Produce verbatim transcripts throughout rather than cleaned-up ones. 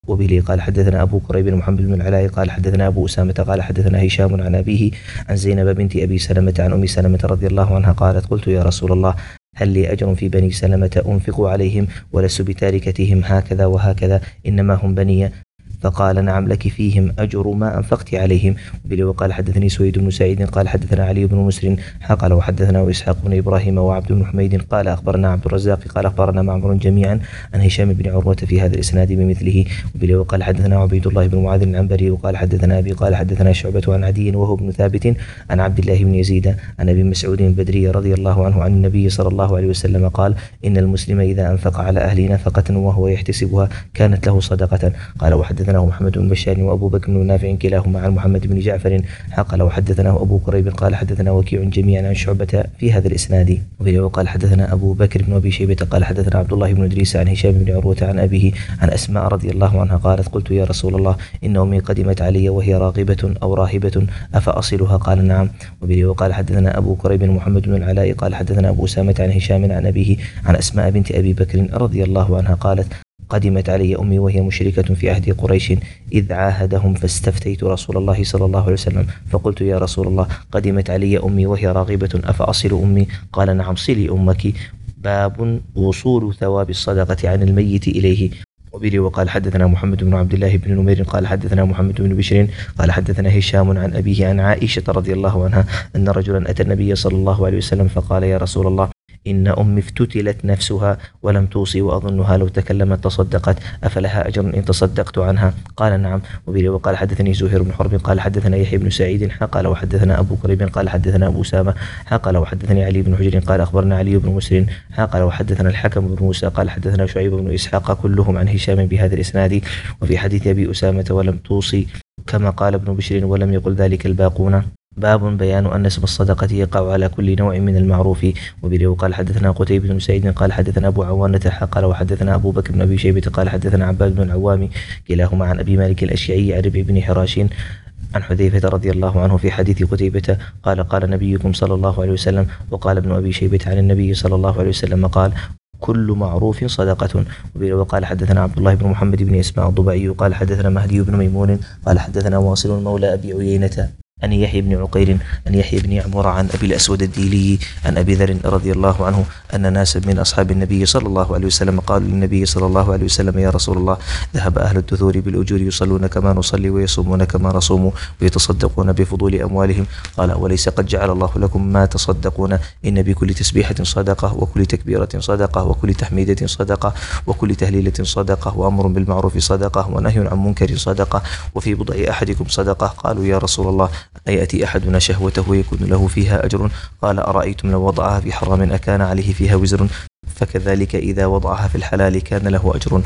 وبه قال حدثنا أبو كريب محمد بن العلاء قال حدثنا أبو أسامة قال حدثنا هشام عن أبيه عن زينب بنت أبي سلمة عن أم سلمة رضي الله عنها قالت قلت يا رسول الله هل لي أجر في بني سلمة أنفق عليهم ولست بتاركتهم هكذا وهكذا إنما هم بني؟ فقال نعم لك فيهم أجر ما أنفقت عليهم. وبه وقال حدثني سويد بن سعيد قال حدثنا علي بن مسر قال وحدثنا وإسحاق بن إبراهيم وعبد بن حميد قال أخبرنا عبد الرزاق قال أخبرنا معمر جميعا عن هشام بن عروة في هذا الإسناد بمثله. وبه وقال حدثنا عبيد الله بن معاذ العنبري وقال حدثنا أبي قال حدثنا شعبة عن عدي وهو بن ثابت عن عبد الله بن يزيد عن أبي مسعود البدري رضي الله عنه عن النبي صلى الله عليه وسلم قال إن المسلم إذا أنفق على أهله نفقة وهو يحتسبها كانت له صدقة. قال وحدثنا محمد بن بشار وأبو بكر بن نافع كلاهما عن محمد بن جعفر قال وحدثناه أبو كريب قال حدثنا وكيع جميعا عن شعبة في هذا الإسناد. وبه قال حدثنا أبو بكر بن أبي شيبة قال حدثنا عبد الله بن إدريس عن هشام بن عروة عن أبيه عن أسماء رضي الله عنها قالت قلت يا رسول الله إن أمي قدمت علي وهي راغبة أو راهبة أفأصلها؟ قال نعم. وبه قال حدثنا أبو كريب محمد بن العلاء قال حدثنا أبو أسامة عن هشام عن أبيه عن أسماء بنت أبي بكر رضي الله عنها قالت قدمت علي أمي وهي مشركة في عهد قريش إذ عاهدهم فاستفتيت رسول الله صلى الله عليه وسلم فقلت يا رسول الله قدمت علي أمي وهي راغبة أفأصل أمي؟ قال نعم صلي أمك. باب وصول ثواب الصدقة عن الميت إليه. وبه وقال حدثنا محمد بن عبد الله بن نمير قال حدثنا محمد بن بشر قال حدثنا هشام عن أبيه عن عائشة رضي الله عنها أن رجلا أتى النبي صلى الله عليه وسلم فقال يا رسول الله إن أمي افتتلت نفسها ولم توصي وأظنها لو تكلمت تصدقت أفلها أجر إن تصدقت عنها؟ قال نعم. وبه وقال حدثني زهير بن حرب قال حدثنا يحيى بن سعيد قال وحدثنا أبو كريب قال حدثنا أبو أسامة قال وحدثني علي بن حجر قال أخبرنا علي بن مسر قال وحدثنا الحكم بن موسى قال حدثنا شعيب بن إسحاق كلهم عن هشام بهذا الإسناد. وفي حديث أبي أسامة ولم توصي كما قال ابن بشر ولم يقل ذلك الباقون. باب بيان أن اسم الصدقة يقع على كل نوع من المعروف. وبه قال حدثنا قتيبة بن سعيد قال حدثنا أبو عوانة قال وحدثنا أبو بكر بن أبي شيبة قال حدثنا عباد بن العوام كلاهما عن أبي مالك الأشعري عن ربيع بن حراش عن حذيفة رضي الله عنه في حديث قتيبة قال قال نبيكم صلى الله عليه وسلم. وقال ابن أبي شيبة عن النبي صلى الله عليه وسلم قال كل معروف صدقة. وقال حدثنا عبد الله بن محمد بن اسماء الضبعي قال حدثنا مهدي بن ميمون قال حدثنا واصل مولى أبي عيينة أن يحيى بن عقير أن يحيى بن عمر عن أبي الأسود الديلي عن أبي ذر رضي الله عنه أن ناس من أصحاب النبي صلى الله عليه وسلم قالوا للنبي صلى الله عليه وسلم يا رسول الله ذهب أهل الدثور بالأجور يصلون كما نصلي ويصومون كما نصوم ويتصدقون بفضول أموالهم. قال وليس قد جعل الله لكم ما تصدقون إن بكل تسبيحة صدقة وكل تكبيرة صدقة وكل تحميدة صدقة وكل تهليلة صدقة وأمر بالمعروف صدقة ونهي عن منكر صدقة وفي بضع أحدكم صدقة. قالوا يا رسول الله أيأتي أحدنا شهوته ويكون له فيها أجر؟ قال أرأيتم لو وضعها في حرام أكان عليه فيها وزر؟ فكذلك إذا وضعها في الحلال كان له أجر.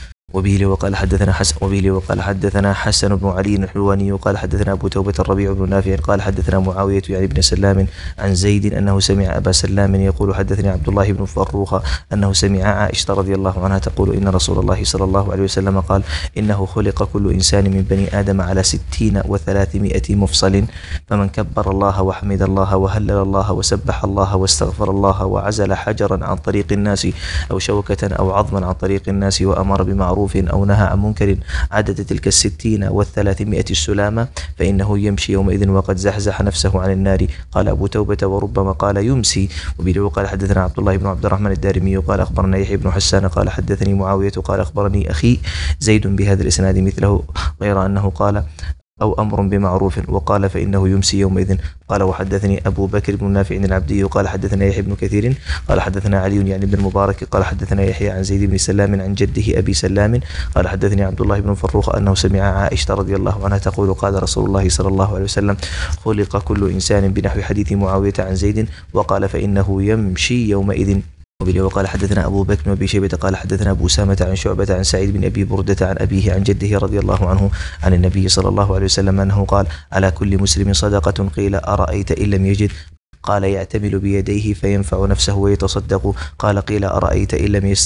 وبه وقال حدثنا حسن وبه وقال حدثنا حسن بن علي الحلواني وقال حدثنا أبو توبة الربيع بن نافع قال حدثنا معاوية يعني بن سلام عن زيد أنه سمع أبا سلام يقول حدثني عبد الله بن فروخ أنه سمع عائشة رضي الله عنها تقول إن رسول الله صلى الله عليه وسلم قال إنه خلق كل إنسان من بني آدم على ستين وثلاثمائة مفصل فمن كبر الله وحمد الله وهلل الله وسبح الله واستغفر الله وعزل حجرا عن طريق الناس أو شوكة أو عظما عن طريق الناس وأمر بمعروف أو نهى عن منكر عدد تلك الستين والثلاثمائة السلامة فإنه يمشي يومئذ وقد زحزح نفسه عن النار. قال أبو توبة وربما قال يمسي. وبه قال حدثنا عبد الله بن عبد الرحمن الدارمي قال أخبرنا يحيى بن حسان قال حدثني معاوية قال أخبرني أخي زيد بهذا الإسناد مثله غير أنه قال أو أمر بمعروف وقال فإنه يمسي يومئذ. قال وحدثني أبو بكر بن نافع العبدي قال حدثنا يحيى بن كثير قال حدثنا علي يعني بن المبارك قال حدثنا يحيى عن زيد بن سلام عن جده أبي سلام قال حدثني عبد الله بن فروخ أنه سمع عائشة رضي الله عنها تقول قال رسول الله صلى الله عليه وسلم خلق كل إنسان بنحو حديث معاوية عن زيد وقال فإنه يمشي يومئذ. وبه وقال حدثنا أبو بكر بن أبي شيبة قال حدثنا أبو أسامة عن شعبة عن سعيد بن أبي بردة عن أبيه عن جده رضي الله عنه عن النبي صلى الله عليه وسلم أنه قال على كل مسلم صدقة قيل أرأيت إن لم يجد؟ قال يعتمل بيديه فينفع نفسه ويتصدق. قال قيل أرأيت إن لم يستطع؟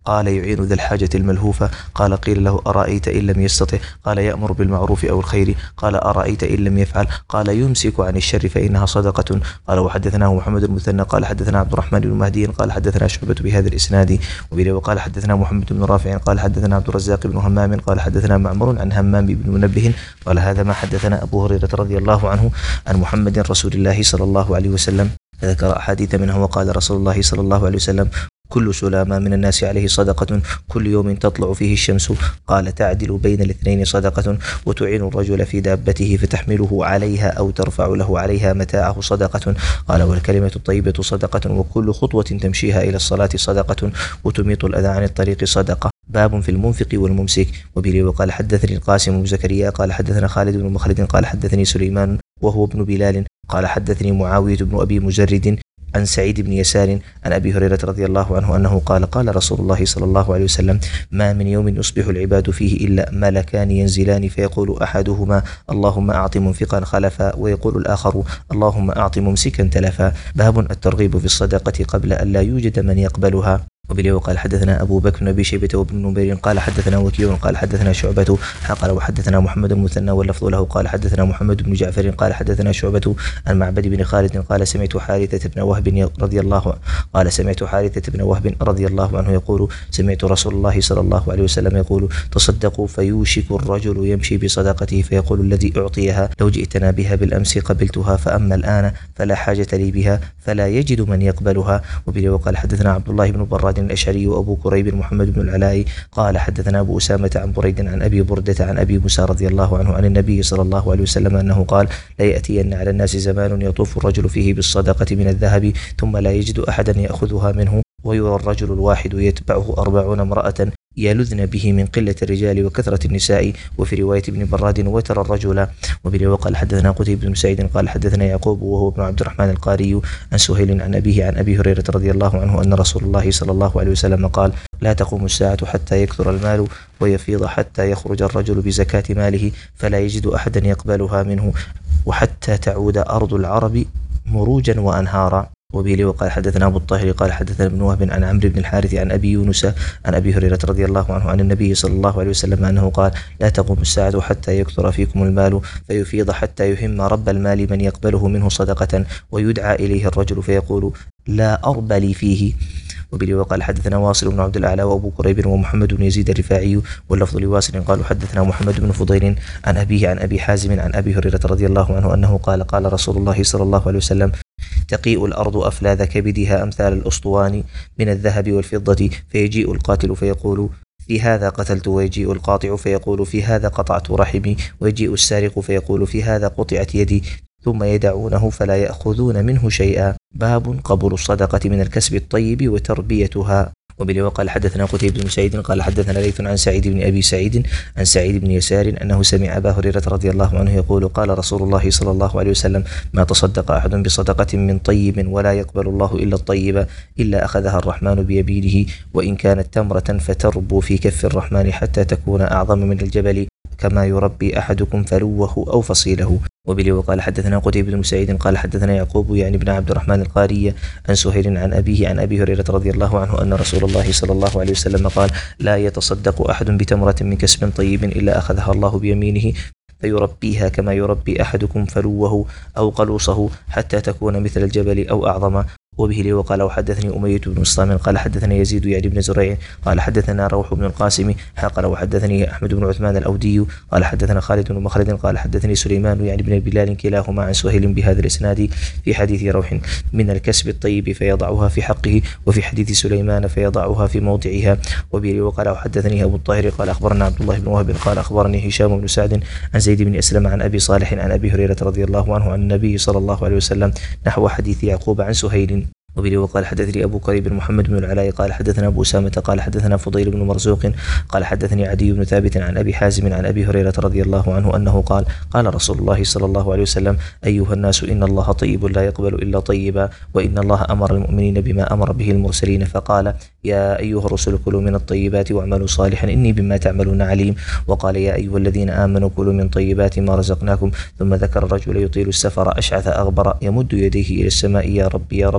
قال يعين ذا الحاجة الملهوفة. قال قيل له أرأيت إن لم يستطع؟ قال يأمر بالمعروف أو الخير. قال أرأيت إن لم يفعل؟ قال يمسك عن الشر فإنها صدقة. قال وحدثناه محمد المثنى قال حدثنا عبد الرحمن بن مهدي قال حدثنا شعبة بهذا الإسناد وبه وقال حدثنا محمد بن رافع قال حدثنا عبد الرزاق بن همام قال حدثنا معمر عن همام بن منبه قال هذا ما حدثنا أبو هريرة رضي الله عنه عن محمد رسول الله صلى الله عليه وسلم، ذكر أحاديث منها وقال رسول الله صلى الله عليه وسلم كل سلامة من الناس عليه صدقة كل يوم تطلع فيه الشمس. قال تعدل بين الاثنين صدقة، وتعين الرجل في دابته فتحمله عليها أو ترفع له عليها متاعه صدقة. قال والكلمة الطيبة صدقة، وكل خطوة تمشيها إلى الصلاة صدقة، وتميط الأذى عن الطريق صدقة. باب في المنفق والممسك. وبه وقال حدثني القاسم بن زكريا قال حدثنا خالد بن مخلد قال حدثني سليمان وهو ابن بلال قال حدثني معاوية بن أبي مجرد عن سعيد بن يسار عن أبي هريرة رضي الله عنه أنه قال قال رسول الله صلى الله عليه وسلم ما من يوم يصبح العباد فيه إلا ملكان ينزلان فيقول أحدهما اللهم أعط منفقا خلفا، ويقول الآخر اللهم أعط ممسكا تلفا. باب الترغيب في الصدقة قبل أن لا يوجد من يقبلها. وبه وقال حدثنا أبو بكر بن أبي شيبة وابن نمير قال حدثنا وكيع قال حدثنا شعبة قال وحدثنا محمد المثنى واللفظ له قال حدثنا محمد بن جعفر قال حدثنا شعبة عن معبد بن خالد قال سمعت حارثة بن وهب رضي الله قال سمعت حارثة بن وهب رضي الله عنه يقول سمعت رسول الله صلى الله عليه وسلم يقول تصدقوا فيوشك الرجل يمشي بصدقته فيقول الذي أعطيها لو جئتنا بها بالأمس قبلتها، فأما الآن فلا حاجة لي بها فلا يجد من يقبلها. وبه وقال حدثنا عبد الله بن براد الأشعري وأبو كريب محمد بن العلاء قال حدثنا أبو أسامة عن بريد عن أبي بردة عن أبي موسى رضي الله عنه عن النبي صلى الله عليه وسلم أنه قال لا يأتين على الناس زمان يطوف الرجل فيه بالصدقة من الذهب ثم لا يجد أحدا يأخذها منه، ويرى الرجل الواحد يتبعه أربعون امرأة يلذن به من قلة الرجال وكثرة النساء. وفي رواية ابن براد وترى الرجل. وبه وقال حدثنا قتيبة بن سعيد قال حدثنا يعقوب وهو ابن عبد الرحمن القاري عن سهيل عن أبيه عن أبي هريرة رضي الله عنه أن رسول الله صلى الله عليه وسلم قال لا تقوم الساعة حتى يكثر المال ويفيض حتى يخرج الرجل بزكاة ماله فلا يجد أحدا يقبلها منه، وحتى تعود أرض العرب مروجا وأنهارا. وبه وقال حدثنا أبو الطاهر قال حدثنا ابن وهب عن عمرو بن الحارث عن أبي يونس عن أبي هريرة رضي الله عنه عن النبي صلى الله عليه وسلم أنه قال لا تقوم الساعة حتى يكثر فيكم المال فيفيض حتى يهم رب المال من يقبله منه صدقة، ويدعى إليه الرجل فيقول لا أرب لي فيه. وبه وقال حدثنا واصل بن عبد الأعلى وأبو كريب ومحمد بن يزيد الرفاعي واللفظ لواصل قالوا حدثنا محمد بن فضيل عن أبيه عن أبي حازم عن أبي هريرة رضي الله عنه أنه قال قال رسول الله صلى الله عليه وسلم تقيء الأرض أفلاذ كبدها أمثال الأسطوان من الذهب والفضة، فيجيء القاتل فيقول في هذا قتلت، ويجيء القاطع فيقول في هذا قطعت رحمي، ويجيء السارق فيقول في هذا قطعت يدي، ثم يدعونه فلا يأخذون منه شيئا. باب قبول الصدقة من الكسب الطيب وتربيتها. وبه وقال حدثنا قتيبة بن سعيد قال حدثنا ليث عن سعيد بن أبي سعيد عن سعيد بن يسار أنه سمع أبا هريرة رضي الله عنه يقول قال رسول الله صلى الله عليه وسلم ما تصدق أحد بصدقة من طيب ولا يقبل الله إلا الطيب إلا أخذها الرحمن بيمينه، وإن كانت تمرة فتربو في كف الرحمن حتى تكون أعظم من الجبل كما يربي أحدكم فلوه أو فصيله. وبه وقال حدثنا قتيبة بن سعيد قال حدثنا يعقوب يعني بن عبد الرحمن القاري عن سهيل عن أبيه عن أبي هريرة رضي الله عنه أن رسول الله صلى الله عليه وسلم قال لا يتصدق أحد بتمرة من كسب طيب إلا أخذها الله بيمينه فيربيها كما يربي أحدكم فلوه أو قلوصه حتى تكون مثل الجبل أو أعظم. وبه لي وقال وحدثني أمية بن مسلم قال حدثنا يزيد يعني بن زريع قال حدثنا روح بن القاسم قال وحدثني أحمد بن عثمان الأودي قال حدثنا خالد بن مخلد قال حدثني سليمان يعني بن بلال كلاهما عن سهيل بهذا الإسناد في حديث روح من الكسب الطيب فيضعها في حقه، وفي حديث سليمان فيضعها في موضعها. وبه لي وقال وحدثني أبو الطاهر قال أخبرنا عبد الله بن وهب قال أخبرني هشام بن سعد عن زيد بن أسلم عن أبي صالح عن أبي هريرة رضي الله عنه عن النبي صلى الله عليه وسلم نحو حديث يعقوب عن سهيل. وبه وقال حدثني أبو كريب محمد بن العلاء قال حدثنا أبو أسامة قال حدثنا فضيل بن مرزوق قال حدثني عدي بن ثابت عن أبي حازم عن أبي هريرة رضي الله عنه أنه قال قال رسول الله صلى الله عليه وسلم أيها الناس إن الله طيب لا يقبل إلا طيبا، وإن الله أمر المؤمنين بما أمر به المرسلين فقال يا أيها الرسل كلوا من الطيبات واعملوا صالحا إني بما تعملون عليم، وقال يا أيها الذين آمنوا كلوا من طيبات ما رزقناكم، ثم ذكر الرجل يطيل السفر أشعث أغبر يمد يديه إلى السماء يا ربي يا ربي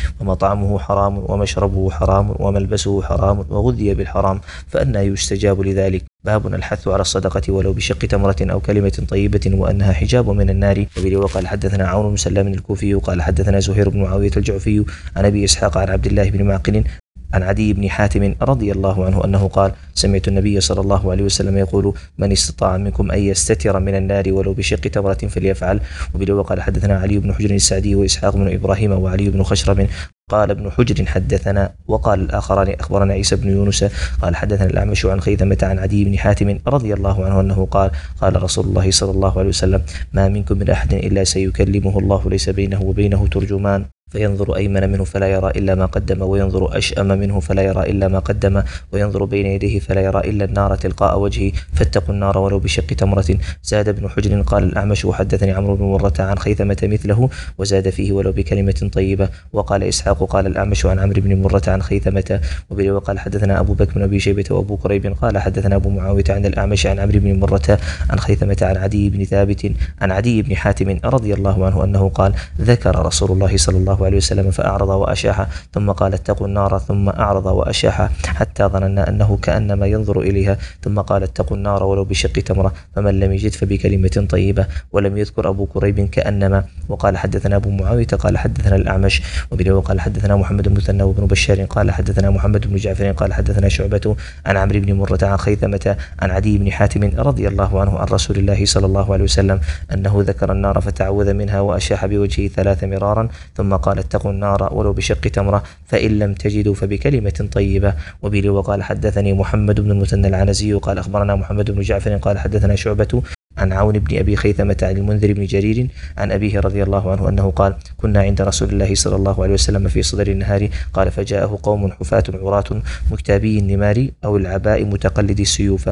ومطعمه حرام ومشربه حرام وملبسه حرام وغذي بالحرام، فأنى يستجاب لذلك؟ باب الحث على الصدقة ولو بشق تمرة أو كلمة طيبة وأنها حجاب من النار. وبه وقال حدثنا عون بن سلام الكوفي قال حدثنا زهير بن معاوية الجعفي عن أبي إسحاق عن عبد الله بن معقل عن عدي بن حاتم رضي الله عنه أنه قال سمعت النبي صلى الله عليه وسلم يقول من استطاع منكم أن يستتر من النار ولو بشق تمرة فليفعل. وبه وقال حدثنا علي بن حجر السعدي وإسحاق بن إبراهيم وعلي بن خشرم قال ابن حجر حدثنا، وقال الآخران أخبرنا عيسى بن يونس قال حدثنا الأعمش عن خيثمة عن عدي بن حاتم رضي الله عنه أنه قال قال رسول الله صلى الله عليه وسلم ما منكم من أحد إلا سيكلمه الله ليس بينه وبينه ترجمان فينظر أيمن منه فلا يرى إلا ما قدم وينظر أشأم منه فلا يرى إلا ما قدم وينظر بين يديه فلا يرى إلا النار تلقاء وجهه فاتقوا النار ولو بشق تمرة. زاد ابن حجر قال الأعمش وحدثني عمرو بن مرة عن خيثمة مثله وزاد فيه ولو بكلمة طيبة. وقال إسحاق قال الأعمش عن عمرو بن مرة عن خيثمة. وبه وقال حدثنا أبو بكر بن أبي شيبة وأبو كريب قال حدثنا أبو معاوية عن الأعمش عن عمرو بن مرة عن خيثمة عن عدي بن ثابت عن عدي بن حاتم رضي الله عنه أنه قال ذكر رسول الله صلى الله عليه وسلم فأعرض وأشاح ثم قال اتقوا النار ثم أعرض وأشاح حتى ظننا أنه كأنما ينظر إليها ثم قال اتقوا النار ولو بشق تمرة فمن لم يجد فبكلمة طيبة. ولم يذكر أبو كريب كأنما. وقال حدثنا أبو معاوية قال حدثنا الأعمش. وبه وقال حدثنا محمد بن مثنى وابن بشار قال حدثنا محمد بن جعفر قال حدثنا شعبة عن عمرو بن مرة عن خيثمة عن عدي بن حاتم رضي الله عنه عن رسول الله صلى الله عليه وسلم أنه ذكر النار فتعوذ منها وأشاح بوجهه ثلاث مرارا ثم قال اتقوا النار ولو بشق تمرة فإن لم تجدوا فبكلمة طيبة. وبه وقال حدثني محمد بن المثنى العنزي قال أخبرنا محمد بن جعفر قال حدثنا شعبة عن عون بن أبي خيثمة عن المنذر بن جرير عن أبيه رضي الله عنه أنه قال كنا عند رسول الله صلى الله عليه وسلم في صدر النهار قال فجاءه قوم حفاة عراة مكتابي النمار أو العباء متقلدي السيوف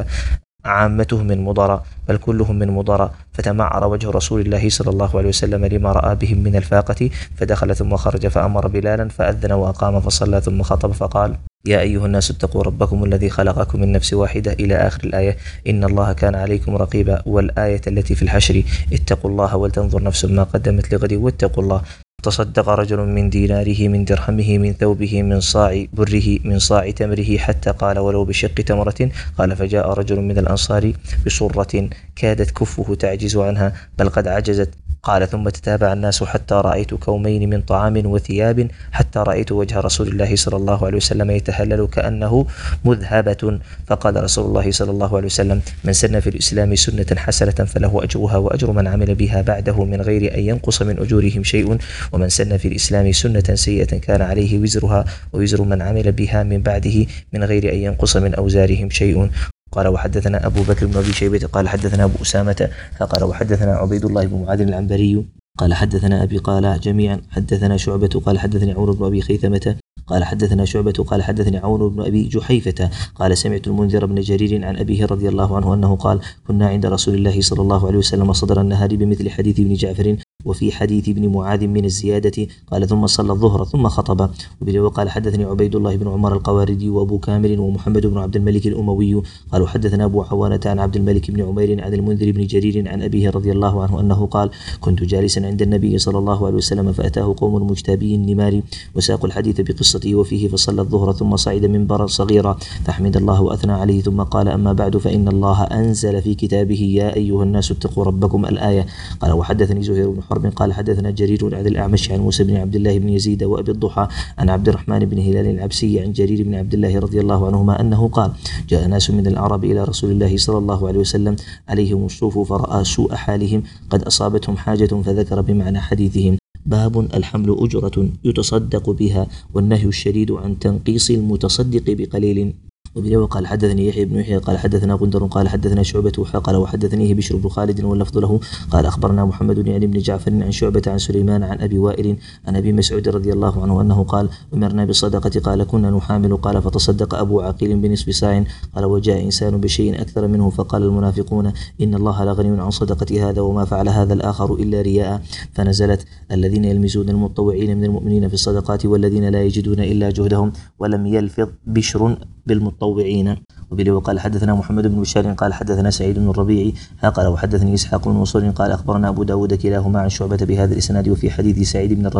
عامتهم من مضر بل كلهم من مضر فتمعر وجه رسول الله صلى الله عليه وسلم لما رأى بهم من الفاقة فدخل ثم خرج فأمر بلالا فأذن وأقام فصلى ثم خطب فقال يا أيها الناس اتقوا ربكم الذي خلقكم من نفس واحدة إلى آخر الآية إن الله كان عليكم رقيبا. والآية التي في الحشر اتقوا الله ولتنظر نفس ما قدمت لغد واتقوا الله. تصدق رجل من ديناره من درهمه من ثوبه من صاع بره من صاع تمره حتى قال ولو بشق تمرة. قال فجاء رجل من الأنصار بصرة كادت كفه تعجز عنها بل قد عجزت. قال ثم تتابع الناس حتى رأيت كومين من طعام وثياب حتى رأيت وجه رسول الله صلى الله عليه وسلم يتهلل كأنه مذهبة. فقال رسول الله صلى الله عليه وسلم من سن في الإسلام سنة حسنة فله أجرها وأجر من عمل بها بعده من غير أن ينقص من أجورهم شيء ومن سن في الإسلام سنة سيئة كان عليه وزرها ووزر من عمل بها من بعده من غير أن ينقص من أوزارهم شيء. قال وحدثنا أبو بكر بن أبي شيبة قال حدثنا أبو أسامة قال وحدثنا عبيد الله بن معاذ العنبري قال حدثنا أبي قال جميعا حدثنا شعبة قال حدثني عون بن أبي خيثمة قال حدثنا شعبة قال حدثني عون بن أبي جحيفة قال سمعت المنذر بن جرير عن أبيه رضي الله عنه أنه قال كنا عند رسول الله صلى الله عليه وسلم صدر النهار بمثل حديث ابن جعفر وفي حديث ابن معاذ من الزيادة. قال ثم صلى الظهر ثم خطب. وقال حدثني عبيد الله بن عمر القواردي وأبو كامل ومحمد بن عبد الملك الأموي قالوا حدثنا أبو عوانة عن عبد الملك بن عمير عن المنذر بن جرير عن أبيه رضي الله عنه أنه قال كنت جالسا عند النبي صلى الله عليه وسلم فأتاه قوم مجتابي النمار وساقوا الحديث بقصته وفيه فصلى الظهر ثم صعد منبرا صغيرا فحمد الله وأثنى عليه ثم قال أما بعد فإن الله أنزل في كتابه يا أيها الناس اتقوا ربكم الآية. قال وحدثني زهير بن حرب قال حدثنا جرير عن الأعمش عن موسى بن عبد الله بن يزيد وأبي الضحى عن عبد الرحمن بن هلال العبسي عن جرير بن عبد الله رضي الله عنهما أنه قال جاء ناس من العرب إلى رسول الله صلى الله عليه وسلم عليهم الصوف فرأى سوء حالهم قد أصابتهم حاجة فذكر بمعنى حديثهم. باب الحمل أجرة يتصدق بها والنهي الشديد عن تنقيص المتصدق بقليل. وبه وقال حدثني يحيى بن يحيى قال حدثنا غندر قال حدثنا شعبة قال وحدثنيه بشر بن خالد واللفظ له قال أخبرنا محمد يعني بن جعفر عن شعبة عن سليمان عن أبي وائل عن أبي مسعود رضي الله عنه أنه قال أمرنا بالصدقة قال كنا نحامل قال فتصدق أبو عقيل بنصف ساع قال وجاء إنسان بشيء أكثر منه فقال المنافقون إن الله لغني عن صدقة هذا وما فعل هذا الآخر إلا رياء فنزلت الذين يلمزون المتطوعين من المؤمنين في الصدقات والذين لا يجدون إلا جهدهم ولم يلفظ بشر بالمتطوعين. وبه وقال حدثنا محمد بن بشار قال حدثنا سعيد بن الربيع قال وحدثني إسحاق بن منصور قال أخبرنا أبو داود كلاهما عن شعبة بهذا الإسناد وفي حديث سعيد بن الربيع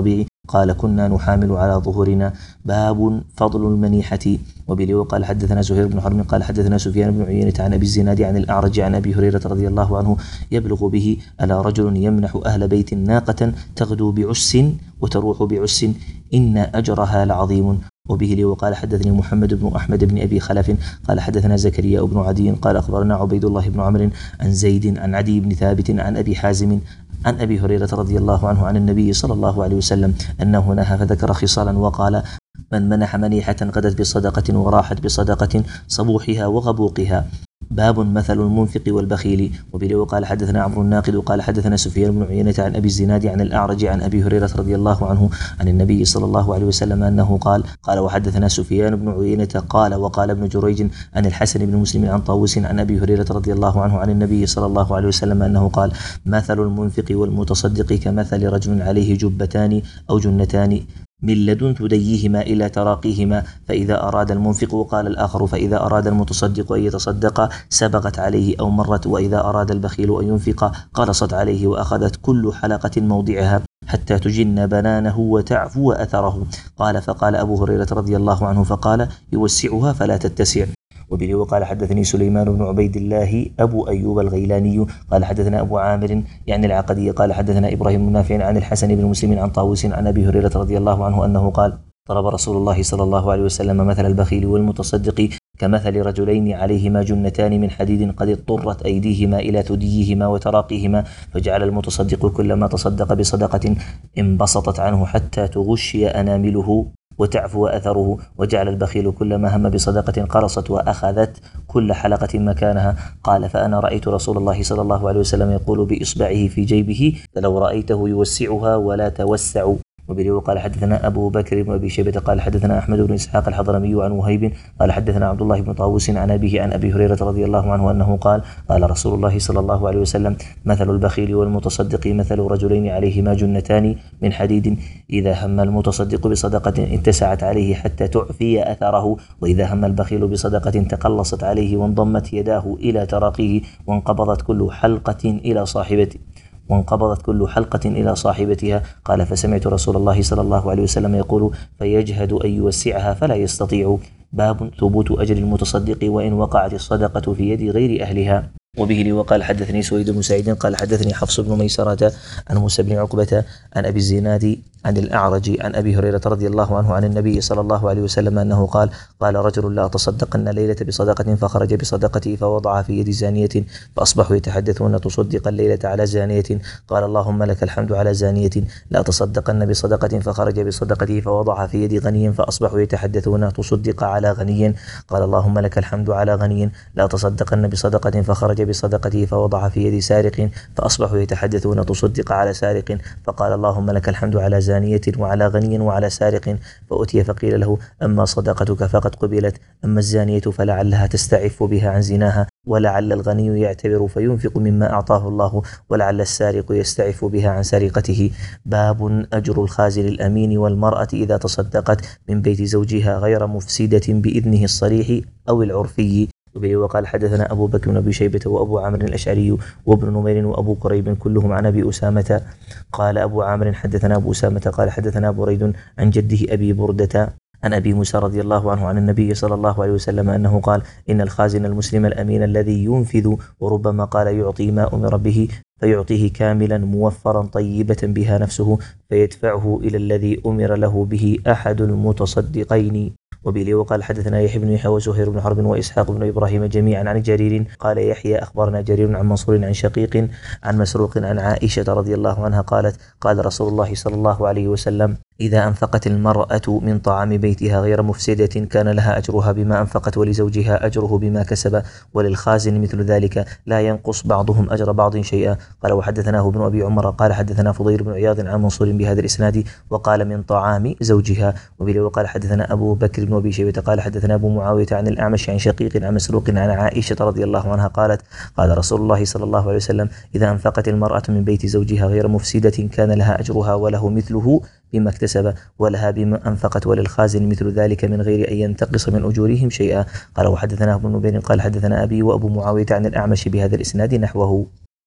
قال كنا نحامل على ظهورنا. باب فضل المنيحة. وبه قال حدثنا زهير بن حرب قال حدثنا سفيان بن عيينة عن أبي الزناد عن الأعرج عن أبي هريرة رضي الله عنه يبلغ به: ألا رجل يمنح أهل بيت ناقة تغدو بعس وتروح بعس إن أجرها لعظيم. وبه وقال حدثني محمد بن أحمد بن أبي خلف قال حدثنا زكريا بن عدي قال أخبرنا عبيد الله بن عمرو عن زيد عن عدي بن ثابت عن أبي حازم عن أبي هريرة رضي الله عنه عن النبي صلى الله عليه وسلم أنه نهى فذكر خصالا وقال: من منح منيحة غدت بصدقة وراحت بصدقة صبوحها وغبوقها. باب مثل المنفق والبخيل. وبه وقال حدثنا عمرو الناقد قال حدثنا سفيان بن عيينة عن أبي الزناد عن الأعرج عن أبي هريرة رضي الله عنه عن النبي صلى الله عليه وسلم أنه قال قال وحدثنا سفيان بن عيينة قال وقال ابن جريج عن الحسن بن مسلم عن طاووس عن أبي هريرة رضي الله عنه عن النبي صلى الله عليه وسلم أنه قال: مثل المنفق والمتصدق كمثل رجل عليه جبتان أو جنتان من لدن ثديهما إلى تراقيهما، فإذا أراد المنفق قال الآخر، فإذا أراد المتصدق أن يتصدق سبقت عليه أو مرت، وإذا أراد البخيل أن ينفق قلصت عليه وأخذت كل حلقة موضعها حتى تجن بنانه وتعفو أثره. قال فقال أبو هريرة رضي الله عنه فقال: يوسعها فلا تتسع. وبه وقال حدثني سليمان بن عبيد الله أبو أيوب الغيلاني قال حدثنا أبو عامر يعني العقدي قال حدثنا إبراهيم بن نافع عن الحسن بن مسلم عن طاووس عن أبي هريرة رضي الله عنه أنه قال: ضرب رسول الله صلى الله عليه وسلم مثل البخيل والمتصدق كمثل رجلين عليهما جنتان من حديد قد اضطرت أيديهما إلى ثديهما وتراقيهما، فجعل المتصدق كلما تصدق بصدقة انبسطت عنه حتى تغشي أنامله وتعفو أثره، وجعل البخيل كلما هم بصدقة قرصت وأخذت كل حلقة مكانها. قال فأنا رأيت رسول الله صلى الله عليه وسلم يقول بإصبعه في جيبه: فلو رأيته يوسعها ولا توسع. وبه قال حدثنا أبو بكر بن أبي شيبة قال حدثنا أحمد بن إسحاق الحضرمي عن وهيب قال حدثنا عبد الله بن طاووس عن أبيه عن أبي هريرة رضي الله عنه أنه قال: قال رسول الله صلى الله عليه وسلم: مثل البخيل والمتصدق مثل رجلين عليهما جنتان من حديد، إذا هم المتصدق بصدقة اتسعت عليه حتى تعفي أثره، وإذا هم البخيل بصدقة تقلصت عليه وانضمت يداه إلى تراقيه وانقبضت كل حلقة إلى صاحبته وانقبضت كل حلقة إلى صاحبتها. قال فسمعت رسول الله صلى الله عليه وسلم يقول: فيجهد أن يوسعها فلا يستطيع. باب ثبوت أجر المتصدق وإن وقعت الصدقة في يد غير أهلها. وبه وقال حدثني سويد بن سعيد قال حدثني حفص بن ميسرة عن موسى بن عقبة عن أبي الزناد عن الأعرج عن أبي هريرة رضي الله عنه عن النبي صلى الله عليه وسلم أنه قال: قال رجل: لا تصدقن ليلة بصدقة، فخرج بصدقته فوضعها في يد زانية، فأصبحوا يتحدثون: تصدق الليلة على زانية. قال: اللهم لك الحمد على زانية. لا تصدقن بصدقة، فخرج بصدقته فوضعها في يد غني، فأصبحوا يتحدثون: تصدق على غني. قال: اللهم لك الحمد على غني. لا تصدقن بصدقة، فخرج بصدقته فوضعها في يد سارق، فأصبحوا يتحدثون: تصدق على سارق. فقال: اللهم لك الحمد على زانية وعلى غني وعلى سارق. فأتي فقيل له: أما صدقتك فقد قبلت، أما الزانية فلعلها تستعف بها عن زناها، ولعل الغني يعتبر فينفق مما أعطاه الله، ولعل السارق يستعف بها عن سرقته. باب أجر الخازن الأمين والمرأة إذا تصدقت من بيت زوجها غير مفسدة بإذنه الصريح أو العرفي. وبه وقال حدثنا أبو بكر بن أبي شيبة وأبو عامر الأشعري وابن نمير وأبو كريب كلهم عن أبي أسامة. قال أبو عامر حدثنا أبو أسامة قال حدثنا بريد عن جده أبي بردة عن أبي موسى رضي الله عنه عن النبي صلى الله عليه وسلم أنه قال: إن الخازن المسلم الأمين الذي ينفذ، وربما قال يعطي ما أمر به، فيعطيه كاملا موفرا طيبة بها نفسه، فيدفعه إلى الذي أمر له به أحد المتصدقين. وبه وقال حدثنا يحيى بن يحيى وزهير بن حرب وإسحاق بن إبراهيم جميعا عن جرير قال يحيى أخبرنا جرير عن منصور عن شقيق عن مسروق عن عائشة رضي الله عنها قالت: قال رسول الله صلى الله عليه وسلم: إذا أنفقت المرأة من طعام بيتها غير مفسدة كان لها أجرها بما أنفقت، ولزوجها أجره بما كسب، وللخازن مثل ذلك، لا ينقص بعضهم أجر بعض شيئا. قال وحدثناه ابن أبي عمر قال حدثنا فضيل بن عياض عن منصور بهذا الإسناد وقال: من طعام زوجها. وبه وقال حدثنا أبو بكر بن أبي شيبة قال حدثنا أبو معاوية عن الأعمش عن شقيق عن مسروق عن عائشة رضي الله عنها قالت: قال رسول الله صلى الله عليه وسلم: إذا أنفقت المرأة من بيت زوجها غير مفسدة كان لها أجرها وله مثله بما اكتسب، ولها بما أنفقت، وللخازن مثل ذلك من غير أن ينتقص من أجورهم شيئا. قال وحدثنا ابن نمير قال حدثنا أبي وأبو معاوية عن الأعمش بهذا الإسناد نحوه.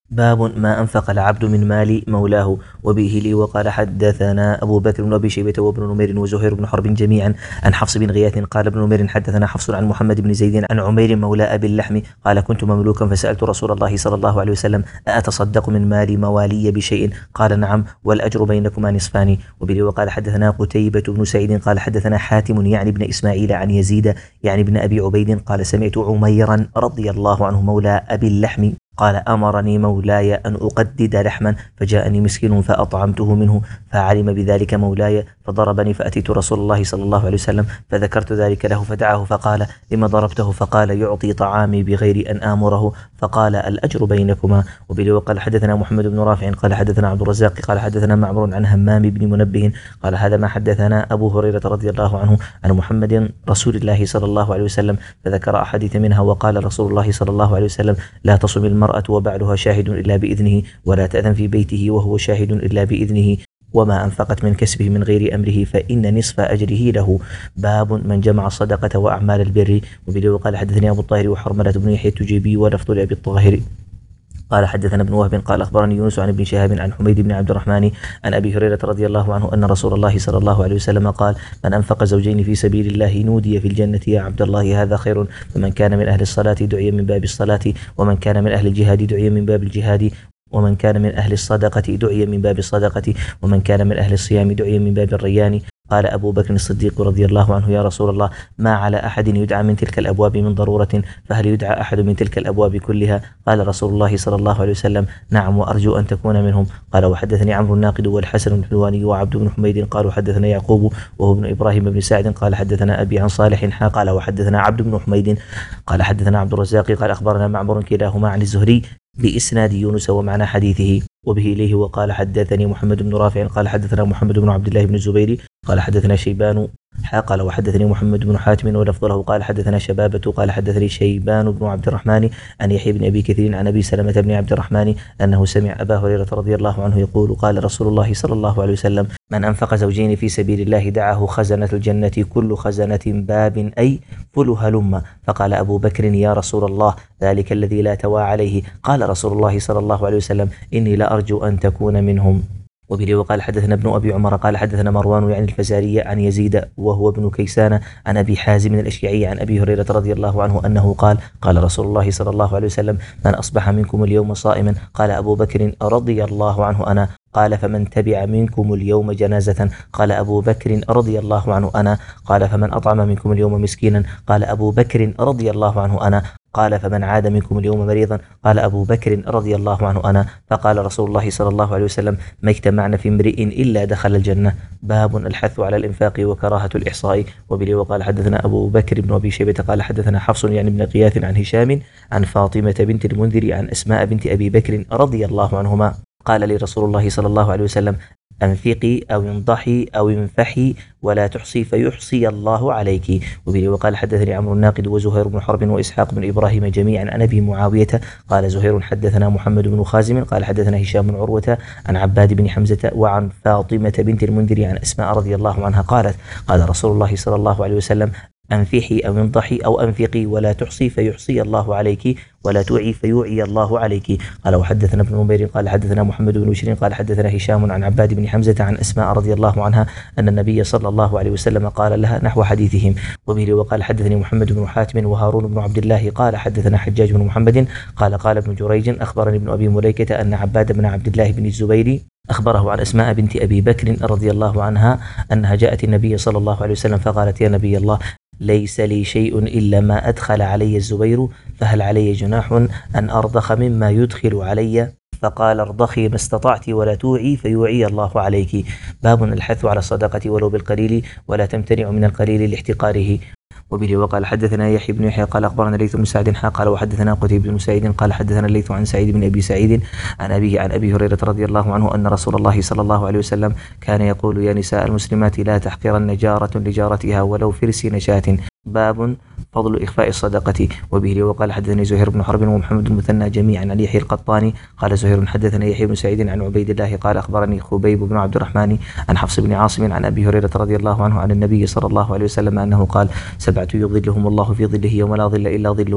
باب ما أنفق العبد من مال مولاه. وبه لي وقال حدثنا أبو بكر بن أبي شيبة وابن نمير وزهير بن حرب جميعا عن حفص بن غياث قال ابن نمير حدثنا حفص عن محمد بن زيد عن عمير مولى أبي اللحم قال كنت مملوكا فسألت رسول الله صلى الله عليه وسلم أتصدق من مال موالي بشيء قال نعم والأجر بينكما نصفان. وبه وقال حدثنا قتيبة بن سعيد قال حدثنا حاتم يعني ابن إسماعيل عن يزيد يعني ابن أبي عبيد قال سمعت عميرا رضي الله عنه مولى أبي اللحم قال أمرني مولاي أن أقدد لحما فجاءني مسكين فأطعمته منه فعلم بذلك مولاي فضربني فأتيت رسول الله صلى الله عليه وسلم فذكرت ذلك له فدعاه فقال لما ضربته فقال يعطي طعامي بغير أن آمره فقال الأجر بينكما. وبه وقال حدثنا محمد بن رافع قال حدثنا عبد الرزاق قال حدثنا معمر عن همام بن منبه قال هذا ما حدثنا أبو هريرة رضي الله عنه عن محمد رسول الله صلى الله عليه وسلم فذكر أحاديث منها وقال رسول الله صلى الله عليه وسلم لا تصم المرأة وبعلها شاهد إلا بإذنه ولا تأذن في بيته وهو شاهد إلا بإذنه وما أنفقت من كسبه من غير أمره فإن نصف أجره له. باب من جمع الصدقة وأعمال البر. وبه وقال حدثني أبو الطاهر وحرملة بن يحيى التجيبي ولفظ لأبي الطاهر قال حدثنا ابن وهب قال أخبرني يونس عن ابن شهاب عن حميد بن عبد الرحمن عن أبي هريرة رضي الله عنه أن رسول الله صلى الله عليه وسلم قال من أنفق زوجين في سبيل الله نودي في الجنة يا عبد الله هذا خير. فمن كان من أهل الصلاة دعي من باب الصلاة ومن كان من أهل الجهاد دعي من باب الجهاد ومن كان من أهل الصدقة دعي من باب الصدقة ومن كان من أهل الصيام دعي من باب الريان. قال أبو بكر الصديق رضي الله عنه يا رسول الله ما على أحد يدعى من تلك الأبواب من ضرورة فهل يدعى أحد من تلك الأبواب كلها؟ قال رسول الله صلى الله عليه وسلم نعم وأرجو أن تكون منهم. قال وحدثني عمرو الناقد والحسن الحلواني وعبد بن حميد قالوا حدثنا يعقوب وهو ابن إبراهيم بن سعد قال حدثنا أبي عن صالح قال وحدثنا عبد بن حميد قال حدثنا عبد الرزاق قال أخبرنا معمر كلاهما عن الزهري بإسناد يونس ومعنى حديثه. وبه إليه وقال حدثني محمد بن رافع قال حدثنا محمد بن عبد الله بن الزبير قال حدثنا شيبان قال وحدثني محمد بن حاتم ولفظ له قال حدثنا شبابة قال حدثني شيبان بن عبد الرحمن عن يحيى بن أبي كثير عن أبي سلمة بن عبد الرحمن أنه سمع أبا هريرة رضي الله عنه يقول قال رسول الله صلى الله عليه وسلم من أنفق زوجين في سبيل الله دعاه خزنة الجنة كل خزنة باب أي فل هلم. فقال أبو بكر يا رسول الله ذلك الذي لا توى عليه. قال رسول الله صلى الله عليه وسلم إني لأرجو أن تكون منهم. وبه وقال حدثنا ابن أبي عمر قال حدثنا مروان يعني الفزاري عن يزيد وهو ابن كيسان عن أبي حازم الأشجعي عن أبي هريرة رضي الله عنه أنه قال قال رسول الله صلى الله عليه وسلم من أصبح منكم اليوم صائما. قال أبو بكر رضي الله عنه أنا. قال فمن تبع منكم اليوم جنازة. قال أبو بكر رضي الله عنه أنا. قال فمن أطعم منكم اليوم مسكينا. قال أبو بكر رضي الله عنه أنا. قال فمن عاد منكم اليوم مريضا. قال أبو بكر رضي الله عنه أنا. فقال رسول الله صلى الله عليه وسلم ما اجتمعنا في امرئ إلا دخل الجنة. باب الحث على الإنفاق وكراهة الإحصاء. وبه وقال حدثنا أبو بكر بن أبي شيبة قال حدثنا حفص يعني بن غياث عن هشام عن فاطمة بنت المنذر عن أسماء بنت أبي بكر رضي الله عنهما قال لي رسول الله صلى الله عليه وسلم أنفقي أو انضحي أو انفحي ولا تحصي فيحصي الله عليك. وبه وقال حدثني عمرو الناقد وزهير بن حرب وإسحاق بن إبراهيم جميعا عن أبي معاوية قال زهير حدثنا محمد بن خازم قال حدثنا هشام بن عروة عن عباد بن حمزة وعن فاطمة بنت المنذر عن أسماء رضي الله عنها قالت قال رسول الله صلى الله عليه وسلم أنفحي أو انضحي أو أنفقي ولا تحصي فيحصي الله عليك ولا توعي فيوعي الله عليك. قال وحدثنا ابن نمير قال حدثنا محمد بن بشير قال حدثنا هشام عن عباد بن حمزة عن أسماء رضي الله عنها أن النبي صلى الله عليه وسلم قال لها نحو حديثهم. وبه وقال حدثني محمد بن حاتم وهارون بن عبد الله قال حدثنا حجاج بن محمد قال قال ابن جريج أخبرني ابن أبي مليكة أن عباد بن عبد الله بن الزبير أخبره عن أسماء بنت أبي بكر رضي الله عنها أنها جاءت النبي صلى الله عليه وسلم فقالت يا نبي الله ليس لي شيء إلا ما أدخل علي الزبير فهل علي جناح أن أرضخ مما يدخل علي؟ فقال ارضخي ما استطعت ولا توعي فيوعي الله عليك. باب الحث على الصدقة ولو بالقليل ولا تمتنع من القليل لاحتقاره. وبه وقال حدثنا يحيى بن يحيى قال أخبرنا الليث بن سعد قال وحدثنا قتيبة بن سعيد قال حدثنا الليث عن سعيد بن أبي سعيد عن أبيه عن أبي هريرة رضي الله عنه أن رسول الله صلى الله عليه وسلم كان يقول يا نساء المسلمات لا تحقرن جارة لجارتها ولو فرس نشاة. باب فضل إخفاء الصدقة. وبه وقال حدثني زهير بن حرب ومحمد المثنى جميعا عن يحيى القطاني قال زهير حدثنا يحيى بن سعيد عن عبيد الله قال أخبرني خبيب بن عبد الرحمن عن حفص بن عاصم عن أبي هريرة رضي الله عنه عن النبي صلى الله عليه وسلم أنه قال سبعة يظلهم الله في ظله يوم لا ظل إلا ظله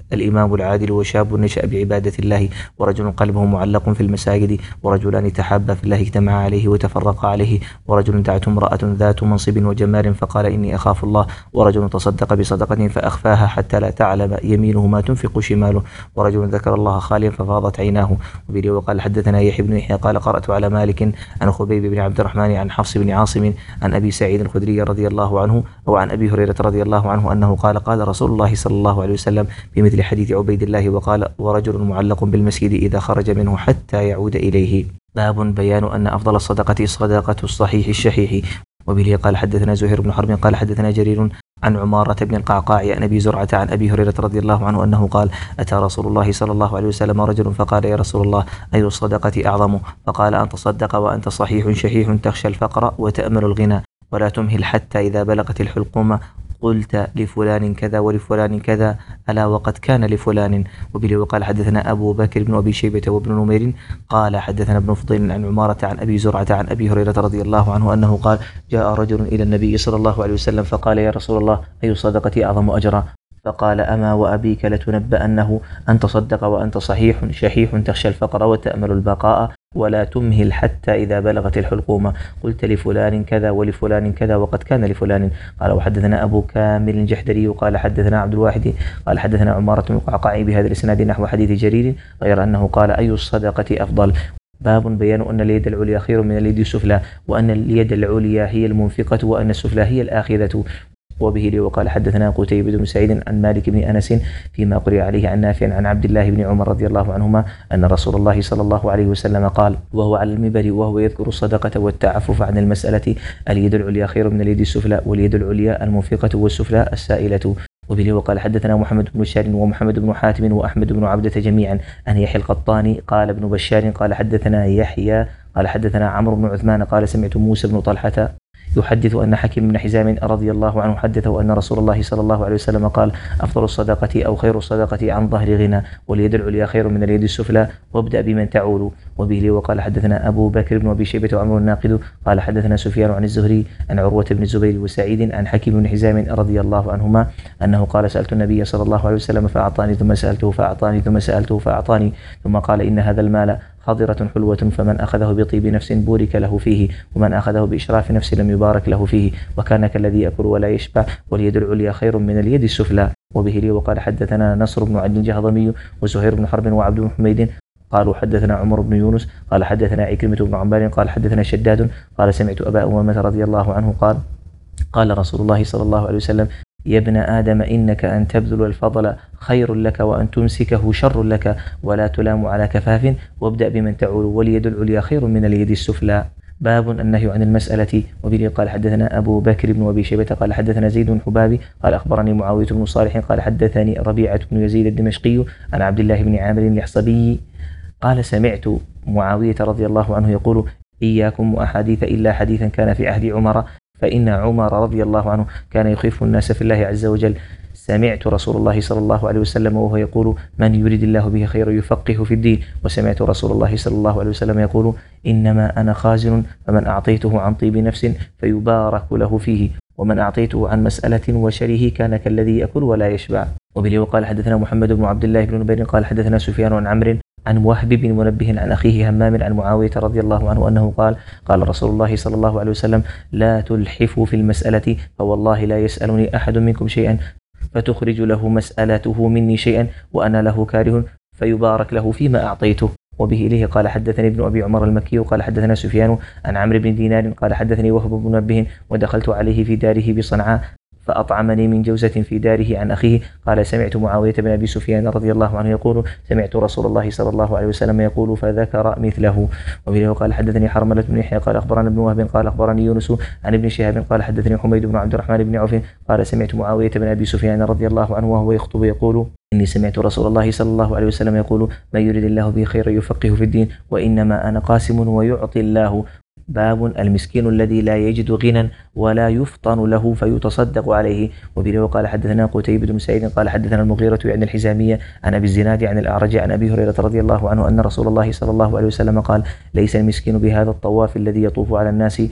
الإمام العادل وشاب نشأ بعبادة الله ورجل قلبه معلق في المساجد ورجلان تحابا في الله اجتمعا عليه وتفرقا عليه ورجل دعته امرأة ذات منصب وجمال فقال إني أخاف الله ورجل تصدق بصدقة فأخفاها حتى لا تعلم يمينه ما تنفق شماله ورجل ذكر الله خاليا ففاضت عيناه. وبه وقال حدثنا يحيى بن يحيى قال قرأت على مالك عن خبيب بن عبد الرحمن عن حفص بن عاصم عن أبي سعيد الخدري رضي الله عنه أو عن أبي هريرة رضي الله عنه أنه قال قال رسول الله صلى الله عليه وسلم بمثل حديث عبيد الله وقال ورجل معلق بالمسجد إذا خرج منه حتى يعود إليه. باب بيان أن أفضل الصدقة صدقة الصحيح الشحيح. وبه قال حدثنا زهير بن حرب قال حدثنا جرير عن عمارة بن القعقاع عن أبي زرعة عن أبي هريرة رضي الله عنه أنه قال أتى رسول الله صلى الله عليه وسلم رجل فقال يا رسول الله أي الصدقة أعظم؟ فقال أن تصدق وأنت صحيح شحيح تخشى الفقر وتأمل الغنى ولا تمهل حتى إذا بلغت الحلقوم قلت لفلان كذا ولفلان كذا ألا وقد كان لفلان. وبه وقال حدثنا أبو بكر بن أبي شيبة وابن نمير قال حدثنا ابن فضيل عن عمارة عن أبي زرعة عن أبي هريرة رضي الله عنه أنه قال جاء رجل إلى النبي صلى الله عليه وسلم فقال يا رسول الله أي الصدقة أعظم أجرا؟ فقال أما وأبيك لتنبأنه أن تصدق وأنت صحيح شحيح تخشى الفقر وتأمل البقاء ولا تمهل حتى إذا بلغت الحلقوم قلت لفلان كذا ولفلان كذا وقد كان لفلان. قال وحدثنا أبو كامل الجحدري قال حدثنا عبد الواحد قال حدثنا عمارة بن القعقاع بهذا الإسناد نحو حديث جرير غير أنه قال أي الصدقة أفضل. باب بيان أن اليد العليا خير من اليد السفلى وأن اليد العليا هي المنفقة وأن السفلى هي الآخذة. وبه لي وقال حدثنا قتيبة بن سعيد عن مالك بن أنس فيما قرئ عليه عن نافع عن عبد الله بن عمر رضي الله عنهما أن رسول الله صلى الله عليه وسلم قال وهو على المنبر وهو يذكر الصدقة والتعفف عن المسألة اليد العليا خير من اليد السفلى واليد العليا المنفقة والسفلى السائلة. وبه وقال حدثنا محمد بن بشار ومحمد بن حاتم وأحمد بن عبدة جميعا عن يحيى القطاني قال ابن بشار قال حدثنا يحيى قال حدثنا عمرو بن عثمان قال سمعت موسى بن طلحة يحدث أن حكيم بن حزام رضي الله عنه حدثه أن رسول الله صلى الله عليه وسلم قال أفضل الصدقة أو خير الصدقة عن ظهر غنى واليد العليا خير من اليد السفلى وابدأ بمن تعول. وبه لي وقال حدثنا أبو بكر بن أبي شيبة وعمر الناقد قال حدثنا سفيان عن الزهري عن عروة بن الزبير وسعيد عن حكيم بن حزام رضي الله عنهما أنه قال سألت النبي صلى الله عليه وسلم فأعطاني ثم سألته فأعطاني ثم سألته فأعطاني ثم قال إن هذا المال خضرة حلوة فمن أخذه بطيب نفس بورك له فيه ومن أخذه بإشراف نفس لم يبارك له فيه وكان كالذي يأكل ولا يشبع واليد العليا خير من اليد السفلى. وبه لي وقال حدثنا نصر بن عبد الجهضمي وزهير بن حرب وعبد بن حميد قالوا حدثنا عمر بن يونس قال حدثنا عكرمة بن عمار قال حدثنا شداد قال سمعت أبا أمامة رضي الله عنه قال قال رسول الله صلى الله عليه وسلم يا ابن آدم إنك أن تبذل الفضل خير لك وأن تمسكه شر لك ولا تلام على كفاف وابدأ بمن تعول واليد العليا خير من اليد السفلى. باب النهي عن المسألة. وبه قال حدثنا أبو بكر بن أبي شيبة قال حدثنا زيد بن حبابي قال أخبرني معاوية بن صالح قال حدثني ربيعة بن يزيد الدمشقي عن عبد الله بن عامر اليحصبي قال سمعت معاوية رضي الله عنه يقول إياكم وأحاديث إلا حديثا كان في عهد عمر فإن عمر رضي الله عنه كان يخيف الناس في الله عز وجل. سمعت رسول الله صلى الله عليه وسلم وهو يقول من يريد الله به خيرا يفقهه في الدين وسمعت رسول الله صلى الله عليه وسلم يقول إنما أنا خازن فمن أعطيته عن طيب نفس فيبارك له فيه ومن أعطيته عن مسألة وشره كان كالذي يأكل ولا يشبع. وبه وقال حدثنا محمد بن عبد الله بن نبير قال حدثنا سفيان عن عمرو عن وهب بن منبه عن أخيه همام عن معاوية رضي الله عنه أنه قال قال رسول الله صلى الله عليه وسلم لا تلحفوا في المسألة فوالله لا يسألني أحد منكم شيئا فتخرج له مسألته مني شيئا وأنا له كاره فيبارك له فيما أعطيته. وبه إليه قال حدثني ابن أبي عمر المكي قال حدثنا سفيان عن عمرو بن دينار قال حدثني وهب بن منبه ودخلت عليه في داره بصنعاء فأطعمني من جوزة في داره عن أخيه قال سمعت معاوية بن أبي سفيان رضي الله عنه يقول سمعت رسول الله صلى الله عليه وسلم يقول فذكر مثله. وبه قال حدثني حرملة بن يحيى قال أخبرنا ابن وهب قال أخبرني يونس عن ابن شهاب قال حدثني حميد بن عبد الرحمن بن عوف قال سمعت معاوية بن أبي سفيان رضي الله عنه وهو يخطب يقول إني سمعت رسول الله صلى الله عليه وسلم يقول من يريد الله به خيرا يفقهه في الدين وإنما أنا قاسم ويعطي الله. باب المسكين الذي لا يجد غنى ولا يفطن له فيتصدق عليه. وبه قال حدثنا قتيبة بن سعيد قال حدثنا المغيرة عن الحزامية عن أبي الزناد عن الأعرج عن أبي هريرة رضي الله عنه أن رسول الله صلى الله عليه وسلم قال ليس المسكين بهذا الطواف الذي يطوف على الناس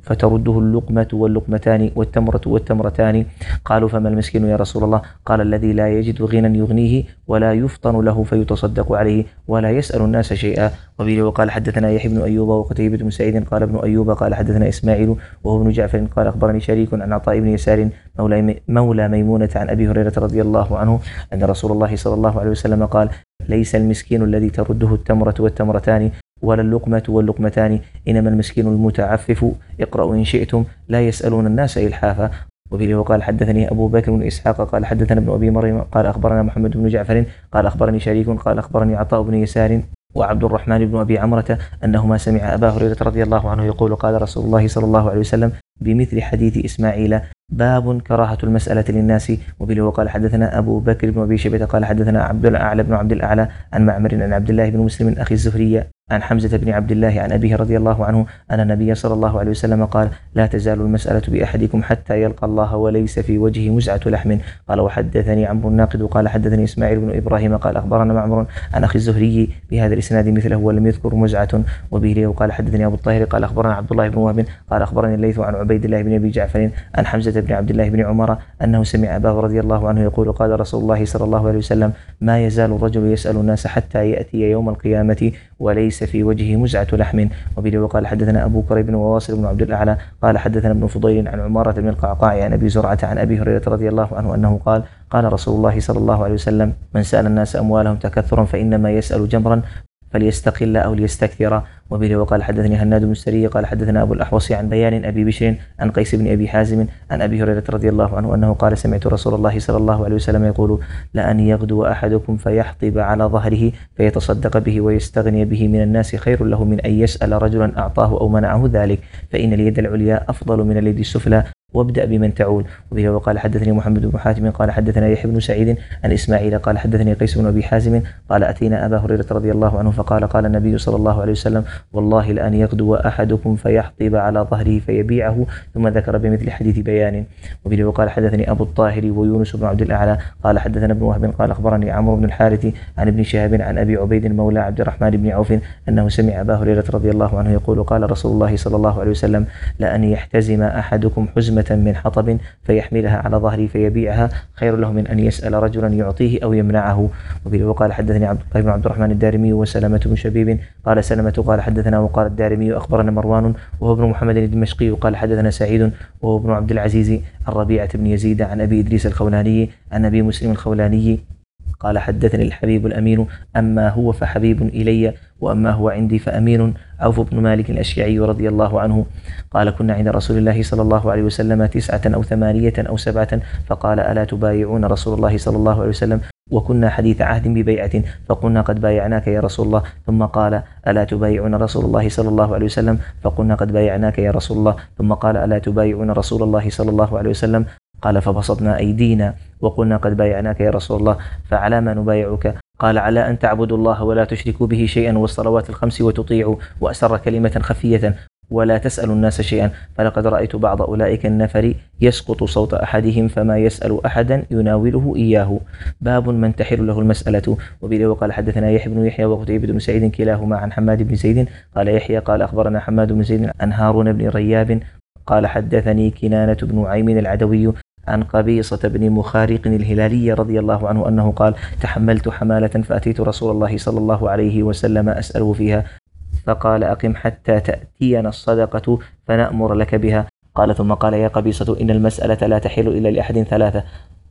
فترده اللقمة واللقمتان والتمرة والتمرتان. قالوا فما المسكين يا رسول الله؟ قال الذي لا يجد غنى يغنيه ولا يفطن له فيتصدق عليه ولا يسأل الناس شيئا. وبه وقال حدثنا يحيى بن أيوب وقتيبة بن سعيد قال ابن أيوب قال حدثنا إسماعيل وهو ابن جعفر قال أخبرني شريك عن عطاء بن يسار مولى ميمونة عن أبي هريرة رضي الله عنه أن رسول الله صلى الله عليه وسلم قال ليس المسكين الذي ترده التمرة والتمرتان ولا اللقمة واللقمتان، إنما المسكين المتعفف. اقرأوا إن شئتم لا يسألون الناس إلحافا. وبه وقال حدثني أبو بكر بن إسحاق قال حدثنا ابن أبي مريم قال أخبرنا محمد بن جعفر قال أخبرني شريك قال أخبرني عطاء بن يسار وعبد الرحمن بن أبي عمرة أنهما سمع أبا هريرة رضي الله عنه يقول قال رسول الله صلى الله عليه وسلم بمثل حديث إسماعيل باب كراهة المسألة للناس. وبه وقال حدثنا أبو بكر بن أبي شيبة قال حدثنا عبد الأعلى بن عبد الأعلى عن معمر عن عبد الله بن مسلم أخي الزهري عن حمزة بن عبد الله عن أبيه رضي الله عنه أن النبي صلى الله عليه وسلم قال لا تزال المسألة بأحدكم حتى يلقى الله وليس في وجهه مزعة لحم. قال وحدثني عمرو الناقد قال حدثني إسماعيل بن إبراهيم قال أخبرنا معمر عن أخي الزهري بهذا الإسناد مثله ولم يذكر مزعة. وبه وقال حدثني أبو الطاهر قال أخبرنا عبد الله بن وهب قال أخبرني الليث عن عبيد الله بن أبي جعفر عن حمزة بن عبد الله بن عمر أنه سمع أباه رضي الله عنه يقول قال رسول الله صلى الله عليه وسلم ما يزال الرجل يسأل الناس حتى يأتي يوم القيامة وليس في وجهه مزعة لحم. وبه وقال حدثنا أبو كريب وواصل بن عبد الأعلى قال حدثنا ابن فضيل عن عمارة بن القعقاع عن أبي زرعة عن أبي هريرة رضي الله عنه أنه قال قال رسول الله صلى الله عليه وسلم من سأل الناس أموالهم تكثرا فإنما يسأل جمرا فليستقل أو ليستكثر. وبه وقال حدثني هناد بن السري قال حدثنا أبو الأحوص عن بيان أبي بشر عن قيس بن أبي حازم عن أبي هريرة رضي الله عنه أنه قال سمعت رسول الله صلى الله عليه وسلم يقول لأن يغدو أحدكم فيحطب على ظهره فيتصدق به ويستغني به من الناس خير له من أن يسأل رجلا أعطاه أو منعه ذلك، فإن اليد العليا أفضل من اليد السفلى وابدأ بمن تعول. وبه وقال حدثني محمد بن حاتم قال حدثنا يحيى بن سعيد عن إسماعيل قال حدثني قيس بن أبي حازم قال أتينا أبا هريرة رضي الله عنه فقال قال النبي صلى الله عليه وسلم والله لأن يغدو أحدكم فيحطب على ظهره فيبيعه، ثم ذكر بمثل حديث بيان. وبه وقال حدثني أبو الطاهر ويونس بن عبد الأعلى قال حدثنا ابن وهب قال أخبرني عمرو بن الحارث عن ابن شهاب عن أبي عبيد مولى عبد الرحمن بن عوف أنه سمع أبا هريرة رضي الله عنه يقول قال رسول الله صلى الله عليه وسلم لأن يحتزم أحدكم حزمة من حطب فيحملها على ظهره فيبيعها خير له من أن يسأل رجلا يعطيه أو يمنعه. وبه وقال حدثني عبد الله بن عبد الرحمن الدارمي وسلمة بن شبيب قال سلمة قال حدثنا وقال الدارمي أخبرنا مروان وهو ابن محمد الدمشقي قال حدثنا سعيد وهو ابن عبد العزيز عن ربيعة بن يزيد عن أبي إدريس الخولاني عن أبي مسلم الخولاني قال حدثني الحبيب الأمين أما هو فحبيب إلي وأما هو عندي فأمين عوف بن مالك الأشيعي رضي الله عنه قال كنا عند رسول الله صلى الله عليه وسلم تسعة أو ثمانية أو سبعة فقال ألا تبايعون رسول الله صلى الله عليه وسلم وكنا حديث عهد ببيعة فقلنا قد بايعناك يا رسول الله، ثم قال ألا تبايعون رسول الله صلى الله عليه وسلم فقلنا قد بايعناك يا رسول الله، ثم قال ألا تبايعون رسول الله صلى الله عليه وسلم قال فبسطنا أيدينا وقلنا قد بايعناك يا رسول الله فعلى ما نبايعك؟ قال على أن تعبدوا الله ولا تشركوا به شيئا والصلوات الخمس وتطيعوا وأسر كلمة خفية ولا تسأل الناس شيئا، فلقد رأيت بعض أولئك النفر يسقط صوت أحدهم فما يسأل أحدا يناوله إياه. باب من تحل له المسألة. وبه وقال حدثنا يحيى بن يحيى وقتيبة بن سعيد كلاهما عن حماد بن زيد قال يحيى قال أخبرنا حماد بن زيد عن هارون بن رياب قال حدثني كنانة بن عيم العدوي عن قبيصة بن مخارق الهلالي رضي الله عنه أنه قال تحملت حمالة فأتيت رسول الله صلى الله عليه وسلم أسأله فيها فقال أقم حتى تأتينا الصدقة فنأمر لك بها. قال ثم قال يا قبيصة إن المسألة لا تحل إلا لأحد ثلاثة: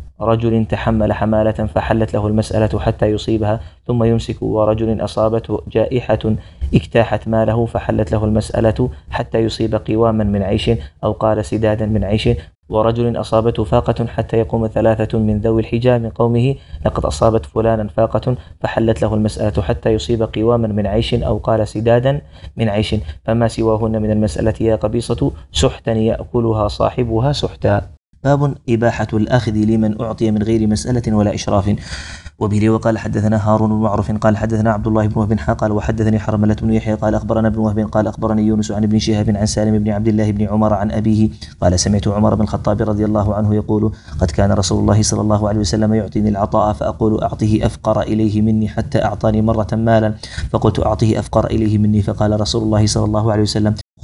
رجل تحمل حمالة فحلت له المسألة حتى يصيبها ثم يمسك، ورجل أصابته جائحة اجتاحت ماله فحلت له المسألة حتى يصيب قواما من عيش أو قال سدادا من عيش، ورجل أصابته فاقة حتى يقوم ثلاثة من ذوي الحجى من قومه لقد أصابت فلانا فاقة فحلت له المسألة حتى يصيب قواما من عيش أو قال سدادا من عيش، فما سواهن من المسألة يا قبيصة سحتا يأكلها صاحبها سحتا. باب إباحة الأخذ لمن أعطي من غير مسألة ولا إشراف. وبه وقال حدثنا هارون بن معروف قال حدثنا عبد الله بن وهب قال وحدثني حرملة بن يحيى قال أخبرنا ابن وهب قال أخبرني يونس عن ابن شهاب عن سالم بن عبد الله بن عمر عن أبيه قال سمعت عمر بن الخطاب رضي الله عنه يقول قد كان رسول الله صلى الله عليه وسلم يعطيني العطاء فأقول أعطه أفقر إليه مني حتى أعطاني مرة مالا فقلت أعطه أفقر إليه مني فقال رسول الله صلى الله عليه وسلم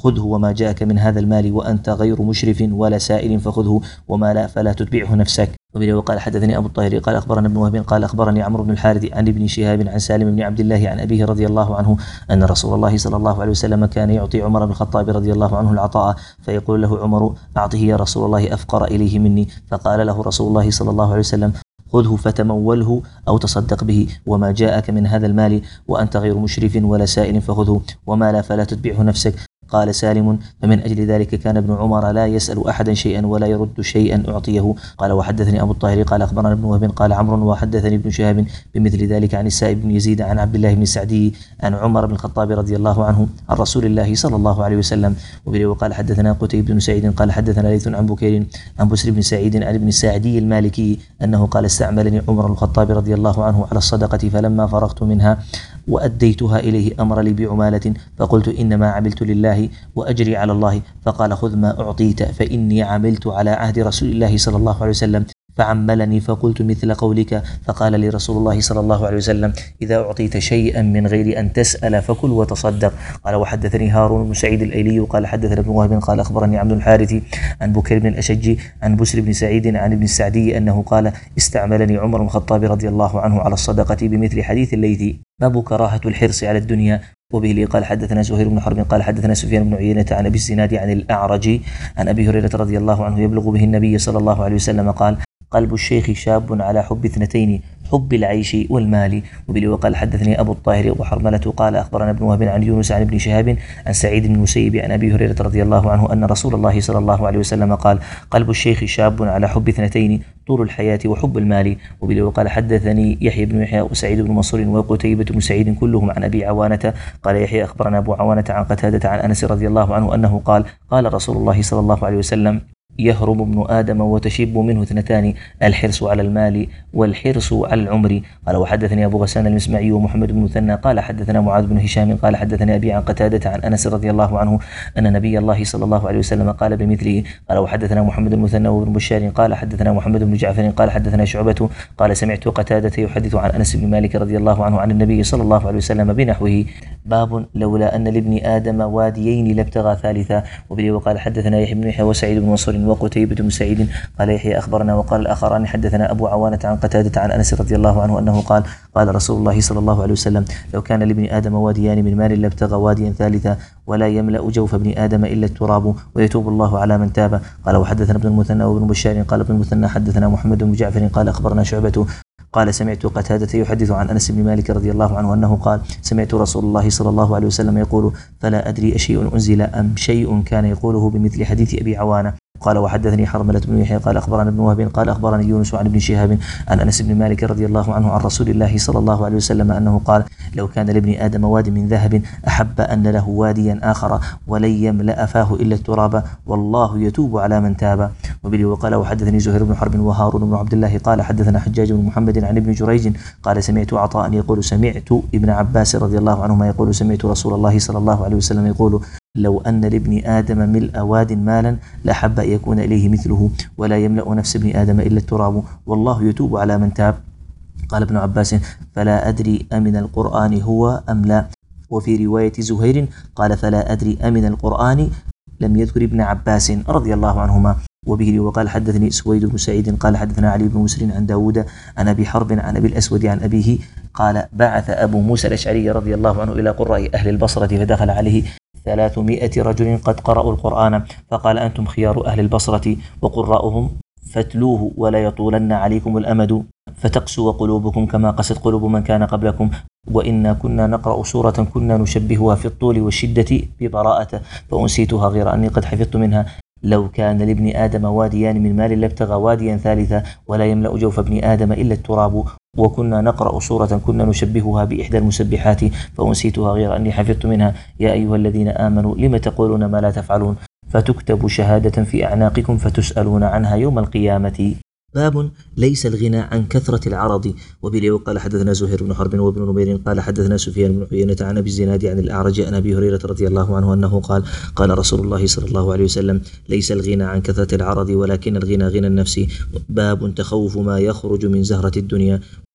خذه وما جاءك من هذا المال وأنت غير مشرف ولا سائل فخذه وما لا فلا تتبعه نفسك. وقال حدثني أبو الطاهر قال أخبرنا ابن وهب قال أخبرني عمرو بن الحارث عن ابن شهاب عن سالم بن عبد الله عن أبيه رضي الله عنه أن رسول الله صلى الله عليه وسلم كان يعطي عمر بن الخطاب رضي الله عنه العطاء فيقول له عمر أعطه يا رسول الله أفقر إليه مني، فقال له رسول الله صلى الله عليه وسلم خذه فتموله أو تصدق به وما جاءك من هذا المال وأنت غير مشرف ولا سائل فخذه وما لا فلا تتبعه نفسك. قال سالم فمن أجل ذلك كان ابن عمر لا يسأل أحدا شيئا ولا يرد شيئا أعطيه. قال وحدثني أبو الطاهر قال أخبرنا ابن وهب قال عمرو وحدثني ابن شهاب بمثل ذلك عن السائب بن يزيد عن عبد الله بن السعدي عن عمر بن الخطاب رضي الله عنه عن رسول الله صلى الله عليه وسلم. وقال حدثنا قتيبة بن سعيد قال حدثنا ليث عن بكير عن بسر بن سعيد عن ابن السعدي المالكي أنه قال استعملني عمر بن الخطاب رضي الله عنه على الصدقة فلما فرغت منها وأديتها إليه أمر لي بعمالة فقلت إنما عملت لله وأجري على الله، فقال خذ ما أعطيت فإني عملت على عهد رسول الله صلى الله عليه وسلم فعملني فقلت مثل قولك، فقال لي رسول الله صلى الله عليه وسلم إذا أعطيت شيئا من غير أن تسأل فكل وتصدق. قال وحدثني هارون بن سعيد الأيلي قال حدثنا ابن وهب قال أخبرني عبد الحارث عن بكير بن الأشج عن بسر بن سعيد عن ابن السعدي أنه قال استعملني عمر بن الخطاب رضي الله عنه على الصدقة بمثل حديث الليث. باب كراهة الحرص على الدنيا. وبه قال حدثنا زهير بن حرب قال حدثنا سفيان بن عيينة عن أبي الزناد عن الأعرج عن أبي هريرة رضي الله عنه يبلغ به النبي صلى الله عليه وسلم قال قلب الشيخ شاب على حب اثنتين حب العيش والمال. وبه وقال حدثني أبو الطاهر وحرملة قال أخبرنا ابن وهب عن يونس عن ابن شهاب عن سعيد بن المسيب عن أبي هريرة رضي الله عنه أن رسول الله صلى الله عليه وسلم قال قلب الشيخ شاب على حب اثنتين طول الحياة وحب المال. وبه وقال حدثني يحيى بن يحيى وسعيد بن منصور وقتيبة بن سعيد كلهم عن أبي عوانة قال يحيى أخبرنا أبو عوانة عن قتادة عن أنس رضي الله عنه أنه قال قال رسول الله صلى الله عليه وسلم يهرب ابن آدم وتشب منه اثنتان الحرص على المال والحرص على العمر. قال وحدثني أبو غسان المسمعي ومحمد بن مثنى قال حدثنا معاذ بن هشام قال حدثنا أبي عن قتادة عن أنس رضي الله عنه أن نبي الله صلى الله عليه وسلم قال بمثله. قال وحدثنا محمد بن مثنى وابن بشار قال حدثنا محمد بن جعفر قال حدثنا شعبة قال سمعت قتادة يحدث عن أنس بن مالك رضي الله عنه عن النبي صلى الله عليه وسلم بنحوه. باب لولا أن لابن آدم واديين لابتغى ثالثا. وبه وقال حدثنا يحيى بن يحيى وسعيد بن منصور وقتيبة بن سعيد قال يحيى أخبرنا وقال الآخران حدثنا أبو عوانة عن قتادة عن أنس رضي الله عنه أنه قال قال رسول الله صلى الله عليه وسلم لو كان لابن آدم واديان من مال لابتغى واديا ثالثا ولا يملأ جوف ابن آدم إلا التراب ويتوب الله على من تاب. قال وحدثنا ابن المثنى وابن بشار قال ابن المثنى حدثنا محمد بن جعفر قال أخبرنا شعبة قال سمعت قتادة يحدث عن أنس بن مالك رضي الله عنه أنه قال سمعت رسول الله صلى الله عليه وسلم يقول فلا أدري أشيء أنزل أم شيء كان يقوله بمثل حديث أبي عوانة. قال وحدثني حرملة بن يحيى قال أخبرنا ابن وهب قال أخبرني يونس عن ابن شهاب عن أنس بن مالك رضي الله عنه عن رسول الله صلى الله عليه وسلم أنه قال لو كان لابن آدم واد من ذهب أحب أن له واديا آخر ولن يملأ فاه إلا التراب والله يتوب على من تاب. وبه وقال وحدثني زهير بن حرب وهارون بن عبد الله قال حدثنا حجاج بن محمد عن ابن جريج قال سمعت عطاء يقول سمعت ابن عباس رضي الله عنهما يقول سمعت رسول الله صلى الله عليه وسلم يقول لو أن لابن آدم ملء واد مالا لأحب أن يكون إليه مثله ولا يملأ نفس ابن آدم إلا التراب والله يتوب على من تاب. قال ابن عباس فلا أدري أمن القرآن هو أم لا. وفي رواية زهير قال فلا أدري أمن القرآن لم يذكر ابن عباس رضي الله عنهما. وبه وقال حدثني سويد بن سعيد قال حدثنا علي بن مسر عن داود عن أبي حرب عن أبي الأسود عن أبيه قال بعث أبو موسى الأشعري رضي الله عنه إلى قراء أهل البصرة فدخل عليه ثلاثمائة رجل قد قرأوا القرآن فقال أنتم خيار أهل البصرة وقراؤهم فاتلوه ولا يطولن عليكم الأمد فتقسو قلوبكم كما قست قلوب من كان قبلكم وإنا كنا نقرأ سورة كنا نشبهها في الطول والشدة ببراءة فأنسيتها غير أني قد حفظت منها لو كان لابن آدم واديان من مال لابتغى واديا ثالثا ولا يملأ جوف ابن آدم إلا التراب وكنا نقرأ سورة كنا نشبهها بإحدى المسبحات فأنسيتها غير أني حفظت منها يا أيها الذين آمنوا لم تقولون ما لا تفعلون فتكتب شهادة في أعناقكم فتسألون عنها يوم القيامة. باب ليس الغنى عن كثرة العرض. وبه وقال حدثنا زهير بن حرب وابن نمير قال حدثنا سفيان بن عيينة عن أبي الزناد عن الأعرج عن أبي هريرة رضي الله عنه أنه قال قال رسول الله صلى الله عليه وسلم ليس الغنى عن كثرة العرض ولكن الغنى غنى النفس. باب تخوف ما يخرج من زهرة الدنيا.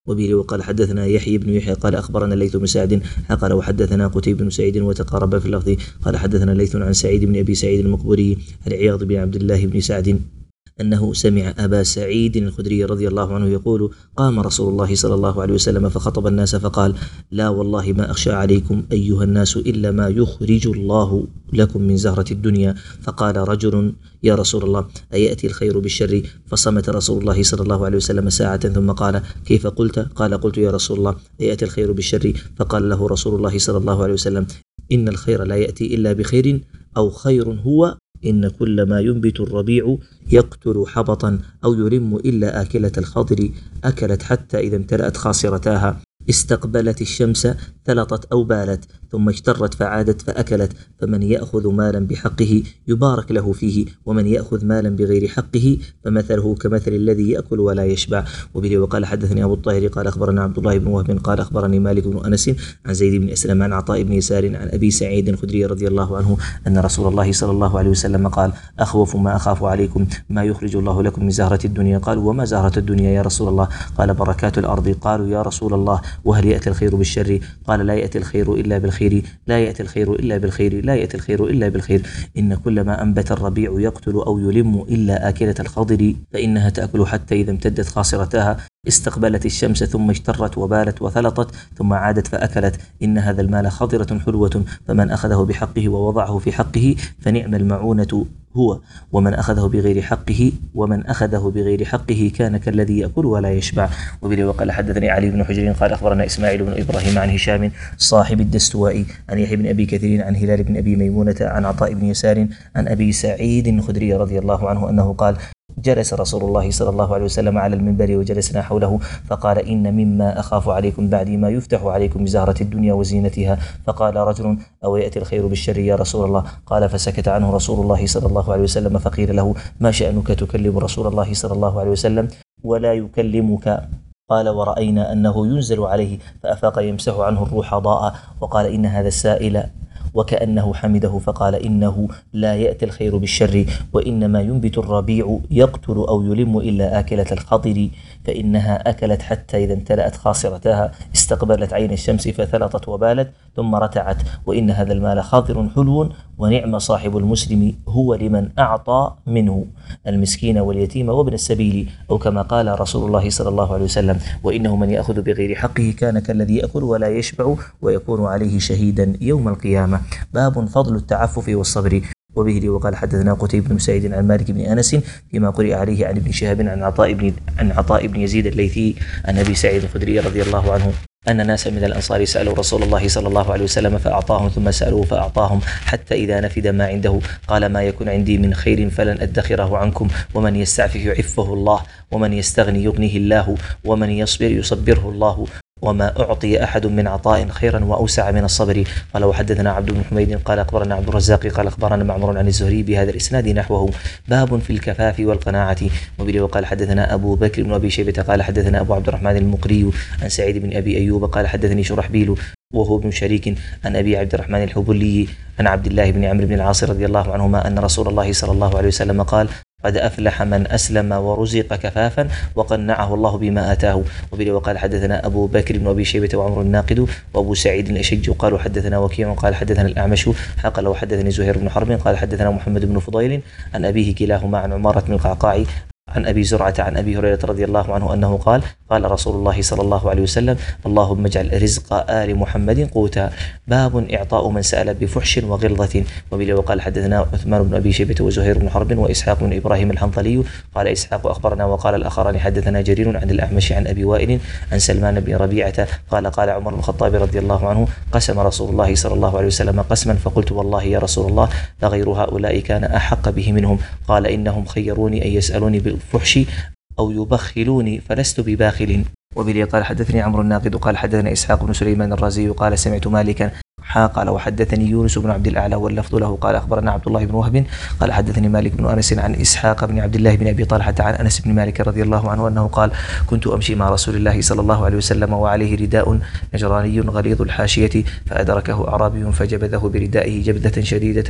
وبه وقال حدثنا يحيى بن يحيى قال أخبرنا الليث بن سعد قال وحدثنا قتيبة بن سعيد وتقارب في اللفظ قال حدثنا الليث عن سعيد بن أبي سعيد المقبري عن عياض بن عبد الله بن سعد أنه سمع أبا سعيد الخدري رضي الله عنه يقول قام رسول الله صلى الله عليه وسلم فخطب الناس فقال لا والله ما أخشى عليكم أيها الناس إلا ما يخرج الله لكم من زهرة الدنيا. فقال رجل يا رسول الله أيأتي الخير بالشر؟ فصمت رسول الله صلى الله عليه وسلم ساعة ثم قال كيف قلت؟ قال قلت يا رسول الله أيأتي الخير بالشر؟ فقال له رسول الله صلى الله عليه وسلم إن الخير لا يأتي إلا بخير أو خير هو إن كل ما ينبت الربيع يقتل حبطا أو يرم إلا آكلة الخضر أكلت حتى إذا امتلأت خاصرتاها استقبلت الشمس ثلطت أو بالت ثم اجترت فعادت فأكلت. فمن يأخذ مالا بحقه يبارك له فيه ومن يأخذ مالا بغير حقه فمثله كمثل الذي يأكل ولا يشبع. وبه وقال حدثني أبو الطاهر قال أخبرنا عبد الله بن وهب قال أخبرني مالك بن أنس عن زيد بن أسلم عن عطاء بن يسار عن أبي سعيد الخدري رضي الله عنه أن رسول الله صلى الله عليه وسلم قال أخوف ما أخاف عليكم ما يخرج الله لكم من زهرة الدنيا. قالوا وما زهرة الدنيا يا رسول الله؟ قال بركات الأرض. قالوا يا رسول الله وهل يأتي الخير بالشر؟ قال لا يأتي الخير إلا بالخير لا يأتي الخير إلا بالخير لا يأتي الخير إلا بالخير إن كل ما أنبت الربيع يقتل أو يلم إلا آكلة الخضر فإنها تأكل حتى إذا امتدت خاصرتها استقبلت الشمس ثم اجترت وبالت وثلطت ثم عادت فأكلت إن هذا المال خضرة حلوة فمن أخذه بحقه ووضعه في حقه فنعم المعونة هو ومن أخذه بغير حقه ومن أخذه بغير حقه كان كالذي يأكل ولا يشبع. وبه وقال حدثني علي بن حجر قال أخبرنا إسماعيل بن إبراهيم عن هشام صاحب الدستوائي عن يحيى بن أبي كثير عن هلال بن أبي ميمونة عن عطاء بن يسار عن أبي سعيد الخدري رضي الله عنه أنه قال جلس رسول الله صلى الله عليه وسلم على المنبر وجلسنا حوله فقال إن مما أخاف عليكم بعدي ما يفتح عليكم بزهرة الدنيا وزينتها. فقال رجل أو يأتي الخير بالشر يا رسول الله؟ قال فسكت عنه رسول الله صلى الله عليه وسلم فقيل له ما شأنك تكلم رسول الله صلى الله عليه وسلم ولا يكلمك؟ قال ورأينا أنه ينزل عليه فأفاق يمسح عنه الروح ضاء وقال إن هذا السائل وكأنه حمده فقال إنه لا يأتي الخير بالشر وإنما ينبت الربيع يقتل أو يلم إلا آكلة الخضر فإنها أكلت حتى إذا امتلأت خاصرتها استقبلت عين الشمس فثلطت وبالت ثم رتعت وإن هذا المال خاضر حلو ونعم صاحب المسلم هو لمن أعطى منه المسكين واليتيم وابن السبيل أو كما قال رسول الله صلى الله عليه وسلم وإنه من يأخذ بغير حقه كان كالذي يأكل ولا يشبع ويكون عليه شهيدا يوم القيامة. باب فضل التعفف والصبر. وبه وقال حدثنا قتيبة بن سعيد عن مالك بن أنس فيما قرئ عليه عن ابن شهاب عن عطاء بن عن عطاء بن يزيد الليثي عن أبي سعيد الخدري رضي الله عنه أن ناسا من الأنصار سألوا رسول الله صلى الله عليه وسلم فأعطاهم ثم سألوه فأعطاهم حتى إذا نفد ما عنده قال ما يكن عندي من خير فلن أدخره عنكم ومن يستعفف يعفه الله ومن يستغني يغنيه الله ومن يصبر يصبره الله وما أعطي أحد من عطاء خيرا وأوسع من الصبر. قال وحدثنا عبد بن حميد قال أخبرنا عبد الرزاق قال أخبرنا معمر عن الزهري بهذا الإسناد نحوه. باب في الكفاف والقناعة. وبه وقال حدثنا أبو بكر بن أبي شيبة قال حدثنا أبو عبد الرحمن المقري عن سعيد بن أبي أيوب قال حدثني شرحبيل وهو ابن شريك عن أبي عبد الرحمن الحبلي عن عبد الله بن عمرو بن العاص رضي الله عنهما أن رسول الله صلى الله عليه وسلم قال قد أفلح من أسلم ورزق كفافا وقنعه الله بما آتاه. وبه وقال حدثنا أبو بكر بن أبي شيبة وعمر الناقد وأبو سعيد الأشج قالوا حدثنا وكيع قال حدثنا الأعمش قال وحدثني زهير بن حرب قال حدثنا محمد بن فضيل عن أبيه كلاهما عن عمارة بن القعقاع عن أبي زرعة عن أبي هريرة رضي الله عنه أنه قال قال رسول الله صلى الله عليه وسلم اللهم اجعل رزق آل محمد قوتا. باب إعطاء من سأل بفحش وغلظة. وبه وقال حدثنا عثمان بن أبي شيبة وزهير بن حرب وإسحاق بن إبراهيم الحنظلي قال إسحاق أخبرنا وقال الآخران حدثنا جرير عن الأعمش عن أبي وائل عن سلمان بن ربيعة قال قال عمر بن الخطاب رضي الله عنه قسم رسول الله صلى الله عليه وسلم قسما فقلت والله يا رسول الله لغير هؤلاء كان أحق به منهم. قال إنهم خيروني أن يسألوني بالفحش أو يبخلوني فلست بباخل. وبه قال حدثني عمرو الناقد قال حدثنا إسحاق بن سليمان الرازي قال سمعت مالكا قال وحدثني يونس بن عبد الأعلى واللفظ له قال أخبرنا عبد الله بن وهب قال حدثني مالك بن أنس عن إسحاق بن عبد الله بن أبي طلحة عن أنس بن مالك رضي الله عنه أنه قال كنت أمشي مع رسول الله صلى الله عليه وسلم وعليه رداء نجراني غليظ الحاشية فأدركه أعرابي فجبذه بردائه جبذة شديدة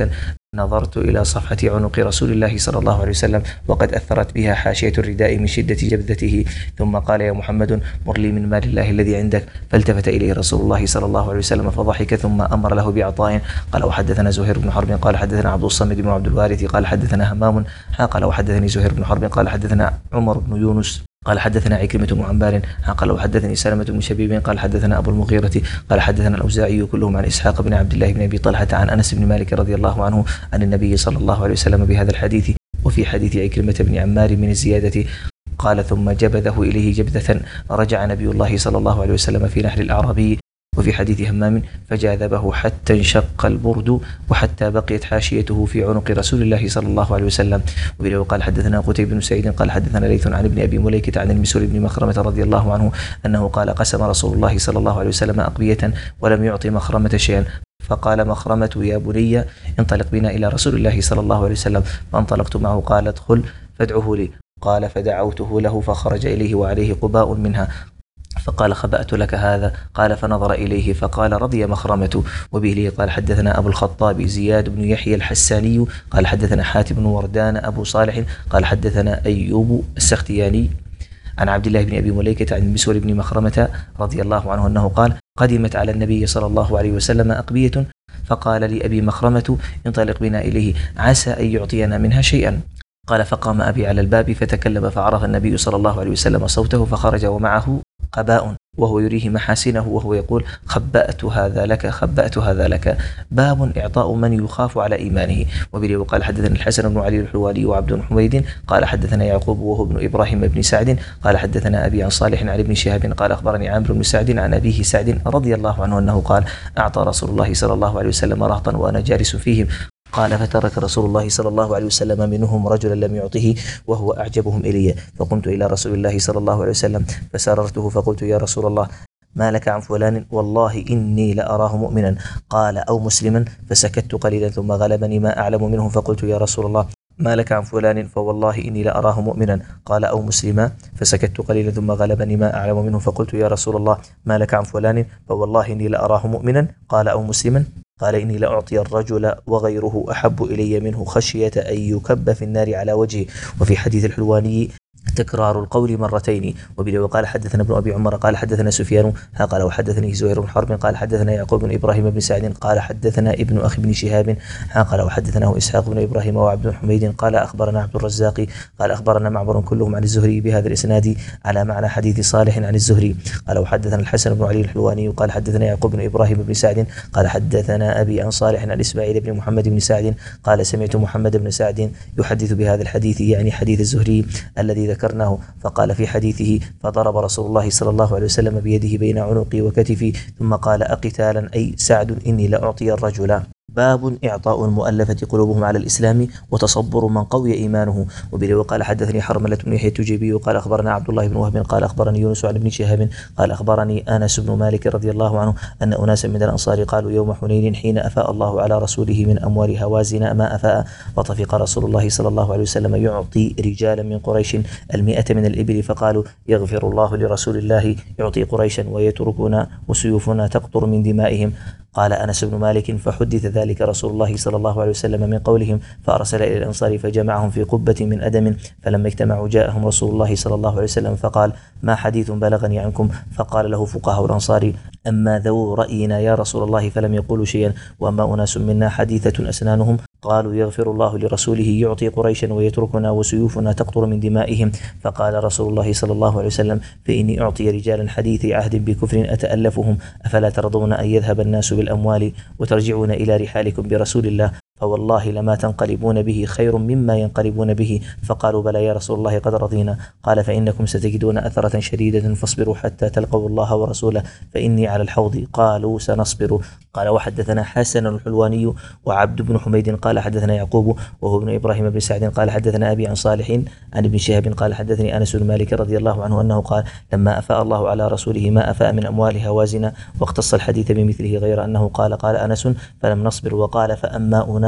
نظرت إلى صفحة عنق رسول الله صلى الله عليه وسلم وقد أثرت بها حاشية الرداء من شدة جبذته، ثم قال: يا محمد مر لي من مال الله الذي عندك. فالتفت إليه رسول الله صلى الله عليه وسلم فضحك، ثم أمر له بعطاء. قال: وحدثنا زهير بن حرب قال حدثنا عبد الصمد بن عبد الوارث قال حدثنا همام قال وحدثني زهير بن حرب قال حدثنا عمر بن يونس قال حدثنا عكرمة بن عمار قال وحدثني سلمة بن شبيب قال حدثنا أبو المغيرة قال حدثنا الأوزاعي كلهم عن إسحاق بن عبد الله بن أبي طلحة عن أنس بن مالك رضي الله عنه عن النبي صلى الله عليه وسلم بهذا الحديث. وفي حديث عكرمة بن عمار من الزيادة قال: ثم جبذه إليه جبذة رجع نبي الله صلى الله عليه وسلم في نحر الأعرابي. وفي حديث همام: فجاذبه حتى انشق البرد وحتى بقيت حاشيته في عنق رسول الله صلى الله عليه وسلم. وبه قال حدثنا قتيبة بن سعيد قال حدثنا ليث عن ابن أبي مليكة عن المسور بن مخرمة رضي الله عنه أنه قال: قسم رسول الله صلى الله عليه وسلم أقبية ولم يعطي مخرمة شيئا، فقال مخرمة: يا بني انطلق بنا إلى رسول الله صلى الله عليه وسلم. فانطلقت معه. قال: ادخل فادعه لي. قال: فدعوته له فخرج إليه وعليه قباء منها. فقال: خبأت لك هذا. قال: فنظر إليه فقال: رضي مخرمة. وبه قال حدثنا أبو الخطاب زياد بن يحيى الحساني قال حدثنا حاتم بن وردان أبو صالح قال حدثنا أيوب السختياني عن عبد الله بن أبي مليكة عن المسور بن مخرمة رضي الله عنه أنه قال: قدمت على النبي صلى الله عليه وسلم أقبية، فقال لأبي مخرمة: انطلق بنا إليه عسى أن يعطينا منها شيئا. قال: فقام أبي على الباب فتكلم، فعرف النبي صلى الله عليه وسلم صوته فخرج ومعه قباء وهو يريه محاسنه وهو يقول: خبأت هذا لك خبأت هذا لك. باب إعطاء من يخاف على إيمانه. وبه قال حدثنا الحسن بن علي الحلواني وعبد بن حميد قال حدثنا يعقوب وهو ابن إبراهيم بن سعد قال حدثنا أبي عن صالح عن ابن شهاب قال أخبرني عامر بن سعد عن أبيه سعد رضي الله عنه أنه قال: أعطى رسول الله صلى الله عليه وسلم رهطا وأنا جالس فيهم. قال: فترك رسول الله صلى الله عليه وسلم منهم رجلا لم يعطه وهو أعجبهم إلي، فقمت إلى رسول الله صلى الله عليه وسلم فسررته فقلت: يا رسول الله ما لك عن فلان؟ والله إني لأراه مؤمنا. قال: أو مسلما. فسكت قليلا ثم غلبني ما أعلم منه فقلت: يا رسول الله ما لك عن فلان؟ فوالله إني لأراه مؤمنا. قال: أو مسلما. فسكت قليلا ثم غلبني ما أعلم منه فقلت: يا رسول الله ما لك عن فلان؟ فوالله إني لأراه مؤمنا. قال: أو مسلما. قال: إني لأعطي الرجل وغيره أحب إلي منه خشية أن يكب في النار على وجهه. وفي حديث الحلواني تكرار القول مرتين. وبه قال حدثنا ابن أبي عمر قال حدثنا سفيان قال وحدثني زهير بن حرب قال حدثنا يعقوب بن إبراهيم بن سعد قال حدثنا ابن أخي بن شهاب قال وحدثناه إسحاق بن إبراهيم وعبد بن حميد قال أخبرنا عبد الرزاق قال أخبرنا معمر كلهم عن الزهري بهذا الإسناد على معنى حديث صالح عن الزهري. قال وحدثنا الحسن بن علي الحلواني قال حدثنا يعقوب بن إبراهيم بن سعد قال حدثنا أبي عن صالح عن إسماعيل بن محمد بن سعد قال سمعت محمد بن سعد يحدث بهذا الحديث يعني حديث الزهري الذي ذكرناه. فقال في حديثه: فضرب رسول الله صلى الله عليه وسلم بيده بين عنقي وكتفي ثم قال: أقتالا أي سعد إني لأعطي الرجل. باب إعطاء المؤلفة قلوبهم على الإسلام وتصبر من قوي إيمانه. وبه وقال حدثني حرملة بن يحيى التجيبي قال أخبرنا عبد الله بن وهب قال أخبرني يونس عن ابن شهاب قال أخبرني أنس بن مالك رضي الله عنه أن أناسا من الأنصار قالوا يوم حنين حين أفاء الله على رسوله من أموال هوازن ما أفاء، وطفق رسول الله صلى الله عليه وسلم يعطي رجالا من قريش المئة من الإبل، فقالوا: يغفر الله لرسول الله يعطي قريشا ويتركنا وسيوفنا تقطر من دمائهم. قال أنس بن مالك: فحدث ذلك رسول الله صلى الله عليه وسلم من قولهم، فأرسل إلى الأنصار فجمعهم في قبة من أدم، فلما اجتمعوا جاءهم رسول الله صلى الله عليه وسلم فقال: ما حديث بلغني عنكم؟ فقال له فقهاء الأنصار: أما ذو رأينا يا رسول الله فلم يقولوا شيئا، وأما أناس منا حديثة أسنانهم قالوا: يغفر الله لرسوله يعطي قريشا ويتركنا وسيوفنا تقطر من دمائهم. فقال رسول الله صلى الله عليه وسلم: فإني أعطي رجالا حديثي عهد بكفر أتألفهم، أفلا ترضون أن يذهب الناس بالأموال وترجعون إلى رحالكم برسول الله؟ فوالله لما تنقلبون به خير مما ينقلبون به. فقالوا: بلى يا رسول الله قد رضينا. قال: فإنكم ستجدون أثرة شديدة فاصبروا حتى تلقوا الله ورسوله فإني على الحوض. قالوا: سنصبر. قال وحدثنا حسن الحلواني وعبد بن حميد قال حدثنا يعقوب وهو ابن إبراهيم بن سعد قال حدثنا أبي عن صالح عن ابن شهاب قال حدثني أنس بن مالك رضي الله عنه أنه قال: لما أفاء الله على رسوله ما أفاء من أموال هوازن، واختص الحديث بمثله غير أنه قال: قال أنس: فلم نصبر. وقال: فأما أناس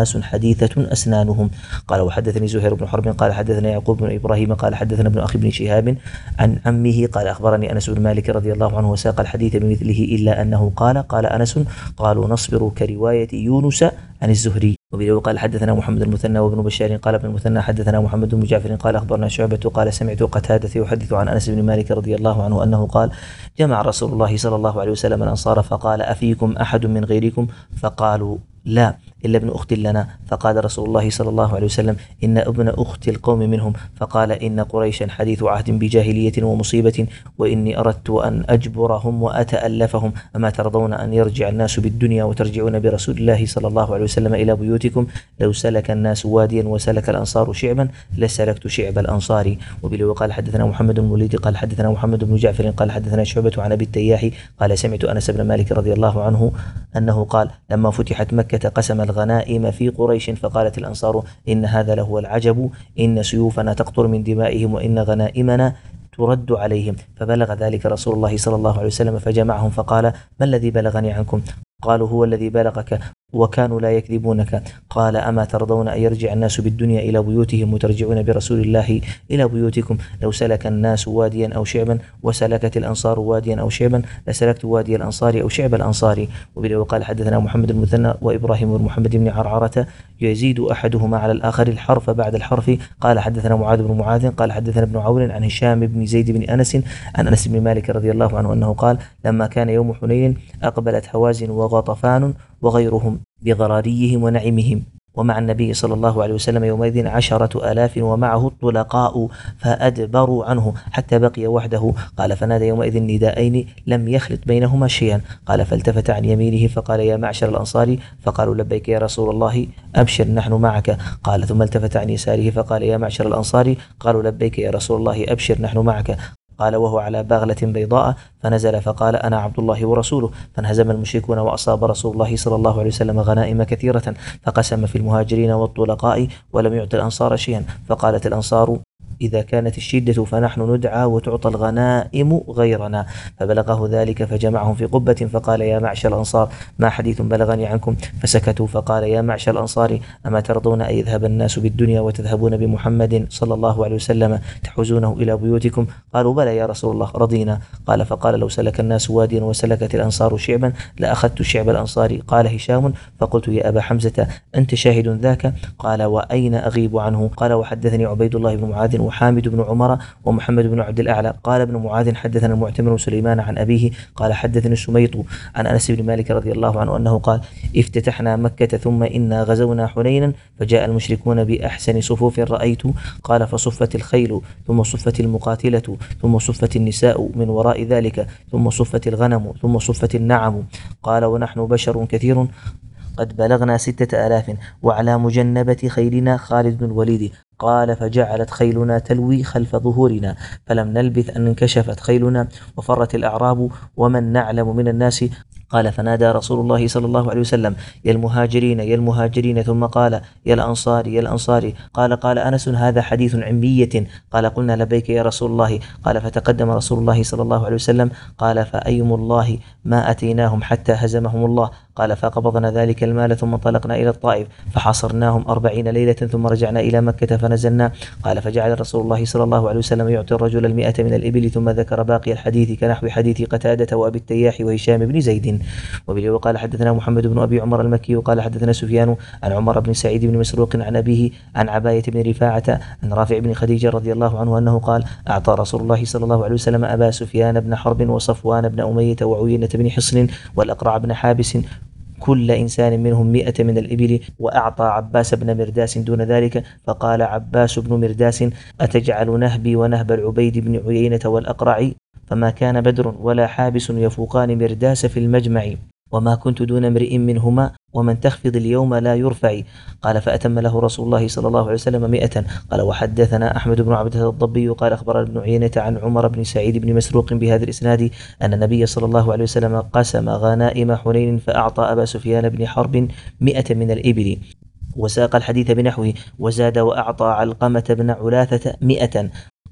أناس حديثة أسنانهم. قال وحدثني زهير بن حرب قال حدثنا يعقوب بن إبراهيم قال حدثنا ابن أخي بن شهاب عن عمه قال أخبرني أنس بن مالك رضي الله عنه وساق الحديث بمثله إلا أنه قال قال أنس قالوا نصبر كرواية يونس عن الزهري. وبه قال حدثنا محمد المثنى وابن بشار قال ابن المثنى حدثنا محمد بن جعفر قال أخبرنا شعبة قال سمعت قتادة يحدث عن أنس بن مالك رضي الله عنه أنه قال جمع رسول الله صلى الله عليه وسلم الأنصار فقال أفيكم أحد من غيركم؟ فقالوا لا إلا ابن أخت لنا. فقال رسول الله صلى الله عليه وسلم إن ابن أخت القوم منهم. فقال إن قريشا حديث عهد بجاهلية ومصيبة وإني أردت أن أجبرهم وأتألفهم. أما ترضون أن يرجع الناس بالدنيا وترجعون برسول الله صلى الله عليه وسلم إلى بيوتكم؟ لو سلك الناس واديا وسلك الأنصار شعبا لسلكت شعب الأنصار. وبه قال حدثنا محمد بن الوليد قال حدثنا محمد بن جعفر قال حدثنا شعبة عن أبي التياح قال سمعت أنس بن مالك رضي الله عنه أنه قال لما فتحت مكة قسم الغنائم في قريش فقالت الأنصار إن هذا لهو العجب إن سيوفنا تقطر من دمائهم وإن غنائمنا ترد عليهم. فبلغ ذلك رسول الله صلى الله عليه وسلم فجمعهم فقال ما الذي بلغني عنكم؟ قالوا هو الذي بلغك وكانوا لا يكذبونك. قال أما ترضون أن يرجع الناس بالدنيا إلى بيوتهم وترجعون برسول الله إلى بيوتكم؟ لو سلك الناس واديا أو شعبا وسلكت الأنصار واديا أو شعبا لسلكت وادي الأنصار أو شعب الأنصار. وبه قال حدثنا محمد المثنى وإبراهيم بن محمد بن عرعرة يزيد أحدهما على الآخر الحرف بعد الحرف. قال حدثنا معاذ بن معاذ قال حدثنا ابن عون عن هشام بن زيد بن أنس عن أنس بن مالك رضي الله عنه أنه قال لما كان يوم حنين أقبلت هوازن وغطفان وغيرهم بغراريهم ونعمهم ومع النبي صلى الله عليه وسلم يومئذ عشرة آلاف ومعه الطلقاء فأدبروا عنه حتى بقي وحده. قال فنادى يومئذ نداءين لم يخلط بينهما شيئا. قال فالتفت عن يمينه فقال يا معشر الأنصار فقالوا لبيك يا رسول الله أبشر نحن معك. قال ثم التفت عن يساره فقال يا معشر الأنصار قالوا لبيك يا رسول الله أبشر نحن معك. قال وهو على باغلة بيضاء فنزل فقال أنا عبد الله ورسوله. فانهزم المشركون وأصاب رسول الله صلى الله عليه وسلم غنائم كثيرة فقسم في المهاجرين والطلقاء ولم يعط الأنصار شيئا. فقالت الأنصار إذا كانت الشدة فنحن ندعى وتعطى الغنائم غيرنا. فبلغه ذلك فجمعهم في قبة فقال يا معشر الأنصار ما حديث بلغني عنكم؟ فسكتوا. فقال يا معشر الأنصار أما ترضون أن يذهب الناس بالدنيا وتذهبون بمحمد صلى الله عليه وسلم تحوزونه إلى بيوتكم؟ قالوا بلى يا رسول الله رضينا. قال فقال لو سلك الناس واديا وسلكت الأنصار شعبا لأخذت شعب الأنصار. قال هشام فقلت يا أبا حمزة أنت شاهد ذاك؟ قال وأين أغيب عنه؟ قال وحدثني عبيد الله بن معاذ وحامد بن عمر ومحمد بن عبد الأعلى. قال ابن معاذ حدثنا المعتمر سليمان عن أبيه قال حدثني السميط عن أنس بن مالك رضي الله عنه أنه قال افتتحنا مكة ثم إنا غزونا حنينا فجاء المشركون بأحسن صفوف رأيت. قال فصفت الخيل ثم صفت المقاتلة ثم صفت النساء من وراء ذلك ثم صفت الغنم ثم صفت النعم. قال ونحن بشر كثير قد بلغنا ستة آلاف وعلى مجنبة خيلنا خالد بن الوليد. قال فجعلت خيلنا تلوي خلف ظهورنا فلم نلبث أن انكشفت خيلنا وفرت الأعراب ومن نعلم من الناس. قال فنادى رسول الله صلى الله عليه وسلم يا المهاجرين يا المهاجرين ثم قال يا الأنصار يا الأنصار. قال قال أنس هذا حديث عمية. قال قلنا لبيك يا رسول الله. قال فتقدم رسول الله صلى الله عليه وسلم قال فأيم الله ما أتيناهم حتى هزمهم الله. قال فقبضنا ذلك المال ثم انطلقنا إلى الطائف فحاصرناهم أربعين ليلة ثم رجعنا إلى مكة فنزلنا. قال فجعل رسول الله صلى الله عليه وسلم يعطي الرجل المئة من الإبل ثم ذكر باقي الحديث كنحو حديث قتادة وأبي التياح وهشام بن زيد. وبه قال حدثنا محمد بن أبي عمر المكي وقال حدثنا سفيان عن عمر بن سعيد بن مسروق عن أبيه عن عباية بن رفاعة عن رافع بن خديجة رضي الله عنه أنه قال أعطى رسول الله صلى الله عليه وسلم أبا سفيان بن حرب وصفوان بن أمية وعيينة بن حصن والأقرع بن حابس كل إنسان منهم مئة من الإبل وأعطى عباس بن مرداس دون ذلك. فقال عباس بن مرداس أتجعل نهبي ونهب العبيد بن عيينة والأقرع فما كان بدر ولا حابس يفوقان مرداس في المجمع وما كنت دون امرئ منهما ومن تخفض اليوم لا يرفع. قال فأتم له رسول الله صلى الله عليه وسلم مئة. قال وحدثنا أحمد بن عبده الضبي قال أخبر ابن عيينة عن عمر بن سعيد بن مسروق بهذا الإسناد أن النبي صلى الله عليه وسلم قسم غنائم حنين فأعطى أبا سفيان بن حرب مئة من الإبل وساق الحديث بنحوه وزاد وأعطى علقمة بن علاثة مئة.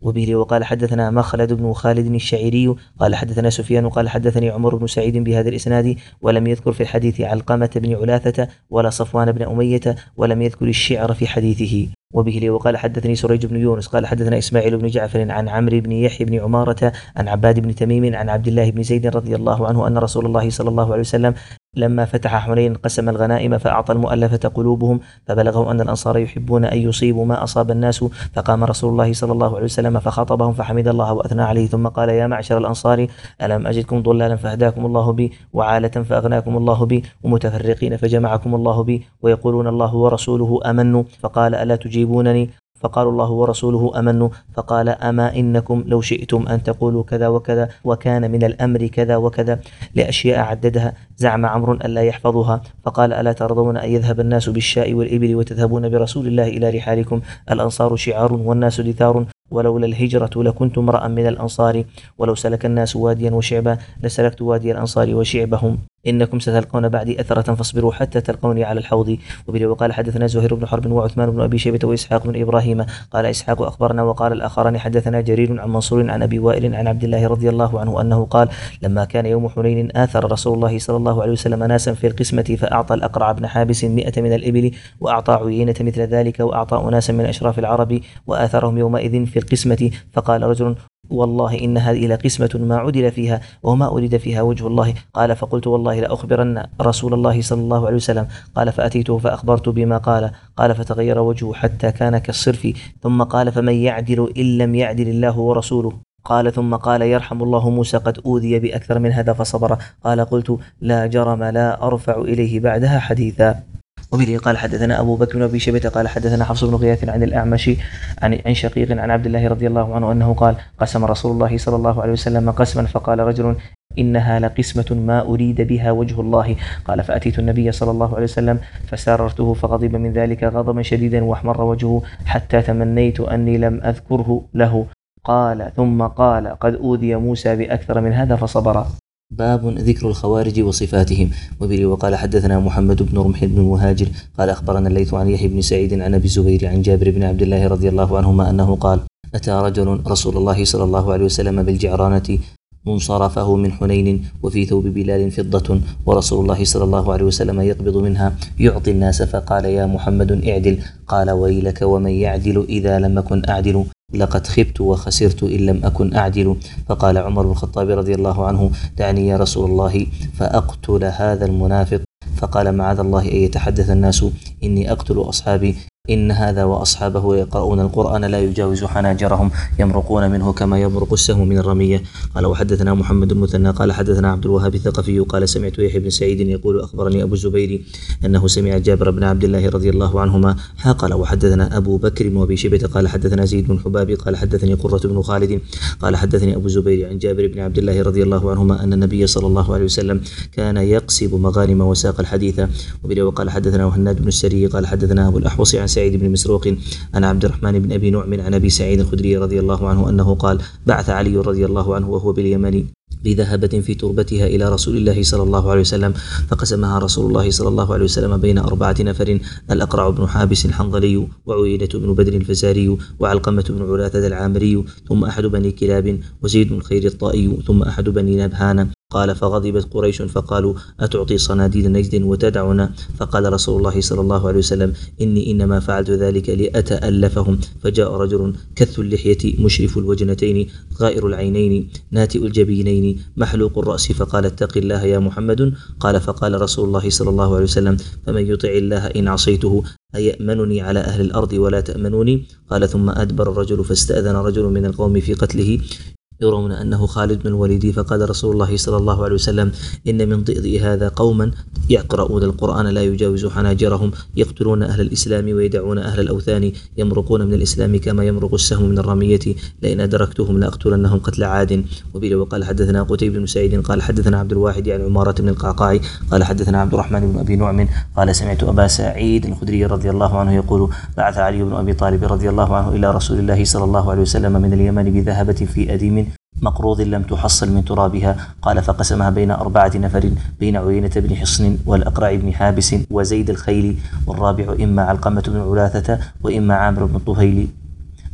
وبه وقال حدثنا مخلد بن خالد الشعيري قال حدثنا سفيان قال حدثني عمر بن سعيد بهذا الإسناد ولم يذكر في الحديث علقمة بن علاثة ولا صفوان بن أمية ولم يذكر الشعر في حديثه. وبه وقال حدثني سريج بن يونس قال حدثنا إسماعيل بن جعفر عن عمرو بن يحيى بن عمارة عن عباد بن تميم عن عبد الله بن زيد رضي الله عنه أن رسول الله صلى الله عليه وسلم لما فتح حنين قسم الغنائم فأعطى المؤلفة قلوبهم فبلغوا أن الأنصار يحبون أن يصيبوا ما أصاب الناس فقام رسول الله صلى الله عليه وسلم فخاطبهم فحمد الله وأثنى عليه ثم قال يا معشر الأنصار ألم أجدكم ضلالا فهداكم الله بي وعالة فأغناكم الله بي ومتفرقين فجمعكم الله بي ويقولون الله ورسوله أمنوا فقال ألا تجيبونني فقالوا الله ورسوله أمنوا فقال أما إنكم لو شئتم أن تقولوا كذا وكذا وكان من الأمر كذا وكذا لأشياء عددها زعم عمرو ألا يحفظها فقال ألا ترضون أن يذهب الناس بالشاء والإبل وتذهبون برسول الله إلى رحالكم الأنصار شعار والناس دثار ولولا الهجرة لكنت امرأ من الأنصار ولو سلك الناس واديا وشعبا لسلكت وادي الأنصار وشعبهم إنكم ستلقون بعدي أثرة فاصبروا حتى تلقوني على الحوض. وبه وقال حدثنا زهير بن حرب وعثمان بن أبي شيبة وإسحاق بن إبراهيم قال إسحاق أخبرنا وقال الآخران حدثنا جرير عن منصور عن أبي وائل عن عبد الله رضي الله عنه أنه قال لما كان يوم حنين آثر رسول الله صلى الله عليه وسلم ناسا في القسمة فأعطى الأقرع بن حابس مئة من الإبل وأعطى عيينة مثل ذلك وأعطى أناسا من أشراف العرب وآثرهم يومئذ في القسمة فقال رجل والله إن هذه لقسمة ما عدل فيها وما أريد فيها وجه الله. قال فقلت والله لأخبرن رسول الله صلى الله عليه وسلم. قال فأتيته فأخبرت بما قال. قال فتغير وجهه حتى كان كالصرف ثم قال فمن يعدل إن لم يعدل الله ورسوله. قال ثم قال يرحم الله موسى قد أوذي بأكثر من هذا فصبر. قال قلت لا جرم لا أرفع إليه بعدها حديثا. وبه قال حدثنا أبو بكر بن أبي شيبة قال حدثنا حفص بن غياث عن الأعمش عن شقيق عن عبد الله رضي الله عنه أنه قال قسم رسول الله صلى الله عليه وسلم قسما فقال رجل إنها لقسمة ما أريد بها وجه الله. قال فأتيت النبي صلى الله عليه وسلم فساررته فغضب من ذلك غضبا شديدا واحمر وجهه حتى تمنيت أني لم أذكره له. قال ثم قال قد أوذي موسى بأكثر من هذا فصبر. باب ذكر الخوارج وصفاتهم. وبه وقال حدثنا محمد بن رمح بن المهاجر قال أخبرنا الليث عن يحيى بن سعيد عن أبي الزبير عن جابر بن عبد الله رضي الله عنهما أنه قال أتى رجل رسول الله صلى الله عليه وسلم بالجعرانة منصرفه من حنين وفي ثوب بلال فضة ورسول الله صلى الله عليه وسلم يقبض منها يعطي الناس فقال يا محمد اعدل. قال ويلك ومن يعدل إذا لم أكن أعدل لقد خبت وخسرت إن لم أكن أعدل. فقال عمر بن الخطاب رضي الله عنه دعني يا رسول الله فأقتل هذا المنافق. فقال معاذ الله أن يتحدث الناس إني أقتل أصحابي إن هذا وأصحابه يقرؤون القرآن لا يجاوز حناجرهم يمرقون منه كما يمرق السهم من الرمية. قال وحدثنا محمد المثنى قال حدثنا عبد الوهاب الثقفي قال سمعت يحيى بن سعيد يقول أخبرني أبو الزبير أنه سمع جابر بن عبد الله رضي الله عنهما. قال وحدثنا أبو بكر بن أبي شيبة قال حدثنا زيد بن حباب قال حدثني قرة بن خالد قال حدثني أبو الزبير عن جابر بن عبد الله رضي الله عنهما أن النبي صلى الله عليه وسلم كان يقصب مغانم وساق الحديث. وبه وقال حدثنا وهناد بن السري قال حدثنا أبو الأحوص عن سعيد بن مسروق عن عبد الرحمن بن أبي نعم عن أبي سعيد الخدري رضي الله عنه أنه قال بعث علي رضي الله عنه وهو باليمن بذهبة في تربتها إلى رسول الله صلى الله عليه وسلم فقسمها رسول الله صلى الله عليه وسلم بين أربعة نفر الأقرع بن حابس الحنظلي وعويلة بن بدر الفزاري وعلقمة بن علاثة العامري ثم أحد بني كلاب وزيد بن خير الطائي ثم أحد بني نبهان. قال فغضبت قريش فقالوا أتعطي صناديد نجد وتدعنا. فقال رسول الله صلى الله عليه وسلم إني إنما فعلت ذلك لأتألفهم. فجاء رجل كث اللحية مشرف الوجنتين غائر العينين ناتئ الجبينين محلوق الرأس فقال اتق الله يا محمد. قال فقال رسول الله صلى الله عليه وسلم فمن يطع الله إن عصيته أيأمنني على أهل الأرض ولا تأمنوني. قال ثم أدبر الرجل فاستأذن رجل من القوم في قتله يرون أنه خالد بن الوليد. فقال رسول الله صلى الله عليه وسلم إن من ضئض هذا قوما يقرؤون القرآن لا يجاوز حناجرهم يقتلون أهل الإسلام ويدعون أهل الأوثان يمرقون من الإسلام كما يمرق السهم من الرمية لئن أدركتهم لأقتلنهم قتل عاد. وبه وقال حدثنا قتيبة بن سعيد قال حدثنا عبد الواحد عن عمارة بن القعقاع قال حدثنا عبد الرحمن بن أبي نعم قال سمعت أبا سعيد الخدري رضي الله عنه يقول بعث علي بن أبي طالب رضي الله عنه إلى رسول الله صلى الله عليه وسلم من اليمن بذهبة في أديم مقروض لم تحصل من ترابها. قال فقسمها بين أربعة نفر بين عيينة بن حصن والأقرع بن حابس وزيد الخيل والرابع إما علقمة بن علاثة وإما عامر بن الطفيل.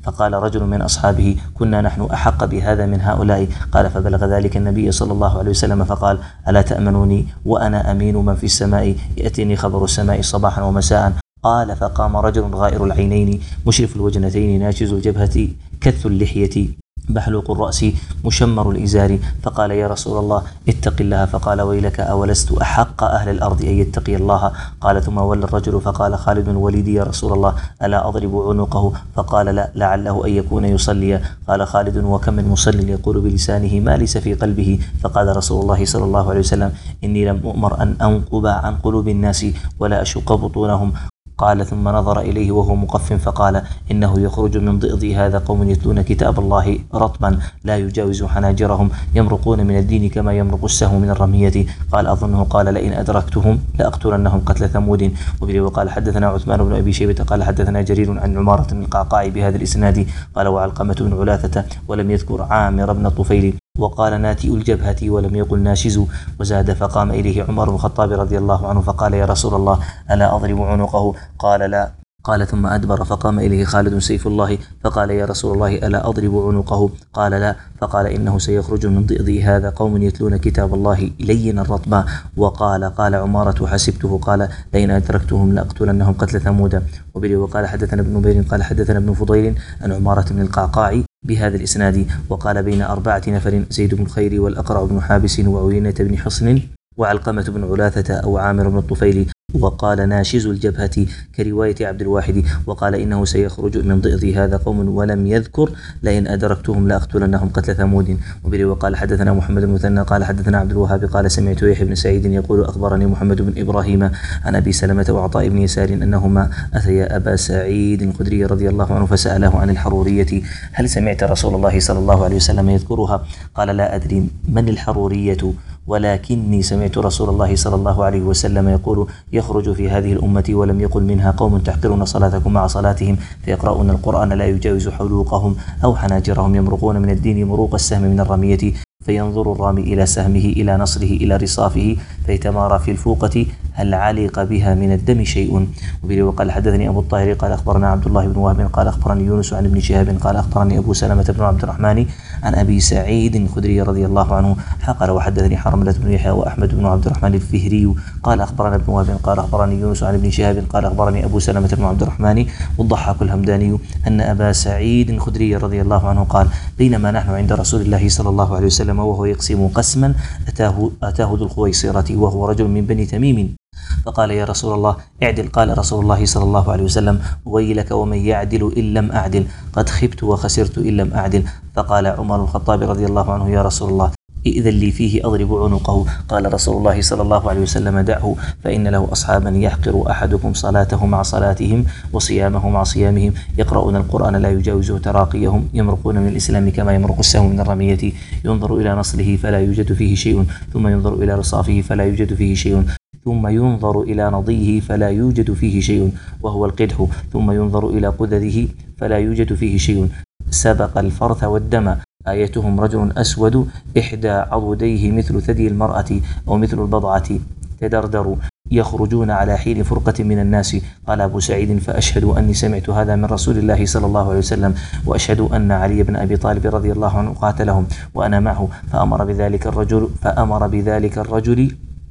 فقال رجل من أصحابه: كنا نحن أحق بهذا من هؤلاء. قال: فبلغ ذلك النبي صلى الله عليه وسلم فقال: ألا تأمنوني وأنا أمين من في السماء، يأتيني خبر السماء صباحا ومساء. قال: فقام رجل غائر العينين مشرف الوجنتين ناجز الجبهة كث اللحية بحلوق الرأس مشمر الإزار، فقال: يا رسول الله اتق الله. فقال: ويلك، أولست أحق أهل الأرض أن يتقي الله؟ قال: ثم ولى الرجل فقال خالد بن الوليد: يا رسول الله ألا أضرب عنقه؟ فقال: لا، لعله أن يكون يصلي. قال خالد: وكم من مصل يقول بلسانه ما ليس في قلبه؟ فقال رسول الله صلى الله عليه وسلم: إني لم أؤمر أن أنقب عن قلوب الناس ولا أشق بطونهم. قال: ثم نظر إليه وهو مقف فقال: إنه يخرج من ضئض هذا قوم يتلون كتاب الله رطبا لا يجاوز حناجرهم يمرقون من الدين كما يمرق السهم من الرمية. قال: أظنه قال: لئن أدركتهم لأقتلنهم قتل ثمود. وبه وقال: حدثنا عثمان بن أبي شيبة قال: حدثنا جرير عن عمارة بن القعقاع بهذا الإسناد. قال: وعلقمة بن علاثة، ولم يذكر عامر بن الطفيل. وقال: ناتئ الجبهة ولم يقل ناشز. وزاد: فقام إليه عمر بن الخطاب رضي الله عنه فقال: يا رسول الله ألا أضرب عنقه؟ قال: لا. قال: ثم أدبر فقام إليه خالد سيف الله فقال: يا رسول الله ألا أضرب عنقه؟ قال: لا. فقال: إنه سيخرج من ضئض هذا قوم يتلون كتاب الله لينا رطبا. وقال: قال عمارة: حسبته قال: لئن أدركتهم لأقتلنهم قتل ثمود. وبه وقال: حدثنا ابن نبير قال: حدثنا ابن فضيل عن عمارة بن القعقاع بهذا الإسناد. وقال: بين أربعة نفر زيد بن الخير والأقرع بن حابس وعيينة بن حصن وعلقمة بن علاثة أو عامر بن الطفيل. وقال: ناشز الجبهة كرواية عبد الواحد. وقال: إنه سيخرج من ضئض هذا قوم، ولم يذكر لئن أدركتهم لأقتلنهم قتل ثمود. وبه وقال: حدثنا محمد بن مثنى قال: حدثنا عبد الوهاب قال: سمعت يحيى بن سعيد يقول: أخبرني محمد بن إبراهيم عن أبي سلمة وعطاء بن يسار أنهما أتيا أبا سعيد الخدري رضي الله عنه فسأله عن الحرورية: هل سمعت رسول الله صلى الله عليه وسلم يذكرها؟ قال: لا أدري من الحرورية، ولكني سمعت رسول الله صلى الله عليه وسلم يقول: يخرج في هذه الأمة ولم يقل منها قوم تحقرون صلاتكم مع صلاتهم فيقرؤون القرآن لا يجاوز حلوقهم أو حناجرهم يمرقون من الدين مروق السهم من الرمية، فينظر الرامي إلى سهمه إلى نصره إلى رصافه فيتمارى في الفوقة هل علق بها من الدم شيء. وبه وقال: حدثني أبو الطاهر قال: أخبرنا عبد الله بن وهب قال: أخبرني يونس عن ابن شهاب قال: أخبرني أبو سلمة بن عبد الرحمن عن أبي سعيد الخدري رضي الله عنه قال: وحدثني حرملة بن يحيى وأحمد بن عبد الرحمن الفهري قال: أخبرنا ابن وهب قال: أخبرني يونس عن ابن شهاب قال: أخبرني أبو سلمة بن عبد الرحمن والضحاك الهمداني أن أبا سعيد الخدري رضي الله عنه قال: بينما نحن عند رسول الله صلى الله عليه وسلم وهو يقسم قسما أتاه, أتاه ذو الخويصرة وهو رجل من بني تميم فقال: يا رسول الله اعدل. قال رسول الله صلى الله عليه وسلم: ويلك ومن يعدل إن لم أعدل، قد خبت وخسرت إن لم أعدل. فقال عمر الخطاب رضي الله عنه: يا رسول الله إذا لي فيه أضرب عنقه. قال رسول الله صلى الله عليه وسلم: دعه، فإن له أصحابا يحقر أحدكم صلاته مع صلاتهم وصيامه مع صيامهم، يقرؤون القرآن لا يجاوزه تراقيهم، يمرقون من الإسلام كما يمرق السهم من الرمية، ينظر إلى نصله فلا يوجد فيه شيء، ثم ينظر إلى رصافه فلا يوجد فيه شيء، ثم ينظر إلى نضيه فلا يوجد فيه شيء وهو القدح، ثم ينظر إلى قدده فلا يوجد فيه شيء، سبق الفرث والدم. آيتهم رجل أسود إحدى عضديه مثل ثدي المرأة أو مثل البضعة تدردر، يخرجون على حين فرقة من الناس. قال أبو سعيد: فأشهد أني سمعت هذا من رسول الله صلى الله عليه وسلم، وأشهد أن علي بن أبي طالب رضي الله عنه قاتلهم وأنا معه، فأمر بذلك الرجل فأمر بذلك الرجل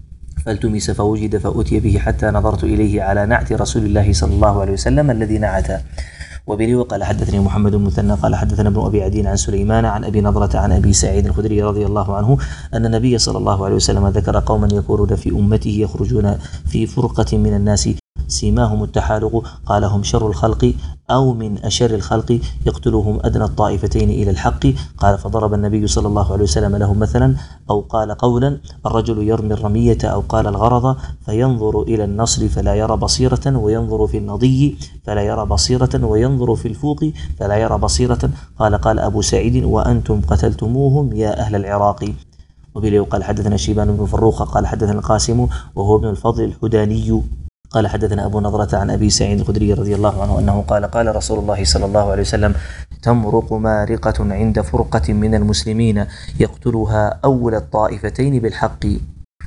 فالتمس فوجد فأتي به حتى نظرت إليه على نعت رسول الله صلى الله عليه وسلم الذي نعته. وبه وقال: حدثني محمد بن مثنى قال: حدثنا ابن أبي عدي عن سليمان عن أبي نضرة عن أبي سعيد الخدري رضي الله عنه أن النبي صلى الله عليه وسلم ذكر قوما يكونون في أمته يخرجون في فرقة من الناس سيماهم التحالق، قال: هم شر الخلق أو من أشر الخلق، يقتلهم أدنى الطائفتين إلى الحق. قال: فضرب النبي صلى الله عليه وسلم لهم مثلا أو قال قولا: الرجل يرمي الرمية أو قال الغرض فينظر إلى النصر فلا يرى بصيرة، وينظر في النضي فلا يرى بصيرة، وينظر في الفوق فلا يرى بصيرة. قال: قال أبو سعيد: وأنتم قتلتموهم يا أهل العراق. وبه قال: حدثنا شيبان بن فروخ قال: حدثنا القاسم وهو ابن الفضل الحداني قال: حدثنا أبو نضرة عن أبي سعيد الخدري رضي الله عنه أنه قال: قال رسول الله صلى الله عليه وسلم: تمرق مارقة عند فرقة من المسلمين يقتلها أول الطائفتين بالحق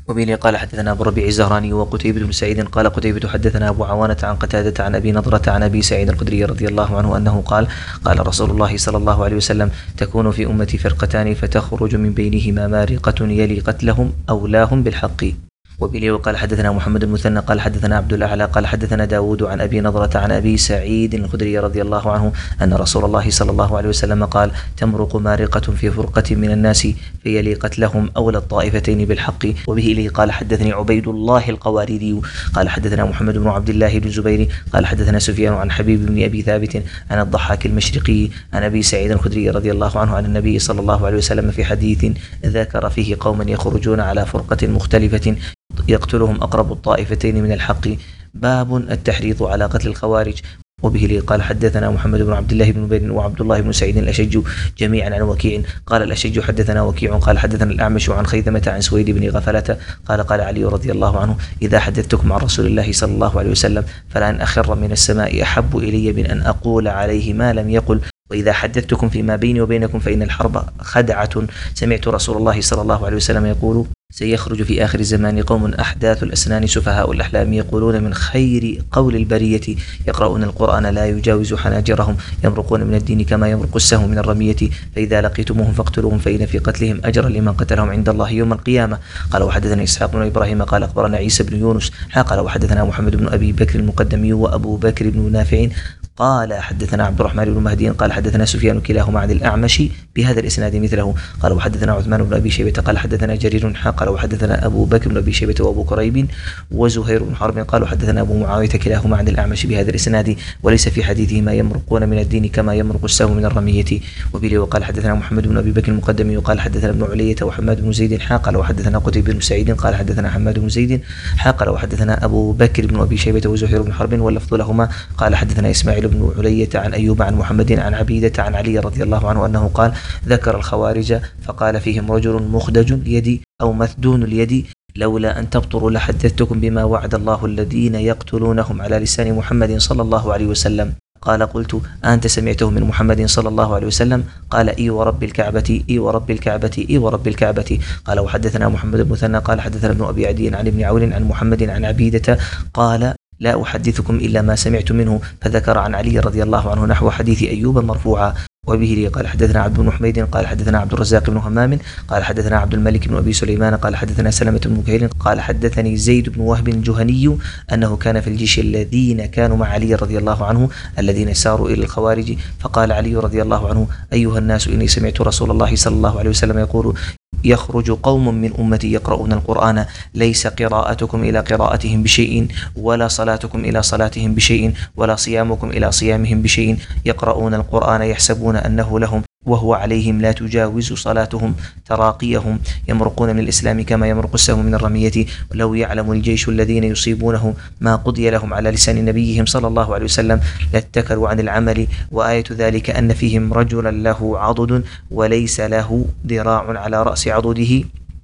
وبه قال حدثنا أبو الربيع الزهراني وقتيبة بن سعيد قال قتيبة حدثنا أبو عوانة عن قتادة عن أبي نضرة عن أبي سعيد الخدري رضي الله عنه أنه قال قال رسول الله صلى الله عليه وسلم تكون في أمتي فرقتان فتخرج من بينهما مارقة يلي قتلهم أولاهم بالحق. وبه قال حدثنا محمد المثنى قال حدثنا عبد الأعلى قال حدثنا داود عن أبي نضرة عن أبي سعيد الخدري رضي الله عنه أن رسول الله صلى الله عليه وسلم قال تمرق مارقة في فرقة من الناس فيلي قتلهم أولى الطائفتين بالحق. وبه قال حدثني عبيد الله القواريري قال حدثنا محمد بن عبد الله بن زبير قال حدثنا سفيان عن حبيب بن أبي ثابت عن الضحاك المشرقي عن أبي سعيد الخدري رضي الله عنه عن النبي صلى الله عليه وسلم في حديث ذكر فيه قوما يخرجون على فرقة مختلفة يقتلهم أقرب الطائفتين من الحق. باب التحريض على قتل الخوارج. وبه قال حدثنا محمد بن عبد الله بن نبيل وعبد الله بن سعيد الأشج جميعا عن وكيع قال الأشج حدثنا وكيع قال حدثنا الأعمش عن خيثمة عن سويد بن غفلة قال قال علي رضي الله عنه إذا حدثتكم عن رسول الله صلى الله عليه وسلم فلأن أخر من السماء أحب إلي من أن أقول عليه ما لم يقل وإذا حدثتكم فيما بيني وبينكم فإن الحرب خدعة. سمعت رسول الله صلى الله عليه وسلم يقول سيخرج في آخر الزمان قوم أحداث الأسنان سفهاء الأحلام يقولون من خير قول البرية يقرؤون القرآن لا يجاوز حناجرهم يمرقون من الدين كما يمرق السهم من الرمية فإذا لقيتموهم فاقتلوهم فإن في قتلهم أجرا لمن قتلهم عند الله يوم القيامة. قال وحدثنا إسحاق بن إبراهيم قال أخبرنا عيسى بن يونس قال وحدثنا محمد بن أبي بكر المقدمي وأبو بكر بن نافع قال حدثنا عبد الرحمن بن مهدي قال حدثنا سفيان كلاهما عن الأعمش بهذا الإسناد مثله. قال وحدثنا عثمان بن أبي شيبة قال حدثنا جرير قال وحدثنا أبو بكر بن أبي شيبة وأبو كريب وزهير بن حرب قال حدثنا أبو معاوية كلاهما عن الأعمش بهذا الإسناد وليس في حديثهما يمرقون من الدين كما يمرق السهم من الرمية. وبه وقال حدثنا محمد بن أبي بكر المقدمي وقال حدثنا ابن علية وحماد بن زيد قال وحدثنا قتيبة بن سعيد قال حدثنا حماد بن زيد قال وحدثنا أبو بكر بن أبي شيبة وزهير بن حرب واللفظ لهما قال حدثنا إسماعيل بن علية عن أيوب عن محمد عن عبيدة عن علي رضي الله عنه أنه قال ذكر الخوارج فقال فيهم رجل مخدج اليد أو مثدون اليد لولا أن تبطروا لحدثتكم بما وعد الله الذين يقتلونهم على لسان محمد صلى الله عليه وسلم. قال قلت أنت سمعته من محمد صلى الله عليه وسلم؟ قال إي ورب الكعبة إي ورب الكعبة إي ورب الكعبة. قال وحدثنا محمد بن مثنى قال حدثنا ابن أبي عدي عن ابن عون عن محمد عن عبيدة قال لا أحدثكم إلا ما سمعت منه فذكر عن علي رضي الله عنه نحو حديث أيوب مرفوعا. وبه قال حدثنا عبد بن حميد قال حدثنا عبد الرزاق بن همام قال حدثنا عبد الملك بن أبي سليمان قال حدثنا سلمة بن مكيل قال حدثني زيد بن وهب الجهني أنه كان في الجيش الذين كانوا مع علي رضي الله عنه الذين ساروا إلى الخوارج فقال علي رضي الله عنه أيها الناس إني سمعت رسول الله صلى الله عليه وسلم يقول يخرج قوم من أمتي يقرؤون القرآن ليس قراءتكم إلى قراءتهم بشيء ولا صلاتكم إلى صلاتهم بشيء ولا صيامكم إلى صيامهم بشيء يقرؤون القرآن يحسبون أنه لهم وهو عليهم لا تجاوز صلاتهم تراقيهم يمرقون من الإسلام كما يمرق السهم من الرمية ولو يعلم الجيش الذين يصيبونه ما قضي لهم على لسان نبيهم صلى الله عليه وسلم لاتكلوا عن العمل. وآية ذلك أن فيهم رجلا له عضد وليس له ذراع على رأس عضده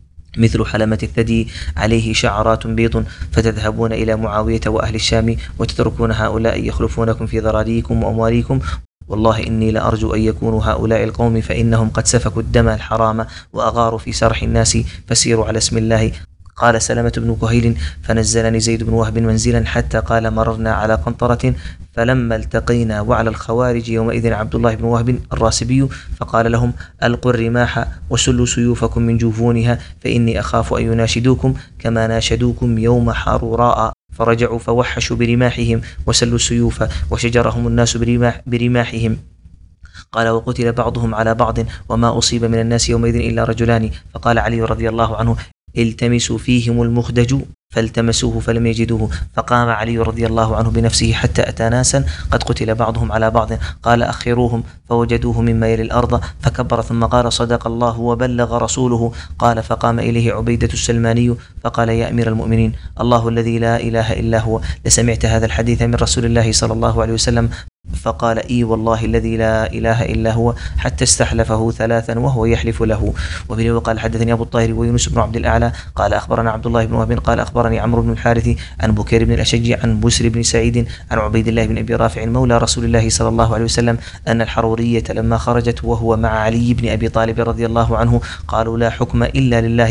مثل حلمة الثدي عليه شعرات بيض فتذهبون إلى معاوية وأهل الشام وتتركون هؤلاء يخلفونكم في ذراريكم وأموالكم والله إني لأرجو أن يكونوا هؤلاء القوم فإنهم قد سفكوا الدم الحرام وأغاروا في سرح الناس فسيروا على اسم الله. قال سلمة بن كهيل فنزلني زيد بن وهب منزلا حتى قال مررنا على قنطرة فلما التقينا وعلى الخوارج يومئذ عبد الله بن وهب الراسبي فقال لهم ألقوا الرماح وسلوا سيوفكم من جفونها فإني أخاف أن يناشدوكم كما ناشدوكم يوم حروراء فرجعوا فوحشوا برماحهم وسلوا السيوف وشجرهم الناس برماح برماحهم. قال وقتل بعضهم على بعض وما أصيب من الناس يومئذ إلا رجلان. فقال علي رضي الله عنه التمسوا فيهم المخدج فالتمسوه فلم يجدوه فقام علي رضي الله عنه بنفسه حتى أتى ناسا قد قتل بعضهم على بعض قال أخروهم فوجدوه مما يلي الأرض فكبر ثم قال صدق الله وبلغ رسوله. قال فقام إليه عبيدة السلماني فقال يا أمير المؤمنين الله الذي لا إله إلا هو لسمعت هذا الحديث من رسول الله صلى الله عليه وسلم؟ فقال إي والله الذي لا إله إلا هو حتى استحلفه ثلاثا وهو يحلف له. وبه وقال حدثني أبو الطاهر ويونس بن عبد الأعلى قال أخبرنا عبد الله بن وهب قال أخبرني عمرو بن الحارث عن بكير بن الأشج عن بسر بن سعيد عن عبيد الله بن أبي رافع مولى رسول الله صلى الله عليه وسلم أن الحرورية لما خرجت وهو مع علي بن أبي طالب رضي الله عنه قالوا لا حكم إلا لله.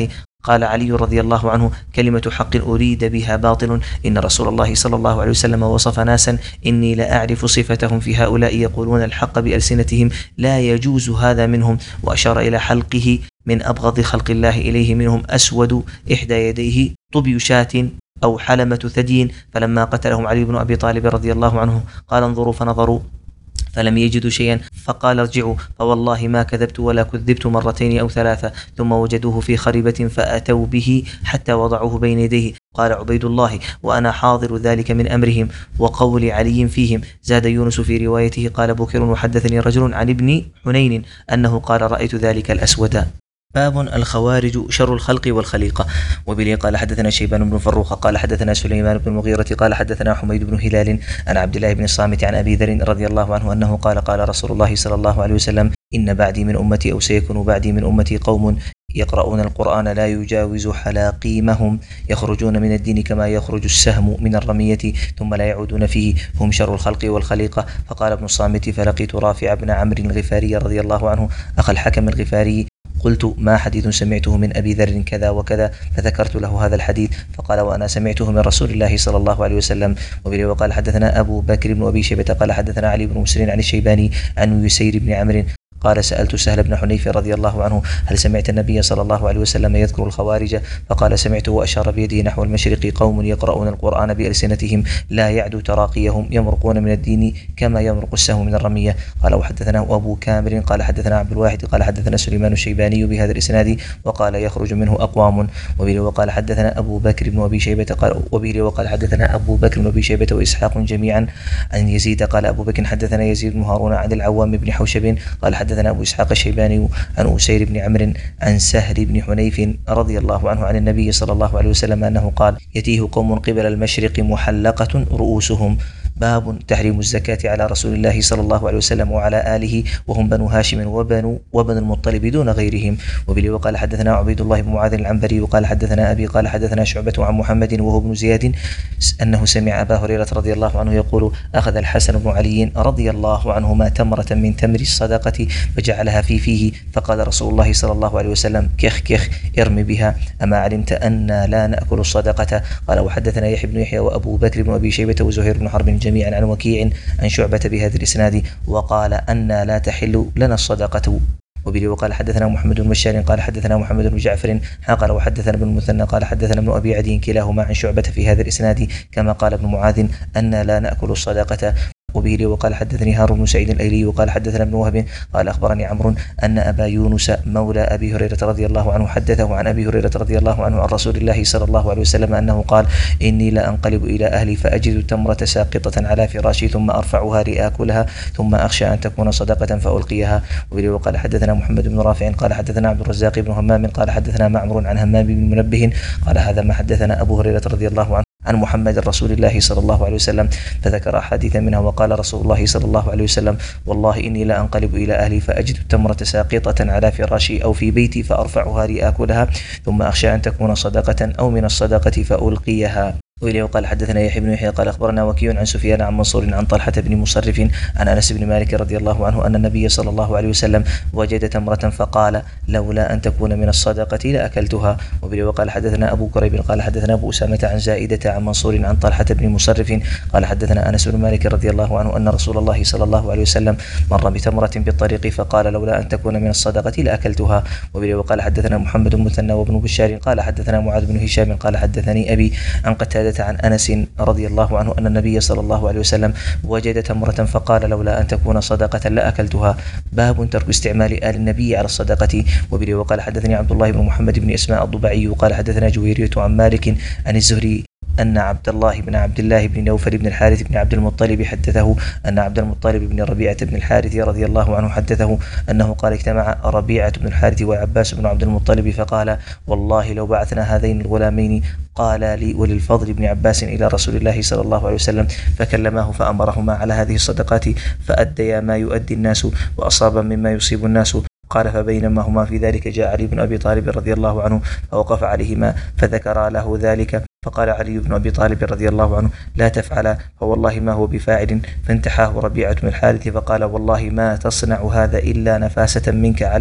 قال علي رضي الله عنه: كلمة حق أريد بها باطل. إن رسول الله صلى الله عليه وسلم وصف ناسا إني لأعرف صفتهم في هؤلاء يقولون الحق بألسنتهم لا يجوز هذا منهم، وأشار إلى حلقه من أبغض خلق الله إليه منهم أسود إحدى يديه طبي شاة أو حلمة ثدي، فلما قتلهم علي بن أبي طالب رضي الله عنه قال: انظروا، فنظروا فلم يجدوا شيئا، فقال: ارجعوا، فوالله ما كذبت ولا كذبت مرتين أو ثلاثة. ثم وجدوه في خريبة فأتوا به حتى وضعوه بين يديه. قال عبيد الله: وأنا حاضر ذلك من أمرهم وقول علي فيهم. زاد يونس في روايته قال بكر: وحدثني رجل عن ابن حنين أنه قال: رأيت ذلك الأسود. باب الخوارج شر الخلق والخليقة. وبه قال حدثنا شيبان بن فروخ قال حدثنا سليمان بن المغيرة قال حدثنا حميد بن هلال عن عبد الله بن الصامت عن أبي ذر رضي الله عنه أنه قال: قال رسول الله صلى الله عليه وسلم: إن بعدي من أمتي أو سيكون بعدي من أمتي قوم يقرؤون القرآن لا يجاوز حلاقيمهم، يخرجون من الدين كما يخرج السهم من الرمية ثم لا يعودون فيه، هم شر الخلق والخليقة. فقال ابن الصامت: فلقيت رافع بن عمرو الغفاري رضي الله عنه أخا الحكم الغفاري، قلت: ما حديث سمعته من أبي ذر كذا وكذا، فذكرت له هذا الحديث، فقال: وأنا سمعته من رسول الله صلى الله عليه وسلم. وبه وقال حدثنا أبو بكر بن أبي شيبة قال حدثنا علي بن مسلم عن الشيباني عن يسير بن عمرو قال: سألت سهل بن حنيف رضي الله عنه: هل سمعت النبي صلى الله عليه وسلم يذكر الخوارج؟ فقال: سمعته، وأشار بيده نحو المشرق: قوم يقرؤون القرآن بألسنتهم لا يعدو تراقيهم، يمرقون من الدين كما يمرق السهم من الرمية. قال: وحدثنا أبو كامر قال حدثنا عبد الواحد قال حدثنا سليمان الشيباني بهذا الإسناد وقال: يخرج منه أقوام. وبه وقال حدثنا أبو بكر بن أبي شيبة قال وبه وقال حدثنا أبو بكر بن أبي شيبة وإسحاق جميعا عن يزيد قال أبو بكر حدثنا يزيد بن هارون عن العوام بن حوشب قال حدثنا أبو إسحاق الشيباني عن أسير بن عمرو عن سهل بن حنيف رضي الله عنه عن النبي صلى الله عليه وسلم أنه قال: يتيه قوم قبل المشرق محلقة رؤوسهم. باب تحريم الزكاة على رسول الله صلى الله عليه وسلم وعلى آله، وهم بنو هاشم وبنو وبن المطلب دون غيرهم. وبه وقال حدثنا عبيد الله بن معاذ العنبري وقال حدثنا أبي قال حدثنا شعبة عن محمد وهو بن زياد أنه سمع أبا هريرة رضي الله عنه يقول: أخذ الحسن بن علي رضي الله عنهما تمرة من تمر الصدقة فجعلها في فيه، فقال رسول الله صلى الله عليه وسلم: كخ كخ ارم بها، أما علمت أن لا نأكل الصدقة؟ قال: وحدثنا يحيى بن يحيى وأبو بكر بن أبي شيبة وزهير بن حرب جميعا عن وكيع عن شعبة بهذا الإسناد وقال: أن لا تحل لنا الصدقة. وبه وقال حدثنا محمد بن بشار قال حدثنا محمد بن جعفر قال وحدثنا ابن المثنى قال حدثنا ابن أبي عدي كلاهما عن شعبة في هذا الإسناد كما قال ابن معاذ: أن لا نأكل الصدقة. وبه وقال حدثني هارون بن سعيد الأيلي وقال حدثنا ابن وهب قال أخبرني عمرو أن أبا يونس مولى أبي هريرة رضي الله عنه حدثه عن أبي هريرة رضي الله عنه عن رسول الله صلى الله عليه وسلم أنه قال: إني لا أنقلب إلى أهلي فأجد تمرة ساقطة على فراشي ثم أرفعها لآكلها ثم أخشى أن تكون صدقة فألقيها. وبه وقال حدثنا محمد بن رافع قال حدثنا عبد الرزاق بن همام قال حدثنا معمر عن همام بن منبه قال: هذا ما حدثنا أبو هريرة رضي الله عنه عن محمد رسول الله صلى الله عليه وسلم، فذكر أحاديث منها وقال رسول الله صلى الله عليه وسلم: والله إني لا أنقلب إلى أهلي فأجد التمرة ساقطة على فراشي أو في بيتي فأرفعها لآكلها ثم أخشى أن تكون صدقة أو من الصدقة فألقيها. وإليه وقال حدثنا يحيى بن يحيى قال أخبرنا وكيع عن سفيان عن منصور عن طلحة بن مصرف عن أنس بن مالك رضي الله عنه أن النبي صلى الله عليه وسلم وجد تمرة فقال: لولا أن تكون من الصدقة لأكلتها. وإليه وقال حدثنا أبو كريب قال حدثنا أبو أسامة عن زائدة عن منصور عن طلحة بن مصرف قال حدثنا أنس بن مالك رضي الله عنه أن رسول الله صلى الله عليه وسلم مر بتمرة بالطريق فقال: لولا أن تكون من الصدقة لأكلتها. وإليه وقال حدثنا محمد بن مثنى وابن بشار قال حدثنا معاذ بن هشام قال حدثني أبي عن قتادة عن أنس رضي الله عنه أن النبي صلى الله عليه وسلم وجد تمرة فقال: لولا أن تكون صدقة لأكلتها. باب ترك استعمال آل النبي على الصدقة. وبه وقال حدثني عبد الله بن محمد بن إسماء الضبعي وقال حدثنا جويرية عن مالك عن الزهري أن عبد الله بن عبد الله بن نوفل بن الحارث بن عبد المطلب حدثه أن عبد المطلب بن ربيعة بن الحارث رضي الله عنه حدثه أنه قال: اجتمع ربيعة بن الحارث وعباس بن عبد المطلب فقال: والله لو بعثنا هذين الغلامين قال لي وللفضل بن عباس إلى رسول الله صلى الله عليه وسلم فكلماه فأمرهما على هذه الصدقات فأديا ما يؤدي الناس وأصاب مما يصيب الناس. قال: فبينما هما في ذلك جاء علي بن أبي طالب رضي الله عنه فوقف عليهما فذكر له ذلك فقال علي بن أبي طالب رضي الله عنه: لا تفعل فوالله ما هو بفاعل. فانتحاه ربيعة بن الحارث فقال: والله ما تصنع هذا إلا نفاسة منك علينا.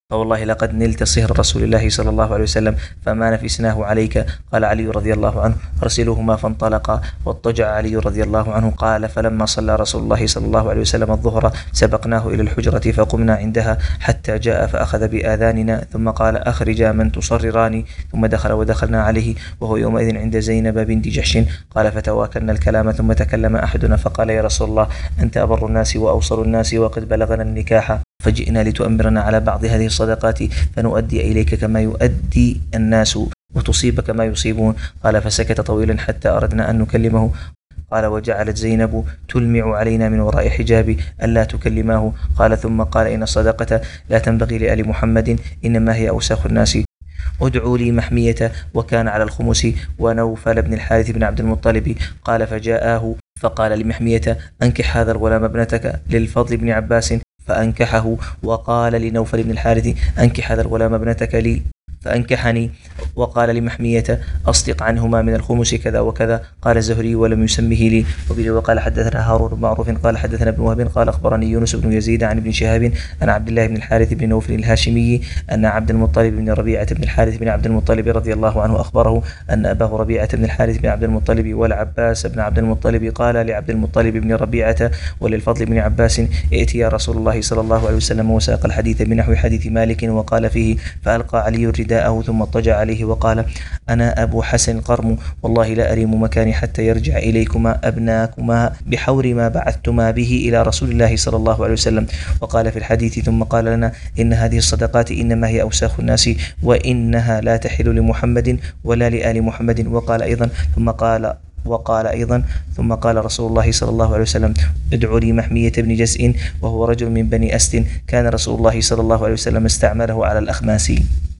فوالله لقد نلت صهر رسول الله صلى الله عليه وسلم فما نفسناه عليك. قال علي رضي الله عنه أرسلوهما فانطلقا. واضطجع علي رضي الله عنه قال فلما صلى رسول الله صلى الله عليه وسلم الظهر سبقناه إلى الحجرة فقمنا عندها حتى جاء فأخذ بآذاننا ثم قال أخرجا من تصرران، ثم دخل ودخلنا عليه وهو يومئذ عند زينب بنت جحش. قال فتواكلنا الكلام ثم تكلم أحدنا فقال يا رسول الله أنت أبر الناس وأوصل الناس وقد بلغنا النكاح، فجئنا لتؤمرنا على بعض هذه الصدقات فنؤدي إليك كما يؤدي الناس وتصيب كما يصيبون. قال فسكت طويلا حتى أردنا أن نكلمه. قال وجعلت زينب تلمع علينا من وراء حجاب ألا تكلماه. قال ثم قال إن الصدقة لا تنبغي لآل محمد إنما هي أوساخ الناس. ادعوا لي محمية وكان على الخمس ونوفل بن الحارث بن عبد المطلب. قال فجاءه فقال لمحمية أنكح هذا الغلام ابنتك للفضل بن عباس فأنكحه، وقال لنوفل بن الحارث أنكح هذا الغلام ابنتك لي فأنكحني، وقال لمحمية أصدق عنهما من الخمس كذا وكذا. قال الزهري ولم يسمه لي. وبه وقال حدثنا هارون بن معروف قال حدثنا ابن وهب قال أخبرني يونس بن يزيد عن ابن شهاب عن عبد الله بن الحارث بن نوفل الهاشمي أن عبد المطلب بن ربيعة بن الحارث بن عبد المطلب رضي الله عنه أخبره أن أباه ربيعة بن الحارث بن عبد المطلب والعباس بن عبد المطلب قال لعبد المطلب بن ربيعة وللفضل بن عباس ائتي يا رسول الله صلى الله عليه وسلم، وساق الحديث بنحو حديث مالك وقال فيه فألقى علي رداءه ثم اضطجع عليه وقال أنا أبو حسن القرم والله لا أريم مكاني حتى يرجع إليكما أبناكما بحور ما بعثتما به إلى رسول الله صلى الله عليه وسلم. وقال في الحديث ثم قال لنا إن هذه الصدقات إنما هي أوساخ الناس وإنها لا تحل لمحمد ولا لآل محمد. وقال أيضا ثم قال وقال أيضا ثم قال رسول الله صلى الله عليه وسلم ادعوا لي محمية بن جزء وهو رجل من بني أسد كان رسول الله صلى الله عليه وسلم استعمله على الأخماس.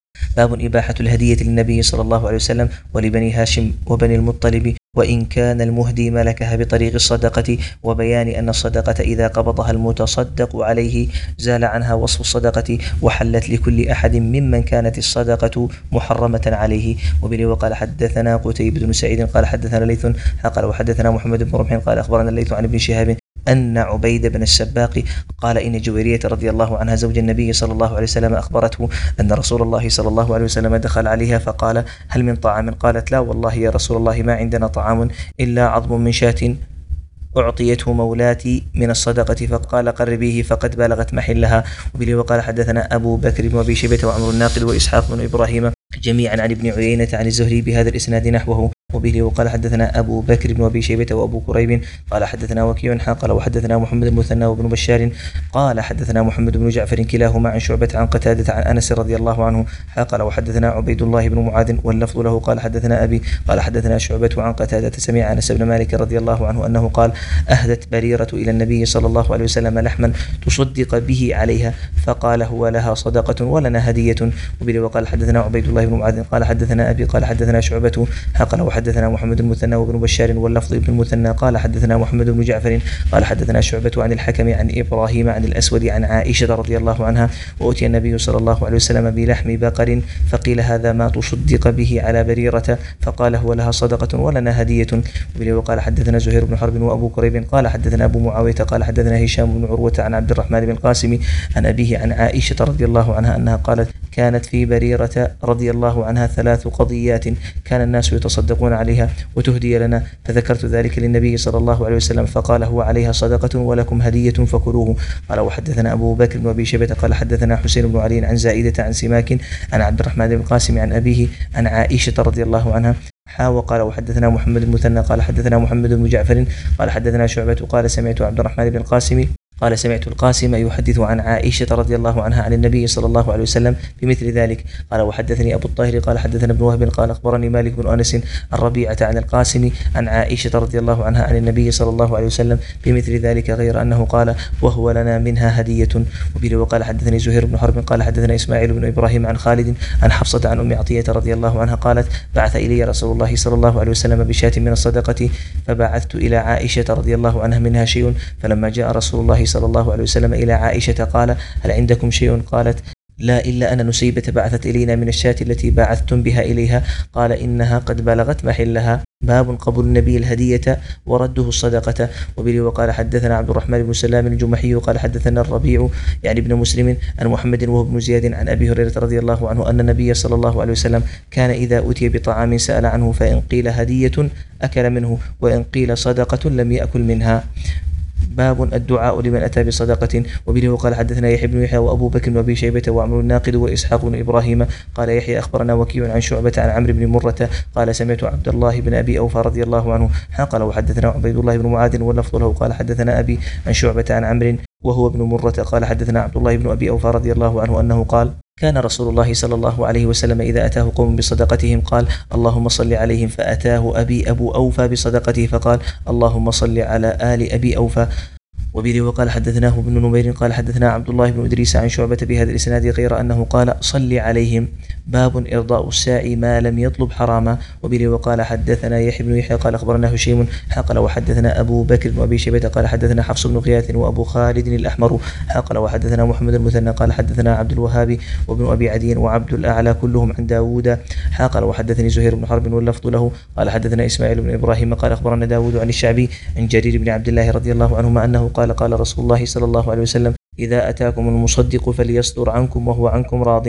باب إباحة الهدية للنبي صلى الله عليه وسلم ولبني هاشم وبني المطلب وإن كان المهدي ملكها بطريق الصدقة، وبيان أن الصدقة إذا قبضها المتصدق عليه زال عنها وصف الصدقة وحلت لكل أحد ممن كانت الصدقة محرمة عليه. وبه وقال حدثنا قتيبة بن سعيد قال حدثنا ليث قال وحدثنا محمد بن رمح قال أخبرنا الليث عن ابن شهاب أن عبيد بن السباق قال إن جويرية رضي الله عنها زوج النبي صلى الله عليه وسلم أخبرته أن رسول الله صلى الله عليه وسلم دخل عليها فقال هل من طعام؟ قالت لا والله يا رسول الله ما عندنا طعام إلا عظم من شاة أعطيته مولاتي من الصدقة، فقال قربيه فقد بلغت محلها. وبه وقال حدثنا أبو بكر بن أبي شيبة وعمر الناقد وإسحاق بن إبراهيم جميعا عن ابن عيينة عن الزهري بهذا الإسناد نحوه. وبه وقال حدثنا أبو بكر بن أبي شيبة وأبو كريب قال حدثنا وكيع قال وحدثنا محمد المثنى وابن بشار قال حدثنا محمد بن جعفر كلاهما عن شعبة عن قتادة عن أنس رضي الله عنه قال وحدثنا عبيد الله بن معاذ واللفظ له قال حدثنا أبي قال حدثنا شعبة عن قتادة سمع أنس بن مالك رضي الله عنه أنه قال أهدت بريرة إلى النبي صلى الله عليه وسلم لحما تصدق به عليها فقال هو لها صدقة ولنا هدية. وبه وقال حدثنا عبيد الله بن معاذ قال حدثنا أبي قال حدثنا شعبة قال حدثنا محمد المثنى وابن بشار واللفظ ابن المثنى قال حدثنا محمد بن جعفر قال حدثنا شعبة عن الحكم عن إبراهيم عن الأسود عن عائشة رضي الله عنها وأتي النبي صلى الله عليه وسلم بلحم بقر فقيل هذا ما تصدق به على بريرة فقال هو لها صدقة ولنا هدية. وقال حدثنا زهير بن حرب وأبو كريب قال حدثنا أبو معاوية قال حدثنا هشام بن عروة عن عبد الرحمن بن القاسم عن أبيه عن عائشة رضي الله عنها أنها قالت كانت في بريرة رضي الله عنها ثلاث قضيات كان الناس يتصدقون عليها وتهدي لنا، فذكرت ذلك للنبي صلى الله عليه وسلم فقال هو عليها صدقة ولكم هدية فكلوه. قال وحدثنا أبو بكر بن أبي شيبة قال حدثنا حسين بن علي عن زائدة عن سماك عن عبد الرحمن بن القاسم عن أبيه عن عائشة رضي الله عنها حا. وقال وحدثنا محمد المثنى قال حدثنا محمد بن جعفر قال حدثنا شعبة قال سمعت عبد الرحمن بن القاسم قال سمعت القاسم يحدث عن عائشة رضي الله عنها عن النبي صلى الله عليه وسلم بمثل ذلك. قال وحدثني أبو الطاهر قال حدثنا ابن وهب قال أخبرني مالك بن أنس الربيعة عن القاسم عن عائشة رضي الله عنها عن النبي صلى الله عليه وسلم بمثل ذلك غير أنه قال وهو لنا منها هدية. وبه وقال حدثني زهير بن حرب قال حدثنا إسماعيل بن إبراهيم عن خالد عن حفصة عن أم عطية رضي الله عنها قالت بعث إلي رسول الله صلى الله عليه وسلم بشاة من الصدقة فبعثت إلى عائشة رضي الله عنها منها شيء، فلما جاء رسول الله صلى الله عليه وسلم إلى عائشة قال هل عندكم شيء؟ قالت لا إلا أن نسيبة بعثت إلينا من الشاة التي بعثتم بها إليها، قال إنها قد بلغت محلها. باب قبول النبي الهدية ورده الصدقة. وبه وقال حدثنا عبد الرحمن بن سلام الجمحي قال حدثنا الربيع يعني ابن مسلم عن محمد وهو ابن زياد عن أبي هريرة رضي الله عنه أن النبي صلى الله عليه وسلم كان إذا أتي بطعام سأل عنه، فإن قيل هدية أكل منه، وإن قيل صدقة لم يأكل منها. باب الدعاء لمن أتى بصدقة. وبه وقال حدثنا يحيى بن يحيى وأبو بكر وأبي شيبة وعمرو الناقد وإسحاق بن إبراهيم قال يحيى أخبرنا وكيع عن شعبة عن عمرو بن مرة قال سمعت عبد الله بن أبي أوفى رضي الله عنه قال وحدثنا عبيد الله بن معاذ واللفظ له قال حدثنا أبي عن شعبة عن عمرو وهو ابن مرة قال حدثنا عبد الله بن أبي أوفى رضي الله عنه أنه قال كان رسول الله صلى الله عليه وسلم إذا أتاه قوم بصدقتهم قال اللهم صل عليهم، فأتاه أبي أبو أوفى بصدقته فقال اللهم صل على آل أبي أوفى. وبه وقال حدثناه ابن نمير قال حدثنا عبد الله بن إدريس عن شعبة بهذا الإسناد غير أنه قال صل عليهم. باب إرضاء الساعي ما لم يطلب حراما. وبه وقال حدثنا يحيى بن يحيى قال أخبرنا هشيم قال وحدثنا أبو بكر بن أبي شيبة قال حدثنا حفص بن غياث وأبو خالد الأحمر قال وحدثنا محمد المثنى قال حدثنا عبد الوهاب وابن أبي عدي وعبد الأعلى كلهم عن داود قال وحدثني زهير بن حرب واللفظ له قال حدثنا إسماعيل بن إبراهيم قال أخبرنا داود عن الشعبي عن جرير بن عبد الله رضي الله عنهما أنه قال قال رسول الله صلى الله عليه وسلم إذا أتاكم المصدق فليصدر عنكم وهو عنكم راض.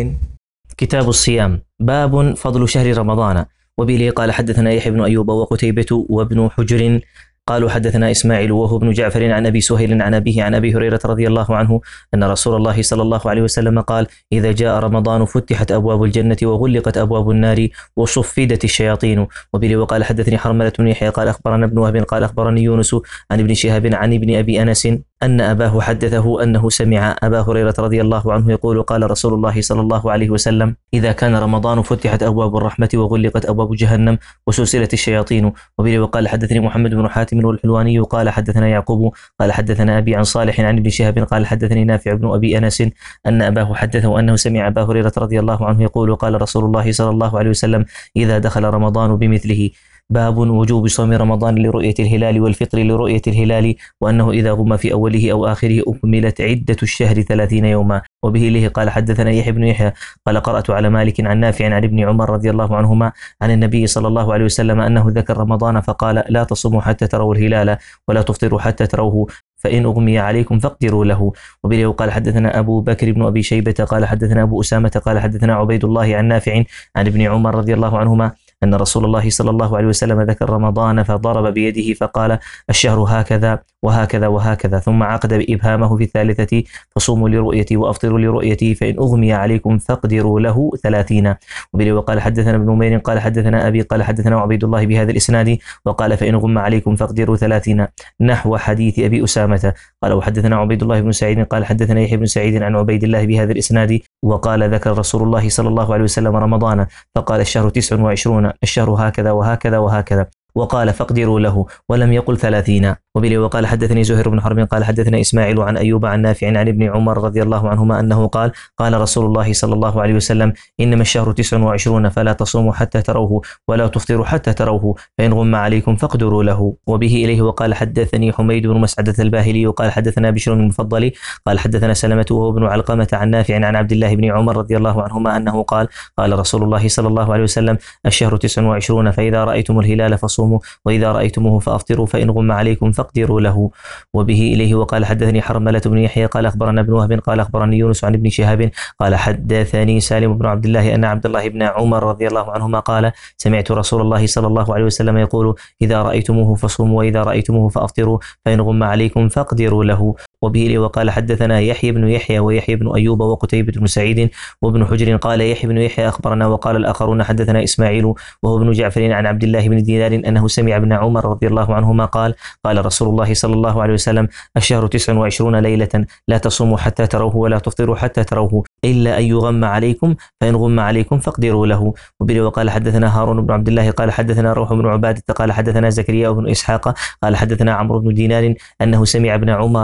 كتاب الصيام. باب فضل شهر رمضان. وبه قال حدثنا يحيى بن أيوب وقتيبة وابن حجر قالوا حدثنا إسماعيل وهو ابن جعفر عن أبي سهيل عن أبيه عن أبي هريرة رضي الله عنه أن رسول الله صلى الله عليه وسلم قال إذا جاء رمضان فتحت أبواب الجنة وغلقت أبواب النار وصفدت الشياطين. وبه وقال حدثني حرملة بن يحيى قال أخبرنا ابن وهب قال أخبرني يونس عن ابن شهاب عن ابن أبي أنس أن أباه حدثه أنه سمع أبا هريرة رضي الله عنه يقول قال رسول الله صلى الله عليه وسلم إذا كان رمضان فتحت أبواب الرحمة وغلقت أبواب جهنم وسلسلت الشياطين. وبه وقال حدثني محمد بن حاتم والحلواني قال حدثنا يعقوب قال حدثنا أبي عن صالح عن ابن شهاب قال حدثني نافع بن أبي أنس أن أباه حدثه أنه سمع أبا هريرة رضي الله عنه يقول قال رسول الله صلى الله عليه وسلم إذا دخل رمضان بمثله. باب وجوب صوم رمضان لرؤية الهلال والفطر لرؤية الهلال، وأنه إذا غم في أوله أو آخره أكملت عدة الشهر ثلاثين يوما. وبه له قال حدثنا يحيى بن يحيى قال قرأت على مالك عن نافع عن ابن عمر رضي الله عنهما عن النبي صلى الله عليه وسلم أنه ذكر رمضان فقال لا تصوموا حتى تروا الهلال ولا تفطروا حتى تروه فإن أغمي عليكم فاقدروا له. وبه قال حدثنا أبو بكر بن أبي شيبة قال حدثنا أبو أسامة قال حدثنا عبيد الله عن نافع عن ابن عمر رضي الله عنهما أن رسول الله صلى الله عليه وسلم ذكر رمضان فضرب بيده فقال الشهر هكذا وهكذا وهكذا، ثم عقد بإبهامه في الثالثة فصوموا لرؤيتي وأفطروا لرؤيتي فإن أغمي عليكم فاقدروا له ثلاثين. وبه وقال حدثنا ابن نمير قال حدثنا أبي قال حدثنا عبيد الله بهذا الإسناد وقال فإن أغم عليكم فاقدروا ثلاثين نحو حديث أبي أسامة. قال وحدثنا عبيد الله بن سعيد قال حدثنا يحيى بن سعيد عن عبيد الله بهذا الإسناد وقال ذكر رسول الله صلى الله عليه وسلم رمضان فقال الشهر تسع وعشرون الشهر هكذا وهكذا وهكذا وقال فاقدروا له ولم يقل ثلاثين. وبه وقال حدثني زهير بن حرب قال حدثنا إسماعيل عن أيوب عن نافع عن ابن عمر رضي الله عنهما أنه قال قال رسول الله صلى الله عليه وسلم إنما الشهر تسع وعشرون فلا تصوموا حتى تروه ولا تفطروا حتى تروه فإن غم عليكم فاقدروا له. وبه إليه وقال حدثني حميد بن مسعدة الباهلي وقال حدثنا بشر بن المفضل قال حدثنا سلمة وهو ابن علقمة عن نافع عن عبد الله بن عمر رضي الله عنهما أنه قال قال رسول الله صلى الله عليه وسلم الشهر تسع وعشرون فإذا رأيتم الهلال فصوموا وإذا رأيتموه فأفطروا فإن غم عليكم فاقدروا له. وبه إليه وقال حدثني حرملة بن يحيى قال أخبرنا ابن وهب قال أخبرني يونس عن ابن شهاب قال حدثني سالم بن عبد الله أن عبد الله بن عمر رضي الله عنهما قال سمعت رسول الله صلى الله عليه وسلم يقول إذا رأيتموه فصوموا وإذا رأيتموه فأفطروا فإن غم عليكم فاقدروا له. وبه إليه وقال حدثنا يحيى بن يحيى ويحيى بن أيوب وقتيبة بن سعيد وابن حجر قال يحيى بن يحيى أخبرنا وقال الآخرون حدثنا إسماعيل وهو ابن جعفر عن عبد الله بن دينار أنه سمع ابن عمر رضي الله عنهما قال قال رسول الله صلى الله عليه وسلم الشهر تسع وعشرون ليلة لا تصوموا حتى تروه ولا تفطروا حتى تروه إلا أن يغم عليكم فإن غم عليكم فاقدروا له. وبه وقال حدثنا هارون بن عبد الله قال حدثنا روح بن عبادة قال حدثنا زكريا بن إسحاق قال حدثنا عمرو بن دينار أنه سمع ابن عمر رضي الله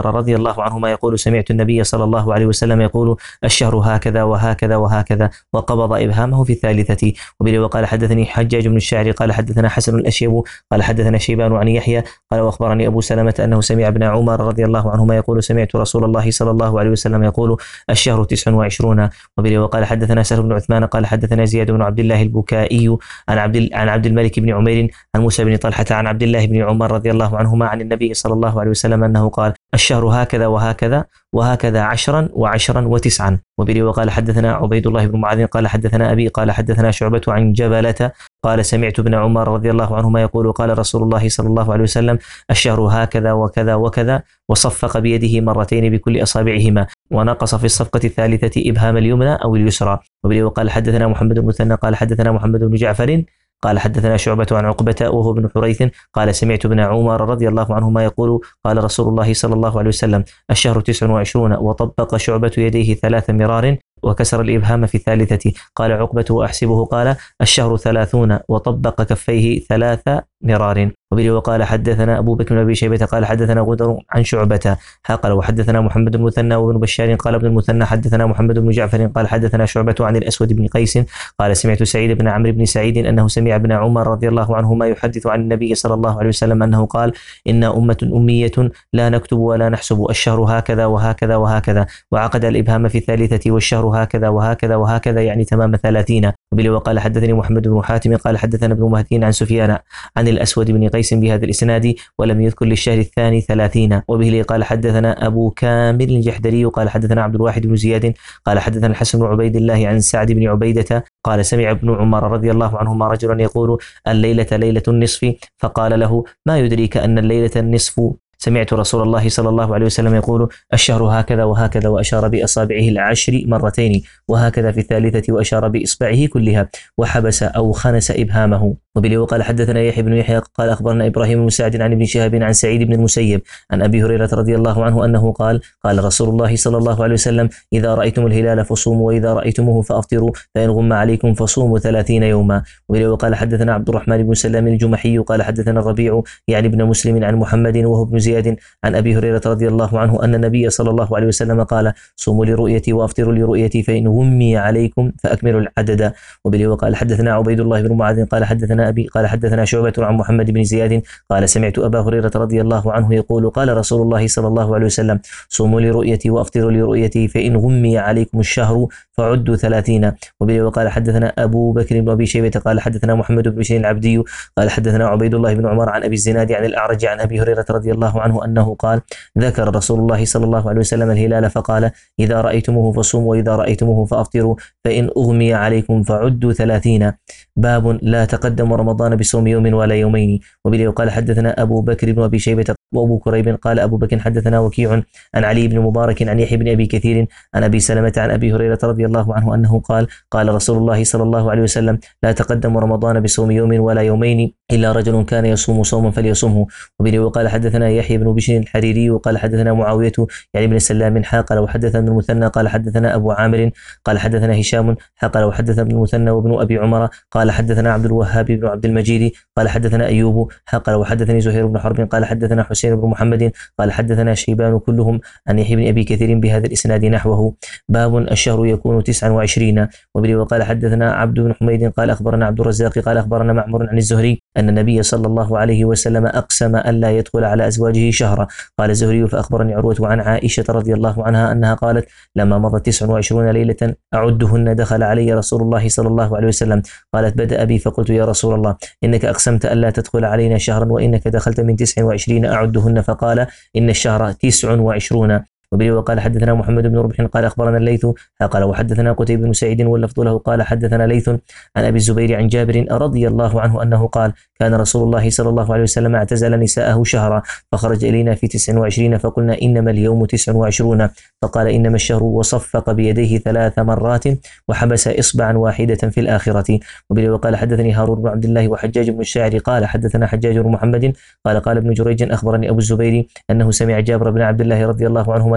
الله عنهما يقول سمعت النبي صلى الله عليه وسلم يقول الشهر هكذا وهكذا وهكذا، وقبض إبهامه في الثالثة. وبه وقال حدثني حجاج بن الشاعر قال حدثنا حسن الأشيب قال حدثنا شيبان عن يحيى قال واخبرني ابو سلمة انه سمع ابن عمر رضي الله عنهما يقول سمعت رسول الله صلى الله عليه وسلم يقول الشهر تسع وعشرون. وبه وقال حدثنا سهل بن عثمان قال حدثنا زياد بن عبد الله البكائي عن عبد عن عبد الملك بن عمير عن موسى بن طلحة عن عبد الله بن عمر رضي الله عنهما عن النبي صلى الله عليه وسلم انه قال الشهر هكذا وهكذا وهكذا عشرا وعشرا وتسعا. وبه وقال حدثنا عبيد الله بن معاذ قال حدثنا ابي قال حدثنا شعبة عن جبلة قال سمعت ابن عمر رضي الله عنهما يقول قال رسول الله صلى الله عليه وسلم الشهر هكذا وكذا وكذا، وصفق بيده مرتين بكل أصابعهما، ونقص في الصفقة الثالثة إبهام اليمنى أو اليسرى. وبه وقال حدثنا محمد بن مثنى قال حدثنا محمد بن جعفر قال حدثنا شعبة عن عقبة وهو بن حريث قال سمعت ابن عمر رضي الله عنهما يقول قال رسول الله صلى الله عليه وسلم الشهر تسع وعشرون، وطبق شعبة يديه ثلاث مرار وكسر الإبهام في الثالثة. قال عقبة وأحسبه قال الشهر ثلاثون، وطبق كفيه ثلاث مرار. وبه وقال حدثنا أبو بكر بن أبي شيبة قال حدثنا غدر عن شعبة قال وحدثنا محمد بن المثنى وابن بشار قال ابن المثنى حدثنا محمد بن جعفر قال حدثنا شعبة عن الأسود بن قيس قال سمعت سعيد بن عمرو بن سعيد أنه سمع ابن عمر رضي الله عنهما يحدث عن النبي صلى الله عليه وسلم أنه قال إن أمة أمية لا نكتب ولا نحسب، الشهر هكذا وهكذا وهكذا، وعقد الإبهام في الثالثة، والشهر هكذا وهكذا وهكذا يعني تمام ثلاثين. وبه وقال حدثني محمد بن حاتم قال حدثنا ابن مهدي عن سفيان عن الأسود بن قيس بهذا الإسناد ولم يذكر للشهر الثاني ثلاثين. وبه قال حدثنا أبو كامل الجحدري قال حدثنا عبد الواحد بن زياد قال حدثنا الحسن بن عبيد الله عن سعد بن عبيدة قال سمع ابن عمر رضي الله عنهما رجلا يقول الليلة ليلة النصف، فقال له ما يدريك أن الليلة النصف؟ سمعت رسول الله صلى الله عليه وسلم يقول الشهر هكذا وهكذا، وأشار بأصابعه العشر مرتين، وهكذا في الثالثة وأشار بإصبعه كلها، وحبس أو خنس إبهامه. وبه وقال حدثنا يحيى بن يحيى قال أخبرنا إبراهيم بن سعد عن ابن شهاب عن سعيد بن المسيب عن أبي هريرة رضي الله عنه أنه قال قال رسول الله صلى الله عليه وسلم إذا رأيتم الهلال فصوموا، وإذا رأيتموه فأفطروا، فإن غم عليكم فصوموا ثلاثين يوما. وبه وقال حدثنا عبد الرحمن بن سلام الجمحي قال حدثنا الربيع يعني ابن مسلم عن محمد وهو ابن زياد عن أبي هريرة رضي الله عنه أن النبي صلى الله عليه وسلم قال صوموا لرؤيتي وأفطروا لرؤيتي، فإن غمي عليكم فأكملوا العدد. وبه وقال حدثنا عبيد الله بن معاذ قال حدثنا أبي قال حدثنا شعبة عن محمد بن زياد قال سمعت أبا هريرة رضي الله عنه يقول قال رسول الله صلى الله عليه وسلم صوموا لرؤيتي وأفطروا لرؤيتي، فإن غمي عليكم الشهر فعدوا ثلاثين. وبه وقال حدثنا أبو بكر بن أبي شيبة قال حدثنا محمد بن بشير العبدي قال حدثنا عبيد الله بن عمر عن أبي الزناد عن الأعرج عن أبي هريرة رضي الله عنه أنه قال ذكر رسول الله صلى الله عليه وسلم الهلال فقال إذا رأيتموه فصوموا، وإذا رأيتموه فأفطروا، فإن أغمي عليكم فعدوا ثلاثين. باب لا تقدم رمضان بصوم يوم ولا يومين. وبه قال حدثنا أبو بكر بن أبي شيبة وأبو كريب قال أبو بكر حدثنا وكيع عن علي بن مبارك عن يحيى بن أبي كثير عن أبي سلمة عن أبي هريرة رضي الله عنه أنه قال قال رسول الله صلى الله عليه وسلم لا تقدم رمضان بصوم يوم ولا يومين إلا رجل كان يصوم صوما فليصومه. وبه وقال حدثنا يحيى بن بشر الحريري وقال حدثنا معاوية يعني بن سلام قال وحدثنا ابن المثنى قال حدثنا أبو عامر قال حدثنا هشام قال وحدثنا ابن المثنى وابن أبي عمر قال حدثنا عبد الوهاب بن عبد المجيد قال حدثنا أيوب قال وحدثني زهير بن حرب قال حدثنا حسين بن محمد قال حدثنا شيبان كلهم عن يحيى بن أبي كثير بهذا الإسناد نحوه. باب الشهر يكون تسعا وعشرين. وبه وقال حدثنا عبد بن حميد قال أخبرنا عبد الرزاق قال أخبرنا معمر عن الزهري أن النبي صلى الله عليه وسلم أقسم ألا يدخل على أزواجه شهرا. قال الزهري فأخبرني عروة عن عائشة رضي الله عنها أنها قالت لما مضت تسع وعشرون ليلة أعدهن دخل علي رسول الله صلى الله عليه وسلم. قالت بدأ بي فقلت يا رسول الله إنك أقسمت ألا تدخل علينا شهرا وإنك دخلت من تسع وعشرين أعدهن، فقال إن الشهر تسع وعشرون. وبه وقال حدثنا محمد بن ربح قال أخبرنا الليث قال وحدثنا قتيبة بن سعيد واللفظ له قال حدثنا ليث عن أبي الزبير عن جابر رضي الله عنه أنه قال كان رسول الله صلى الله عليه وسلم اعتزل نساءه شهرا فخرج إلينا في تسع وعشرين فقلنا إنما اليوم تسع وعشرون، فقال إنما الشهر، وصفق بيديه ثلاث مرات وحبس إصبعا واحدة في الآخرة. وبه وقال حدثني هارون بن عبد الله وحجاج بن الشاعر قال حدثنا حجاج بن محمد قال قال ابن جريج أخبرني أبو الزبير أنه سمع جابر بن عبد الله رضي الله عنهما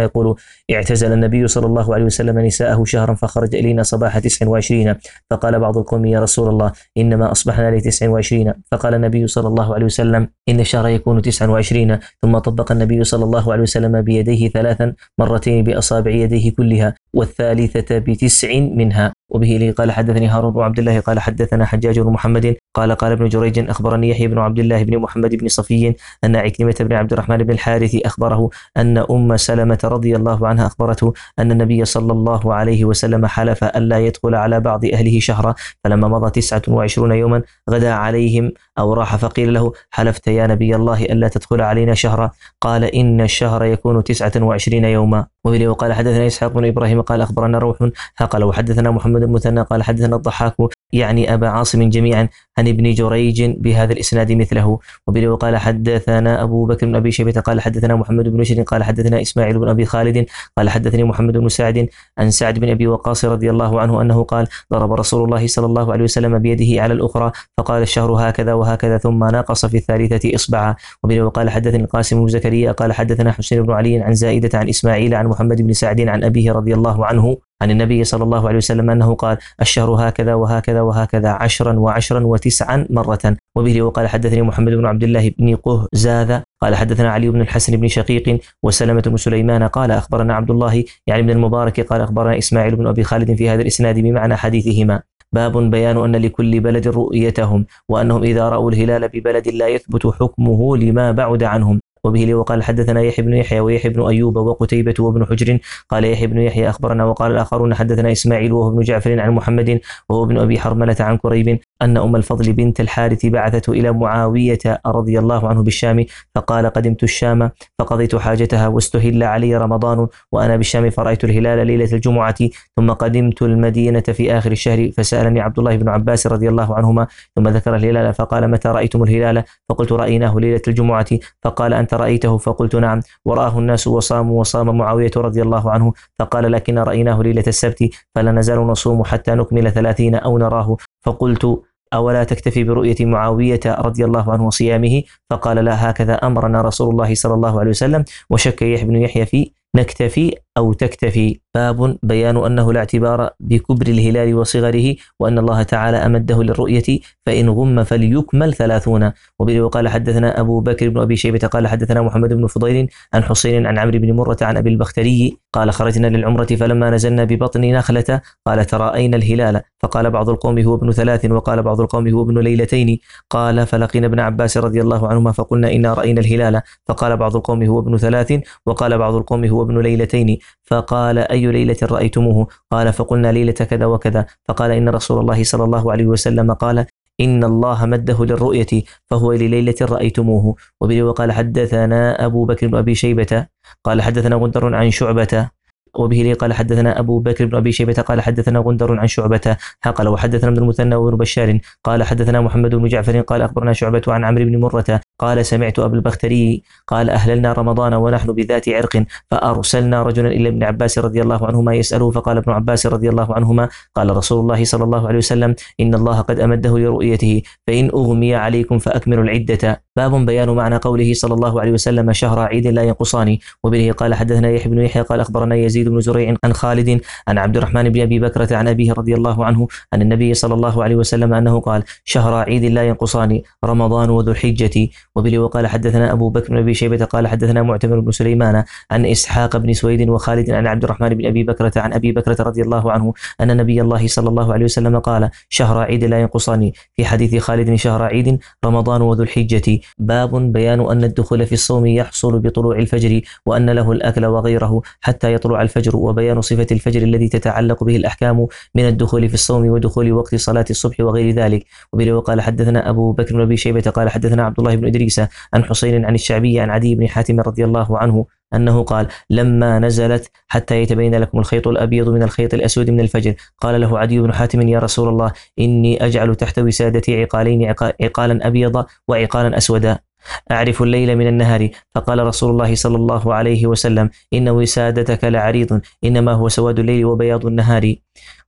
يقول اعتزل النبي صلى الله عليه وسلم نساءه شهرا فخرج إلينا صباح تسع وعشرين، فقال بعض القوم يا رسول الله إنما أصبحنا لتسع وعشرين، فقال النبي صلى الله عليه وسلم إن الشهر يكون تسع وعشرين، ثم طبق النبي صلى الله عليه وسلم بيديه ثلاثا مرتين بأصابع يديه كلها والثالثة بتسع منها. وبه لي قال حدثني هارون بن عبد الله قال حدثنا حجاج بن محمد قال قال ابن جريج أخبرني يحيى بن عبد الله بن محمد بن صفي أن عكرمة بن عبد الرحمن بن الحارث أخبره أن أم سلمة رضي الله عنها أخبرته أن النبي صلى الله عليه وسلم حلف ألا يدخل على بعض أهله شهرا، فلما مضى تسعة وعشرون يوما غدا عليهم أو راح فقيل له حلفت يا نبي الله ألا تدخل علينا شهرا؟ قال إن الشهر يكون تسعة وعشرين يوما. وبه وقال حدثنا إسحاق بن إبراهيم قال أخبرنا روح قال وحدثنا محمد المثنى قال حدثنا الضحاك يعني أبا عاصم جميعا عن ابن جريج بهذا الإسناد مثله. وبه وقال حدثنا أبو بكر بن أبي شيبة قال حدثنا محمد بن بشر قال حدثنا إسماعيل بن أبي خالد قال حدثني محمد بن سعد عن سعد بن أبي وقاص رضي الله عنه أنه قال ضرب رسول الله صلى الله عليه وسلم بيده على الأخرى فقال الشهر هكذا وهكذا ثم ناقص في الثالثة إصبعا. وبه وقال حدثني القاسم بن زكريا قال حدثنا حسين بن علي عن زائدة عن إسماعيل عن محمد بن سعد عن أبيه رضي الله عنه عن النبي صلى الله عليه وسلم أنه قال الشهر هكذا وهكذا وهكذا عشرا وعشرا وتسعا مرة. وبه وقال حدثني محمد بن عبد الله بن قهزاذ قال حدثنا علي بن الحسن بن شقيق وسلمة بن سليمان قال أخبرنا عبد الله يعني بن المبارك قال أخبرنا إسماعيل بن أبي خالد في هذا الإسناد بمعنى حديثهما. باب بيان أن لكل بلد رؤيتهم وأنهم إذا رأوا الهلال ببلد لا يثبت حكمه لما بعد عنهم. وبه لي وقال حدثنا يحيى بن يحيى ويحيى بن أيوب وقتيبة وابن حجر قال يحيى بن يحيى أخبرنا وقال الآخرون حدثنا إسماعيل وهو ابن جعفر عن محمد وهو ابن أبي حرملة عن كريب أن أم الفضل بنت الحارث بعثته إلى معاوية رضي الله عنه بالشام فقال قدمت الشام فقضيت حاجتها واستهل علي رمضان وأنا بالشام فرأيت الهلال ليلة الجمعة ثم قدمت المدينة في آخر الشهر فسألني عبد الله بن عباس رضي الله عنهما ثم ذكر الهلال فقال متى رأيتم الهلال؟ فقلت رأيناه ليلة الجمعة. فقال أنت رأيته؟ فقلت نعم. ورآه الناس وصاموا وصام معاوية رضي الله عنه فقال لكن رأيناه ليلة السبت فلا نزال نصوم حتى نكمل ثلاثين أو نراه. فقلت أولا تكتفي برؤية معاوية رضي الله عنه وصيامه؟ فقال لا هكذا أمرنا رسول الله صلى الله عليه وسلم. وشك يحيى بن يحيى في نكتفي أو تكتفي. باب بيان أنه لا اعتبار بكبر الهلال وصغره وأن الله تعالى أمده للرؤية فإن غم فليكمل ثلاثون. وبه وقال حدثنا أبو بكر بن أبي شيبة قال حدثنا محمد بن فضيل عن حسين عن عمرو بن مرة عن أبي البختري قال خرجنا للعمرة فلما نزلنا ببطن نخلة قال ترأينا الهلال فقال بعض القوم هو ابن ثلاث وقال بعض القوم هو ابن ليلتين. قال فلقينا ابن عباس رضي الله عنهما فقلنا إنا رأينا الهلال فقال بعض القوم هو ابن ثلاث وقال بعض القوم هو ابن ليلتين. فقال أي ليلة رأيتموه؟ قال فقلنا ليلة كذا وكذا. فقال إن رسول الله صلى الله عليه وسلم قال إن الله مده للرؤية فهو لليلة رأيتموه. وبه وقال حدثنا أبو بكر بن أبي شيبة قال حدثنا غندر عن شعبة وبه لي قال حدثنا أبو بكر بن أبي شيبة قال حدثنا غندر عن شعبة قال وحدثنا ابن المثنى وابن بشار قال حدثنا محمد بن جعفر قال أخبرنا شعبة عن عمرو بن مرة قال سمعت أبو البختري قال أهللنا رمضان ونحن بذات عرق فأرسلنا رجلا إلى ابن عباس رضي الله عنهما يسأله فقال ابن عباس رضي الله عنهما قال رسول الله صلى الله عليه وسلم إن الله قد أمده لرؤيته فإن أغمي عليكم فأكملوا العدة. باب بيان معنى قوله صلى الله عليه وسلم شهر عيد لا ينقصان. وبه قال حدثنا يحيى بن يحيى قال أخبرنا يزيد بن زريع عن خالد عن عبد الرحمن بن أبي بكرة عن أبيه رضي الله عنه عن النبي صلى الله عليه وسلم أنه قال شهر عيد لا ينقصان رمضان وذو الحجة. وبه وقال حدثنا أبو بكر بن أبي شيبة قال حدثنا معتمر بن سليمان عن إسحاق بن سويد وخالد عن عبد الرحمن بن أبي بكرة عن أبي بكرة رضي الله عنه أن نبي الله صلى الله عليه وسلم قال شهر عيد لا ينقصان. في حديث خالد شهر عيد رمضان وذو الحجة. باب بيان أن الدخول في الصوم يحصل بطلوع الفجر وأن له الأكل وغيره حتى يطلع الفجر وبيان صفة الفجر الذي تتعلق به الأحكام من الدخول في الصوم ودخول وقت صلاة الصبح وغير ذلك. وبه وقال حدثنا أبو بكر بن أبي شيبة قال حدثنا عبد الله بن إدريس عن حسين عن الشعبي عن عدي بن حاتم رضي الله عنه أنه قال لما نزلت حتى يتبين لكم الخيط الأبيض من الخيط الأسود من الفجر قال له عدي بن حاتم يا رسول الله إني أجعل تحت وسادتي عقالين عقالا أبيض وعقالا أسودا أعرف الليل من النهار. فقال رسول الله صلى الله عليه وسلم إن وسادتك لعريض إنما هو سواد الليل وبياض النهار.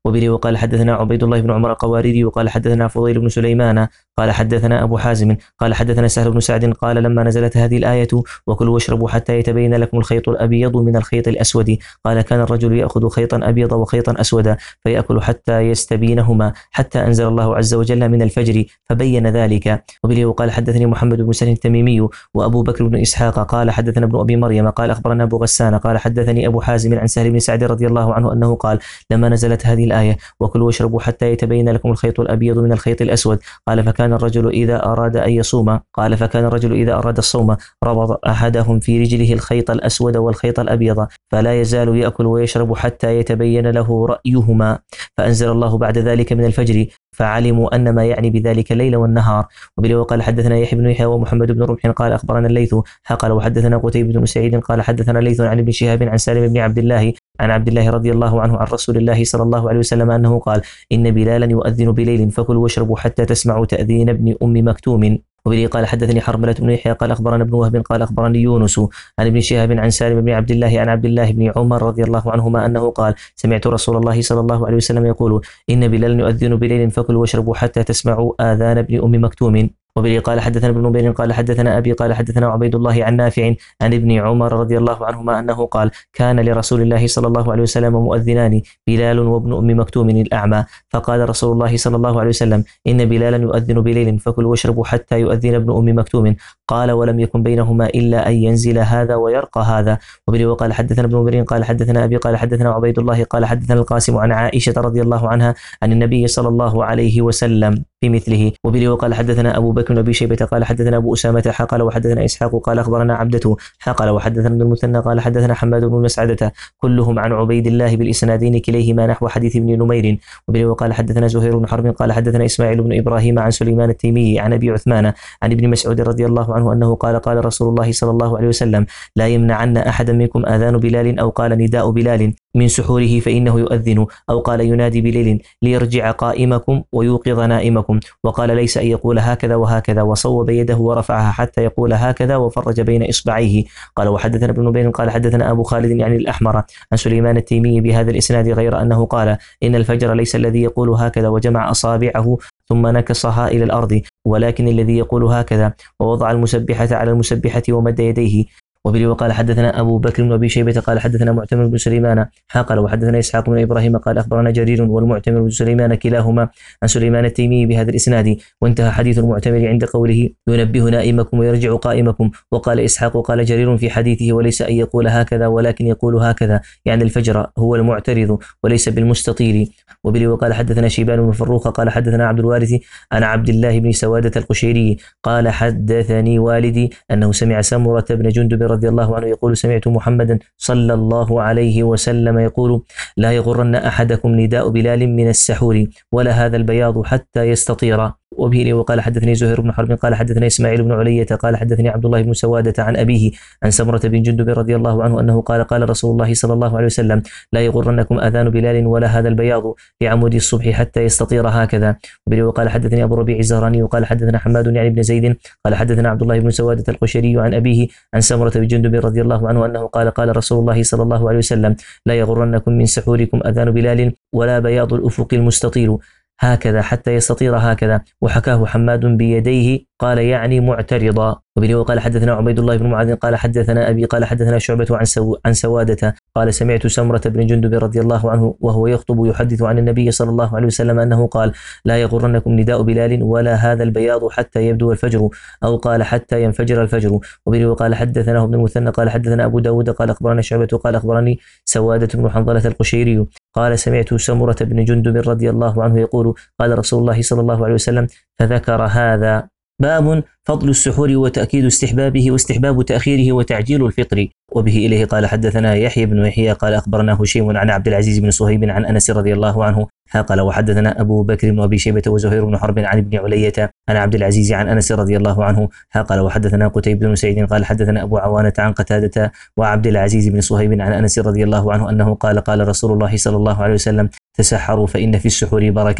وبه وقال حدثنا عبيد الله بن عمر القواريري وقال حدثنا فضيل بن سليمان قال حدثنا أبو حازم قال حدثنا سهل بن سعد قال لما نزلت هذه الآية وكلوا واشربوا حتى يتبين لكم الخيط الأبيض من الخيط الأسود قال كان الرجل يأخذ خيطا أبيض وخيطا أسودا فيأكل حتى يستبينهما حتى أنزل الله عز وجل من الفجر فبين ذلك. وبه وقال حدثني محمد بن سلم التميمي وأبو بكر بن إسحاق قال حدثنا ابن أبي مريم قال أخبرنا أبو غسان قال حدثني أبو حازم عن سهل بن سعد رضي الله عنه أنه قال لما نزلت هذه الآية وكلوا واشربوا حتى يتبين لكم الخيط الأبيض من الخيط الأسود قال فكان الرجل إذا أراد أن يصوم قال فكان الرجل إذا أراد الصوم ربط أحدهم في رجله الخيط الأسود والخيط الأبيض فلا يزال يأكل ويشرب حتى يتبين له رأيهما فأنزل الله بعد ذلك من الفجر فعلموا أن ما يعني بذلك الليل والنهار. وبه وقال حدثنا يحيى بن يحيى ومحمد بن رمح قال أخبرنا الليث قال وحدثنا قتيبة بن سعيد قال حدثنا الليث عن ابن شهاب عن سالم بن عبد الله عن عبد الله رضي الله عنه عن رسول الله صلى الله عليه وسلم أنه قال إن بلالا يؤذن بليل فكلوا واشربوا حتى تسمعوا تأذين ابن أم مكتوم. وبه قال حدثني حرملة بن يحيى قال أخبرنا ابن وهب قال أخبرني يونس عن ابن شهاب عن سالم بن عبد الله عن عبد الله بن عمر رضي الله عنهما أنه قال سمعت رسول الله صلى الله عليه وسلم يقول إن بلالا يؤذن بليل فكلوا واشربوا حتى تسمعوا آذان ابن أم مكتوم. وبه قال حدثنا ابن نمير قال حدثنا أبي قال حدثنا عبيد الله عن نافع عن ابن عمر رضي الله عنهما أنه قال كان لرسول الله صلى الله عليه وسلم مؤذنان بلال وابن أم مكتوم الأعمى فقال رسول الله صلى الله عليه وسلم إن بلالا يؤذن بليل فكلوا واشربوا حتى يؤذن ابن أم مكتوم قال ولم يكن بينهما إلا أن ينزل هذا ويرقى هذا. وبه وقال حدثنا ابن نمير قال حدثنا أبي قال حدثنا عبيد الله قال حدثنا القاسم عن عائشة رضي الله عنها عن النبي صلى الله عليه وسلم بمثله. وبه وقال حدثنا أبو بكر بن أبي شيبة قال حدثنا أبو أسامة حقل وحدثنا إسحاق قال أخبرنا عبدة حقل وحدثنا ابن المثنى قال حدثنا حماد بن مسعدة كلهم عن عبيد الله بالإسنادين كليهما نحو حديث ابن نمير. وبه وقال حدثنا زهير بن حرب قال حدثنا إسماعيل بن إبراهيم عن سليمان التيمي عن أبي عثمان عن ابن مسعود رضي الله عنه أنه قال قال رسول الله صلى الله عليه وسلم لا يمنعن أحدا منكم آذان بلال أو قال نداء بلال من سحوره فإنه يؤذن أو قال ينادي بليل ليرجع قائمكم ويوقظ نائمكم وقال ليس أن يقول هكذا وهكذا وصوب يده ورفعها حتى يقول هكذا وفرج بين إصبعيه. قال وحدثنا ابن نبيل قال حدثنا أبو خالد يعني الأحمر عن سليمان التيمي بهذا الإسناد غير أنه قال إن الفجر ليس الذي يقول هكذا وجمع أصابعه ثم نكصها إلى الأرض ولكن الذي يقول هكذا ووضع المسبحة على المسبحة ومد يديه. وبه وقال حدثنا أبو بكر بن أبي شيبة قال حدثنا معتمر بن سليمان حقل وحدثنا إسحاق بن إبراهيم قال أخبرنا جرير والمعتمر بن سليمان كلاهما عن سليمان التيمي بهذا الإسناد. وانتهى حديث المعتمر عند قوله ينبه نائمكم ويرجع قائمكم. وقال إسحاق وقال جرير في حديثه وليس أن يقول هكذا ولكن يقول هكذا يعني الفجر هو المعترض وليس بالمستطيل. وبه وقال حدثنا شيبان بن فروخ قال حدثنا عبد الوارث عن عبد الله بن سوادة القشيري قال حدثني والدي أنه سمع سمرة بن جندب رضي الله عنه يقول سمعت محمدا صلى الله عليه وسلم يقول لا يغرن أحدكم نداء بلال من السحور ولا هذا البياض حتى يستطير. وبه وقال حدثني زهير بن حرب قال حدثني إسماعيل بن علية قال حدثني عبد الله بن سوادة عن أبيه عن سمرة بن جندب رضي الله عنه أنه قال قال رسول الله صلى الله عليه وسلم لا يغرنكم أذان بلال ولا هذا البياض في عمود الصبح حتى يستطير هكذا. وبه وقال حدثني أبو ربيع الزهراني وقال حدثنا حماد يعني بن زيد قال حدثنا عبد الله بن سوادة القشري عن أبيه عن سمرة بن جندب رضي الله عنه أنه قال قال رسول الله صلى الله عليه وسلم لا يغرنكم من سحوركم أذان بلال ولا بياض الأفق المستطيل هكذا حتى يستطير هكذا. وحكاه حماد بيديه قال يعني معترضا. وبه وقال حدثنا عبيد الله بن معاذ قال حدثنا أبي قال حدثنا شعبة عن سو عن سوادة قال سمعت سمرة بن جندب رضي الله عنه وهو يخطب يحدث عن النبي صلى الله عليه وسلم أنه قال لا يغرنكم نداء بلال ولا هذا البياض حتى يبدو الفجر أو قال حتى ينفجر الفجر. وبه وقال حدثنا ابن المثنى قال حدثنا أبو داود قال أخبرنا شعبة قال أخبرني سوادة بن حنظلة القشيري قال سمعت سمرة بن جندب رضي الله عنه يقول قال رسول الله صلى الله عليه وسلم فذكر هذا. باب فضل السحور وتأكيد استحبابه واستحباب تأخيره وتعجيل الفطر. وبه إليه قال حدثنا يحيى بن يحيى قال أخبرنا هشيم عن عبد العزيز بن صهيب عن أنس رضي الله عنه قال وحدثنا أبو بكر بن أبي شيبة وزهير بن حرب عن ابن علية عن عبد العزيز عن أنس رضي الله عنه قال وحدثنا قتيبة بن سعيد قال حدثنا أبو عوانة عن قتادة وعبد العزيز بن صهيب عن أنس رضي الله عنه أنه قال قال رسول الله صلى الله عليه وسلم تسحروا فإن في السحور بركة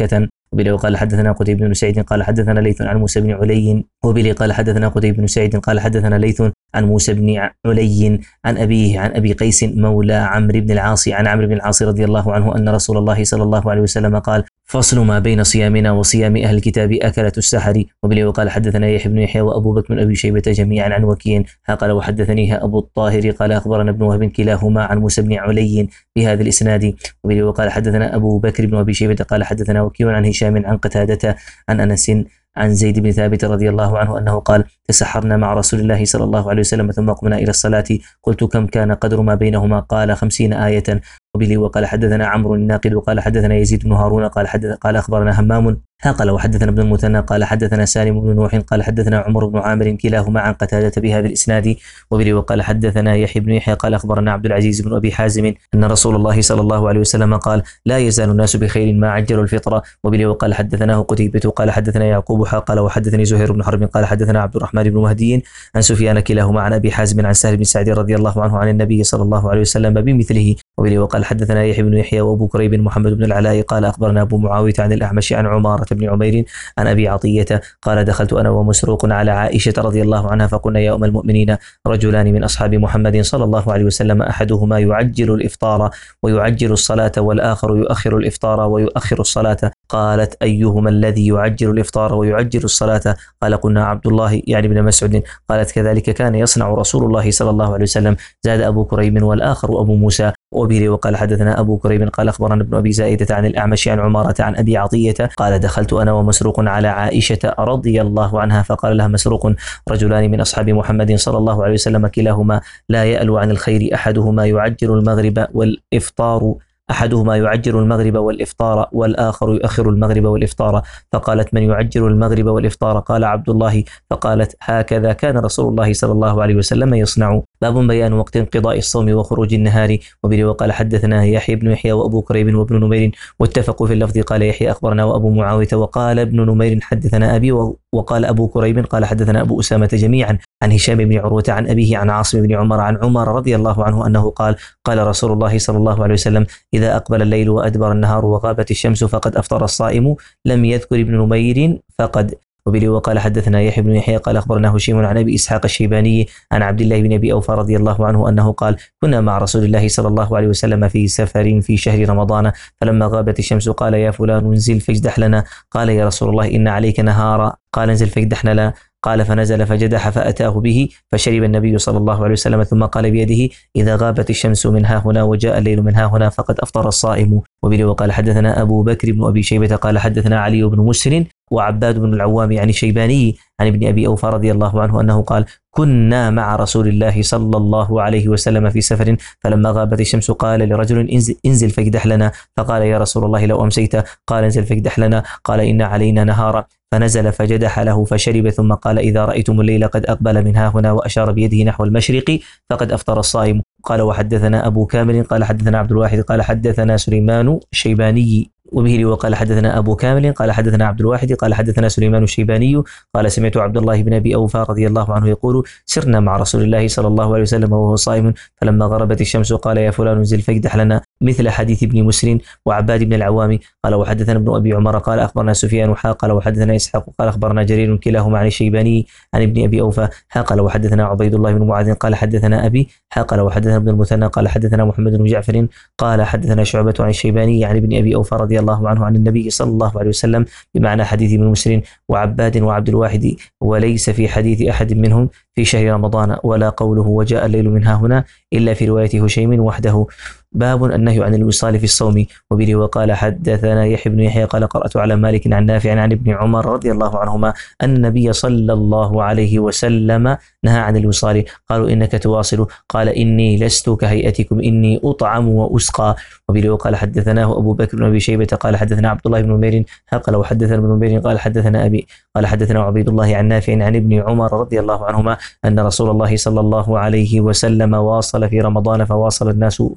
وبه قال حدثنا قتيبة بن سعيد قال حدثنا ليث عن موسى بن علي وبه قال حدثنا قتيبة بن سعيد قال حدثنا ليث عن موسى بن علي عن أبيه عن أبي قيس مولى عمرو بن العاص عن عمرو بن العاص رضي الله عنه أن رسول الله صلى الله عليه وسلم قال فصل ما بين صيامنا وصيام أهل الكتاب أكلة السحر. وبه وقال حدثنا يحيى بن يحيى وأبو بكر بن أبي شيبة جميعا عن وكيع قال وحدثنيها أبو الطاهر قال أخبرنا ابن وهب كلاهما عن موسى بن علي بهذا الإسناد. وبه وقال حدثنا أبو بكر بن أبي شيبة قال حدثنا وكيع عن هشام عن قتادة عن أنس عن زيد بن ثابت رضي الله عنه أنه قال تسحرنا مع رسول الله صلى الله عليه وسلم ثم قمنا إلى الصلاة قلت كم كان قدر ما بينهما قال خمسين آية. وبه وقال حدثنا عمرو الناقد قال حدثنا يزيد بن هارون قال حدث قال أخبرنا همام قال وحدثنا ابن المثنى قال حدثنا سالم بن نوح قال حدثنا عمر بن عامر كلاهما عن قتادة بهذا الإسناد. وبه وقال حدثنا يحيى بن يحيى قال أخبرنا عبد العزيز بن أبي حازم أن رسول الله صلى الله عليه وسلم قال لا يزال الناس بخير ما عجلوا الفطرة. وبه وقال حدثناه قتيبة قال حدثنا يعقوب قال وحدثني زهير بن حرب قال حدثنا عبد الرحمن بن مهدي عن سفيان كلاهما عن أبي حازم عن سهل بن سعد رضي الله عنه عن النبي صلى الله عليه وسلم بمثله. وبه وقال حدثنا يحيى بن يحيى وأبو كريب محمد بن العلاء قال أخبرنا أبو معاوية عن الأعمش عن عمارة بن عمير عن أبي عطية قال دخلت أنا ومسروق على عائشة رضي الله عنها فقلنا يا أم المؤمنين رجلان من أصحاب محمد صلى الله عليه وسلم أحدهما يعجل الإفطار ويعجل الصلاة والآخر يؤخر الإفطار ويؤخر الصلاة قالت أيهما الذي يعجل الإفطار ويعجل الصلاة قال قلنا عبد الله يعني بن مسعود قالت كذلك كان يصنع رسول الله صلى الله عليه وسلم زاد أبو كريب والآخر أبو موسى. وبه وقال حدثنا أبو كريب قال أخبرنا ابن أبي زائدة عن الأعمش عن عمارة عن أبي عطية قال دخلت أنا ومسروق على عائشة رضي الله عنها فقال لها مسروق رجلان من أصحاب محمد صلى الله عليه وسلم كلاهما لا يألو عن الخير أحدهما يعجل المغرب والإفطار أحدهما يعجل المغرب والإفطار والآخر يؤخر المغرب والإفطار فقالت من يعجل المغرب والإفطار قال عبد الله فقالت هكذا كان رسول الله صلى الله عليه وسلم يصنع. باب بيان وقت انقضاء الصوم وخروج النهار. وبه وقال حدثنا يحيى بن يحيى وأبو كريب وابن نمير واتفقوا في اللفظ قال يحيى أخبرنا وأبو معاوية وقال ابن نمير حدثنا أبي وقال أبو كريب قال حدثنا أبو أسامة جميعا عن هشام بن عروة عن أبيه عن عاصم بن عمر عن عمر رضي الله عنه أنه قال قال رسول الله صلى الله عليه وسلم إذا أقبل الليل وأدبر النهار وغابت الشمس فقد أفطر الصائم لم يذكر ابن نمير فقد. وبه وقال حدثنا يحيى بن يحيى قال أخبرنا هشيم عن أبي إسحاق الشيباني عن عبد الله بن أبي أوفى رضي الله عنه أنه قال كنا مع رسول الله صلى الله عليه وسلم في سفر في شهر رمضان فلما غابت الشمس قال يا فلان انزل فاجدح لنا قال يا رسول الله إن عليك نهارا قال انزل فاجدح لنا قال فنزل فجدح فأتاه به فشرب النبي صلى الله عليه وسلم ثم قال بيده إذا غابت الشمس من ها هنا وجاء الليل من ها هنا فقد أفطر الصائم. وبه وقال حدثنا أبو بكر بن أبي شيبة قال حدثنا علي بن مسر وعباد بن العوام يعني شيباني عن ابن أبي أوفى رضي الله عنه أنه قال كنا مع رسول الله صلى الله عليه وسلم في سفر فلما غابت الشمس قال لرجل انزل, انزل فاجدح لنا فقال يا رسول الله لو أمسيت قال انزل فاجدح لنا قال إن علينا نهارا فنزل فجدح له فشرب ثم قال إذا رأيتم الليل قد أقبل من ها هنا وأشار بيده نحو المشرق فقد أفطر الصائم. قال وحدثنا أبو كامل قال حدثنا عبد الواحد قال حدثنا سليمان الشيباني. وبه وقال حدثنا أبو كامل قال حدثنا عبد الواحد قال حدثنا سليمان الشيباني قال سمعت عبد الله بن أبي أوفى رضي الله عنه يقول سرنا مع رسول الله صلى الله عليه وسلم وهو صائم فلما غربت الشمس قال يا فلان انزل فاجدح لنا مثل حديث ابن مسر وعباد بن العوام. قال وحدثنا ابن أبي عمر قال أخبرنا سفيان حا قال وحدثنا إسحاق قال أخبرنا جرير كلاهما عن الشيباني عن ابن أبي أوفى حا قال وحدثنا عبيد الله بن معاذ قال حدثنا أبي حا قال وحدثنا ابن المثنى قال حدثنا محمد بن جعفر قال حدثنا شعبة عن الشيباني عن ابن أبي أوفى رضي الله عنه عن النبي صلى الله عليه وسلم بمعنى حديث ابن مسر وعباد وعبد الواحد وليس في حديث أحد منهم في شهر رمضان ولا قوله وجاء الليل من ها هنا إلا في رواية هشيم وحده. باب النهي عن الوصال في الصوم. وبه وقال حدثنا يحيى بن يحيى قال قرأت على مالك عن نافع عن ابن عمر رضي الله عنهما أن النبي صلى الله عليه وسلم نهى عن الوصال قالوا إنك تواصل قال إني لست كهيئتكم إني أطعم وأسقى. وبه وقال حدثناه أبو بكر بن أبي شيبة قال حدثنا عبد الله بن نمير قال وحدثنا ابن نمير قال حدثنا أبي قال حدثنا عبيد الله عن نافع عن ابن عمر رضي الله عنهما أن رسول الله صلى الله عليه وسلم واصل في رمضان فواصل الناس فنهاهم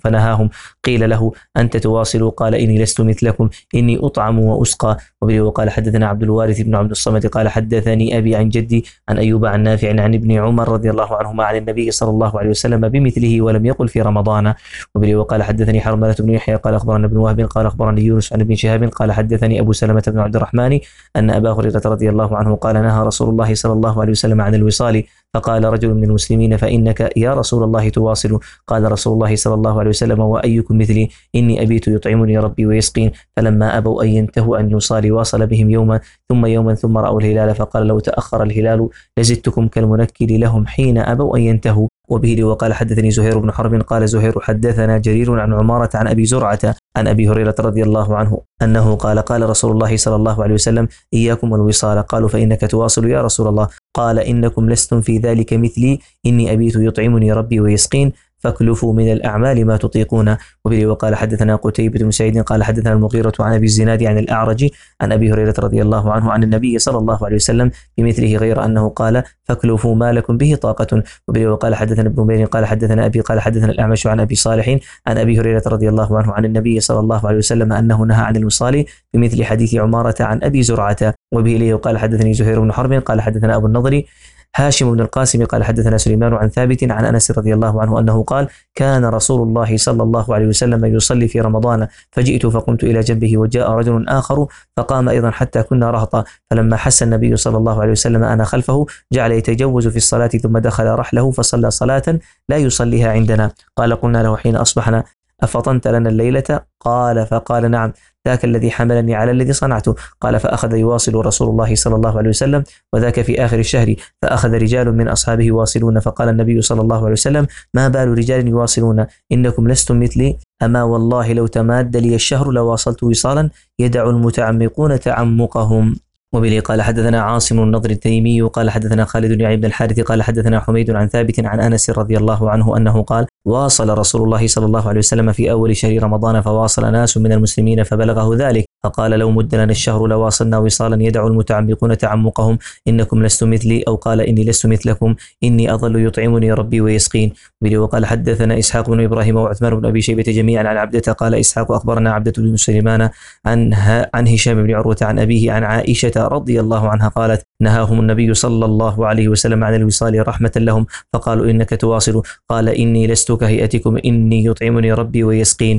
لهم. قيل له أنت تواصل؟ قال إني لست مثلكم، إني أطعم وأسقى. وبه وقال حدثنا عبد الوارث بن عبد الصمد قال حدثني أبي عن جدي عن أيوب عن نافع عن ابن عمر رضي الله عنهما عن النبي صلى الله عليه وسلم بمثله ولم يقل في رمضان. وبه وقال حدثني حرملة بن يحيى قال أخبرنا ابن وهب قال أخبرني يونس عن ابن شهاب قال حدثني أبو سلمة بن عبد الرحمن أن أبا هريرة رضي الله عنه قال نهى رسول الله صلى الله عليه وسلم عن الوصال، فقال رجل من المسلمين فإنك يا رسول الله تواصل؟ قال رسول الله صلى الله عليه وسلم وأيكم مثلي؟ إني أبيت يطعمني ربي ويسقين. فلما أبوا أن ينتهوا أن يصال واصل بهم يوما ثم يوما ثم رأوا الهلال فقال لو تأخر الهلال لزدتكم كالمنكر لهم حين أبوا أن ينتهوا. وبه وقال حدثني زهير بن حرب قال زهير حدثنا جرير عن عمارة عن أبي زرعة عن أبي هريرة رضي الله عنه أنه قال قال رسول الله صلى الله عليه وسلم إياكم والوصال. قالوا فإنك تواصل يا رسول الله؟ قال إنكم لستم في ذلك مثلي، إني أبيت يطعمني ربي ويسقين، فاكلفوا من الأعمال ما تطيقون. وبه وقال حدثنا قتيبة بن سعيد قال حدثنا المغيرة عن أبي الزناد عن الأعرج عن أبي هريرة رضي الله عنه عن النبي صلى الله عليه وسلم بمثله غير أنه قال فاكلفوا ما لكم به طاقة. وبه وقال حدثنا ابن بين قال حدثنا أبي قال حدثنا الأعمش عن أبي صالح عن أبي هريرة رضي الله عنه عن النبي صلى الله عليه وسلم أنه نهى عن الوصال بمثل حديث عمارة عن أبي زرعة. وبه إليه وقال حدثني زهير بن حرب قال حدثنا أبو النضر هاشم بن القاسم قال حدثنا سليمان عن ثابت عن أنس رضي الله عنه أنه قال كان رسول الله صلى الله عليه وسلم يصلي في رمضان فجئت فقمت إلى جنبه وجاء رجل آخر فقام أيضا حتى كنا رهطا، فلما حس النبي صلى الله عليه وسلم أنا خلفه جعل يتجوز في الصلاة ثم دخل رحله فصلى صلاة لا يصليها عندنا. قال قلنا له حين أصبحنا أفطنت لنا الليلة؟ قال فقال نعم ذاك الذي حملني على الذي صنعته. قال فأخذ يواصل رسول الله صلى الله عليه وسلم وذاك في آخر الشهر، فأخذ رجال من أصحابه يواصلون، فقال النبي صلى الله عليه وسلم ما بال رجال يواصلون؟ إنكم لستم مثلي، أما والله لو تماد لي الشهر لواصلت وصالا يدع المتعمقون تعمقهم. وبه قال حدثنا عاصم النضر التيمي قال حدثنا خالد يعني بن الحارث قال حدثنا حميد عن ثابت عن أنس رضي الله عنه أنه قال واصل رسول الله صلى الله عليه وسلم في أول شهر رمضان فواصل ناس من المسلمين فبلغه ذلك فقال لو مد لنا الشهر لواصلنا وصالا يدع المتعمقون تعمقهم، إنكم لستم مثلي، أو قال إني لست مثلكم، إني أظل يطعمني ربي ويسقين. وقال حدثنا إسحاق بن إبراهيم وعثمان بن أبي شيبة جميعا عن عبدة قال إسحاق أخبرنا عبدة بن سليمان عن عن هشام بن عروة عن أبيه عن عائشة رضي الله عنها قالت نهاهم النبي صلى الله عليه وسلم عن الوصال رحمة لهم فقالوا إنك تواصل، قال إني لست كهيئتكم إني يطعمني ربي ويسقين.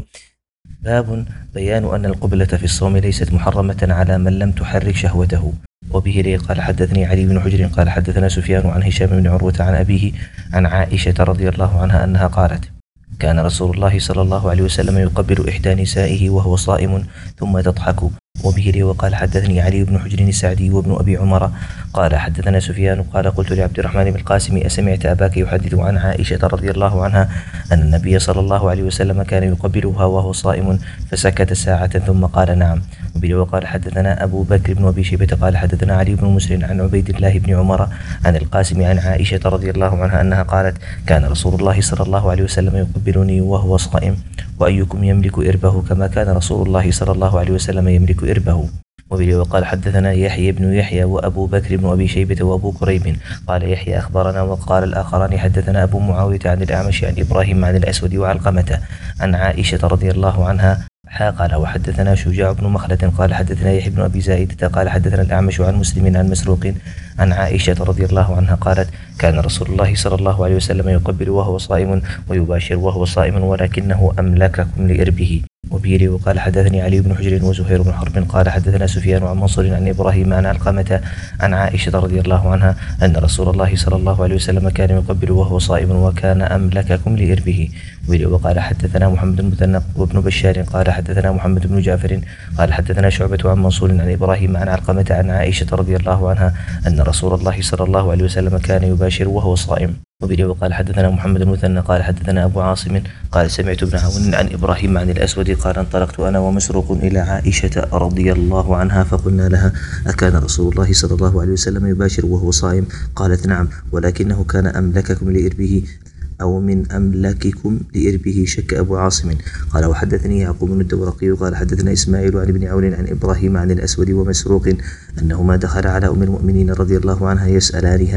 باب بيان أن القبلة في الصوم ليست محرمة على من لم تحرك شهوته. وبه لي قال حدثني علي بن حجر قال حدثنا سفيان عن هشام بن عروة عن أبيه عن عائشة رضي الله عنها أنها قالت كان رسول الله صلى الله عليه وسلم يقبل إحدى نسائه وهو صائم ثم تضحك. وبه لي وقال حدثني علي بن حجر السعدي وابن أبي عمر قال حدثنا سفيان قال قلت لعبد الرحمن بن القاسم أسمعت أباك يحدث عن عائشة رضي الله عنها أن النبي صلى الله عليه وسلم كان يقبلها وهو صائم؟ فسكت ساعة ثم قال نعم. وبه وقال حدثنا أبو بكر بن أبي شيبة قال حدثنا علي بن مسلم عن عبيد الله بن عمر عن القاسم عن عائشة رضي الله عنها أنها قالت كان رسول الله صلى الله عليه وسلم يقبلني وهو صائم، وأيكم يملك إربه كما كان رسول الله صلى الله عليه وسلم يملك إربه. وبه وقال حدثنا يحيى بن يحيى وأبو بكر بن أبي شيبة وأبو كريب قال يحيى أخبرنا وقال الآخران حدثنا أبو معاوية عن الأعمش عن إبراهيم عن الأسود وعلقمة عن عائشة رضي الله عنها قال وحدثنا شجاع بن مخلد قال حدثنا يحيى بن أبي زائدة قال حدثنا الأعمش عن مسلم عن مسروق عن عائشة رضي الله عنها قالت كان رسول الله صلى الله عليه وسلم يقبل وهو صائم ويباشر وهو صائم ولكنه أملككم لإربه. وبه وقال حدثني علي بن حجر وزهير بن حرب قال حدثنا سفيان عن منصور عن إبراهيم عن علقمة عن عائشة رضي الله عنها أن رسول الله صلى الله عليه وسلم كان يقبل وهو صائم وكان أملككم لإربه. وبه وقال حدثنا محمد بن وابن بشار قال حدثنا محمد بن جعفر قال حدثنا شعبة عن منصور عن إبراهيم عن علقمة عن عائشة رضي الله عنها أن رسول الله صلى الله عليه وسلم كان يباشر وهو صائم. وبه وقال حدثنا محمد المثنى قال حدثنا أبو عاصم قال سمعت ابن عون عن إبراهيم عن الأسود قال انطلقت أنا ومسروق إلى عائشة رضي الله عنها فقلنا لها أكان رسول الله صلى الله عليه وسلم يباشر وهو صائم؟ قالت نعم ولكنه كان أملككم لإربه أو من أملككم لإربه شك أبو عاصم. قال وحدثني يعقوب بن الدورقي قال حدثنا إسماعيل عن ابن عون عن إبراهيم عن الأسود ومسروق أنهما دخل على أم المؤمنين رضي الله عنها يسألانها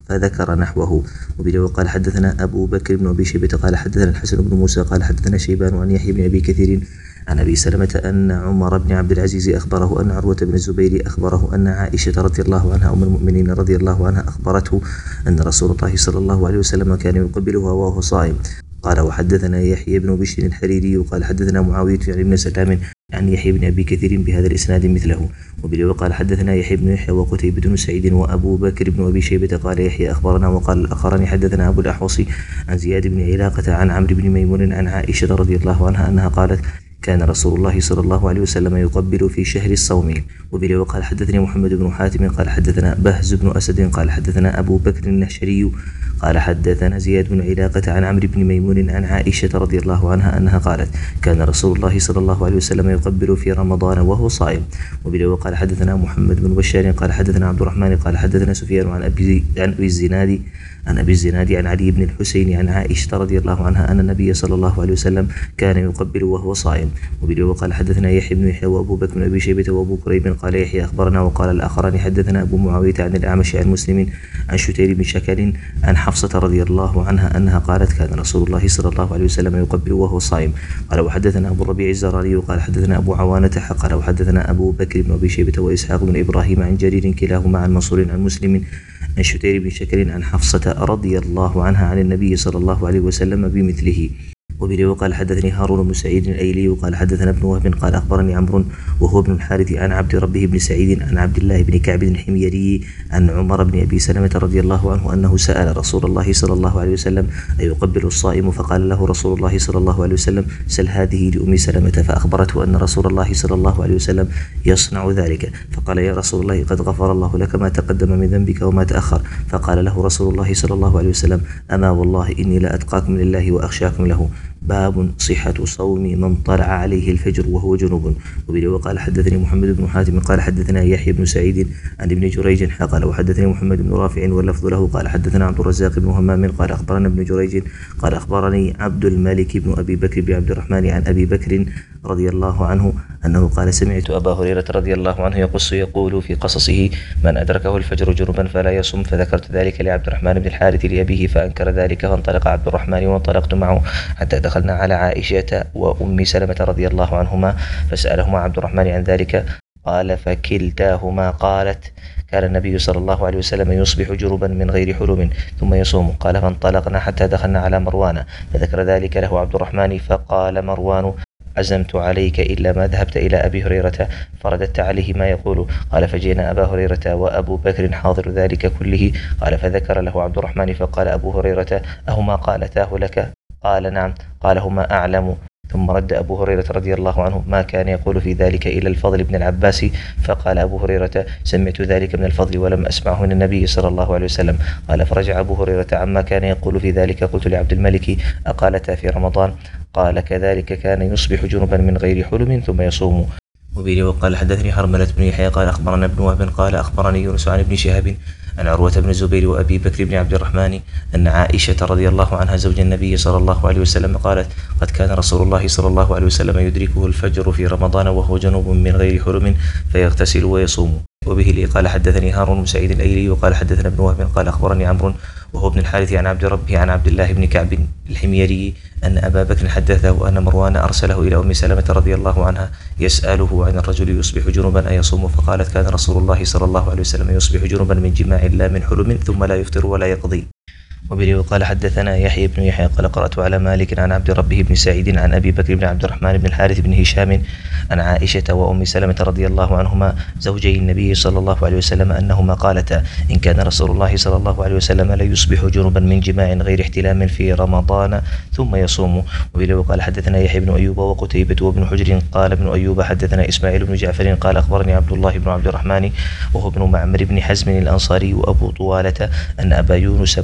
فذكر نحوه. وبه وقال حدثنا أبو بكر بن أبي شيبة قال حدثنا الحسن بن موسى قال حدثنا شيبان عن يحيى بن أبي كثير عن أبي سلمة أن عمر بن عبد العزيز أخبره أن عروة بن الزبير أخبره أن عائشة رضي الله عنها أم المؤمنين رضي الله عنها أخبرته أن رسول الله صلى الله عليه وسلم كان يقبلها وهو صائم. قال وحدثنا يحيى بن بشر الحريري قال حدثنا معاوية يعني بن سلام عن يحيى بن أبي كثير بهذا الإسناد مثله. وبه وقال حدثنا يحيى بن يحيى وقتيبة بن سعيد وأبو بكر بن أبي شيبة قال يحيى أخبرنا وقال الآخران حدثنا أبو الأحوص عن زياد بن علاقة عن عمرو بن ميمون عن عائشة رضي الله عنها أنها قالت كان رسول الله صلى الله عليه وسلم يقبل في شهر الصوم. وبه وقال حدثني محمد بن حاتم قال حدثنا بهز بن أسد قال حدثنا أبو بكر النهشري قال حدثنا زياد بن علاقة عن عمرو بن ميمون عن عائشة رضي الله عنها أنها قالت كان رسول الله صلى الله عليه وسلم يقبل في رمضان وهو صائم. وبه وقال حدثنا محمد بن بشار قال حدثنا عبد الرحمن قال حدثنا سفيان عن أبي عن أبي الزناد عن أبي الزناد عن علي بن الحسين عن عائشة رضي الله عنها أن النبي صلى الله عليه وسلم كان يقبل وهو صائم. وبه وقال حدثنا يحيى بن يحيى وأبو بكر بن أبي شيبة وأبو كريب قال يحيى أخبرنا وقال الآخران حدثنا أبو معاوية عن الأعمش عن مسلم عن شتير بن شكل عن حفصة رضي الله عنها أنها قالت كان رسول الله صلى الله عليه وسلم يقبل وهو صائم. قال وحدثنا أبو الربيع الزراري وقال حدثنا أبو عوانة قال وحدثنا أبو بكر بن أبي شيبة وإسحاق بن إبراهيم عن جرير كلاهما عن منصور عن مسلم عن شتير بن شكل عن حفصة رضي الله عنها عن النبي صلى الله عليه وسلم بمثله. وبه وقال حدثني هارون بن سعيد الأيلي وقال حدثنا ابن وهب قال أخبرني عمرو وهو ابن الحارث عن عبد ربه بن سعيد عن عبد الله بن كعب الحميري عن عمر بن أبي سلمة رضي الله عنه أنه سأل رسول الله صلى الله عليه وسلم أيقبل الصائم فقال له رسول الله صلى الله عليه وسلم سل هذه لأم سلمة فأخبرته أن رسول الله صلى الله عليه وسلم يصنع ذلك فقال يا رسول الله قد غفر الله لك ما تقدم من ذنبك وما تأخر. فقال له رسول الله صلى الله عليه وسلم أما والله إني لأتقاكم لله وأخشاكم له. باب صحة صوم من طلع عليه الفجر وهو جنوب. وبه وقال حدثني محمد بن حاتم قال حدثنا يحيى بن سعيد عن ابن جريج قال وحدثني محمد بن رافع واللفظ له قال حدثنا عبد الرزاق بن همام قال أخبرنا ابن جريج قال أخبرني عبد الملك بن أبي بكر بن عبد الرحمن عن أبي بكر رضي الله عنه أنه قال سمعت أبا هريرة رضي الله عنه يقص يقول في قصصه من أدركه الفجر جنبا فلا يصم فذكرت ذلك لعبد الرحمن بن الحارث لأبيه فأنكر ذلك فانطلق عبد الرحمن وانطلقت معه حتى دخلنا على عائشة وأم سلمة رضي الله عنهما فسألهما عبد الرحمن عن ذلك قال فكلتاهما قالت كان النبي صلى الله عليه وسلم يصبح جربا من غير حلم ثم يصوم. قال فانطلقنا حتى دخلنا على مروان فذكر ذلك له عبد الرحمن فقال مروان عزمت عليك إلا ما ذهبت إلى أبي هريرة فرددت عليه ما يقول. قال فجئنا أبا هريرة وأبو بكر حاضر ذلك كله. قال فذكر له عبد الرحمن فقال أبو هريرة أهما قالتاه لك؟ قال نعم. قال هما أعلم. ثم رد أبو هريرة رضي الله عنه ما كان يقول في ذلك إلى الفضل بن العباس. فقال أبو هريرة سمعت ذلك من الفضل ولم أسمعه من النبي صلى الله عليه وسلم. قال فرجع أبو هريرة عما كان يقول في ذلك. قلت لعبد الملك أقالتا في رمضان؟ قال كذلك كان يصبح جنبا من غير حلم ثم يصوم. وبه وقال حدثني حرملة بن يحيى قال أخبرنا ابن وهب قال أخبرني يونس عن ابن شهاب عن عروة بن الزبير وأبي بكر بن عبد الرحمن أن عائشة رضي الله عنها زوج النبي صلى الله عليه وسلم قالت قد كان رسول الله صلى الله عليه وسلم يدركه الفجر في رمضان وهو جنوب من غير حلم فيغتسل ويصوم. وبه لي قال حدثني هارون بن سعيد الأيلي وقال حدثنا ابن وهب قال أخبرني عمرو وهو ابن الحارث عن عبد ربه عن عبد الله بن كعب الحميري أن أبا بكر حدثه أن مروان أرسله إلى أم سلمة رضي الله عنها يسأله عن الرجل يصبح جنبا أيصوم فقالت كان رسول الله صلى الله عليه وسلم يصبح جنبا من جماع لا من حلم ثم لا يفطر ولا يقضي. وبه وقال حدثنا يحيى بن يحيى قال قرأت على مالك عن عبد ربه بن سعيد عن أبي بكر بن عبد الرحمن بن الحارث بن هشام عن عائشة وأم سلمة رضي الله عنهما زوجي النبي صلى الله عليه وسلم أنهما قالتا إن كان رسول الله صلى الله عليه وسلم لا يصبح جنبا من جماع غير احتلام في رمضان ثم يصوم. وبه وقال حدثنا يحيى بن أيوب وقتيبة وابن حجر قال ابن أيوب حدثنا إسماعيل بن جعفر قال أخبرني عبد الله بن عبد الرحمن وهو ابن معمر بن حزم الأنصاري وأبو طوالة أن أبا يونس مولى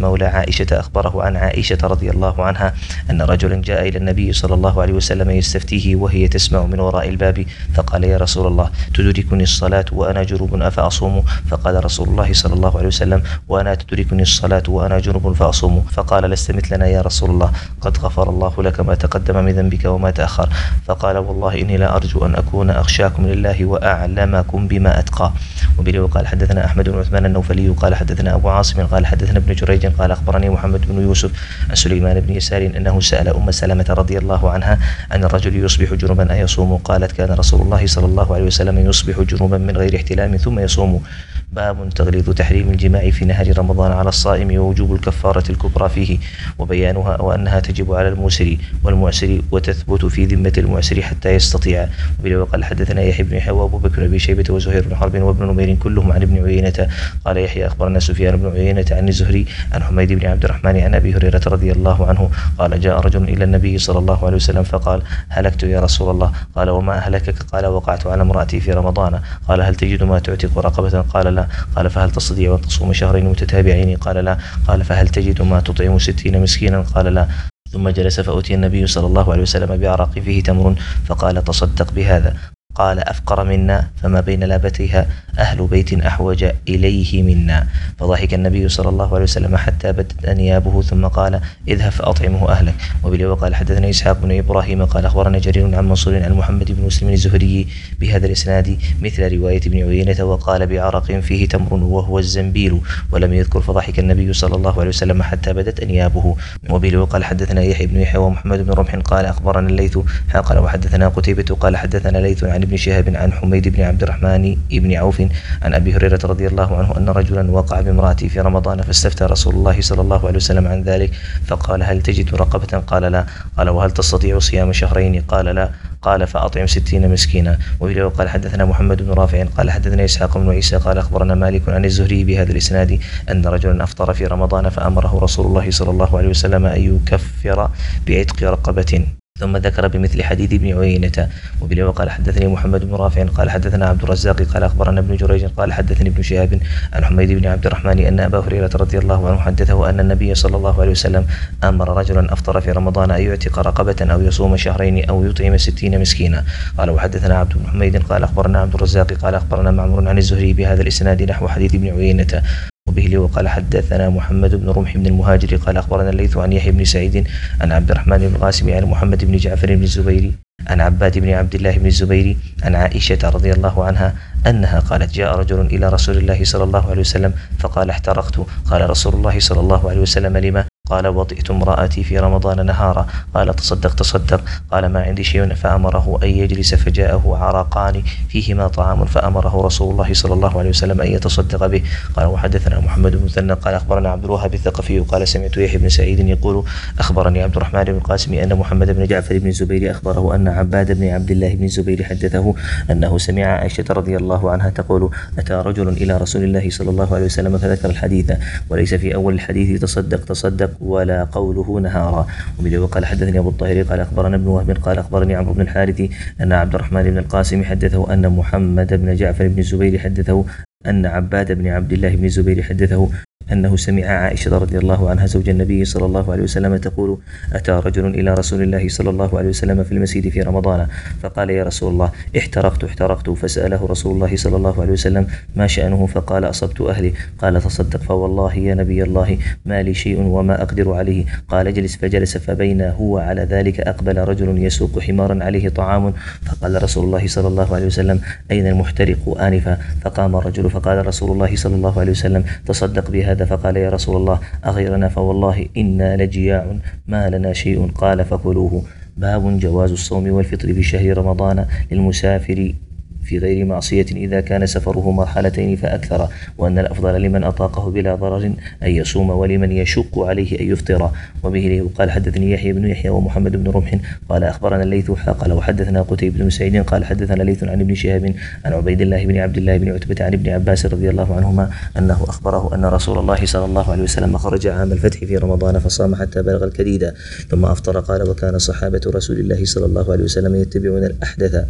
عائشة أخبره عن عائشة رضي الله عنها أن رجلا جاء إلى النبي صلى الله عليه وسلم يستفتيه وهي تسمع من وراء الباب فقال يا رسول الله تدركني الصلاة وأنا جنوب أفأصوم؟ فقال رسول الله صلى الله عليه وسلم وأنا تدركني الصلاة وأنا جنوب فأصوم؟ فقال لست مثلنا يا رسول الله قد غفر الله لك ما تقدم من ذنبك وما تأخر. فقال والله إني لا أرجو أن أكون أخشاكم لله وأعلمكم بما أتقى. وبه قال حدثنا أحمد بن عثمان النوفلي قال حدثنا أبو عاصم قال حدثنا ابن جريج قال أخبرني محمد بن يوسف عن سليمان بن يسار أنه سأل أم سلمة رضي الله عنها أن الرجل يصبح جنبا أيصوم؟ قالت كان رسول الله صلى الله عليه وسلم يصبح جنبا من غير احتلام ثم يصوم. باب تغليظ تحريم الجماع في نهار رمضان على الصائم ووجوب الكفارة الكبرى فيه وبيانها وأنها تجب على الموسر والمعسر وتثبت في ذمة المعسر حتى يستطيع. وبه قال حدثنا يحيى بن يحيى وأبو بكر بن شيبة وزهير بن حرب وابن نمير كلهم عن ابن عيينة قال يحيى أخبرنا سفيان بن عيينة عن الزهري عن حميد بن عبد الرحمن عن أبي هريرة رضي الله عنه قال جاء رجل إلى النبي صلى الله عليه وسلم فقال هلكت يا رسول الله. قال وما أهلكك؟ قال وقعت على امرأتي في رمضان. قال هل تجد ما تعتق رقبة؟ قال لا. قال فهل تستطيع أن تصوم شهرين متتابعين؟ قال لا. قال فهل تجد ما تطعم ستين مسكينا؟ قال لا. ثم جلس فأتي النبي صلى الله عليه وسلم بعرق فيه تمر فقال تصدق بهذا. قال أفقر منا فما بين لابتيها أهل بيت أحوج إليه منا. فضحك النبي صلى الله عليه وسلم حتى بدت أنيابه ثم قال اذهب فأطعمه أهلك. وبه وقال حدثنا إسحاق بن إبراهيم قال أخبرنا جرير عن منصور عن محمد بن مسلم الزهري بهذا الإسناد مثل رواية ابن عيينة وقال بعرق فيه تمر وهو الزنبيل ولم يذكر فضحك النبي صلى الله عليه وسلم حتى بدت أنيابه. وبه وقال حدثنا يحيى بن يحيى ومحمد بن رمح قال أخبرنا الليث قال وحدثنا قتيبة قال حدثنا ليث عن ابن شهاب عن حميد بن عبد الرحمن بن عوف عن أبي هريرة رضي الله عنه أن رجلا وقع بامرأته في رمضان فاستفتى رسول الله صلى الله عليه وسلم عن ذلك فقال هل تجد رقبة؟ قال لا. قال وهل تستطيع صيام شهرين؟ قال لا. قال فأطعم ستين مسكينا. وبه قال حدثنا محمد بن رافع قال حدثنا إسحاق بن عيسى قال أخبرنا مالك عن الزهري بهذا الإسناد أن رجلا أفطر في رمضان فأمره رسول الله صلى الله عليه وسلم أن يكفر بعتق رقبة ثم ذكر بمثل حديث ابن عيينة. وبه قال حدثني محمد بن رافع قال حدثنا عبد الرزاق قال أخبرنا ابن جريج قال حدثني ابن شهاب عن حميد بن عبد الرحمن أن أبا هريرة رضي الله عنه حدثه أن النبي صلى الله عليه وسلم أمر رجلا أفطر في رمضان أن يعتق رقبة أو يصوم شهرين أو يطعم ستين مسكينا. قال وحدثنا عبد بن حميد قال أخبرنا عبد الرزاق قال أخبرنا معمر عن الزهري بهذا الإسناد نحو حديث ابن عيينة. وبه وقال حدثنا محمد بن رمح بن المهاجر قال أخبرنا الليث عن يحيى بن سعيد عن عبد الرحمن بن القاسم عن محمد بن جعفر بن الزبير عن عباد بن عبد الله بن الزبير عن عائشة رضي الله عنها أنها قالت جاء رجل إلى رسول الله صلى الله عليه وسلم فقال احترقت. قال رسول الله صلى الله عليه وسلم لما؟ قال وطئت امرأتي في رمضان نهارا. قال تصدق تصدق. قال ما عندي شيء فأمره أن يجلس فجاءه عرقان فيهما طعام فأمره رسول الله صلى الله عليه وسلم أن يتصدق به. قال وحدثنا محمد بن مثنى قال أخبرنا عبد الوهاب الثقفي قال سمعت يحيى بن سعيد يقول أخبرني عبد الرحمن بن القاسم أن محمد بن جعفر بن الزبير أخبره أن عباد بن عبد الله بن الزبير حدثه أنه سمع عائشة رضي الله عنها تقول أتى رجل إلى رسول الله صلى الله عليه وسلم فذكر الحديث وليس في أول الحديث تصدق تصدق ولا قوله نهارا. وبه وقال حدثني أبو الطاهر قال أخبرنا ابن وهب قال أخبرني عمرو بن الحارث أن عبد الرحمن بن القاسم حدثه أن محمد بن جعفر بن الزبير حدثه أن عباد بن عبد الله بن الزبير حدثه أنه سمع عائشة رضي الله عنها زوج النبي صلى الله عليه وسلم تقول أتى رجل إلى رسول الله صلى الله عليه وسلم في المسجد في رمضان فقال يا رسول الله احترقت احترقت فسأله رسول الله صلى الله عليه وسلم ما شأنه فقال أصبت أهلي. قال تصدق فوالله يا نبي الله ما لي شيء وما أقدر عليه. قال اجلس فجلس فبين هو على ذلك أقبل رجل يسوق حمارا عليه طعام فقال رسول الله صلى الله عليه وسلم أين المحترق آنفا؟ فقام الرجل فقال رسول الله صلى الله عليه وسلم تصدق بهذا. فقال يا رسول الله أغيرنا فوالله إنا لجياع ما لنا شيء. قال فكلوه. باب جواز الصوم والفطر في شهر رمضان للمسافر في غير معصية إذا كان سفره مرحلتين فأكثر وأن الأفضل لمن أطاقه بلا ضرر أن يصوم ولمن يشق عليه أن يفطر. وبه قال حدثني يحيى بن يحيى ومحمد بن رمح قال أخبرنا الليث قال وحدثنا قتيبة بن سعيد قال حدثنا ليث عن ابن شهاب عن عبيد الله بن عبد الله بن عتبة عن ابن عباس رضي الله عنهما أنه أخبره أن رسول الله صلى الله عليه وسلم خرج عام الفتح في رمضان فصام حتى بلغ الكديد ثم أفطر. قال وكان صحابة رسول الله صلى الله عليه وسلم يتبعون الأحدث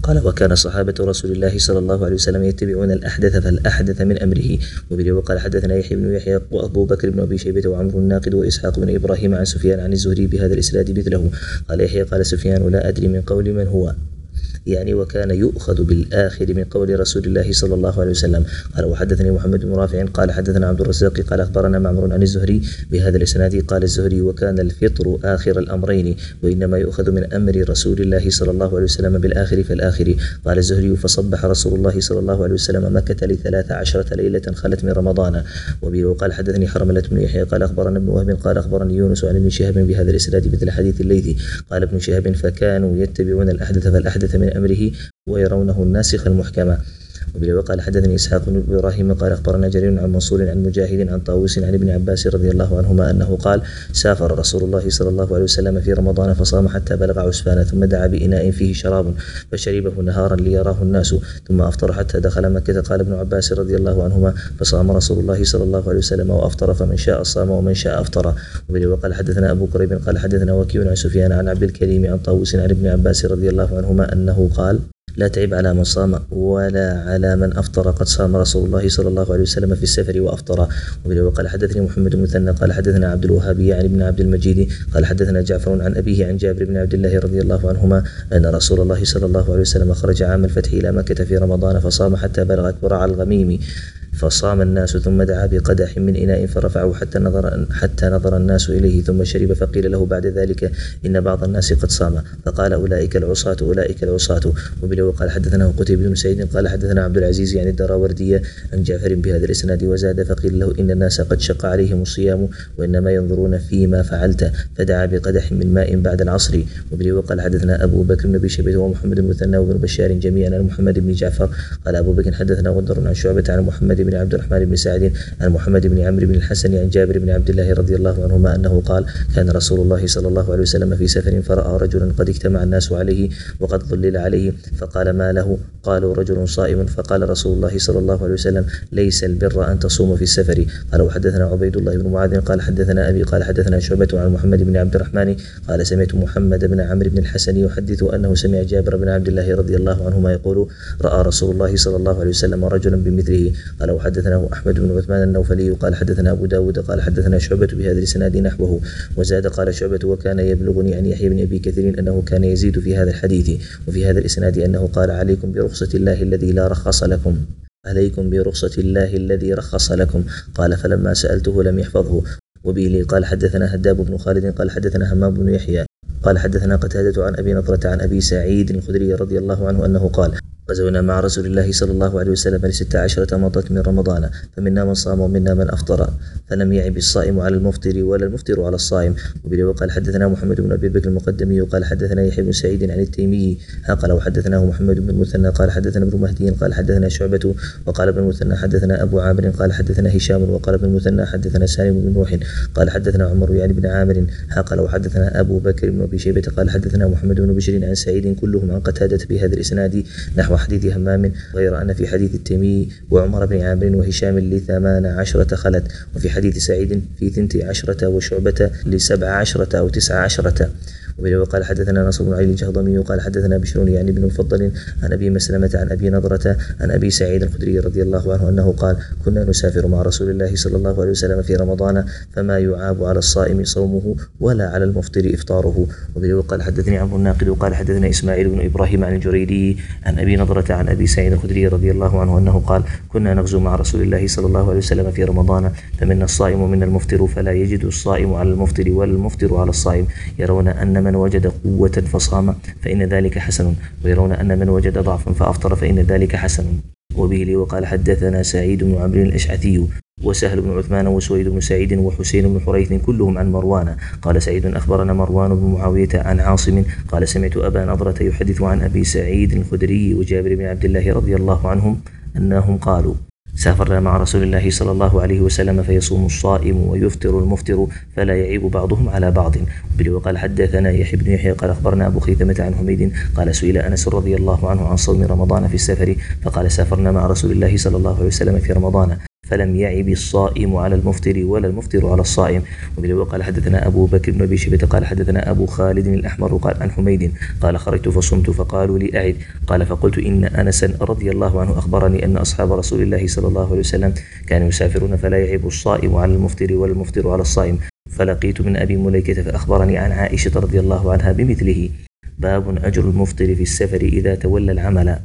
قال وكان صحابة رسول الله صلى الله عليه وسلم يتبعون الأحدث فالأحدث من أمره. وبه وقال حدثنا يحيى بن يحيى وأبو بكر بن أبي شيبة وعمرو الناقد وإسحاق بن إبراهيم عن سفيان عن الزهري بهذا الإسناد مثله. قال يحيى قال سفيان لا أدري من قول من هو، يعني وكان يؤخذ بالآخر من قول رسول الله صلى الله عليه وسلم. قال وحدثني محمد بن رافع قال حدثنا عبد الرزاق قال أخبرنا معمر عن الزهري بهذا الإسناد قال الزهري وكان الفطر آخر الأمرين وإنما يؤخذ من أمر رسول الله صلى الله عليه وسلم بالآخر فالآخر. قال الزهري فصبح رسول الله صلى الله عليه وسلم مكة لثلاث عشرة ليلة خلت من رمضان. وبه وقال حدثني حرملة بن يحيى قال أخبرنا ابن وهب قال أخبرني يونس عن ابن شهاب بهذا الإسناد مثل حديث الليثي. قال ابن شهاب فكانوا يتبعون الأحدث فالأحدث من أمره ويرونه الناسخ المحكمة. وقال حدثني إسحاق بن إبراهيم قال أخبرنا جرير عن منصور عن مجاهد عن طاووس عن ابن عباس رضي الله عنهما أنه قال سافر رسول الله صلى الله عليه وسلم في رمضان فصام حتى بلغ عسفان ثم دعا بإناء فيه شراب فشربه نهارا ليراه الناس ثم أفطر حتى دخل مكة. قال ابن عباس رضي الله عنهما فصام رسول الله صلى الله عليه وسلم وأفطر فمن شاء صام ومن شاء أفطر. وقال حدثنا أبو كريب قال حدثنا وكيع عن سفيان عن عبد الكريم عن طاووس عن ابن عباس رضي الله عنهما أنه قال لا تعب على من صام ولا على من أفطر قد صام رسول الله صلى الله عليه وسلم في السفر وأفطر. وقال حدثني محمد بن مثنى قال حدثنا عبد الوهاب يعني ابن عبد المجيد قال حدثنا جعفر عن أبيه عن جابر بن عبد الله رضي الله عنهما أن رسول الله صلى الله عليه وسلم خرج عام الفتح إلى مكة في رمضان فصام حتى بلغت برع الغميم فصام الناس ثم دعا بقدح من إناء فرفعه حتى نظر حتى نظر الناس إليه ثم شرب فقيل له بعد ذلك إن بعض الناس قد صام فقال أولئك العصاة أولئك العصاة. وبه قال حدثنا قتيبة بن سعيد قال حدثنا عبد العزيز يعني الدراوردية عن جعفر بهذا الإسناد وزاد فقيل له إن الناس قد شق عليهم الصيام وإنما ينظرون فيما فعلت فدعا بقدح من ماء بعد العصر. وبه قال حدثنا أبو بكر بن أبي شيبة ومحمد بن مثنى وابن بشار جميعا عن محمد بن جعفر قال أبو بكر حدثنا غندر عن شعبة عن محمد بن عبد الرحمن بن سعد عن محمد بن عمرو بن الحسن عن جابر بن عبد الله رضي الله عنهما أنه قال كان رسول الله صلى الله عليه وسلم في سفر فرأى رجلا قد اجتمع الناس عليه وقد ظلل عليه فقال ما له؟ قالوا رجل صائم. فقال رسول الله صلى الله عليه وسلم ليس البر أن تصوم في السفر. قال وحدثنا عبيد الله بن معاذ قال حدثنا أبي قال حدثنا شعبة عن محمد بن عبد الرحمن قال سمعت محمد بن عمرو بن الحسن يحدث أنه سمع جابر بن عبد الله رضي الله عنهما يقول رأى رسول الله صلى الله عليه وسلم رجلا بمثله. قال وحدثنا أحمد بن عثمان النوفلي قال حدثنا أبو داود قال حدثنا شعبة بهذا الإسناد نحوه وزاد قال شعبة وكان يبلغني عن يحيى بن أبي كثير أنه كان يزيد في هذا الحديث وفي هذا الإسناد أنه قال عليكم برخصة الله الذي لا رخص لكم عليكم برخصة الله الذي رخص لكم. قال فلما سألته لم يحفظه. وبه قال حدثنا هداب بن خالد قال حدثنا همام بن يحيى قال حدثنا قتادة عن أبي نضرة عن أبي سعيد الخدري رضي الله عنه أنه قال غزونا مع رسول الله صلى الله عليه وسلم لست عشرة مضت من رمضان فمنا من صام ومنا من أفطر فلم يعب الصائم على المفطر ولا المفطر على الصائم. وبه قال حدثنا محمد بن أبي بكر المقدمي قال حدثنا يحيى بن سعيد عن التيمي قال وحدثناه محمد بن المثنى قال حدثنا ابن مهدي قال حدثنا شعبة وقال ابن المثنى حدثنا أبو عامر قال حدثنا هشام وقال ابن المثنى حدثنا سالم بن نوح قال حدثنا عمر يعني بن عامر قال وحدثنا أبو بكر بن أبي شيبة قال حدثنا محمد بن بشير عن سعيد كلهم عن قتادة بهذا الإسناد نحو حديث همام غير أن في حديث التيمي وعمر بن عامر وهشام لثمان عشرة خلت وفي حديث سعيد في ثنتي عشرة وشعبة لسبع عشرة أو تسع عشرة. وقال حدثنا نصر بن علي الجهضمي وقال حدثنا بشر يعني بن المفضل عن أبي مسلمة عن أبي نضرة عن أبي سعيد الخدري رضي الله عنه أنه قال كنا نسافر مع رسول الله صلى الله عليه وسلم في رمضان فما يعاب على الصائم صومه ولا على المفطر إفطاره. وقال حدثني عمرو الناقد وقال حدثنا إسماعيل بن إبراهيم عن الجريري عن أبي نضرة عن أبي سعيد الخدري رضي الله عنه أنه قال كنا نغزو مع رسول الله صلى الله عليه وسلم في رمضان فمنا الصائم ومنا المفطر فلا يجد الصائم على المفطر ولا المفطر على الصائم يرون أن من وجد قوة فصام فإن ذلك حسن ويرون أن من وجد ضعفا فأفطر فإن ذلك حسن. وبه لي وقال حدثنا سعيد بن عمرو الأشعثي وسهل بن عثمان وسويد بن سعيد وحسين بن حريث كلهم عن مروان قال سعيد أخبرنا مروان بن معاوية عن عاصم قال سمعت أبا نضرة يحدث عن أبي سعيد الخدري وجابر بن عبد الله رضي الله عنهم أنهم قالوا سافرنا مع رسول الله صلى الله عليه وسلم فيصوم الصائم ويفطر المفطر فلا يعيب بعضهم على بعض. وقال حدثنا يحيى بن يحيى قال أخبرنا أبو خيثمة عن حميد قال سئل أنس رضي الله عنه عن صوم رمضان في السفر فقال سافرنا مع رسول الله صلى الله عليه وسلم في رمضان فلم يعب الصائم على المفطر ولا المفطر على الصائم. وقال حدثنا أبو بكر بن أبي شيبة قال حدثنا أبو خالد الأحمر قال عن حميد قال خرجت فصمت فقالوا لي أعد قال فقلت إن أنسا رضي الله عنه أخبرني أن أصحاب رسول الله صلى الله عليه وسلم كانوا يسافرون فلا يعب الصائم على المفطر ولا المفطر على الصائم. فلقيت من أبي مليكة فأخبرني عن عائشة رضي الله عنها بمثله. باب أجر المفطر في السفر إذا تولى العمل.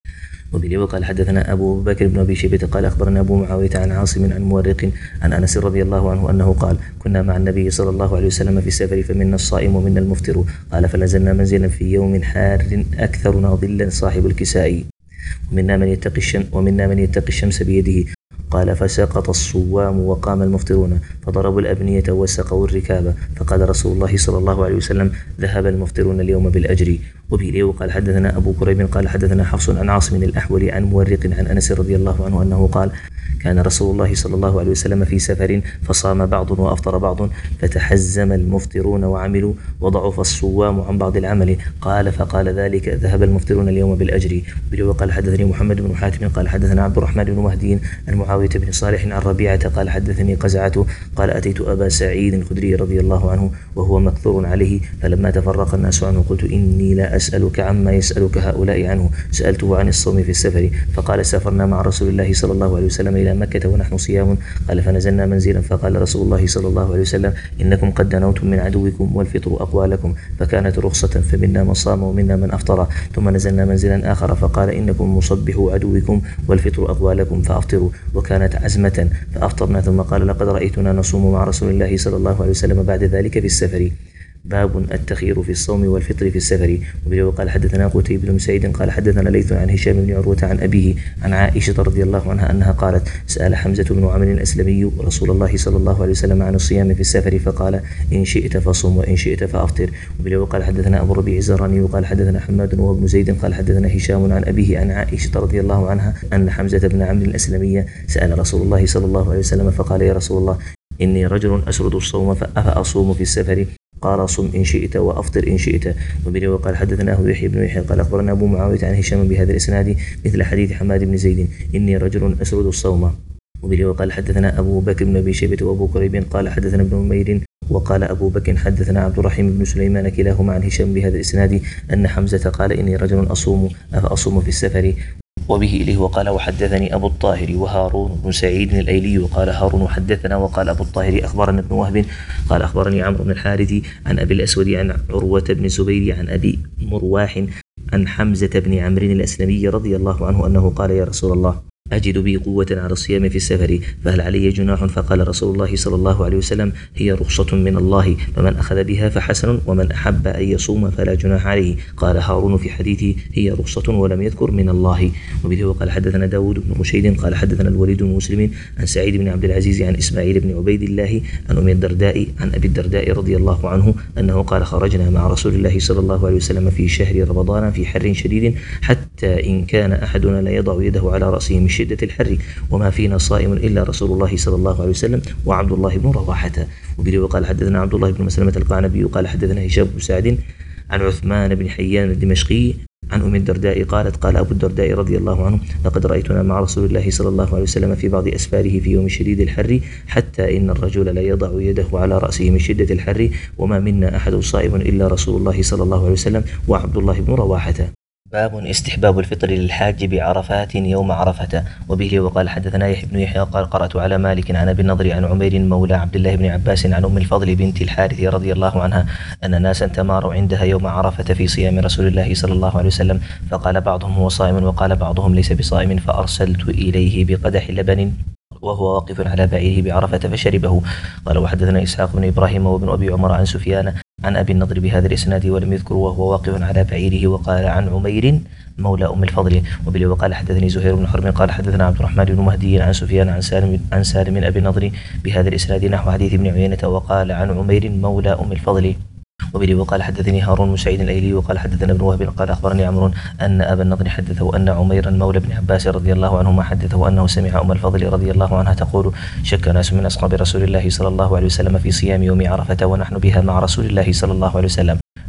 وبه وقال حدثنا أبو بكر بن أبي شيبة قال أخبرنا أبو معاوية عن عاصم عن مورق عن أنس رضي الله عنه أنه قال كنا مع النبي صلى الله عليه وسلم في السفر فمنا الصائم ومنا المفطر قال فنزلنا منزلا في يوم حار أكثرنا ظلا صاحب الكساء ومنا من يتقي الشمس ومنا من يتقي الشمس بيده قال فسقط الصوام وقام المفطرون فضربوا الأبنية وسقوا الركاب فقال رسول الله صلى الله عليه وسلم ذهب المفطرون اليوم بالأجر. وبه وقال حدثنا أبو كريب قال حدثنا حفص عن عاصم الأحول عن مورق عن أنس رضي الله عنه أنه قال كان رسول الله صلى الله عليه وسلم في سفر فصام بعض وأفطر بعض فتحزم المفطرون وعملوا وضعف الصوام عن بعض العمل قال فقال ذلك ذهب المفطرون اليوم بالأجر. وقال حدثني محمد بن حاتم قال حدثنا عبد الرحمن بن مهدي عن معاوية بن صالح عن ربيعة قال حدثني قزعة قال أتيت أبا سعيد الخدري رضي الله عنه وهو مكثور عليه فلما تفرق الناس عنه قلت إني لا أسألك عما يسألك هؤلاء عنه سألته عن الصوم في السفر فقال سافرنا مع رسول الله صلى الله عليه وسلم إلى مكة ونحن صيام قال فنزلنا منزلا فقال رسول الله صلى الله عليه وسلم إنكم قد دنوتم من عدوكم والفطر أقوى لكم فكانت رخصة فمنا من صام ومنا من أفطر ثم نزلنا منزلا آخر فقال إنكم مصبحوا عدوكم والفطر أقوى لكم فأفطروا وكانت عزمة فأفطرنا ثم قال لقد رأيتنا نصوم مع رسول الله صلى الله عليه وسلم بعد ذلك في السفر. باب التخير في الصوم والفطر في السفر. وقال حدثنا قتيبة بن سعيد قال حدثنا ليث عن هشام بن عروة عن أبيه عن عائشة رضي الله عنها أنها قالت سأل حمزة بن عمرو الأسلمي رسول الله صلى الله عليه وسلم عن الصيام في السفر فقال إن شئت فصم وإن شئت فأفطر. وقال حدثنا أبو ربيع الزهراني وقال حدثنا حماد وابن زيد قال حدثنا هشام عن أبيه عن عائشة رضي الله عنها أن حمزة بن عمرو الأسلمي سأل رسول الله صلى الله عليه وسلم فقال يا رسول الله إني رجل أسرد الصوم فأصوم في السفر قال صم إن شئت وأفطر إن شئت. وبه وقال حدثناه يحيى بن يحيى قال أخبرنا أبو معاوية عن هشام بهذا الإسناد مثل حديث حماد بن زيد إني رجل أسرد الصوم. وبه وقال حدثنا أبو بكر بن أبي شيبة وأبو كريب قال حدثنا ابن نمير وقال أبو بكر حدثنا عبد الرحيم بن سليمان كلاهما عن هشام بهذا الإسناد أن حمزة قال إني رجل أصوم أفأصوم في السفر. وبه إليه وقال وحدثني أبو الطاهر وهارون بن سعيد الأيلي وقال هارون حدثنا وقال أبو الطاهر أخبرنا ابن وهب قال أخبرني عمرو بن الحارث عن أبي الأسود عن عروة بن الزبير عن أبي مرواح عن حمزة بن عمرو الأسلمي رضي الله عنه أنه قال يا رسول الله أجد بي قوة على الصيام في السفر فهل علي جناح فقال رسول الله صلى الله عليه وسلم هي رخصة من الله فمن أخذ بها فحسن ومن أحب أن يصوم فلا جناح عليه. قال هارون في حديثه هي رخصة ولم يذكر من الله. وبه وقال حدثنا داود بن رشيد قال حدثنا الوليد بن مسلم عن سعيد بن عبد العزيز عن إسماعيل بن عبيد الله عن أم الدرداء عن أبي الدرداء رضي الله عنه أنه قال خرجنا مع رسول الله صلى الله عليه وسلم في شهر رمضان في حر شديد حتى إن كان أحدنا لا يضع يده على رأسه من شدة الحر وما فينا صائم إلا رسول الله صلى الله عليه وسلم وعبد الله بن رواحة. وبه وقال حدثنا عبد الله بن مسلمة القعنبي قال حدثنا هشام بن سعد عن عثمان بن حيان الدمشقي عن أم الدرداء قالت قال أبو الدرداء رضي الله عنه لقد رأيتنا مع رسول الله صلى الله عليه وسلم في بعض أسفاره في يوم شديد الحر حتى إن الرجل لا يضع يده على رأسه من شدة الحر وما منا أحد صائم إلا رسول الله صلى الله عليه وسلم وعبد الله بن رواحة. باب استحباب الفطر للحاج بعرفات يوم عرفة. وبه وقال حدثنا يحيى بن يحيى قال قرأت على مالك عن أبي النضر عن عمير مولى عبد الله بن عباس عن أم الفضل بنت الحارث رضي الله عنها أن ناسا تماروا عندها يوم عرفة في صيام رسول الله صلى الله عليه وسلم فقال بعضهم هو صائم وقال بعضهم ليس بصائم فأرسلت إليه بقدح لبن وهو واقف على بعيره بعرفة فشربه. قال وحدثنا إسحاق بن إبراهيم وابن أبي عمر عن سفيان عن أبي النضر بهذا الإسناد ولم يذكر وهو واقف على بعيره وقال عن عمير مولى أم الفضل. وبه وقال حدثني زهير بن حرب قال حدثنا عبد الرحمن بن مهدي عن سفيان عن سالم عن سالم أبي النضر بهذا الإسناد نحو حديث ابن عيينة وقال عن عمير مولى أم الفضل. وبه وقال حدثني هارون بن سعيد الأيلي وقال حدثنا ابن وهب قال أخبرني عمرو أن أبا النضر حدثه أن عميرا مولى بن عباس رضي الله عنهما حدثه أنه سمع أم الفضل رضي الله عنها تقول شك ناس من أصحاب رسول الله صلى الله عليه وسلم في صيام يوم عرفة ونحن بها مع رسول الله صلى الله عليه وسلم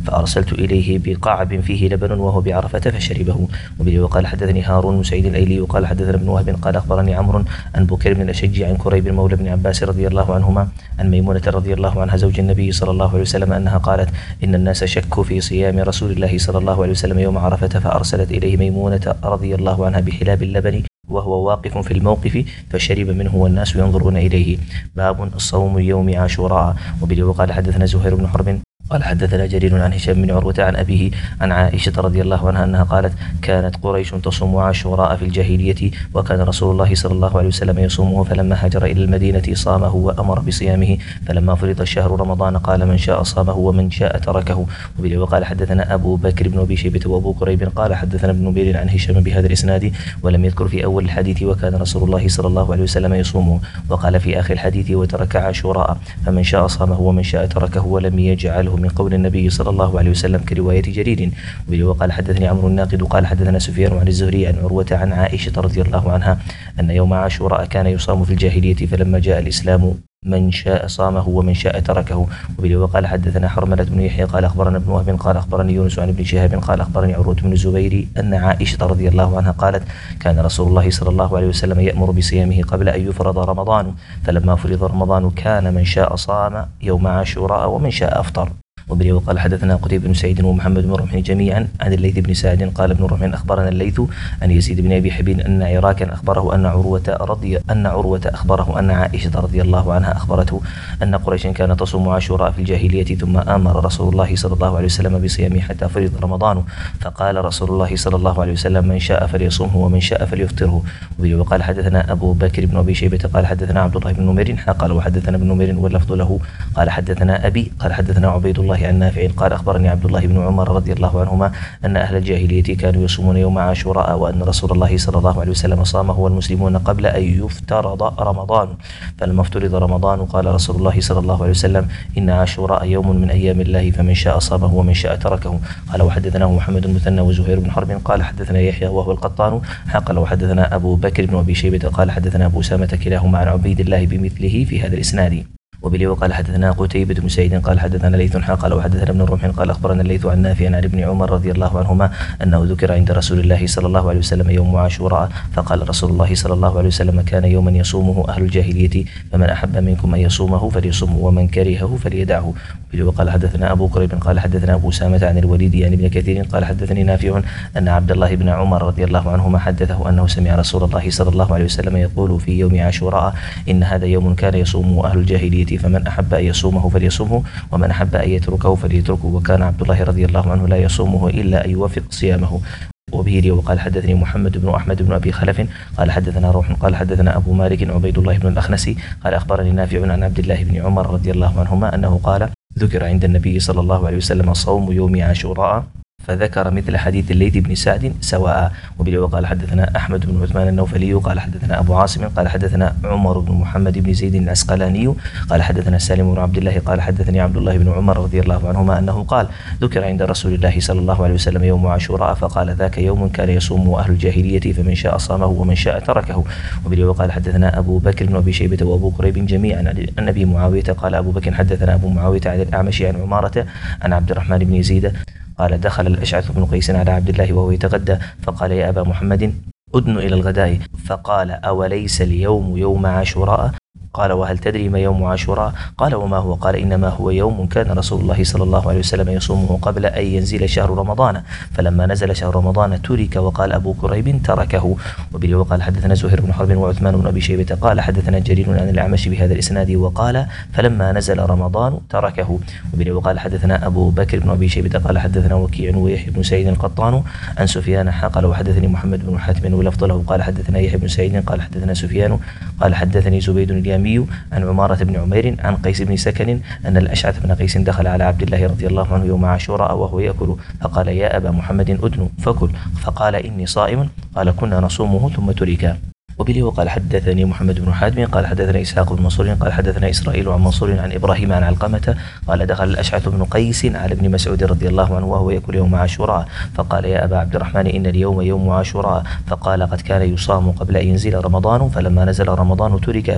فأرسلت إليه بقعب فيه لبن وهو بعرفة فشربه. وبه وقال حدثني هارون بن سعيد الأيلي وقال حدثنا ابن وهب قال أخبرني عمرو عن بكير بن الأشج عن كريب مولى بن عباس رضي الله عنهما عن ميمونة رضي الله عنها زوج النبي صلى الله عليه وسلم أنها قالت إن الناس شكوا في صيام رسول الله صلى الله عليه وسلم يوم عرفة فأرسلت إليه ميمونة رضي الله عنها بحلاب اللبن وهو واقف في الموقف فشرب منه والناس ينظرون إليه. باب الصوم يوم عاشوراء. وبه وقال حدثنا زهير بن حرب قال حدثنا جرير عن هشام بن عروة عن أبيه عن عائشة رضي الله عنها أنها قالت كانت قريش تصوم عاشوراء في الجاهلية وكان رسول الله صلى الله عليه وسلم يصومه فلما هاجر إلى المدينة صامه وأمر بصيامه فلما فرض شهر رمضان قال من شاء صامه ومن شاء تركه. وبه وقال حدثنا أبو بكر بن أبي شيبة وأبو كريب قال حدثنا ابن نمير عن هشام بهذا الإسناد ولم يذكر في أول الحديث وكان رسول الله صلى الله عليه وسلم يصومه وقال في آخر الحديث وترك عاشوراء فمن شاء صامه ومن شاء تركه ولم يجعله من قول النبي صلى الله عليه وسلم كرواية جرير. وقال حدثني عمرو الناقد قال حدثنا سفيان عن الزهري عن عروة عن عائشة رضي الله عنها أن يوم عاشوراء كان يصام في الجاهلية فلما جاء الإسلام من شاء صامه ومن شاء تركه. وقال حدثنا حرملة بن يحيى قال أخبرنا ابن وهب قال أخبرني يونس عن ابن شهاب قال أخبرني عروة بن الزبير أن عائشة رضي الله عنها قالت كان رسول الله صلى الله عليه وسلم يأمر بصيامه قبل أن يفرض رمضان فلما فرض رمضان كان من شاء صام يوم عاشوراء ومن شاء أفطر. وبه وقال حدثنا قتيبة بن سعيد ومحمد بن رمح جميعا عن الليث بن سعد قال ابن رمح أخبرنا الليث عن يزيد بن أبي حبيب أن عراكا أخبره أن عروة رضي أن عروة أخبره أن عائشة رضي الله عنها أخبرته أن قريشا كانت تصوم عاشوراء في الجاهلية ثم أمر رسول الله صلى الله عليه وسلم بصيامه حتى فرض رمضان فقال رسول الله صلى الله عليه وسلم من شاء فليصومه ومن شاء فليفطره. وبه وقال حدثنا أبو بكر بن أبي شيبة قال حدثنا عبد الله بن نمير قال وحدثنا ابن نمير واللفظ له قال حدثنا أبي قال حدثنا عبيد الله عن نافع قال أخبرني عبد الله بن عمر رضي الله عنهما أن أهل الجاهلية كانوا يصومون يوم عاشوراء وأن رسول الله صلى الله عليه وسلم صامه والمسلمون قبل أن يفترض رمضان فلما افترض رمضان قال رسول الله صلى الله عليه وسلم إن عاشوراء يوم من أيام الله فمن شاء صامه ومن شاء تركه. قال وحدثناه محمد المثنى وزهير بن حرب قال حدثنا يحيى وهو القطان قال وحدثنا أبو بكر بن أبي شيبة قال حدثنا أبو أسامة كلاهما عن عبيد الله بمثله في هذا الإسناد. وبه وقال حدثنا قتيبة بن سعيد قال حدثنا ليث قال وحدثنا ابن رمح قال أخبرنا الليث عن نافع عن ابن عمر رضي الله عنهما أنه ذكر عند رسول الله صلى الله عليه وسلم يوم عاشوراء فقال رسول الله صلى الله عليه وسلم كان يوما يصومه أهل الجاهلية فمن أحب منكم أن يصومه فليصومه ومن كرهه فليدعه. وبه وقال حدثنا أبو كريب قال حدثنا أبو أسامة عن الوليد يعني ابن كثير قال حدثني نافع أن عبد الله بن عمر رضي الله عنهما حدثه أنه سمع رسول الله صلى الله عليه وسلم يقول في يوم عاشوراء إن هذا يوم كان يصومه أهل الجاهلية فمن أحب أن يصومه فليصومه ومن أحب أن يتركه فليتركه وكان عبد الله رضي الله عنه لا يصومه إلا أن يوافق صيامه. وبه وقال حدثني محمد بن أحمد بن أبي خلف قال حدثنا روح قال حدثنا أبو مالك عبيد الله بن الأخنسي قال أخبرني نافع عن عبد الله بن عمر رضي الله عنهما أنه قال ذكر عند النبي صلى الله عليه وسلم صوم يوم عاشوراء فذكر مثل حديث الليث بن سعد سواء. وبه وقال حدثنا أحمد بن عثمان النوفلي قال حدثنا أبو عاصم قال حدثنا عمر بن محمد بن زيد العسقلاني قال حدثنا سالم بن عبد الله قال حدثني عبد الله بن عمر رضي الله عنهما أنه قال ذكر عند رسول الله صلى الله عليه وسلم يوم عاشوراء فقال ذاك يوم كان يصوم أهل الجاهلية فمن شاء صامه ومن شاء تركه. وبه وقال حدثنا أبو بكر بن أبي شيبة وأبو كريب جميعا عن أبي معاوية قال أبو بكر حدثنا أبو معاوية عن الأعمش عن عمارة عن عبد الرحمن بن يزيد قال دخل الأشعث بن قيس على عبد الله وهو يتغدى فقال يا أبا محمد أدن إلى الغداء فقال أوليس اليوم يوم عاشوراء قال وهل تدري ما يوم عاشوراء قال وما هو قال إنما هو يوم كان رسول الله صلى الله عليه وسلم يصومه قبل أن ينزل شهر رمضان فلما نزل شهر رمضان ترك وقال أبو كريب تركه. وبه وقال حدثنا زهير بن حرب وعثمان بن أبي شيبة قال حدثنا جرير عن الأعمش بهذا الإسناد وقال فلما نزل رمضان تركه. وبه وقال حدثنا أبو بكر بن أبي شيبة قال حدثنا وكيع ويحيى بن سعيد القطان عن سفيان قال وحدثني محمد بن حاتم ولفظ له قال حدثنا يحيى بن سعيد قال حدثنا سفيان قال حدثني زبيد اليامي عن عمارة بن عمير عن قيس بن سكن أن الأشعث بن قيس دخل على عبد الله رضي الله عنه يوم عاشوراء وهو يأكل فقال يا أبا محمد أدن فكل فقال إني صائم قال كنا نصومه ثم ترك. وبه وقال حدثني محمد بن حاتم قال حدثنا إسحاق بن منصور قال حدثنا إسرائيل عن منصور عن إبراهيم عن علقمة قال دخل الأشعث بن قيس على ابن مسعود رضي الله عنه وهو يأكل يوم عاشوراء فقال يا أبا عبد الرحمن إن اليوم يوم عاشوراء فقال قد كان يصام قبل أن ينزل رمضان فلما نزل رمضان ترك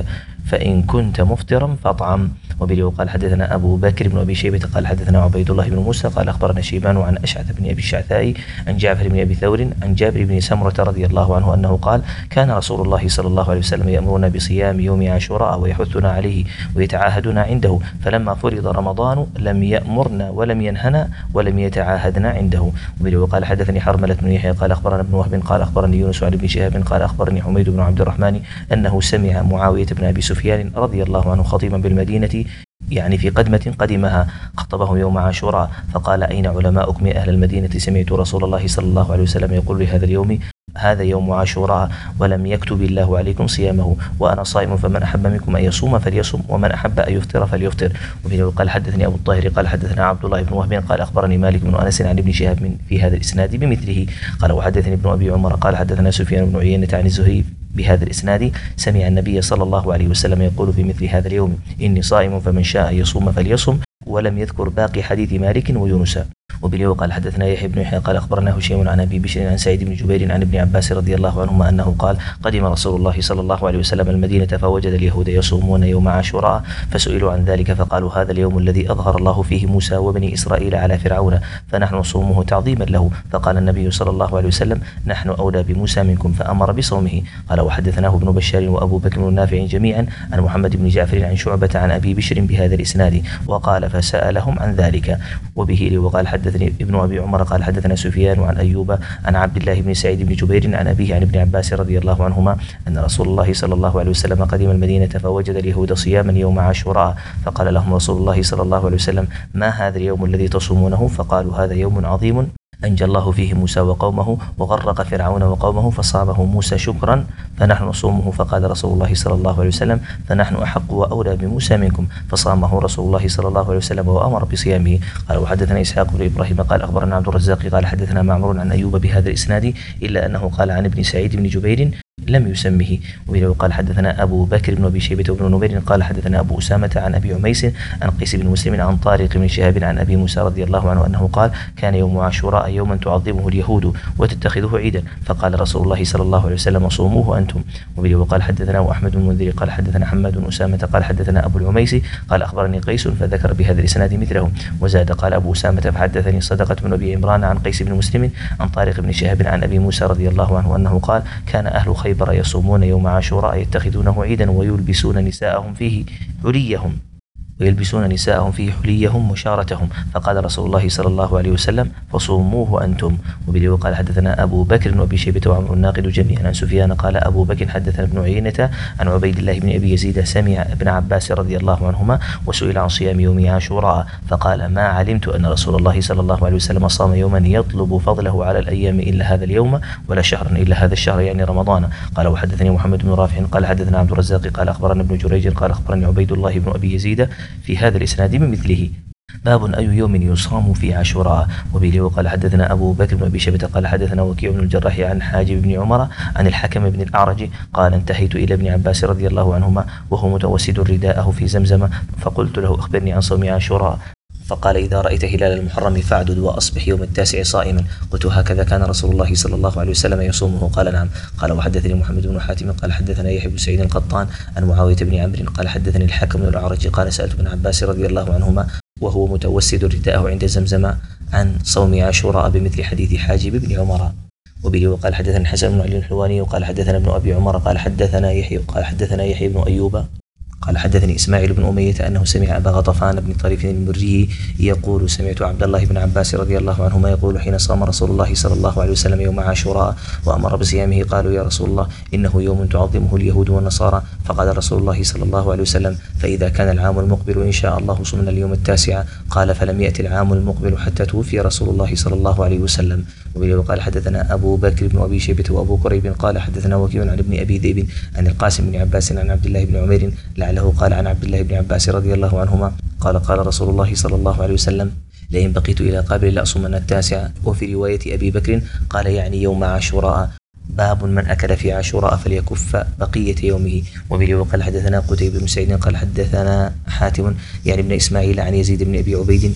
فإن كنت مفطرا فاطعم. وبه قال حدثنا أبو بكر بن أبي شيبة قال حدثنا عبيد الله بن موسى قال أخبرنا شيبان عن أشعث بن أبي الشعثاء عن جعفر بن أبي ثور عن جابر بن سمرة رضي الله عنه أنه قال كان رسول الله صلى الله عليه وسلم يأمرنا بصيام يوم عاشوراء ويحثنا عليه ويتعاهدنا عنده، فلما فرض رمضان لم يأمرنا ولم ينهنا ولم يتعاهدنا عنده. وبه قال حدثني حرملة بن يحيى قال أخبرنا ابن وهب قال أخبرني يونس عن ابن شهاب قال أخبرني حميد بن عبد الرحمن أنه سمع معاوية بن أبي سفيان رضي الله عنه خطيبا بالمدينة يعني في قدمة قدمها خطبهم يوم عاشوراء فقال أين علماؤكم يا أهل المدينة؟ سمعت رسول الله صلى الله عليه وسلم يقول لهذا اليوم هذا يوم عاشوراء ولم يكتب الله عليكم صيامه وأنا صائم فمن أحب منكم أن يصوم فليصم ومن أحب أن يفطر فليفطر. وبه قال حدثني أبو الطاهر قال حدثنا عبد الله بن وهب قال أخبرني مالك بن أنس عن ابن شهاب في هذا الإسناد بمثله. قال وحدثني ابن أبي عمر قال حدثنا سفيان بن عيينة عن الزهري بهذا الإسناد سمع النبي صلى الله عليه وسلم يقول في مثل هذا اليوم إني صائم فمن شاء يصوم فليصم، ولم يذكر باقي حديث مالك ويونس. وبه قال حدثنا يحيى بن يحيى قال أخبرنا هشيم عن أبي بشر عن سعيد بن جبير عن ابن عباس رضي الله عنهما أنه قال قدم رسول الله صلى الله عليه وسلم المدينة فوجد اليهود يصومون يوم عاشوراء فسئلوا عن ذلك فقالوا هذا اليوم الذي أظهر الله فيه موسى وبني إسرائيل على فرعون فنحن نصومه تعظيما له. فقال النبي صلى الله عليه وسلم نحن أولى بموسى منكم فأمر بصومه. قال وحدثناه ابن بشار وأبو بكر النافع جميعا عن محمد بن جعفر عن شعبة عن أبي بشر بهذا الإسناد وقال فسألهم عن ذلك. وبه وقال حدثني ابن أبي عمر قال حدثنا سفيان عن أيوب عن عبد الله بن سعيد بن جبير عن أبيه عن ابن عباس رضي الله عنهما أن رسول الله صلى الله عليه وسلم قدم المدينة فوجد اليهود صياما يوم عاشوراء فقال لهم رسول الله صلى الله عليه وسلم ما هذا اليوم الذي تصومونه؟ فقالوا هذا يوم عظيم أنجى الله فيه موسى وقومه وغرق فرعون وقومه فصامه موسى شكرا فنحن نصومه. فقال رسول الله صلى الله عليه وسلم فنحن أحق وأولى بموسى منكم فصامه رسول الله صلى الله عليه وسلم وأمر بصيامه. قال وحدثنا إسحاق بن إبراهيم قال أخبرنا عبد الرزاق قال حدثنا معمر عن أيوب بهذا الإسناد إلا أنه قال عن ابن سعيد بن جبير لم يسمه. وبه قال حدثنا أبو بكر بن أبي شيبة وابن نمير قال حدثنا أبو أسامة عن أبي عميس عن قيس بن مسلم عن طارق بن شهاب عن أبي موسى رضي الله عنه أنه قال كان يوم عاشوراء يوما تعظمه اليهود وتتخذه عيدا فقال رسول الله صلى الله عليه وسلم صوموه أنتم. وبه قال حدثنا أحمد بن المنذر قال حدثنا حماد بن أسامة قال حدثنا أبو العميس قال أخبرني قيس فذكر بهذا الإسناد مثله وزاد قال أبو أسامة فحدثني صدقة بن أبي عمران عن قيس بن مسلم عن طارق بن شهاب عن أبي موسى رضي الله عنه أنه قال كان أهل خيبر يصومون يوم عاشوراء يتخذونه عيدا ويلبسون نساءهم فيه حليهم ويلبسون نساءهم فيه حليهم وشارتهم فقال رسول الله صلى الله عليه وسلم فصوموه أنتم. وبه قال حدثنا أبو بكر وأبي شيبة وعمر الناقد جميعا عن سفيان قال أبو بكر حدثنا ابن عيينة عن عبيد الله بن أبي يزيد سمع ابن عباس رضي الله عنهما وسئل عن صيام يوم عاشوراء فقال ما علمت أن رسول الله صلى الله عليه وسلم صام يوما يطلب فضله على الأيام إلا هذا اليوم ولا شهرا إلا هذا الشهر يعني رمضان. قال وحدثني محمد بن رافع قال حدثنا عبد الرزاق قال أخبرنا ابن جريج قال أخبرني عبيد الله بن أبي يزيد في هذا الإسناد بمثله. باب أي يوم يصام في عاشوراء. وبه قال حدثنا أبو بكر بن أبي شيبة قال حدثنا وكيع بن الجراح عن حاجب بن عمر عن الحكم بن الأعرج قال انتهيت إلى ابن عباس رضي الله عنهما وهو متوسد رداءه في زمزم فقلت له أخبرني عن صوم عاشوراء فقال إذا رأيت هلال المحرم فاعدد وأصبح يوم التاسع صائما. قلت هكذا كان رسول الله صلى الله عليه وسلم يصومه؟ قال نعم. قال وحدثني محمد بن حاتم قال حدثنا يحيى بن سعيد القطان عن معاوية بن عمرو قال حدثني الحكم بن الأعرج قال سألت ابن عباس رضي الله عنهما وهو متوسد رداءه عند زمزم عن صوم عاشوراء بمثل حديث حاجب بن عمر. وبه وقال حدثنا الحسن بن علي الحلواني وقال حدثنا ابن أبي عمر قال حدثنا يحيى قال حدثنا يحيى بن أيوب قال حدثني إسماعيل بن أمية أنه سمع أبا غطفان بن طريف المري يقول سمعت عبد الله بن عباس رضي الله عنهما يقول حين صام رسول الله صلى الله عليه وسلم يوم عاشوراء وأمر بصيامه قالوا يا رسول الله إنه يوم تعظمه اليهود والنصارى فقال رسول الله صلى الله عليه وسلم فإذا كان العام المقبل إن شاء الله صمنا اليوم التاسع. قال فلم يأتي العام المقبل حتى توفي رسول الله صلى الله عليه وسلم. وبه قال حدثنا أبو بكر بن أبي شيبة وأبو كريب قال حدثنا وكيع عن ابن أبي ذئب عن القاسم بن عباس عن عبد الله بن عمير لعله قال عن عبد الله بن عباس رضي الله عنهما قال قال رسول الله صلى الله عليه وسلم لئن بقيت إلى قابل لأصومن التاسع. وفي رواية أبي بكر قال يعني يوم عاشوراء. باب من أكل في عاشوراء فليكف بقية يومه. وبه قال حدثنا قتيبة بن سعيد قال حدثنا حاتم يعني ابن إسماعيل عن يزيد بن أبي عبيد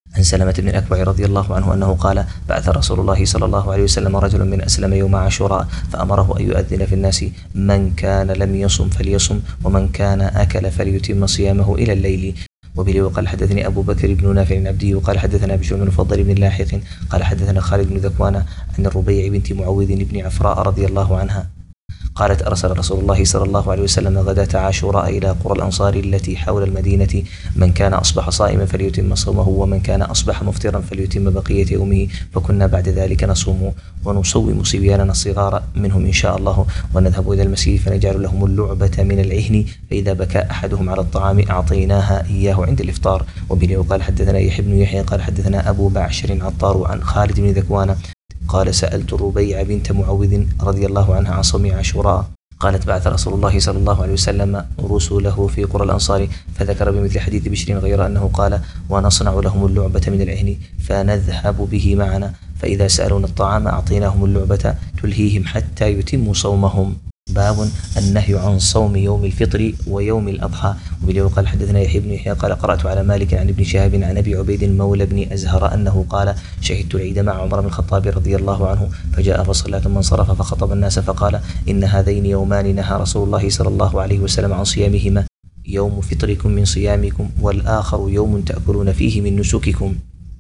عن سلمة بن الأكوع رضي الله عنه أنه قال بعث رسول الله صلى الله عليه وسلم رجلا من أسلم يوم عاشوراء فأمره أن يؤذن في الناس من كان لم يصم فليصم ومن كان أكل فليتم صيامه إلى الليل. وبه وقال حدثني أبو بكر بن نافع بن عبدي وقال حدثنا بشر بن المفضل بن لاحق قال حدثنا خالد بن ذكوان عن الربيع بنت معوذ بن عفراء رضي الله عنها قالت أرسل رسول الله صلى الله عليه وسلم غداة عاشوراء إلى قرى الأنصار التي حول المدينة من كان أصبح صائما فليتم صومه ومن كان أصبح مفطرا فليتم بقية يومه فكنا بعد ذلك نصوم ونصوم صبياننا الصغار منهم إن شاء الله ونذهب إلى المسجد فنجعل لهم اللعبة من العهن فإذا بكى أحدهم على الطعام أعطيناها إياه عند الإفطار. وبه وقال حدثنا يحيى بن يحيى قال حدثنا أبو بعشر عطار عن خالد بن ذكوان قال سألت الربيع بنت معوذ رضي الله عنها عن صوم عاشوراء قالت بعث رسول الله صلى الله عليه وسلم رسله في قرى الأنصار فذكر بمثل حديث بشر غير أنه قال ونصنع لهم اللعبة من العهن فنذهب به معنا فإذا سألون الطعام أعطيناهم اللعبة تلهيهم حتى يتموا صومهم. باب النهي عن صوم يوم الفطر ويوم الأضحى. وبه قال حدثنا يحيى بن يحيى قال قرأت على مالك عن ابن شهاب عن أبي عبيد مولى بن أزهر أنه قال شهدت العيد مع عمر بن الخطاب رضي الله عنه فجاء فصلى ثم انصرف فخطب الناس فقال إن هذين يومان نهى رسول الله صلى الله عليه وسلم عن صيامهما يوم فطركم من صيامكم والآخر يوم تأكلون فيه من نسككم.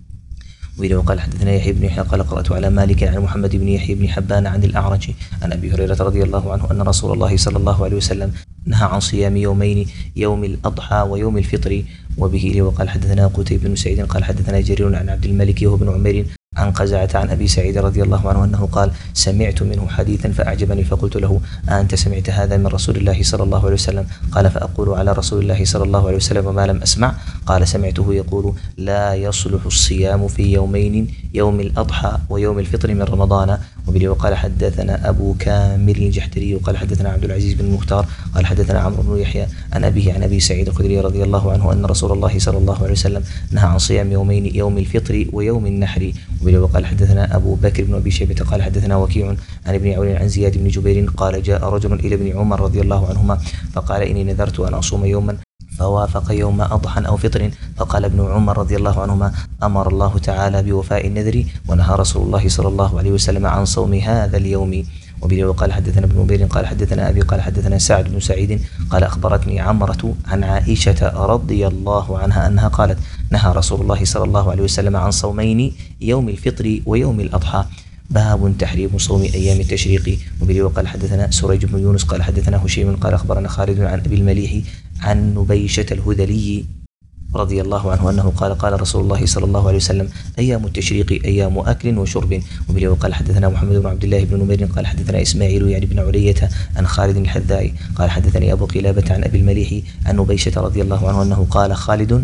وبه قال حدثنا يحيى بن يحيى قال قرأت على مالك عن محمد بن يحيى بن حبان عن الأعرج عن أبي هريرة رضي الله عنه أن رسول الله صلى الله عليه وسلم نهى عن صيام يومين يوم الأضحى ويوم الفطر. وبه وقال حدثنا قتيبة بن سعيد قال حدثنا جرير عن عبد الملك وهو بن عمير عن قزعة عن أبي سعيد رضي الله عنه أنه قال سمعت منه حديثا فأعجبني فقلت له أنت سمعت هذا من رسول الله صلى الله عليه وسلم؟ قال فأقول على رسول الله صلى الله عليه وسلم وما لم أسمع. قال سمعته يقول لا يصلح الصيام في يومين يوم الأضحى ويوم الفطر من رمضان. وبه وقال حدثنا أبو كامل الجحدري وقال حدثنا عبد العزيز بن المختار قال حدثنا عمرو بن يحيى عن أبيه عن أبي سعيد الخدري رضي الله عنه أن رسول الله صلى الله عليه وسلم نهى عن صيام يومين يوم الفطر ويوم النحر. وبه وقال حدثنا أبو بكر بن أبي شيبة قال حدثنا وكيع عن ابن عون عن زياد بن جبير قال جاء رجل إلى ابن عمر رضي الله عنهما فقال إني نذرت أن أصوم يوما فوافق يوم أضحى أو فطر فقال ابن عمر رضي الله عنهما أمر الله تعالى بوفاء النذر ونهى رسول الله صلى الله عليه وسلم عن صوم هذا اليوم. وبه وقال حدثنا ابن عبيد قال حدثنا أبي قال حدثنا سعد بن سعيد قال أخبرتني عمرة عن عائشة رضي الله عنها أنها قالت نهى رسول الله صلى الله عليه وسلم عن صومين يوم الفطر ويوم الأضحى. باب تحريم صوم أيام التشريق. وبه وقال حدثنا سريج بن يونس قال حدثنا هشيم قال أخبرنا خالد عن أبي المليح عن نبيشة الهذلي رضي الله عنه أنه قال قال رسول الله صلى الله عليه وسلم أيام التشريق أيام أكل وشرب. وبه وقال حدثنا محمد بن عبد الله بن نمير قال حدثنا إسماعيل يعني بن علية عن خالد الحذاء قال حدثني أبو قلابة عن أبي المليح عن نبيشة رضي الله عنه أنه قال خالد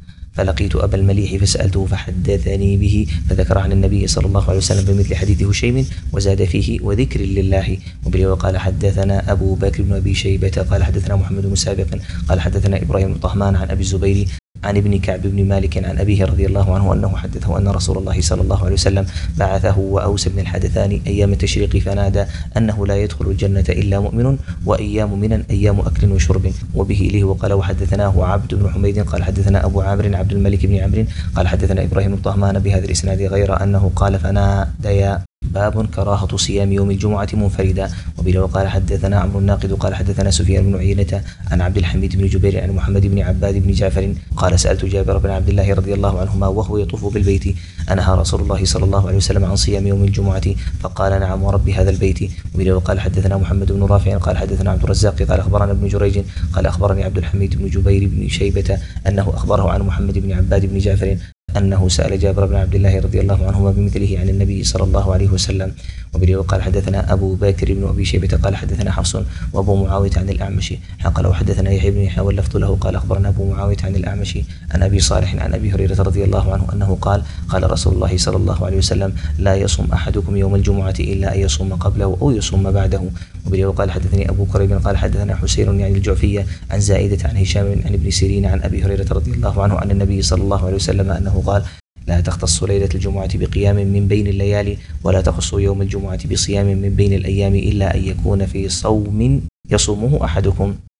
فلقيت أبا المليح فسألته فحدثني به فذكر عن النبي صلى الله عليه وسلم بمثل حديث هشيم وزاد فيه وذكر لله. وبه وقال حدثنا أبو بكر بن أبي شيبة قال حدثنا محمد بن سابق قال حدثنا إبراهيم بن طهمان عن أبي الزبير عن ابن كعب بن مالك عن أبيه رضي الله عنه أنه حدثه أن رسول الله صلى الله عليه وسلم بعثه وأوس بن الحدثان أيام التشريق فنادى أنه لا يدخل الجنة إلا مؤمن وأيام من أيام أكل وشرب. وبه إليه وقال وحدثناه عبد بن حميد قال حدثنا أبو عامر عبد الملك بن عمرو قال حدثنا إبراهيم بن طهمان بهذا الإسناد غير أنه قال فناديا. باب كراهة صيام يوم الجمعة منفردا. وبه وقال حدثنا عمرو الناقد قال حدثنا سفيان بن عيينة عن عبد الحميد بن جبير عن محمد بن عباد بن جعفر قال سألت جابر بن عبد الله رضي الله عنهما وهو يطوف بالبيت أنهى رسول الله صلى الله عليه وسلم عن صيام يوم الجمعة فقال نعم ورب هذا البيت. وبه وقال حدثنا محمد بن رافع قال حدثنا عبد الرزاق قال أخبرنا ابن جريج قال أخبرني عبد الحميد بن جبير بن شيبة أنه أخبره عن محمد بن عباد بن جعفر أنه سأل جابر بن عبد الله رضي الله عنهما بمثله عن النبي صلى الله عليه وسلم. وبه وقال حدثنا أبو بكر بن أبي شيبة قال حدثنا حفص وأبو معاوية عن الأعمش قال وحدثنا يحيى بن يحيى واللفظ له قال أخبرنا أبو معاوية عن الأعمش عن أبي صالح عن أبي هريرة رضي الله عنه أنه قال قال رسول الله صلى الله عليه وسلم لا يصوم أحدكم يوم الجمعة إلا أن يصوم قبله أو يصوم بعده. وبه وقال حدثني أبو كريب قال حدثنا حسين يعني الجعفية عن زائدة عن هشام عن ابن سيرين عن أبي هريرة رضي الله عنه عن النبي صلى الله عليه وسلم أنه قال لا تختص ليلة الجمعة بقيام من بين الليالي ولا تخص يوم الجمعة بصيام من بين الأيام إلا أن يكون في صوم يصومه أحدكم.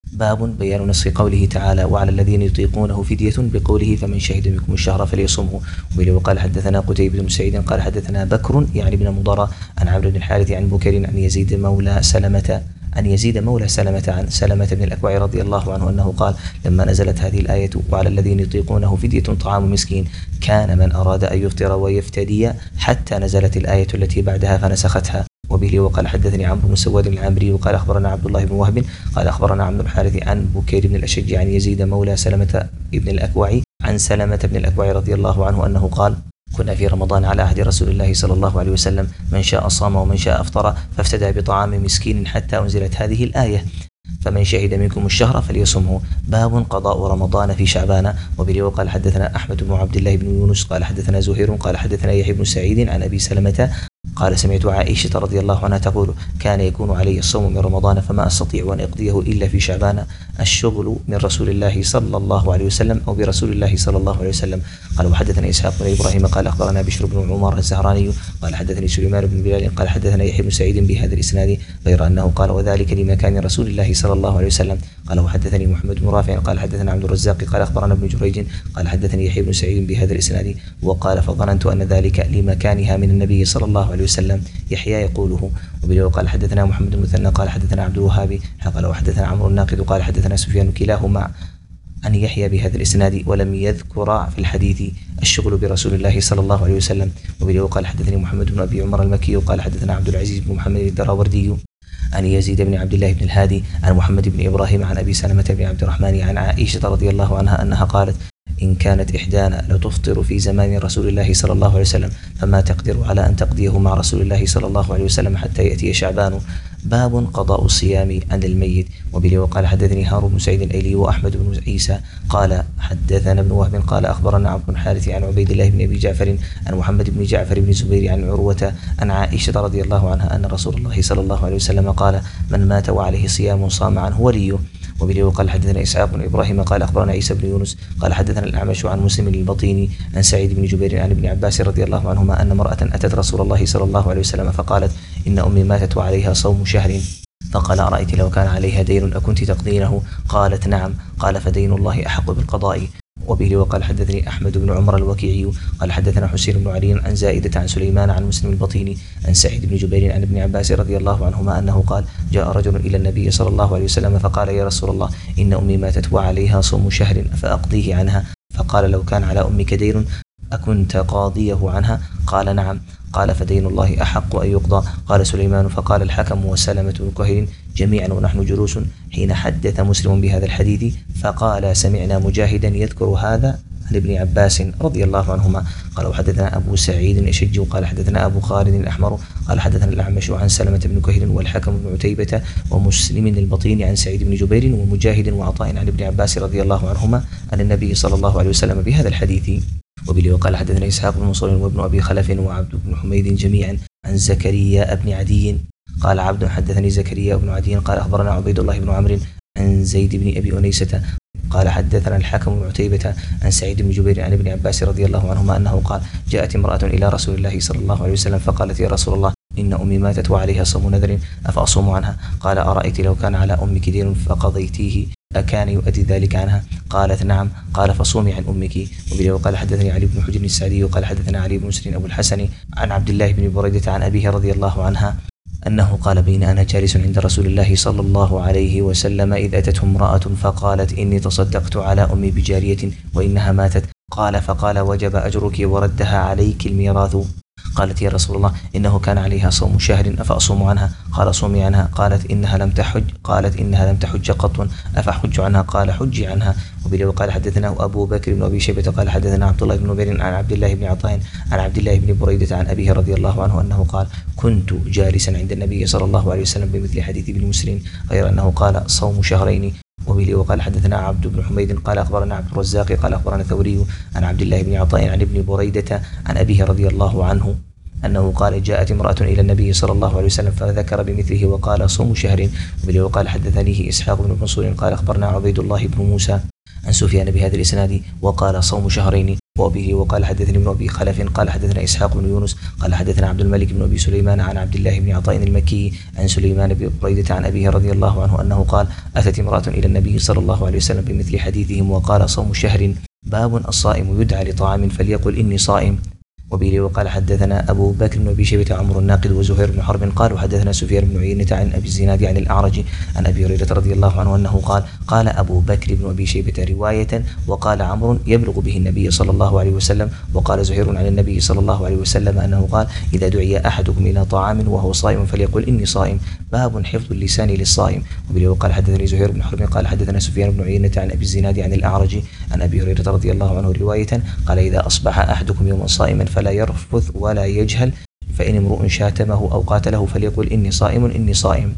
باب بيان نص قوله تعالى وعلى الذين يطيقونه فدية بقوله فمن شهد منكم الشهر فليصمه. وبه وقال حدثنا قتيبة بن سعيد قال حدثنا بكر يعني بن مضرة عن عمرو بن الحارث عن بكر عن يزيد مولى سلمة عن يزيد مولى سلمة عن سلمة بن الأكوع رضي الله عنه أنه قال لما نزلت هذه الآية وعلى الذين يطيقونه فدية طعام مسكين كان من أراد أن يفطر ويفتدي حتى نزلت الآية التي بعدها فنسختها. وبه وقال حدثني عمرو بن سواد العامري وقال أخبرنا عبد الله بن وهب قال أخبرنا عمرو الحارث عن بكير بن الأشج عن يزيد مولى سلمة بن الأكوع عن سلمة بن الأكوع رضي الله عنه أنه قال كنا في رمضان على عهد رسول الله صلى الله عليه وسلم من شاء صام ومن شاء أفطر فافتدى بطعام مسكين حتى أنزلت هذه الآية فمن شهد منكم الشهر فليصمه. باب قضاء رمضان في شعبان. وبه وقال حدثنا أحمد بن عبد الله بن يونس قال حدثنا زهير قال حدثنا يحيى بن سعيد عن أبي سلمة قال سمعت عائشة رضي الله عنها تقول كان يكون علي الصوم من رمضان فما أستطيع أن أقضيه إلا في شعبان الشغل من رسول الله صلى الله عليه وسلم أو برسول الله صلى الله عليه وسلم. قال وحدثنا إسحاق بن إبراهيم قال أخبرنا بشر بن عمر الزهراني قال حدثني سليمان بن بلال قال حدثنا يحيى بن سعيد بهذا الإسناد غير أنه قال وذلك لمكان رسول الله صلى الله عليه وسلم. قال وحدثني محمد بن رافع قال حدثنا عبد الرزاق قال أخبرنا ابن جريج قال حدثني يحيى بن سعيد بهذا الإسناد وقال فظننت أن ذلك لمكانها من النبي صلى الله عليه وسلم يحيى يقوله. وبه قال حدثنا محمد بن المثنى قال حدثنا عبد الوهاب قال وحدثنا عمرو الناقد قال حدثنا سفيان كلاهما عن يحيى بهذا الإسناد ولم يذكر في الحديث الشغل برسول الله صلى الله عليه وسلم. وبه قال حدثني محمد بن أبي عمر المكي قال حدثنا عبد العزيز بن محمد الدراوردي عن يزيد بن عبد الله بن الهادي عن محمد بن إبراهيم عن أبي سلمة بن عبد الرحمن عن عائشة رضي الله عنها أنها قالت إن كانت إحدانا لتفطر في زمان رسول الله صلى الله عليه وسلم فما تقدر على أن تقضيه مع رسول الله صلى الله عليه وسلم حتى يأتي شعبان. باب قضاء الصيام عن الميت. وبه وقال حدثني هارون بن سعيد الأيلي وأحمد بن عيسى قال حدثنا ابن وهب قال أخبرنا عبد الحارث عن عبيد الله بن أبي جعفر عن محمد بن جعفر بن زبير عن عروة عن عائشة رضي الله عنها أن رسول الله صلى الله عليه وسلم قال من مات وعليه صيام صام عنه وليه. وبه وقال حدثنا إسحاق بن إبراهيم قال أخبرنا عيسى بن يونس قال حدثنا الأعمش عن مسلم البطيني عن سعيد بن جبير عن ابن عباس رضي الله عنهما أن امرأة أتت رسول الله صلى الله عليه وسلم فقالت إن أمي ماتت وعليها صوم شهر فقال أرأيت لو كان عليها دين أكنت تقضينه؟ قالت نعم. قال فدين الله أحق بالقضاء. وبه وقال حدثني أحمد بن عمر الوكيعي قال حدثنا حسين بن علي عن زائدة عن سليمان عن مسلم البطيني عن سعيد بن جبير عن ابن عباس رضي الله عنهما أنه قال جاء رجل إلى النبي صلى الله عليه وسلم فقال يا رسول الله إن أمي ماتت وعليها صوم شهر فأقضيه عنها. فقال لو كان على أمك دين أكنت قاضيه عنها؟ قال نعم. قال فدين الله أحق أن يقضى. قال سليمان فقال الحكم وسلمة بن كهيل جميعا ونحن جلوس حين حدث مسلم بهذا الحديث فقال سمعنا مجاهدا يذكر هذا عن ابن عباس رضي الله عنهما. قال وحدثنا أبو سعيد الأشج قال حدثنا أبو خالد الأحمر قال حدثنا الأعمش عن سلمة بن كهيل والحكم بن عتيبة ومسلم البطين عن سعيد بن جبير ومجاهد وعطاء عن ابن عباس رضي الله عنهما عن النبي صلى الله عليه وسلم بهذا الحديث. وبه وقال حدثنا إسحاق بن منصور وابن أبي خلف وعبد بن حميد جميعا عن زكريا بن عدي قال عبد حدثني زكريا بن عدي قال أخبرنا عبيد الله بن عمرو عن زيد بن أبي أنيسة قال حدثنا الحكم بن عتيبة عن سعيد بن جبير عن ابن عباس رضي الله عنهما أنه قال جاءت امرأة إلى رسول الله صلى الله عليه وسلم فقالت يا رسول الله إن أمي ماتت وعليها صوم نذر أفأصوم عنها؟ قال أرأيت لو كان على أمك دين فقضيتيه أكان يؤدي ذلك عنها؟ قالت نعم. قال فصومي عن أمك. وبه وقال حدثني علي بن حجر السعدي وقال حدثنا علي بن مسلم أبو الحسن عن عبد الله بن بريدة عن أبيه رضي الله عنها أنه قال بين أنا جالس عند رسول الله صلى الله عليه وسلم إذ أتته امرأة فقالت إني تصدقت على أمي بجارية وإنها ماتت. قال فقال وجب أجرك وردها عليك الميراث. قالت يا رسول الله إنه كان عليها صوم شهر أفأصوم عنها؟ قال صومي عنها. قالت إنها لم تحج قالت إنها لم تحج قط أفحج عنها؟ قال حجي عنها. وبه وقال حدثنا أبو بكر بن أبي شيبة قال حدثنا عبد الله بن نبير عن عبد الله بن عطاء عن عبد الله بن بريدة عن أبيه رضي الله عنه أنه قال كنت جالسا عند النبي صلى الله عليه وسلم بمثل حديث ابن مسلم غير أنه قال صوم شهرين. وبه وقال حدثنا عبد بن حميد قال أخبرنا عبد الرزاق قال أخبرنا ثوري عن عبد الله بن عطاء عن ابن بريدة عن أبيه رضي الله عنه أنه قال جاءت امرأة إلى النبي صلى الله عليه وسلم فذكر بمثله وقال صوم شهر. وبه وقال حدثنيه إسحاق بن منصور قال أخبرنا عبيد الله بن موسى عن سفيان بهذا الإسناد وقال صوم شهرين. وأبيه وقال حدثني ابن أبي خلف قال حدثنا إسحاق بن يونس قال حدثنا عبد الملك بن أبي سليمان عن عبد الله بن عطاء المكي عن سليمان بن بريدة عن أبيه رضي الله عنه أنه قال أتت امرأة إلى النبي صلى الله عليه وسلم بمثل حديثهم وقال صوم شهر باب الصائم يدعى لطعام فليقل إني صائم. وبه وقال حدثنا أبو بكر بن أبي شيبة عمرو الناقد وزهير بن حرب قال وحدثنا سفيان بن عيينة عن أبي الزناد عن الأعرج عن أبي هريرة رضي الله عنه أنه قال قال أبو بكر بن أبي شيبة رواية وقال عمرو يبلغ به النبي صلى الله عليه وسلم وقال زهير عن النبي صلى الله عليه وسلم أنه قال إذا دعي أحدكم إلى طعام وهو صائم فليقل إني صائم باب حفظ اللسان للصائم. وبه وقال حدثني زهير بن حرب قال حدثنا سفيان بن عيينة عن أبي الزناد عن الأعرج عن أبي هريرة رضي الله عنه رواية قال إذا أصبح أحدكم يوما صائما فلا يرفث ولا يجهل فإن امرؤ شاتمه أو قاتله فليقل إني صائم إني صائم.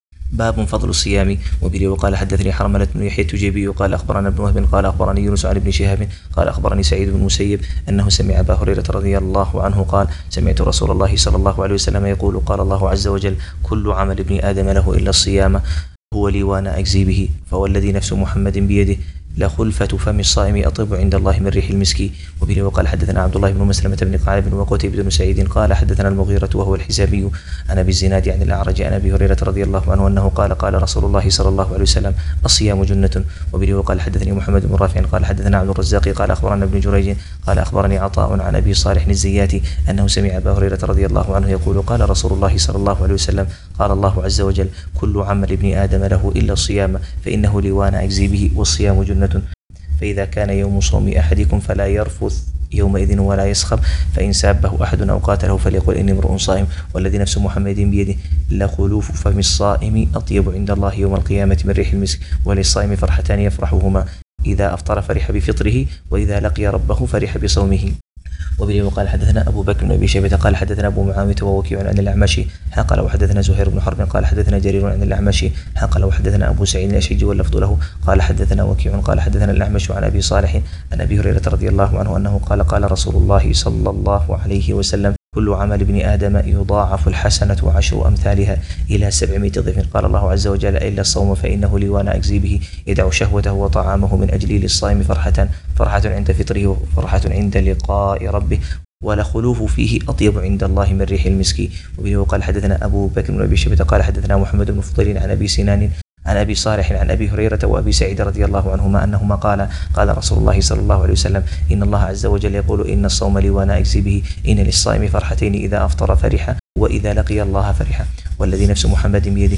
باب فضل الصيام. وبه وقال حدثني حرملة بن يحيى التجيبي قال أخبرنا ابن وهب قال أخبرني يونس عن ابن شهاب قال أخبرني سعيد بن المسيب أنه سمع أبا هريرة رضي الله عنه قال سمعت رسول الله صلى الله عليه وسلم يقول قال الله عز وجل كل عمل ابن آدم له إلا الصيام هو لي وأنا أجزي به فوالذي نفس محمد بيده لخلفة فم الصائم أطيب عند الله من ريح المسك. وبه وقال حدثنا عبد الله بن مسلمة بن قعنب وقتيبة بن سعيد قال حدثنا المغيرة وهو الحزامي عن أبي الزناد عن الأعرج عن أبي هريرة رضي الله عنه أنه قال قال رسول الله صلى الله عليه وسلم الصيام جنة. وبه وقال حدثني محمد بن رافع قال حدثنا عبد الرزاق قال أخبرنا ابن جريج قال أخبرني عطاء عن أبي صالح الزياتي أنه سمع أبا هريرة رضي الله عنه يقول قال رسول الله صلى الله عليه وسلم قال الله عز وجل كل عمل ابن آدم له إلا الصيام فإنه لي وأنا أجزي به والصيام جنة فإذا كان يوم صوم أحدكم فلا يرفث يومئذ ولا يسخب فإن سابه أحد أو قاتله فليقل إني امرؤ صائم والذي نفس محمد بيده لخلوف فم الصائم أطيب عند الله يوم القيامة من ريح المسك وللصائم فرحتان يفرحهما إذا أفطر فرح بفطره وإذا لقي ربه فرح بصومه. وبه وقال حدثنا أبو بكر بن أبي شيبة قال حدثنا أبو معاوية ووكيع عن الأعمشي قال وحدثنا زهير بن حرب قال حدثنا جرير عن الأعمشي قال وحدثنا أبو سعيد الأشج واللفظ له قال حدثنا وكيع قال حدثنا الأعمش عن أبي صالح عن أبي هريرة رضي الله عنه أنه قال قال رسول الله صلى الله عليه وسلم كل عمل ابن آدم يضاعف الحسنة وعشر أمثالها إلى سبعمائة ضعف قال الله عز وجل إلا الصوم فإنه لي وأنا أجزي به يدع شهوته وطعامه من أجلي للصائم فرحة فرحة عند فطره وفرحة عند لقاء ربه ولخلوف فيه أطيب عند الله من ريح المسك. وبه وقال حدثنا أبو بكر بن أبي شيبة قال حدثنا محمد بن فضيل عن أبي سنان عن أبي صالح عن أبي هريرة وأبي سعيد رضي الله عنهما أنهما قال قال رسول الله صلى الله عليه وسلم إن الله عز وجل يقول إن الصوم لي وأنا أجزي به إن للصائم فرحتين إذا أفطر فرح وإذا لقي الله فرح والذي نفس محمد بيده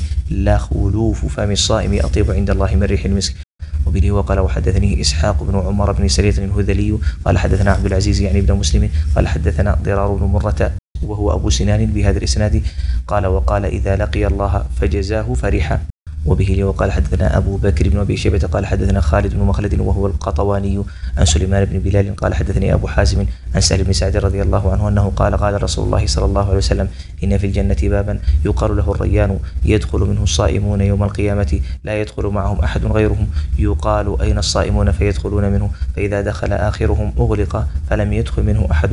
لخلوف فم الصائم أطيب عند الله من ريح المسك. وبه وقال وحدثني إسحاق بن عمر بن سريط الهذلي قال حدثنا عبد العزيز يعني ابن مسلم قال حدثنا ضرار بن مرة وهو أبو سنان بهذا الإسناد قال وقال إذا لقي الله فجزاه فرح. وبه وقال حدثنا أبو بكر بن أبي شيبة قال حدثنا خالد بن مخلد وهو القطواني عن سليمان بن بلال قال حدثني أبو حازم عن سهل بن سعد رضي الله عنه أنه قال قال رسول الله صلى الله عليه وسلم إن في الجنة بابا يقال له الريان يدخل منه الصائمون يوم القيامة لا يدخل معهم أحد غيرهم يقال أين الصائمون فيدخلون منه فإذا دخل آخرهم أغلق فلم يدخل منه أحد.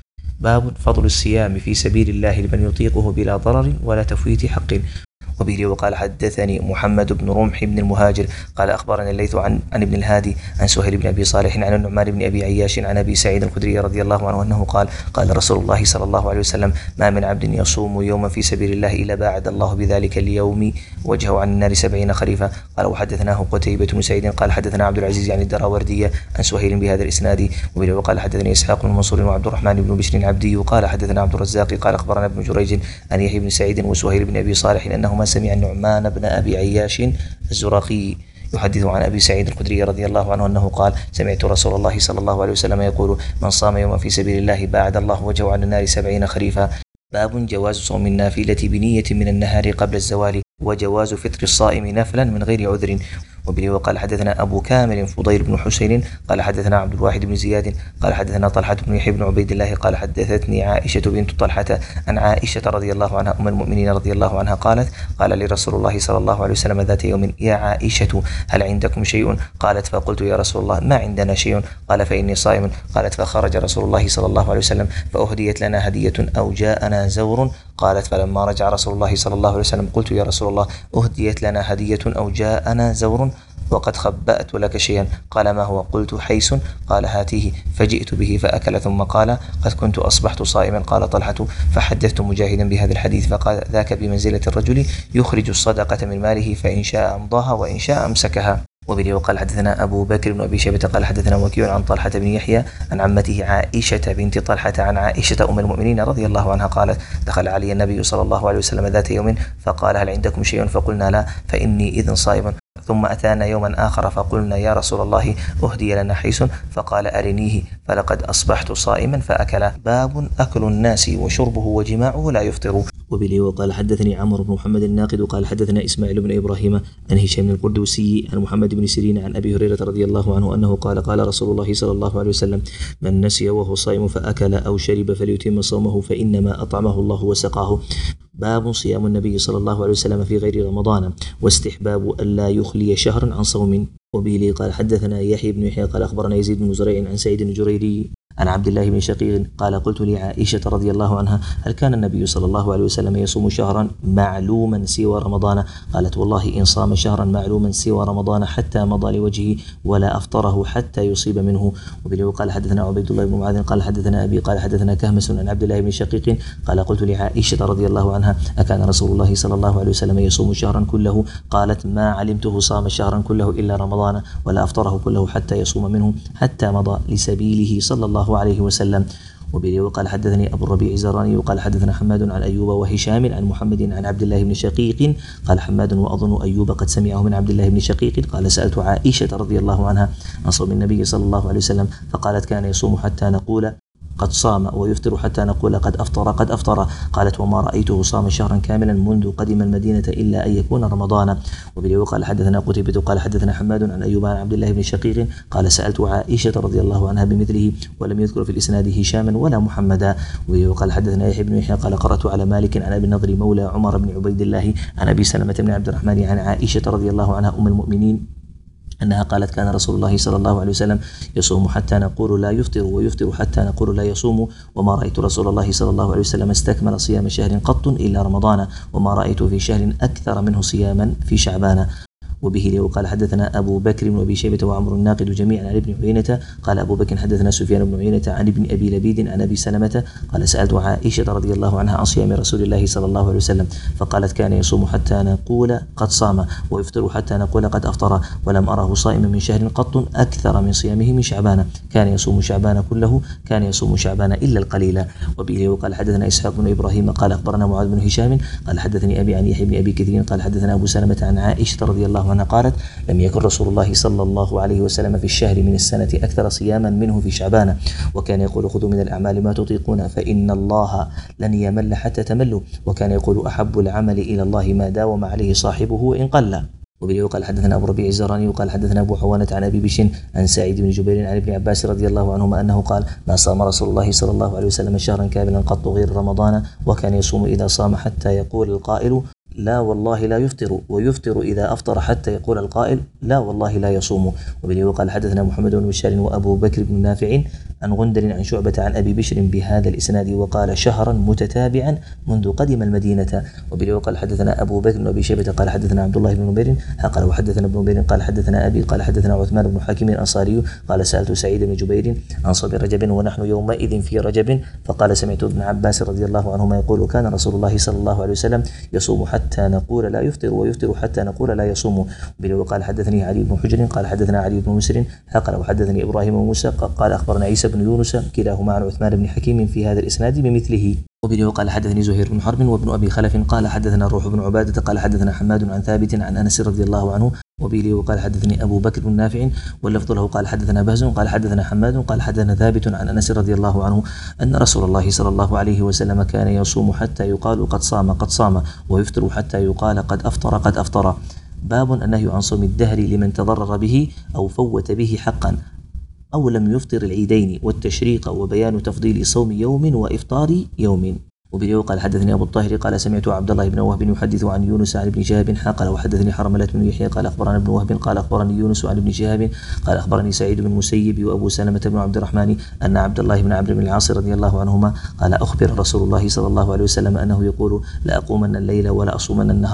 باب فضل الصيام في سبيل الله لمن يطيقه بلا ضرر ولا تفويت حق. وبه وقال حدثني محمد بن رمح بن المهاجر قال أخبرني الليث عن, عن ابن الهادي عن سهيل بن أبي صالح عن النعمان بن أبي عياش عن أبي سعيد الخدري رضي الله عنه أنه قال قال رسول الله صلى الله عليه وسلم ما من عبد يصوم يوما في سبيل الله إلا باعد الله بذلك اليوم وجهه عن النار سبعين خريفا. قال وحدثناه قتيبة بن سعيد قال حدثنا عبد العزيز عن الدراوردية عن سهيل بهذا الإسناد. وبه وقال حدثني إسحاق بن منصور وعبد الرحمن بن بشر العبدي قال حدثنا عبد الرزاق قال أخبرنا ابن جريج عن يحيى بن سعيد وسهيل بن أبي صالح أنهما سمع النعمان بن أبي عياش الزراقي يحدث عن أبي سعيد الخدري رضي الله عنه أنه قال سمعت رسول الله صلى الله عليه وسلم يقول من صام يوما في سبيل الله باعد الله وجهه عن النار سبعين خريفا. باب جواز صوم النافلة بنية من النهار قبل الزوال وجواز فطر الصائم نفلا من غير عذر. وبه وقال حدثنا أبو كامل فضيل بن حسين قال حدثنا عبد الواحد بن زياد قال حدثنا طلحة بن يحيى بن عبيد الله قال حدثتني عائشة بنت طلحة عن عائشة رضي الله عنها أم المؤمنين رضي الله عنها قالت قال لي رسول الله صلى الله عليه وسلم ذات يوم يا عائشة هل عندكم شيء؟ قالت فقلت يا رسول الله ما عندنا شيء. قال فإني صائم. قالت فخرج رسول الله صلى الله عليه وسلم فأهديت لنا هدية أو جاءنا زور. قالت فلما رجع رسول الله صلى الله عليه وسلم قلت يا رسول الله أهديت لنا هدية أو جاءنا زور؟ وقد خبأت لك شيئا. قال ما هو؟ قلت حيس. قال هاتيه. فجئت به فأكل ثم قال قد كنت أصبحت صائما. قال طلحة فحدثت مجاهدا بهذا الحديث فقال ذاك بمنزلة الرجل يخرج الصدقة من ماله فإن شاء أمضاها وإن شاء أمسكها. وبه قال حدثنا أبو بكر بن أبي شيبة قال حدثنا وكيع عن طلحة بن يحيى عن عمته عائشة بنت طلحة عن عائشة أم المؤمنين رضي الله عنها قالت دخل علي النبي صلى الله عليه وسلم ذات يوم فقال هل عندكم شيء؟ فقلنا لا فإني إذن صائم. ثم أتانا يوما آخر فقلنا يا رسول الله أهدي لنا حيس فقال أرنيه فلقد أصبحت صائما فأكل. باب أكل الناس وشربه وجماعه لا يفطر. وبه وقال حدثني عمرو بن محمد الناقد قال حدثنا إسماعيل بن إبراهيم عن هشام القردوسي عن محمد بن سيرين عن أبي هريرة رضي الله عنه أنه قال قال رسول الله صلى الله عليه وسلم من نسي وهو صائم فأكل أو شرب فليتم صومه فإنما أطعمه الله وسقاه. باب صيام النبي صلى الله عليه وسلم في غير رمضان واستحباب ألا يخلي شهرا عن صوم. وبه قال حدثنا يحيى بن يحيى قال أخبرنا يزيد بن زريع عن سعيد الجريري عن عبد الله بن شقيق قال قلت لعائشة رضي الله عنها هل كان النبي صلى الله عليه وسلم يصوم شهرا معلوما سوى رمضان؟ قالت والله إن صام شهرا معلوما سوى رمضان حتى مضى لوجهه ولا أفطره حتى يصيب منه. وبه قال حدثنا عبيد الله بن معاذ قال حدثنا أبي قال حدثنا كهمس عن عبد الله بن شقيق قال قلت لعائشة رضي الله عنها أكان رسول الله صلى الله عليه وسلم يصوم شهرا كله؟ قالت ما علمته صام شهرا كله إلا رمضان ولا أفطره كله حتى يصوم منه حتى مضى لسبيله صلى الله عليه وسلم. وبه وقال حدثني أبو الربيع الزراني وقال حدثنا حماد عن أيوب وهشام عن محمد عن عبد الله بن شقيق قال حماد وأظن أيوب قد سمعه من عبد الله بن شقيق قال سألت عائشة رضي الله عنها عن صوم النبي صلى الله عليه وسلم فقالت كان يصوم حتى نقول قد صام ويفطر حتى نقول قد أفطر قد أفطر. قالت وما رأيته صام شهرا كاملا منذ قدم المدينة إلا أن يكون رمضان. وبه وقال حدثنا قتيبة قال حدثنا حماد عن أيوب عن عبد الله بن شقيق قال سألت عائشة رضي الله عنها بمثله ولم يذكر في الإسناد هشاما ولا محمدا. وبه وقال حدثنا يحيى بن يحيى قال قرأت على مالك عن أبي النضر مولى عمر بن عبيد الله عن أبي سلمة بن عبد الرحمن عن عائشة رضي الله عنها أم المؤمنين أنها قالت كان رسول الله صلى الله عليه وسلم يصوم حتى نقول لا يفطر ويفطر حتى نقول لا يصوم وما رأيت رسول الله صلى الله عليه وسلم استكمل صيام شهر قط إلا رمضان وما رأيت في شهر أكثر منه صياما في شعبان. وبه وقال حدثنا أبو بكر بن أبي شيبة وعمر الناقد جميعا عن ابن عيينة قال أبو بكر حدثنا سفيان بن عيينة عن ابن أبي لبيد عن أبي سلمة قال سألت عائشة رضي الله عنها عن صيام رسول الله صلى الله عليه وسلم فقالت كان يصوم حتى نقول قد صام ويفطر حتى نقول قد أفطر ولم أره صائما من شهر قط أكثر من صيامه من شعبان كان يصوم شعبان كله كان يصوم شعبان إلا القليل. وبه وقال حدثنا إسحاق بن إبراهيم قال أخبرنا معاذ بن هشام قال حدثني أبي عن يحيى بن أبي كثير قال حدثنا أبو سلمة عن عائشة رضي الله عنها قالت لم يكن رسول الله صلى الله عليه وسلم في الشهر من السنة أكثر صياما منه في شعبان وكان يقول خذوا من الأعمال ما تطيقون فإن الله لن يمل حتى تملوا وكان يقول أحب العمل إلى الله ما داوم عليه صاحبه وإن قل. وبه وقال حدثنا أبو ربيع الزراني وقال حدثنا أبو حوانة عن أبي بشر عن سعيد بن جبير عن ابن عباس رضي الله عنهما أنه قال ما صام رسول الله صلى الله عليه وسلم شهرا كاملا قط غير رمضان وكان يصوم إذا صام حتى يقول القائل لا والله لا يفطر ويفطر إذا أفطر حتى يقول القائل لا والله لا يصوم. وبه وقال حدثنا محمد بن بشار وأبو بكر بن نافع عن غندر عن شعبة عن أبي بشر بهذا الإسناد وقال شهرا متتابعا منذ قدم المدينة. وبه وقال حدثنا أبو بكر بن أبي شيبة قال حدثنا عبد الله بن نمير قال وحدثنا ابن نمير قال حدثنا أبي قال حدثنا عثمان بن حكيم الأنصاري قال سألت سعيد بن جبير عن صوم رجب ونحن يومئذ في رجب فقال سمعت ابن عباس رضي الله عنهما يقول كان رسول الله صلى الله عليه وسلم يصوم حتى نقول لا يفطر ويفطر حتى نقول لا يصوم. وبه وقال حدثني علي بن حجر قال حدثنا علي بن مسر قال وحدثني إبراهيم وموسى قال أخبرنا عيسى بن يونس كلاهما عن عثمان بن حكيم في هذا الإسناد بمثله. وبه وقال حدثني زهير بن حرب وابن أبي خلف قال حدثنا الروح بن عبادة قال حدثنا حماد عن ثابت عن أنس رضي الله عنه. وبه وقال حدثني أبو بكر بن نافع واللفظ له قال حدثنا بهز قال حدثنا حماد قال حدثنا ثابت عن أنس رضي الله عنه أن رسول الله صلى الله عليه وسلم كان يصوم حتى يقال قد صام قد صام ويفطر حتى يقال قد أفطر قد أفطر. باب النهي عن صوم الدهر لمن تضرر به أو فوت به حقا أو لم يفطر العيدين والتشريق وبيان تفضيل صوم يوم وإفطار يوم. وبه قال حدثني أبو الطاهر قال سمعت عبد الله بن وهب يحدث عن يونس عن ابن شهاب قال وحدثني حرملة بن يحيى قال أخبرنا ابن وهب قال أخبرني يونس عن ابن شهاب قال أخبرني سعيد بن المسيب وأبو سلمة بن عبد الرحمن أن عبد الله بن عمرو بن العاص رضي الله عنهما قال أخبر رسول الله صلى الله عليه وسلم أنه يقول لا أقومن الليل ولا أصومن النهار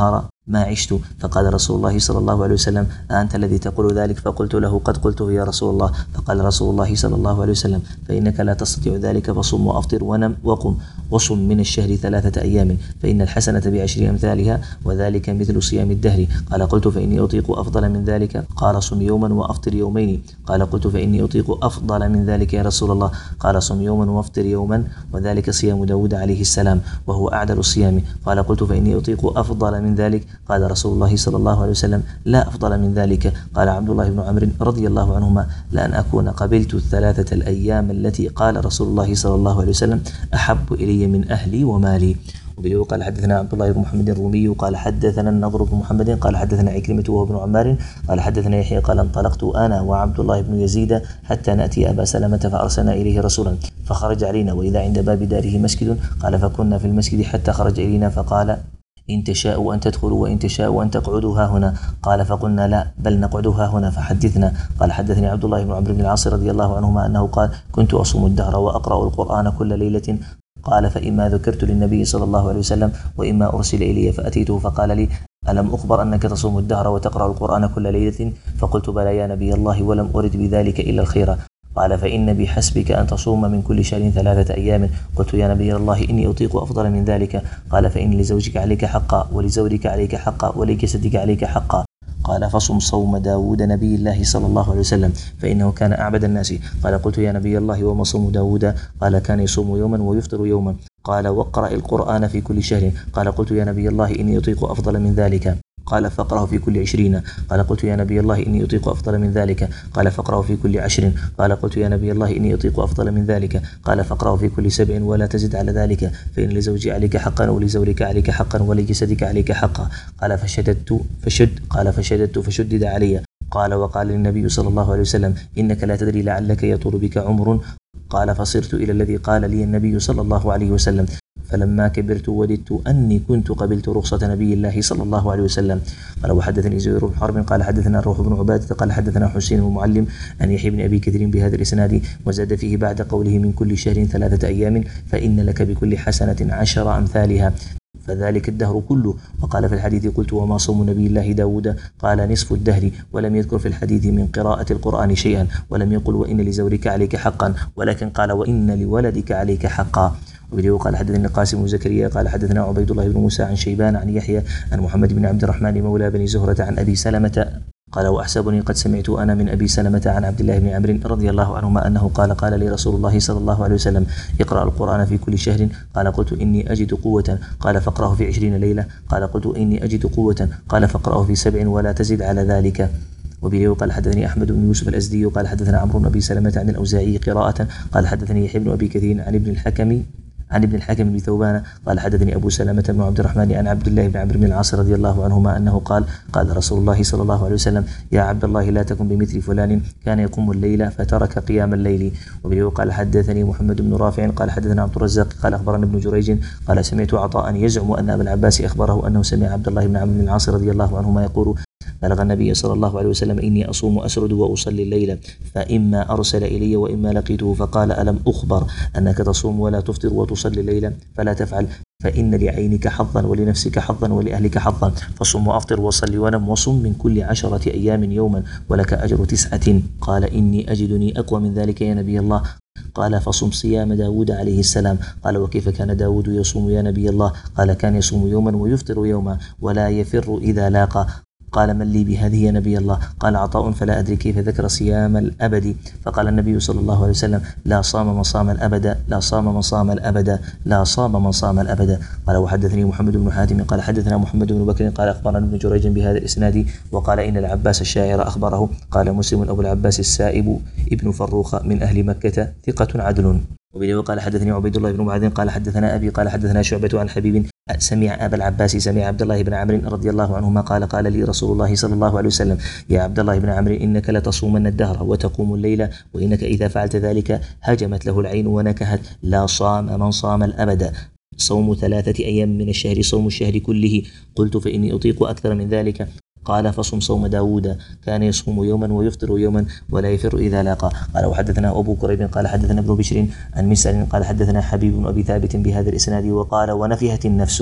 ما عشت. فقال رسول الله صلى الله عليه وسلم: أنت الذي تقول ذلك؟ فقلت له: قد قلته يا رسول الله. فقال رسول الله صلى الله عليه وسلم: فإنك لا تستطيع ذلك، فصم وأفطر ونم وقم وصم من الشهر ثلاثة أيام، فإن الحسنة بعشر أمثالها، وذلك مثل صيام الدهر. قال: قلت: فإني أطيق أفضل من ذلك؟ قال: صم يوما وأفطر يومين. قال: قلت: فإني أطيق أفضل من ذلك يا رسول الله. قال: صم يوما وأفطر يوما، وذلك صيام داود عليه السلام وهو أعدل الصيام. قال: قلت: فإني أطيق أفضل من ذلك؟ قال رسول الله صلى الله عليه وسلم: لا أفضل من ذلك. قال عبد الله بن عمرو رضي الله عنهما: لأن أكون قبلت الثلاثة الأيام التي قال رسول الله صلى الله عليه وسلم أحب إلي من أهلي ومالي. وبه قال حدثنا عبد الله بن محمد الرومي قال حدثنا النضر بن محمد قال حدثنا عكرمة وهو بن عمار قال حدثنا يحيى قال: انطلقت أنا وعبد الله بن يزيد حتى نأتي أبا سلمة فأرسلنا إليه رسولا فخرج علينا، وإذا عند باب داره مسجد. قال: فكنا في المسجد حتى خرج إلينا فقال: إن تشاءوا أن تدخلوا وإن تشاءوا أن تقعدوا ها هنا. قال: فقلنا: لا، بل نقعد ها هنا، فحدثنا. قال: حدثني عبد الله بن عمرو بن العاص رضي الله عنهما أنه قال: كنت أصوم الدهر وأقرأ القرآن كل ليلة. قال: فإما ذكرت للنبي صلى الله عليه وسلم وإما أرسل إلي فأتيته فقال لي: ألم أخبر أنك تصوم الدهر وتقرأ القرآن كل ليلة؟ فقلت: بلى يا نبي الله، ولم أرد بذلك إلا الخير. قال: فإن بحسبك أن تصوم من كل شهر ثلاثة أيام. قلت: يا نبي الله، إني أطيق أفضل من ذلك. قال: فإن لزوجك عليك حقا، ولزوجك عليك حقا، ولجسدك عليك حقا. قال: فصم صوم داود نبي الله صلى الله عليه وسلم، فإنه كان أعبد الناس. قال: قلت: يا نبي الله، وما صوم داود؟ قال: كان يصوم يوما ويفطر يوما. قال: واقرأ القرآن في كل شهر. قال: قلت: يا نبي الله، إني أطيق أفضل من ذلك. قال: فاقرأه في كل عشرين. قال: قلت: يا نبي الله، إني أطيق أفضل من ذلك. قال: فاقرأه في كل عشر. قال: قلت: يا نبي الله، إني أطيق أفضل من ذلك. قال: فاقرأه في كل سبع ولا تزد على ذلك، فإن لزوجي عليك حقا، ولزوجك عليك حقا، ولجسدك عليك حقا. قال: فشددت فشد قال: فشددت فشدد علي. قال: وقال للنبي صلى الله عليه وسلم: إنك لا تدري لعلك يطول بك عمر. قال: فصرت إلى الذي قال لي النبي صلى الله عليه وسلم، فلما كبرت وددت أني كنت قبلت رخصة نبي الله صلى الله عليه وسلم. قال: وحدثني زهير بن حرب قال حدثنا روح بن عبادة قال حدثنا حسين بن معلم عن يحيى بن أبي كثير بهذا الإسناد، وزاد فيه بعد قوله من كل شهر ثلاثة أيام، فإن لك بكل حسنة عشر أمثالها، فذلك الدهر كله. وقال في الحديث: قلت: وما صوم نبي الله داود؟ قال: نصف الدهر. ولم يذكر في الحديث من قراءة القرآن شيئا، ولم يقل: وإن لزوجك عليك حقا، ولكن قال: وإن لولدك عليك حقا. وبه قال حدثنا قاسم وزكريا قال حدثنا عبيد الله بن موسى عن شيبان عن يحيى عن محمد بن عبد الرحمن مولى بني زهرة عن أبي سلمة قال: وأحسبني قد سمعت أنا من أبي سلمة عن عبد الله بن عمرو رضي الله عنهما أنه قال: قال لي رسول الله صلى الله عليه وسلم: اقرأ القرآن في كل شهر. قال: قلت: إني أجد قوة. قال: فاقرأه في عشرين ليلة. قال: قلت: إني أجد قوة. قال: فاقرأه في سبع ولا تزد على ذلك. وبه قال حدثني أحمد بن يوسف الأزدي قال حدثنا عمرو بن أبي سلمة عن الأوزاعي قراءة قال حدثني يحيى بن أبي كثير عن ابن الحكم عن ابن الحكم بن ثوبان قال حدثني أبو سلمة بن عبد الرحمن عن عبد الله بن عمرو بن العاص رضي الله عنهما أنه قال: قال رسول الله صلى الله عليه وسلم: يا عبد الله، لا تكن بمثل فلان كان يقوم الليل فترك قيام الليل. وبه قال حدثني محمد بن رافع قال حدثنا عبد الرزاق قال أخبرنا ابن جريج قال: سمعت عطاء يزعم أن أبا العباس أخبره أنه سمع عبد الله بن عمرو بن العاص رضي الله عنهما يقول: بلغ النبي صلى الله عليه وسلم: إني أصوم أسرد وأصلي الليل، فإما أرسل إلي وإما لقيته فقال: ألم أخبر أنك تصوم ولا تفطر وتصلي الليل؟ فلا تفعل، فإن لعينك حظا ولنفسك حظا ولأهلك حظا، فصم وأفطر وصلي ونم وصم من كل عشرة أيام يوما ولك أجر تسعة. قال: إني أجدني أقوى من ذلك يا نبي الله. قال: فصم صيام داود عليه السلام. قال: وكيف كان داود يصوم يا نبي الله؟ قال: كان يصوم يوما ويفطر يوما ولا يفر إذا لاقى. قال: من لي بهذه يا نبي الله؟ قال عطاء: فلا أدري كيف ذكر صيام الأبد. فقال النبي صلى الله عليه وسلم: لا صام من صام الأبد، لا صام من صام الأبد، لا صام من صام الأبد. قال: وحدثني محمد بن حاتم قال حدثنا محمد بن بكر قال أخبرنا ابن جريج بهذا الإسناد وقال: إن العباس الشاعر أخبره. قال مسلم: أبو العباس السائب ابن فروخ من أهل مكة ثقة عدل. وبه قال حدثني عبيد الله بن معاذ قال حدثنا أبي قال حدثنا شعبة عن حبيب سمع أبا العباس سمع عبد الله بن عمرو رضي الله عنهما قال: قال لي رسول الله صلى الله عليه وسلم: يا عبد الله بن عمرو، إنك لتصومن الدهر وتقوم الليل، وإنك إذا فعلت ذلك هجمت له العين ونكهت، لا صام من صام الأبد. صوم ثلاثة أيام من الشهر صوم الشهر كله. قلت: فإني أطيق أكثر من ذلك. قال: فصم صوم داود، كان يصوم يوما ويفطر يوما ولا يفر إذا لاقى. قال: وحدثنا أبو كريب قال حدثنا ابن بشر عن مسعر قال حدثنا حبيب بن أبي ثابت بهذا الإسناد وقال: ونفهت النفس.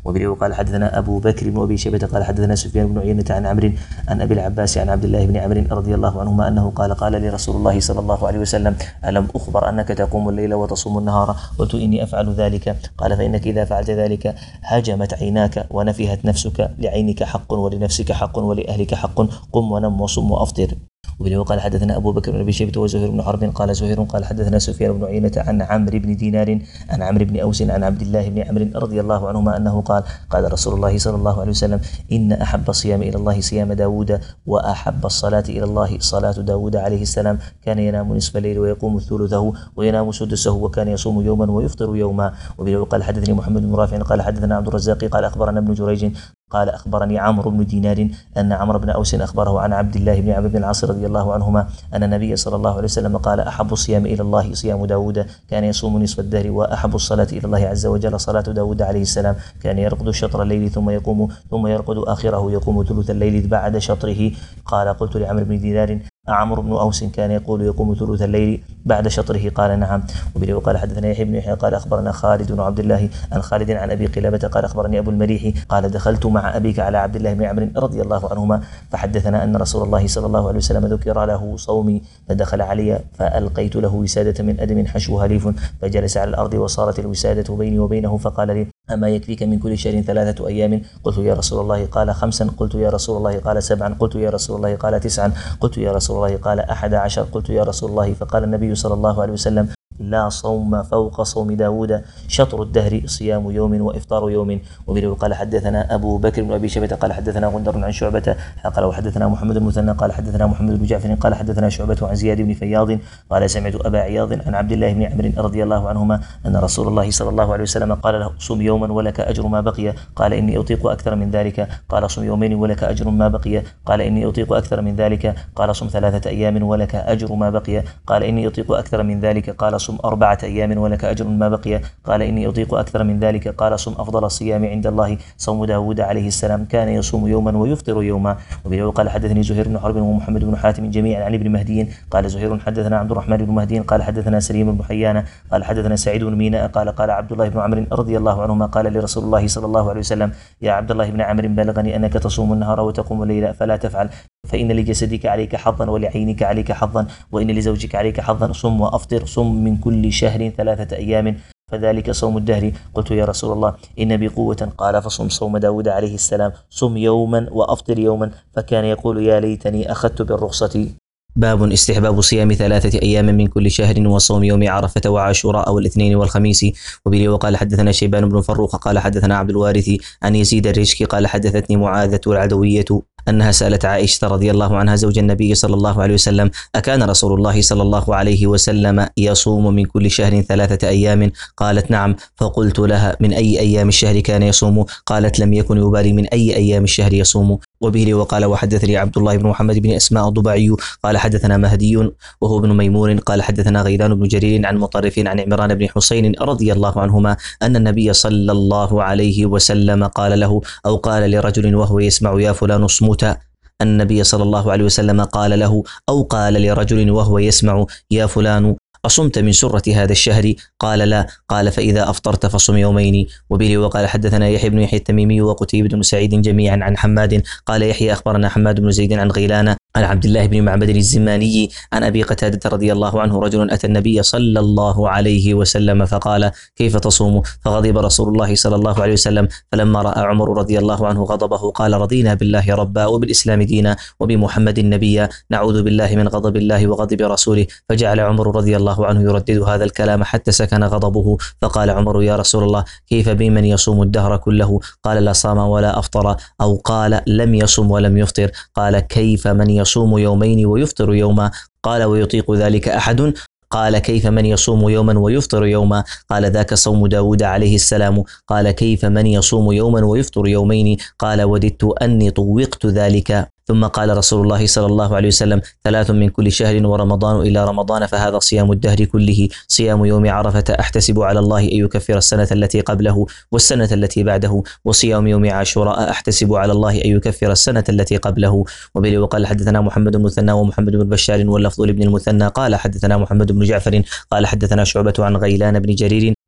وبه قال حدثنا أبو بكر بن أبي شيبة قال حدثنا سفيان بن عيينة عن عمرو عن أبي العباس عن عبد الله بن عمرو رضي الله عنهما أنه قال قال لي رسول الله صلى الله عليه وسلم ألم أخبر أنك تقوم الليل وتصوم النهار؟ قلت إني أفعل ذلك. قال فإنك إذا فعلت ذلك هجمت عيناك ونفهت نفسك، لعينك حق ولنفسك حق ولأهلك حق، قم ونم وصم وأفطر. وبه قال حدثنا أبو بكر بن أبي شيبة وزهير بن حرب قال زهير قال حدثنا سفيان بن عيينة عن عمرو بن دينار عن عمرو بن أوس عن عبد الله بن عمرو رضي الله عنهما أنه قال قال رسول الله صلى الله عليه وسلم إن أحب الصيام إلى الله صيام داود، وأحب الصلاة إلى الله صلاة داود عليه السلام، كان ينام نصف الليل ويقوم ثلثه وينام سدسه، وكان يصوم يوما ويفطر يوما. وبه قال حدثني محمد بن رافع قال حدثنا عبد الرزاق قال أخبرنا ابن جريج قال أخبرني عمرو بن دينار أن عمرو بن أوس أخبره عن عبد الله بن عمرو بن العاص رضي الله عنهما أن النبي صلى الله عليه وسلم قال أحب الصيام إلى الله صيام داود، كان يصوم نصف الدهر، وأحب الصلاة إلى الله عز وجل صلاة داود عليه السلام، كان يرقد شطر الليل ثم يقوم ثم يرقد آخره، يقوم ثلث الليل بعد شطره. قال قلت لعمرو بن دينار عمرو بن أوس كان يقول يقوم ثلث الليل بعد شطره؟ قال نعم. وبه قال حدثنا يحيى بن يحيى قال أخبرنا خالد بن عبد الله عن خالد عن أبي قلابة قال أخبرني أبو المليح قال دخلت مع أبيك على عبد الله بن عمرو رضي الله عنهما فحدثنا أن رسول الله صلى الله عليه وسلم ذكر له صومي، فدخل علي فألقيت له وسادة من أدم حشوها ليف، فجلس على الأرض وصارت الوسادة بيني وبينه، فقال لي أما يكفيك من كل شهر ثلاثة أيام؟ قلت يا رسول الله. قال خمسا. قلت يا رسول الله. قال سبعا. قلت يا رسول الله. قال تسعا. قلت يا رسول الله. قال أحد عشر. قلت يا رسول الله. فقال النبي صلى الله عليه وسلم لا صوم فوق صوم داود، شطر الدهر صيام يوم وإفطار يوم. وبه قال حدثنا أبو بكر بن أبي شيبة قال حدثنا غندر عن شعبة قال وحدثنا محمد بن مثنى قال حدثنا محمد بن جعفر قال حدثنا شعبة عن زياد بن فياض قال سمعت أبا عياض عن عبد الله بن عمرو رضي الله عنهما أن رسول الله صلى الله عليه وسلم قال له صم يوما ولك أجر ما بقي، قال إني أطيق أكثر من ذلك، قال صم يومين ولك أجر ما بقي، قال إني أطيق أكثر من ذلك، قال صم ثلاثة أيام ولك أجر ما بقي، قال إني أطيق أكثر من ذلك، قال صم أربعة أيام ولك أجر ما بقي، قال إني أطيق أكثر من ذلك، قال صم أفضل الصيام عند الله صوم داود عليه السلام، كان يصوم يوما ويفطر يوما. وبه قال حدثني زهير بن حرب ومحمد بن حاتم جميعا عن ابن مهدي قال زهير حدثنا عبد الرحمن بن مهدي قال حدثنا سليم بن حيان قال حدثنا سعيد بن ميناء قال قال عبد الله بن عمرو رضي الله عنهما قال لرسول الله صلى الله عليه وسلم يا عبد الله بن عمرو بلغني أنك تصوم النهار وتقوم الليل فلا تفعل، فإن لجسدك عليك حظا ولعينك عليك حظا وإن لزوجك عليك حظا، صم وأفطر، صم من كل شهر ثلاثة أيام فذلك صوم الدهر. قلت يا رسول الله إن بي قوة، قال فصم صوم داود عليه السلام، صم يوما وأفطر يوما، فكان يقول يا ليتني أخذت بالرخصة. باب استحباب صيام ثلاثة أيام من كل شهر وصوم يوم عرفة وعاشوراء والاثنين والخميس. وبه وقال حدثنا شيبان بن فروخ قال حدثنا عبد الوارث عن يزيد الرشكي قال حدثتني معاذة العدوية أنها سألت عائشة رضي الله عنها زوج النبي صلى الله عليه وسلم أكان رسول الله صلى الله عليه وسلم يصوم من كل شهر ثلاثة أيام؟ قالت نعم. فقلت لها من أي أيام الشهر كان يصوم؟ قالت لم يكن يبالي من أي أيام الشهر يصوم. وبه وقال وحدثني عبد الله بن محمد بن أسماء الضبعي قال حدثنا مهدي وهو ابن ميمون قال حدثنا غيلان بن جرير عن مطرف عن عمران بن حسين رضي الله عنهما أن النبي صلى الله عليه وسلم قال له أو قال لرجل وهو يسمع يا فلان اصمت. النبي صلى الله عليه وسلم قال له أو قال لرجل وهو يسمع يا فلان أصمت من سرة هذا الشهر؟ قال لا. قال فإذا أفطرت فصم يومين. وبه وقال حدثنا يحيى بن يحيى التميمي وقتيبة بن سعيد جميعا عن حماد قال يحيى أخبرنا حماد بن زيد عن غيلان عن عبد الله بن معبد الزماني عن أبي قتادة رضي الله عنه رجل أتى النبي صلى الله عليه وسلم فقال كيف تصوم؟ فغضب رسول الله صلى الله عليه وسلم، فلما رأى عمر رضي الله عنه غضبه قال رضينا بالله ربا وبالإسلام دينا وبمحمد نبيا، نعوذ بالله من غضب الله وغضب رسوله. فجعل عمر رضي الله عنه يردد هذا الكلام حتى سكن غضبه، فقال عمر يا رسول الله كيف بمن يصوم الدهر كله؟ قال لا صام ولا أفطر، أو قال لم يصم ولم يفطر. قال كيف من يصوم يومين ويفطر يوما؟ قال ويطيق ذلك أحد؟ قال كيف من يصوم يوما ويفطر يوما؟ قال ذاك صوم داود عليه السلام. قال كيف من يصوم يوما ويفطر يومين؟ قال وددت أني طوقت ذلك. ثم قال رسول الله صلى الله عليه وسلم ثلاث من كل شهر ورمضان إلى رمضان فهذا صيام الدهر كله، صيام يوم عرفة أحتسب على الله أن يكفر السنة التي قبله والسنة التي بعده، وصيام يوم عاشوراء أحتسب على الله أن يكفر السنة التي قبله. وبه وقال حدثنا محمد بن المثنى ومحمد بن بشار واللفظ لابن المثنى قال حدثنا محمد بن جعفر قال حدثنا شعبة عن غيلان بن جرير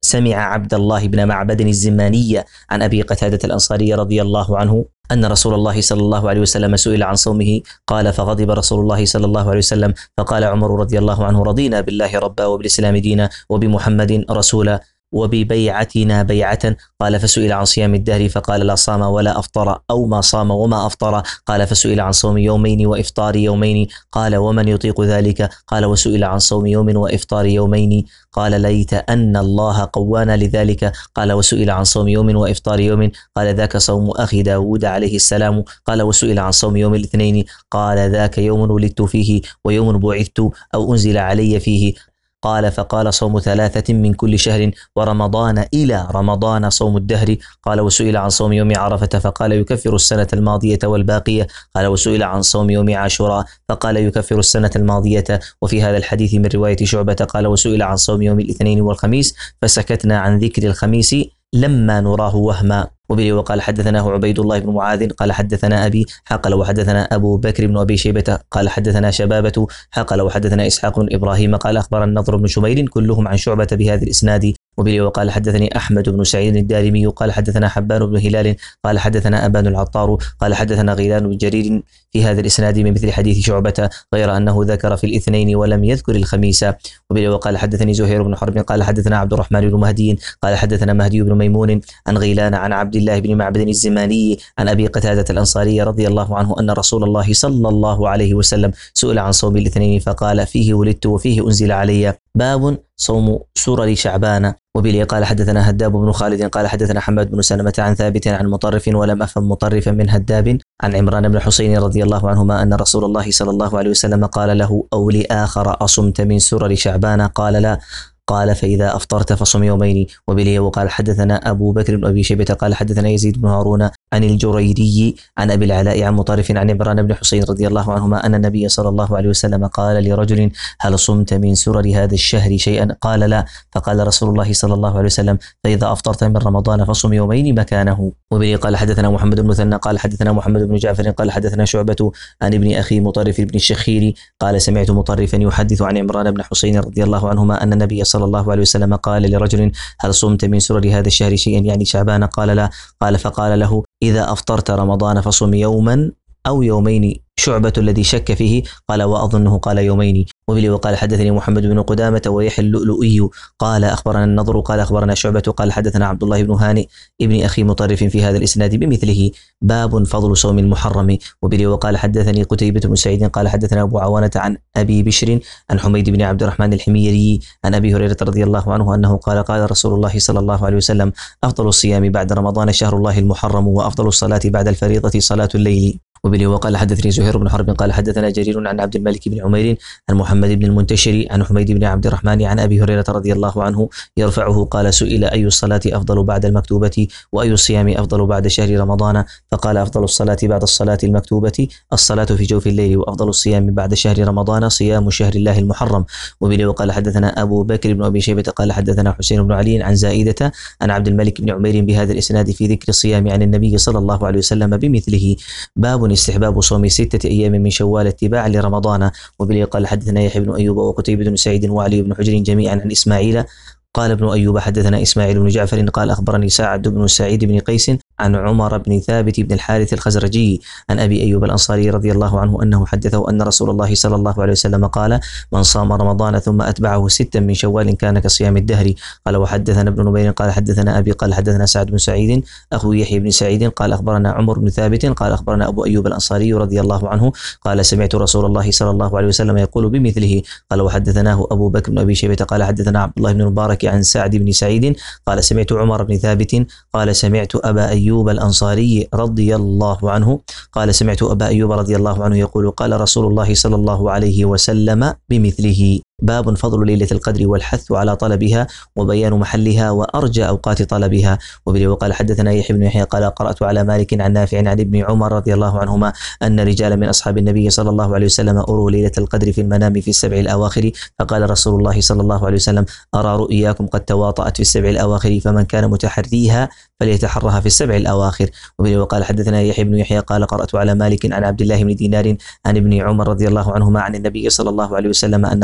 سمع عبد الله بن معبد الزماني عن أبي قتادة الأنصاري رضي الله عنه أن رسول الله صلى الله عليه وسلم سئل عن صومه قال فغضب رسول الله صلى الله عليه وسلم فقال عمر رضي الله عنه رضينا بالله ربا وبالإسلام دينا وبمحمد رسولا وببيعتنا بيعة. قال فسئل عن صيام الدهر فقال لا صام ولا أفطر أو ما صام وما أفطر. قال فسئل عن صوم يومين وإفطار يومين قال ومن يطيق ذلك؟ قال وسئل عن صوم يوم وإفطار يومين قال ليت أن الله قوانا لذلك. قال وسئل عن صوم يوم وإفطار يوم قال ذاك صوم أخي داود عليه السلام. قال وسئل عن صوم يوم الاثنين قال ذاك يوم ولدت فيه ويوم بعثت أو أنزل علي فيه. قال فقال صوم ثلاثة من كل شهر ورمضان إلى رمضان صوم الدهر. قال وسئل عن صوم يوم عرفة فقال يكفر السنة الماضية والباقية. قال وسئل عن صوم يوم عاشوراء فقال يكفر السنة الماضية. وفي هذا الحديث من رواية شعبة قال وسئل عن صوم يوم الاثنين والخميس فسكتنا عن ذكر الخميس لما نراه وهما. وبه وقال حدثناه عبيد الله بن معاذ قال حدثنا أبي حقل وحدثنا أبو بكر بن أبي شيبة قال حدثنا شبابة حقل وحدثنا إسحاق بن إبراهيم قال أخبر النضر بن شمير كلهم عن شعبة بهذا الإسناد. وبه وقال حدثني أحمد بن سعيد الدارمي قال حدثنا حبان بن هلال قال حدثنا أبان العطار قال حدثنا غيلان بن جرير في هذا الإسناد من مثل حديث شعبة غير أنه ذكر في الاثنين ولم يذكر الخميس. وبه وقال حدثني زهير بن حرب قال حدثنا عبد الرحمن بن مهدي قال حدثنا مهدي بن ميمون عن غيلان عن عبد الله بن معبد الزماني عن أبي قتادة الأنصاري رضي الله عنه أن رسول الله صلى الله عليه وسلم سئل عن صوم الاثنين فقال فيه ولدت وفيه أنزل علي. باب صوم سرر شعبان. وبه قال حدثنا هداب بن خالد قال حدثنا حماد بن سلمة عن ثابت عن مطرف ولم أفهم مطرفا من هداب عن عمران بن حسين رضي الله عنهما أن رسول الله صلى الله عليه وسلم قال له أو لآخر أصمت من سرر شعبان؟ قال لا. قال فإذا أفطرت فصم يومين. وبه وقال حدثنا أبو بكر بن أبي شيبة قال حدثنا يزيد بن هارون عن الجريري عن أبي العلاء عن مطرف عن عمران بن حسين رضي الله عنهما أن النبي صلى الله عليه وسلم قال لرجل هل صمت من سرر هذا الشهر شيئا؟ قال لا. فقال رسول الله صلى الله عليه وسلم فإذا أفطرت من رمضان فصم يومين مكانه. وبه قال حدثنا محمد بن مثنى قال حدثنا محمد بن جعفر قال حدثنا شعبة عن ابن أخي مطرف بن الشخير قال سمعت مطرفا يحدث عن عمران بن حسين رضي الله عنهما أن النبي صلى الله عليه وسلم قال لرجل هل صمت من سرر هذا الشهر شيئا يعني شعبان؟ قال لا. قال فقال له إذا أفطرت رمضان فصم يوما أو يومين. شعبة الذي شك فيه قال وأظنه قال يومين. وبه وقال حدثني محمد بن قدامة ويحيى اللؤلؤي قال أخبرنا النضر قال أخبرنا شعبة قال حدثنا عبد الله بن هانئ ابن أخي مطرف في هذا الإسناد بمثله. باب فضل صوم المحرم. وبه وقال حدثني قتيبة بن سعيد قال حدثنا أبو عوانة عن أبي بشر عن حميد بن عبد الرحمن الحميري عن أبي هريرة رضي الله عنه أنه قال قال رسول الله صلى الله عليه وسلم أفضل الصيام بعد رمضان شهر الله المحرم وأفضل الصلاة بعد الفريضة صلاة الليل. وبه وقال حدثني زهير بن حرب قال حدثنا جرير عن عبد الملك بن عمير عن محمد بن المنتشر عن حميد بن عبد الرحمن عن أبي هريرة رضي الله عنه يرفعه قال سئل أي الصلاة أفضل بعد المكتوبة وأي الصيام أفضل بعد شهر رمضان؟ فقال أفضل الصلاة بعد الصلاة المكتوبة الصلاة في جوف الليل وأفضل الصيام بعد شهر رمضان صيام شهر الله المحرم. وبه وقال حدثنا أبو بكر بن أبي شيبة قال حدثنا حسين بن علي عن زائدة عن عبد الملك بن عمير بهذا الإسناد في ذكر الصيام عن النبي صلى الله عليه وسلم بمثله. باب استحباب صوم ستة أيام من شوال اتباعا لرمضان. وبه قال حدثنا يحيى بن أيوب وقتيبة بن سعيد وعلي بن حجر جميعا عن إسماعيل قال ابن أيوب حدثنا إسماعيل بن جعفر قال أخبرني سعد بن سعيد بن قيس عن عمر بن ثابت بن الحارث الخزرجي عن أبي أيوب الأنصاري رضي الله عنه أنه حدثه أن رسول الله صلى الله عليه وسلم قال من صام رمضان ثم أتبعه ستا من شوال كان كصيام الدهر. قال وحدثنا ابن نمير قال حدثنا أبي قال حدثنا سعد بن سعيد أخو يحيى بن سعيد قال أخبرنا عمر بن ثابت قال أخبرنا أبو أيوب الأنصاري رضي الله عنه قال سمعت رسول الله صلى الله عليه وسلم يقول بمثله. قال وحدثناه أبو بكر بن أبي شيبة قال حدثنا عبد الله بن المبارك عن سعد بن سعيد قال سمعت عمر بن ثابت قال سمعت أبا أيوب الأنصاري رضي الله عنه قال سمعت أبا أيوب رضي الله عنه يقول قال رسول الله صلى الله عليه وسلم بمثله. باب فضل ليلة القدر والحث على طلبها وبيان محلها وأرجى أوقات طلبها. وبه وقال حدثنا يحيى بن يحيى قال قرأت على مالك عن نافع عن ابن عمر رضي الله عنهما أن رجالا من أصحاب النبي صلى الله عليه وسلم أروا ليلة القدر في المنام في السبع الأواخر فقال رسول الله صلى الله عليه وسلم أرى رؤياكم قد تواطأت في السبع الأواخر فمن كان متحريها فليتحرها في السبع الأواخر. وبه وقال حدثنا يحيى بن يحيى قال قرأت على مالك عن عبد الله بن دينار عن ابن عمر رضي الله عنهما عن النبي صلى الله عليه وسلم أنه قال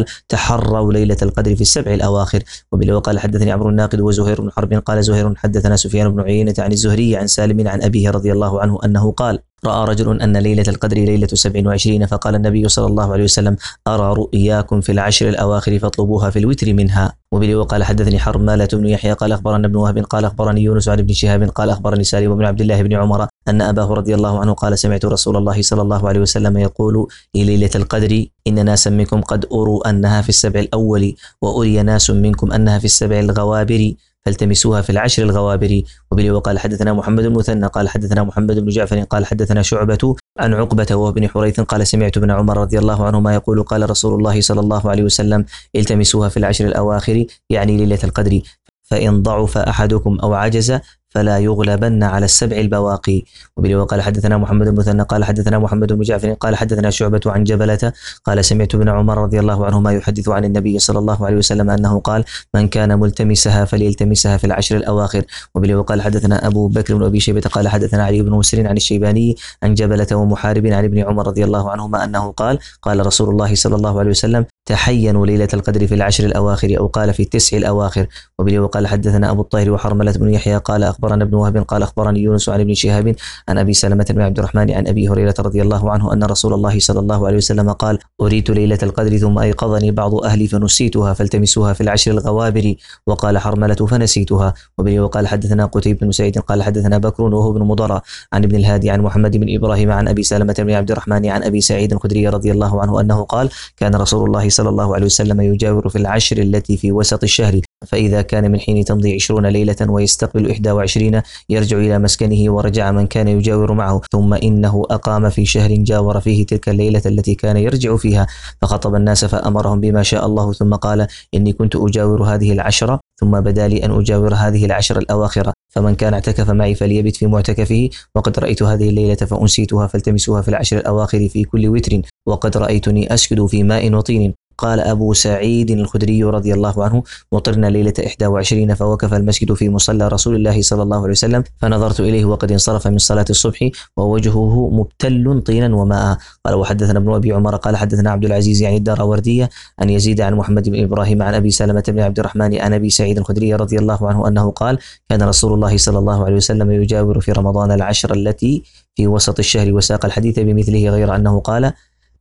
تحروا ليلة القدر في السبع الأواخر. وبه وقال حدثني عمرو الناقد وزهير بن حرب قال زهير حدثنا سفيان بن عيينة عن الزهري عن سالم عن أبيه رضي الله عنه أنه قال رأى رجل أن ليلة القدر ليلة سبع وعشرين فقال النبي صلى الله عليه وسلم أرى رؤياكم في العشر الأواخر فاطلبوها في الوتر منها. وبه وقال حدثني حرملة بن يحيى قال أخبرنا ابن وهب قال أخبرني يونس عن ابن شهاب قال أخبرني سالم بن عبد الله بن عمر أن أباه رضي الله عنه قال سمعت رسول الله صلى الله عليه وسلم يقول ليلة القدر إن ناسا منكم قد أروا أنها في السبع الأول وأري ناس منكم أنها في السبع الغوابر فالتمسوها في العشر الغوابر. وبه وقال حدثنا محمد بن مثنى قال حدثنا محمد بن جعفر قال حدثنا شعبة عن عقبة وابن حريث قال سمعت ابن عمر رضي الله عنهما يقول قال رسول الله صلى الله عليه وسلم التمسوها في العشر الأواخر يعني ليلة القدر فإن ضعف أحدكم أو عجز فلا يغلبن على السبع البواقي. وبه وقال حدثنا محمد بن مثنى قال حدثنا محمد بن جعفر قال حدثنا شعبة عن جبلة قال سمعت ابن عمر رضي الله عنهما يحدث عن النبي صلى الله عليه وسلم أنه قال من كان ملتمسها فليلتمسها في العشر الأواخر. وبه وقال حدثنا أبو بكر بن أبي شيبة قال حدثنا علي بن مسر عن الشيباني عن جبلة ومحارب عن ابن عمر رضي الله عنهما أنه قال قال رسول الله صلى الله عليه وسلم تحينوا ليلة القدر في العشر الأواخر أو قال في التسع الأواخر. وبه وقال حدثنا أبو الطاهر وحرملة بن يحيى قال أخبرنا ابن وهب قال أخبرني يونس عن ابن شهاب عن أبي سلمة بن عبد الرحمن عن أبي هريرة رضي الله عنه أن رسول الله صلى الله عليه وسلم قال أريت ليلة القدر ثم أيقظني بعض أهلي فنسيتها فالتمسوها في العشر الغوابر. وقال حرملة فنسيتها. وبه وقال حدثنا قتيبة بن سعيد قال حدثنا بكر وهو بن مضر عن ابن الهادي عن محمد بن إبراهيم عن أبي سلمة بن عبد الرحمن عن أبي سعيد الخدري رضي الله عنه أنه قال كان رسول الله صلى الله عليه وسلم يجاور في العشر التي في وسط الشهر فإذا كان من حين تمضي عشرون ليلة ويستقبل إحدى وعشرين يرجع إلى مسكنه ورجع من كان يجاور معه ثم إنه أقام في شهر جاور فيه تلك الليلة التي كان يرجع فيها فخطب الناس فأمرهم بما شاء الله ثم قال إني كنت أجاور هذه العشرة ثم بدا لي أن أجاور هذه العشر الأواخر فمن كان اعتكف معي فليبت في معتكفه وقد رأيت هذه الليلة فأنسيتها فالتمسوها في العشر الأواخر في كل وتر وقد رأيتني أسكد في ماء وطين. قال أبو سعيد الخدري رضي الله عنه مطرنا ليلة إحدى وعشرين فوقف المسجد في مصلى رسول الله صلى الله عليه وسلم فنظرت إليه وقد انصرف من صلاة الصبح ووجهه مبتل طينا وماء. قال وحدثنا ابن أبي عمر قال حدثنا عبد العزيز يعني الدراوردية أن يزيد عن محمد بن إبراهيم عن أبي سلمة بن عبد الرحمن عن أبي سعيد الخدري رضي الله عنه أنه قال كان رسول الله صلى الله عليه وسلم يجاور في رمضان العشر التي في وسط الشهر وساق الحديث بمثله غير أنه قال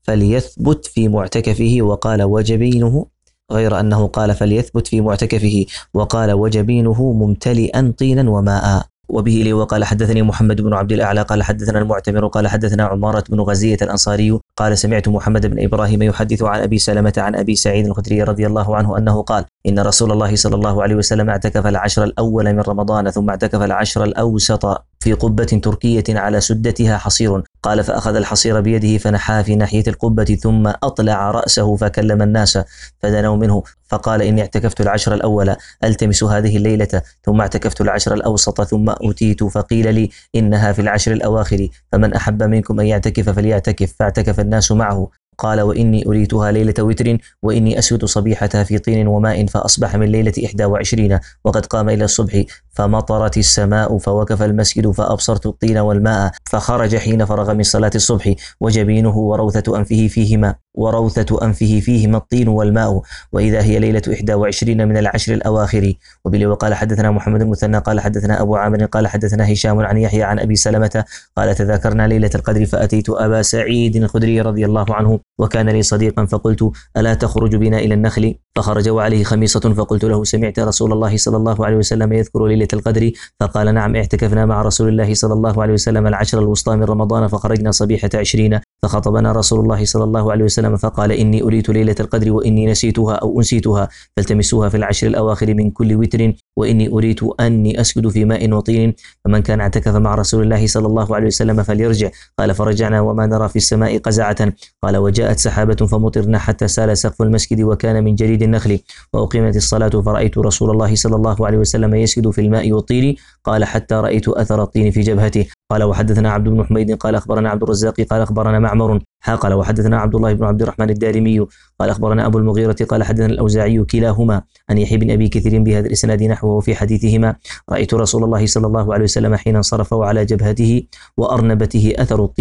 فليثبت في معتكفه وقال وجبينه غير أنه قال فليثبت في معتكفه وقال وجبينه ممتلئا طينا وماء. وبه لي وقال حدثني محمد بن عبد الأعلى قال حدثنا المعتمر قال حدثنا عمارة بن غزية الأنصاري قال سمعت محمد بن إبراهيم يحدث عن أبي سلمة عن أبي سعيد الخدري رضي الله عنه أنه قال إن رسول الله صلى الله عليه وسلم اعتكف العشر الأول من رمضان ثم اعتكف العشر الأوسط في قبة تركية على سدتها حصير قال فأخذ الحصير بيده فنحى في ناحية القبة ثم أطلع رأسه فكلم الناس فدنوا منه فقال إني اعتكفت العشر الأول ألتمس هذه الليلة ثم اعتكفت العشر الأوسط ثم أتيت فقيل لي إنها في العشر الأواخر فمن أحب منكم أن يعتكف فليعتكف فاعتكف الناس معه. قال وإني أريتها ليلة وتر وإني أسود صبيحتها في طين وماء فأصبح من ليلة إحدى وعشرين وقد قام إلى الصبح فمطرت السماء فوقف المسجد فأبصرت الطين والماء فخرج حين فرغ من صلاة الصبح وجبينه وروثة أنفه فيهما وروثة أنفه فيهما الطين والماء وإذا هي ليلة إحدى وعشرين من العشر الأواخر. وبه وقال حدثنا محمد المثنى قال حدثنا أبو عامر قال حدثنا هشام عن يحيى عن أبي سلمة قال تذاكرنا ليلة القدر فأتيت أبا سعيد الخدري رضي الله عنه وكان لي صديقا فقلت ألا تخرج بنا إلى النخل فخرج وعليه خميصة فقلت له سمعت رسول الله صلى الله عليه وسلم يذكر ليلة القدر فقال نعم اعتكفنا مع رسول الله صلى الله عليه وسلم العشر الوسطى من رمضان فخرجنا صبيحة عشرين فخطبنا رسول الله صلى الله عليه وسلم فقال إني أريت ليلة القدر وإني نسيتها أو أنسيتها فالتمسوها في العشر الأواخر من كل وتر وإني أريت أني أسكد في ماء وطين فمن كان اعتكف مع رسول الله صلى الله عليه وسلم فليرجع. قال فرجعنا وما نرى في السماء قزعة قال وجاءت سحابة فمطرنا حتى سال سقف المسجد وكان من جريد النخل وأقيمت الصلاة فرأيت رسول الله صلى الله عليه وسلم يسجد في الماء والطين قال حتى رأيت أثر الطين في جبهته. قال وحدثنا عبد بن حميد قال أخبرنا عبد الرزاق قال أخبرنا معمر قال وحدثنا عبد الله بن عبد الرحمن الدارمي قال أخبرنا أبو المغيرة قال حدثنا الأوزاعي كلاهما عن يحيى بن أبي كثير بهذا الإسناد نحوه في حديثهما رأيت رسول الله صلى الله عليه وسلم حين انصرف وعلى جبهته وأرنبته أثر الطين.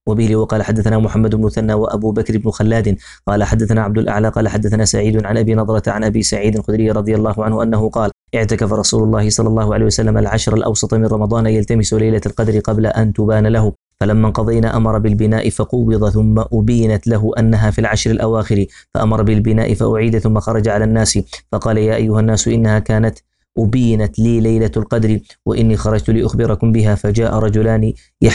وبه وقال حدثنا محمد بن مثنى وأبو بكر بن خلاد قال حدثنا عبد الأعلى قال حدثنا سعيد عن أبي نضرة عن أبي سعيد الخدري رضي الله عنه أنه قال اعتكف رسول الله صلى الله عليه وسلم العشر الأوسط من رمضان يلتمس ليلة القدر قبل أن تبان له، فلما انقضينا أمر بالبناء فقوض ثم أبينت له أنها في العشر الأواخر، فأمر بالبناء فأعيد ثم خرج على الناس فقال يا أيها الناس إنها كانت أبينت لي ليلة القدر وإني خرجت لأخبركم بها، فجاء رجلان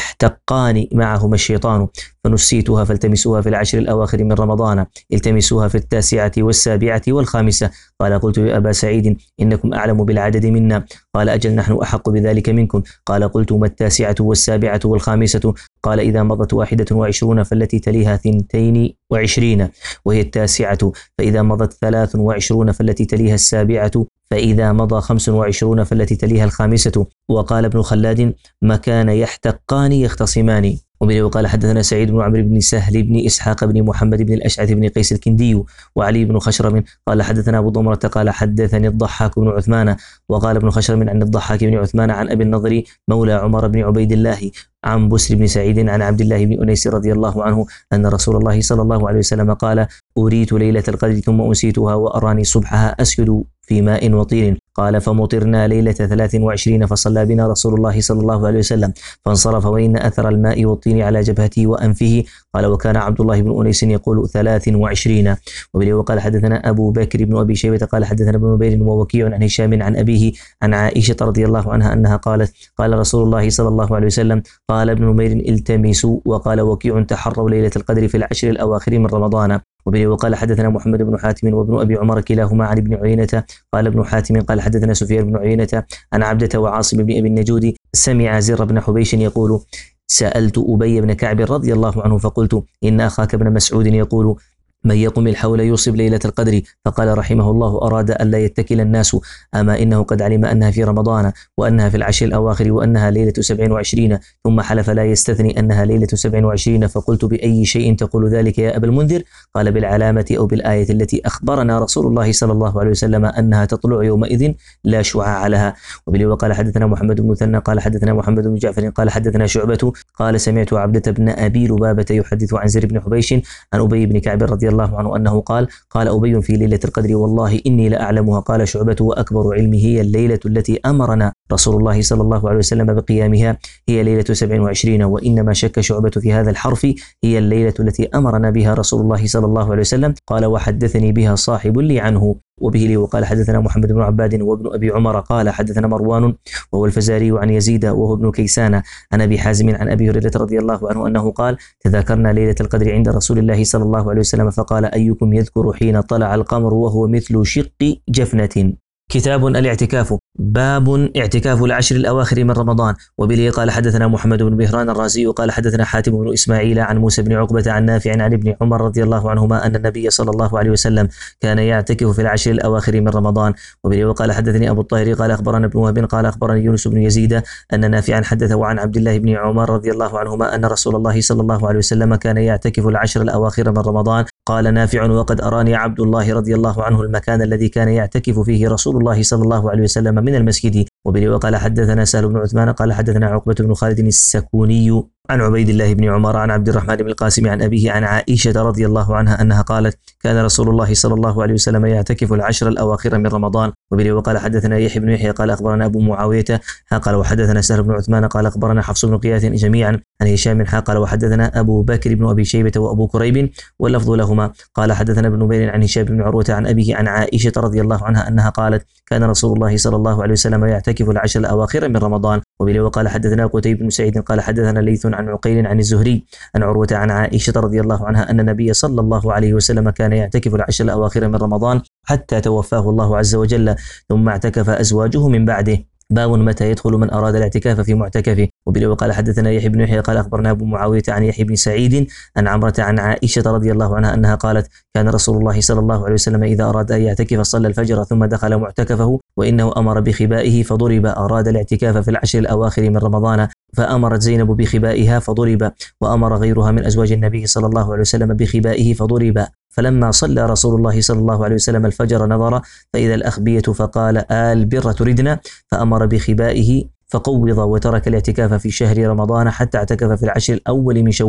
يحتقان معهما الشيطان فنسيتها فالتمسوها في العشر الأواخر من رمضان، التمسوها في التاسعة والسابعة والخامسة. قال قلت يا أبا سعيد إنكم أعلم بالعدد منا، قال أجل نحن أحق بذلك منكم. قال قلت ما التاسعة والسابعة والخامسة؟ قال إذا مضت واحدة وعشرون فالتي تليها ثنتين وعشرين وهي التاسعة، فإذا مضت ثلاث وعشرون فالتي تليها السابعة، فإذا مضى خمس وعشرون فالتي تليها الخامسة. وقال ابن خلاد مكان يحتقان يختصمان. وبه وقال حدثنا سعيد بن عمرو بن سهل بن إسحاق بن محمد بن الأشعث بن قيس الكندي وعلي بن خشرم قال حدثنا أبو ضمرة قال حدثني الضحاك بن عثمان. وقال ابن خشرم عن الضحاك بن عثمان عن أبي النضر مولى عمر بن عبيد الله عن بسر بن سعيد عن عبد الله بن أنيس رضي الله عنه أن رسول الله صلى الله عليه وسلم قال أريت ليلة القدر ثم أنسيتها وأراني صبحها أسجد في ماء وطين. قال فمطرنا ليلة ثلاث وعشرين فصلى بنا رسول الله صلى الله عليه وسلم فانصرف وإن أثر الماء والطين على جبهته وأنفه. قال وكان عبد الله بن أنيس يقول ثلاث وعشرين. وبه وقال حدثنا أبو بكر بن أبي شيبة قال حدثنا ابن نبيل ووكيع عن هشام عن أبيه عن عائشة رضي الله عنها أنها قالت قال رسول الله صلى الله عليه وسلم قال ابن نبيل التمسوا، وقال وكيع تحروا ليلة القدر في العشر الأواخر من رمضان. وبه وقال حدثنا محمد بن حاتم وابن أبي عمر كلاهما عن ابن عيينة قال ابن حاتم قال حدثنا سفيان بن عيينة عن عبدة وعاصم بن أبي النجود سمع زر بن حبيش يقول سألت أبي بن كعب رضي الله عنه فقلت إن أخاك ابن مسعود يقول من يقم الحول يصب ليلة القدر، فقال رحمه الله أراد ألا يتكل الناس، أما إنه قد علم أنها في رمضان وأنها في العشر الأواخر وأنها ليلة سبع وعشرين، ثم حلف لا يستثني أنها ليلة سبع وعشرين. فقلت بأي شيء تقول ذلك يا أبا المنذر؟ قال بالعلامة أو بالآية التي أخبرنا رسول الله صلى الله عليه وسلم أنها تطلع يومئذ لا شعاع لها. وبه وقال حدثنا محمد بن مثنى قال حدثنا محمد بن جعفر قال حدثنا شعبة قال سمعت عبدة بن أبي لبابة يحدث عن زر بن حبيش عن أبي بن كعب رضي الله عنه أنه قال قال أبي في ليلة القدر والله إني لأعلمها. قال شعبة وأكبر علمه هي الليلة التي أمرنا رسول الله صلى الله عليه وسلم بقيامها هي ليلة سبع وعشرين، وإنما شك شعبة في هذا الحرف هي الليلة التي أمرنا بها رسول الله صلى الله عليه وسلم. قال وحدثني بها صاحب لي عنه. وبه لي وقال حدثنا محمد بن عباد وابن أبي عمر قال حدثنا مروان وهو الفزاري عن يزيد وهو ابن كيسان عن أبي حازم عن أبي هريرة رضي الله عنه أنه قال تذاكرنا ليلة القدر عند رسول الله صلى الله عليه وسلم فقال أيكم يذكر حين طلع القمر وهو مثل شق جفنة. كتاب الاعتكاف. باب اعتكاف العشر الأواخر من رمضان. وبه قال حدثنا محمد بن بهران الرازي قال حدثنا حاتم بن إسماعيل عن موسى بن عقبة عن نافع عن ابن عمر رضي الله عنهما أن النبي صلى الله عليه وسلم كان يعتكف في العشر الأواخر من رمضان. وبه قال حدثني أبو الطاهر قال أخبرنا ابن وهب قال أخبرني يونس بن يزيد أن نافعا حدثه عن عبد الله بن عمر رضي الله عنهما أن رسول الله صلى الله عليه وسلم كان يعتكف العشر الأواخر من رمضان. قال نافع وقد أراني عبد الله رضي الله عنه المكان الذي كان يعتكف فيه رسول الله صلى الله عليه وسلم من المسجد. وبه وقال حدثنا سهل بن عثمان قال حدثنا عقبة بن خالد السكوني عن عبيد الله بن عمر عن عبد الرحمن بن القاسم عن أبيه عن عائشة رضي الله عنها أنها قالت كان رسول الله صلى الله عليه وسلم يعتكف العشر الأواخر من رمضان. وبه وقال حدثنا يحيى بن يحيى قال أخبرنا أبو معاوية قال وحدثنا سهل بن عثمان قال أخبرنا حفص بن قياس جميعا عن هشام قال وحدثنا أبو بكر بن أبي شيبة وأبو كريب واللفظ لهما قال حدثنا ابن نبيل عن هشام بن عروة عن أبيه عن عائشة رضي الله عنها أنها قالت كان رسول الله صلى الله عليه وسلم يعتكف العشر الأواخر من رمضان. وبه وقال حدثنا قتيبة بن سعيد قال حدثنا ليث عن عقيل عن الزهري عن عروة عن عائشة رضي الله عنها أن النبي صلى الله عليه وسلم كان يعتكف العشر الأواخر من رمضان حتى توفاه الله عز وجل ثم اعتكف أزواجه من بعده. باب متى يدخل من أراد الاعتكاف في معتكفه. وبه وقال حدثنا يحيى بن يحيى قال أخبرنا أبو معاوية عن يحيى بن سعيد عن عمرة عن عائشة رضي الله عنها أنها قالت كان رسول الله صلى الله عليه وسلم إذا أراد أن يعتكف صلى الفجر ثم دخل معتكفه وإنه أمر بخبائه فضرب. أراد الاعتكاف في العشر الأواخر من رمضان فأمرت زينب بخبائها فضرب، وأمر غيرها من أزواج النبي صلى الله عليه وسلم بخبائه فضرب. فلما صلى رسول الله صلى الله عليه وسلم الفجر نظر فإذا الأخبية فقال آل بر تردنا، فأمر بخبائه فقوض وترك الاعتكاف في شهر رمضان حتى اعتكف في العشر الأول من شوال.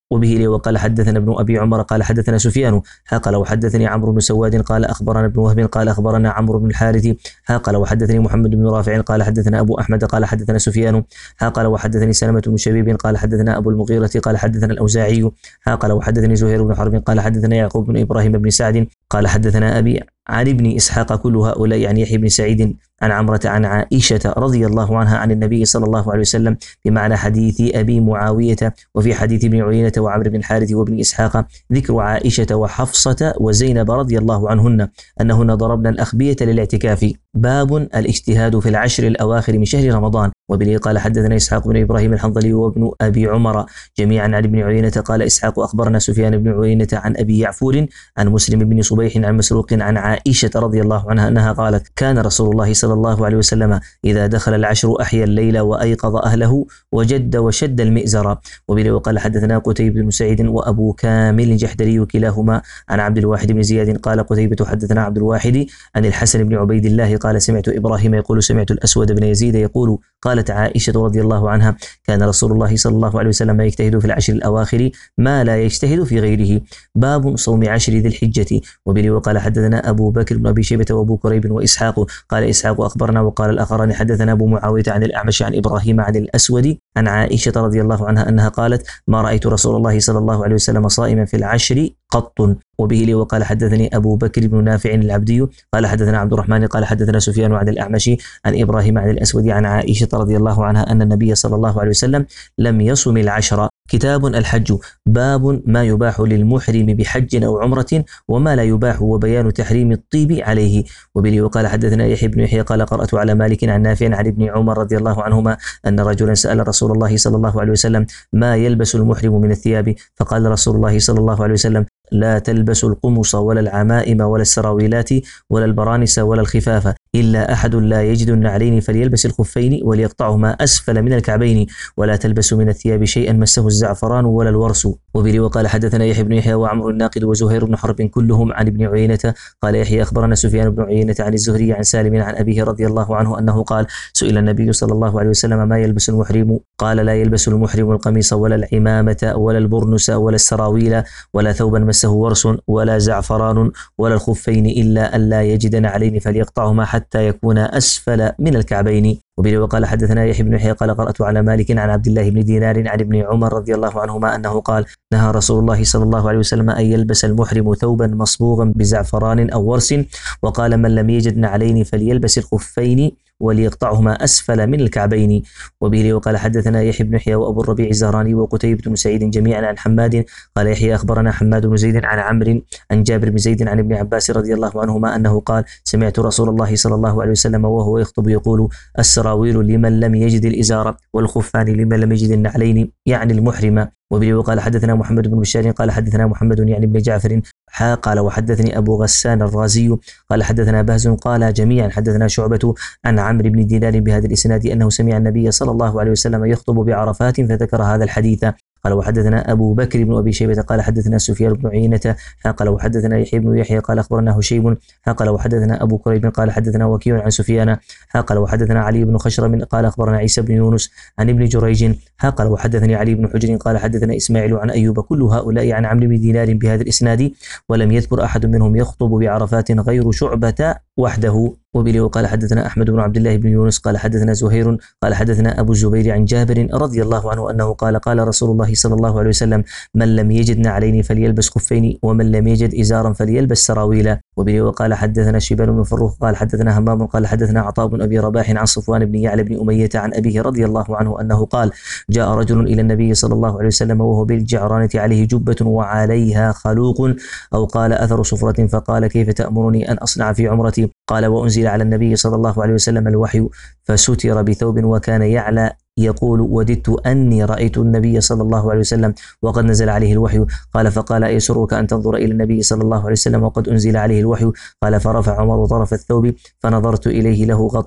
وبه لي وقال حدثنا ابن أبي عمر قال حدثنا سفيان قال وحدثني عمرو بن سواد قال أخبرنا ابن وهب قال أخبرنا عمرو بن الحارث قال وحدثني محمد بن رافع قال حدثنا أبو أحمد قال حدثنا سفيان قال وحدثني سلمة بن شبيب قال حدثنا أبو المغيرة قال حدثنا الأوزاعي قال وحدثني زهير بن حرب قال حدثنا يعقوب بن إبراهيم بن سعد قال حدثنا أبي عن ابن إسحاق كل هؤلاء يعني يحيى بن سعيد عن عمرة عن عائشة رضي الله عنها عن النبي صلى الله عليه وسلم بمعنى حديث أبي معاوية. وفي حديث ابن عيينة وعمرو بن الحارث وابن إسحاق ذكر عائشة وحفصة وزينب رضي الله عنهن أنهن ضربن الأخبية للاعتكاف. باب الاجتهاد في العشر الأواخر من شهر رمضان. وبه قال حدثنا إسحاق بن إبراهيم الحنظلي وابن أبي عمر جميعا عن ابن عيينة قال إسحاق أخبرنا سفيان بن عيينة عن أبي يعفور عن مسلم بن صبيح عن مسروق عن عائشة رضي الله عنها أنها قالت كان رسول الله صلى الله عليه وسلم إذا دخل العشر أحيا الليل وأيقظ أهله وجد وشد المئزر. وبه وقال حدثنا قتيبة بن سعيد وأبو كامل الجحدري كلاهما عن عبد الواحد بن زياد قال قتيبة حدثنا عبد الواحد عن الحسن بن عبيد الله قال سمعت إبراهيم يقول سمعت الأسود بن يزيد يقول قالت عائشة رضي الله عنها كان رسول الله صلى الله عليه وسلم يجتهد في العشر الأواخر ما لا يجتهد في غيره. باب صوم عشر ذي الحجة. وبه وقال حدثنا أبو بكر بن أبي شيبة وأبو كريب وإسحاق قال إسحاق أخبرنا وقال الآخران حدثنا أبو معاوية عن الأعمش عن إبراهيم عن الأسود عن عائشة رضي الله عنها أنها قالت ما رأيت رسول الله صلى الله عليه وسلم صائما في العشر قط. وبه لي وقال حدثني أبو بكر بن نافع العبدي قال حدثنا عبد الرحمن قال حدثنا سفيان عن الأعمش عن إبراهيم عن الأسود عن عائشة رضي الله عنها أن النبي صلى الله عليه وسلم لم يصم العشر. كتاب الحج. باب ما يباح للمحرم بحج أو عمرة وما لا يباح وبيان تحريم الطيب عليه. وبه وقال حدثنا يحيى بن يحيى قال قرأت على مالك عن نافع عن ابن عمر رضي الله عنهما أن رجلا سأل رسول الله صلى الله عليه وسلم ما يلبس المحرم من الثياب فقال رسول الله صلى الله عليه وسلم لا تلبس القمص ولا العمائم ولا السراويلات ولا البرانس ولا الخفاف إلا أحد لا يجد النعلين فليلبس الخفين وليقطعهما أسفل من الكعبين ولا تلبس من الثياب شيئا مسه الزعفران ولا الورس. وبه وقال حدثنا يحيى بن يحيى وعمر الناقد وزهير بن حرب كلهم عن ابن عيينة قال يحيى أخبرنا سفيان بن عيينة عن الزهري عن سالم عن أبيه رضي الله عنه أنه قال سئل النبي صلى الله عليه وسلم ما يلبس المحرم قال لا يلبس المحرم القميص ولا العمامة ولا البرنس ولا السراويل ولا ثوبا مسه ورس ولا زعفران ولا الخفين إلا أن لا يجد نعلين فليقطعهما حتى يكون أسفل من الكعبين. وبه وقال حدثنا يحيى بن يحيى قال قرأت على مالك عن عبد الله بن دينار عن ابن عمر رضي الله عنهما أنه قال نهى رسول الله صلى الله عليه وسلم أن يلبس المحرم ثوبا مصبوغا بزعفران أو ورس وقال من لم يجد نعلين فليلبس الخفين وليقطعهما أسفل من الكعبين. وبه وقال حدثنا يحيى بن يحيى وأبو الربيع الزهراني وقتيبة بن سعيد جميعا عن حماد قال يحيى أخبرنا حماد بن زيد عن عمرو عن جابر بن زيد عن ابن عباس رضي الله عنهما أنه قال سمعت رسول الله صلى الله عليه وسلم وهو يخطب يقول السراويل لمن لم يجد الإزار والخفان لمن لم يجد النعلين يعني المحرم. وبه وقال حدثنا محمد بن بشار قال حدثنا محمد يعني بن جعفر حا قال وحدثني أبو غسان الرازي قال حدثنا بهز قال جميعا حدثنا شعبة عن عمرو بن دينار بهذا الإسناد أنه سمع النبي صلى الله عليه وسلم يخطب بعرفات فذكر هذا الحديث. قال وحدثنا أبو بكر بن أبي شيبة قال حدثنا سفيان بن عيينة قال وحدثنا يحيى بن يحيى قال أخبرنا هشيم قال وحدثنا أبو كريب قال حدثنا وكيع عن سفيان قال وحدثنا علي بن خشرم قال أخبرنا عيسى بن يونس عن ابن جريج قال وحدثني علي بن حجر قال حدثنا إسماعيل عن أيوب كل هؤلاء عن عمرو بن دينار بهذا الإسناد ولم يذكر أحد منهم يخطب بعرفات غير شعبة وحده. وبه وقال حدثنا أحمد بن عبد الله بن يونس قال حدثنا زهير قال حدثنا أبو الزبير عن جابر رضي الله عنه أنه قال قال رسول الله صلى الله عليه وسلم من لم يجد نعلين فليلبس خفين ومن لم يجد إزارا فليلبس سراويل. وبه وقال حدثنا شيبان بن فروخ قال حدثنا همام قال حدثنا عطاء بن أبي رباح عن صفوان بن يعلى بن أمية عن أبيه رضي الله عنه أنه قال جاء رجل إلى النبي صلى الله عليه وسلم وهو بالجعرانة عليه جبة وعليها خلوق أو قال أثر صفرة فقال كيف تأمرني أن أصنع في عمرتي قال وأنزل على النبي صلى الله عليه وسلم الوحي فستر بثوب وكان يعلى يقول وددت أني رأيت النبي صلى الله عليه وسلم وقد نزل عليه الوحي قال فقال أيسرك أن تنظر إلى النبي صلى الله عليه وسلم وقد أنزل عليه الوحي قال فرفع عمر طرف الثوب فنظرت إليه له غطيط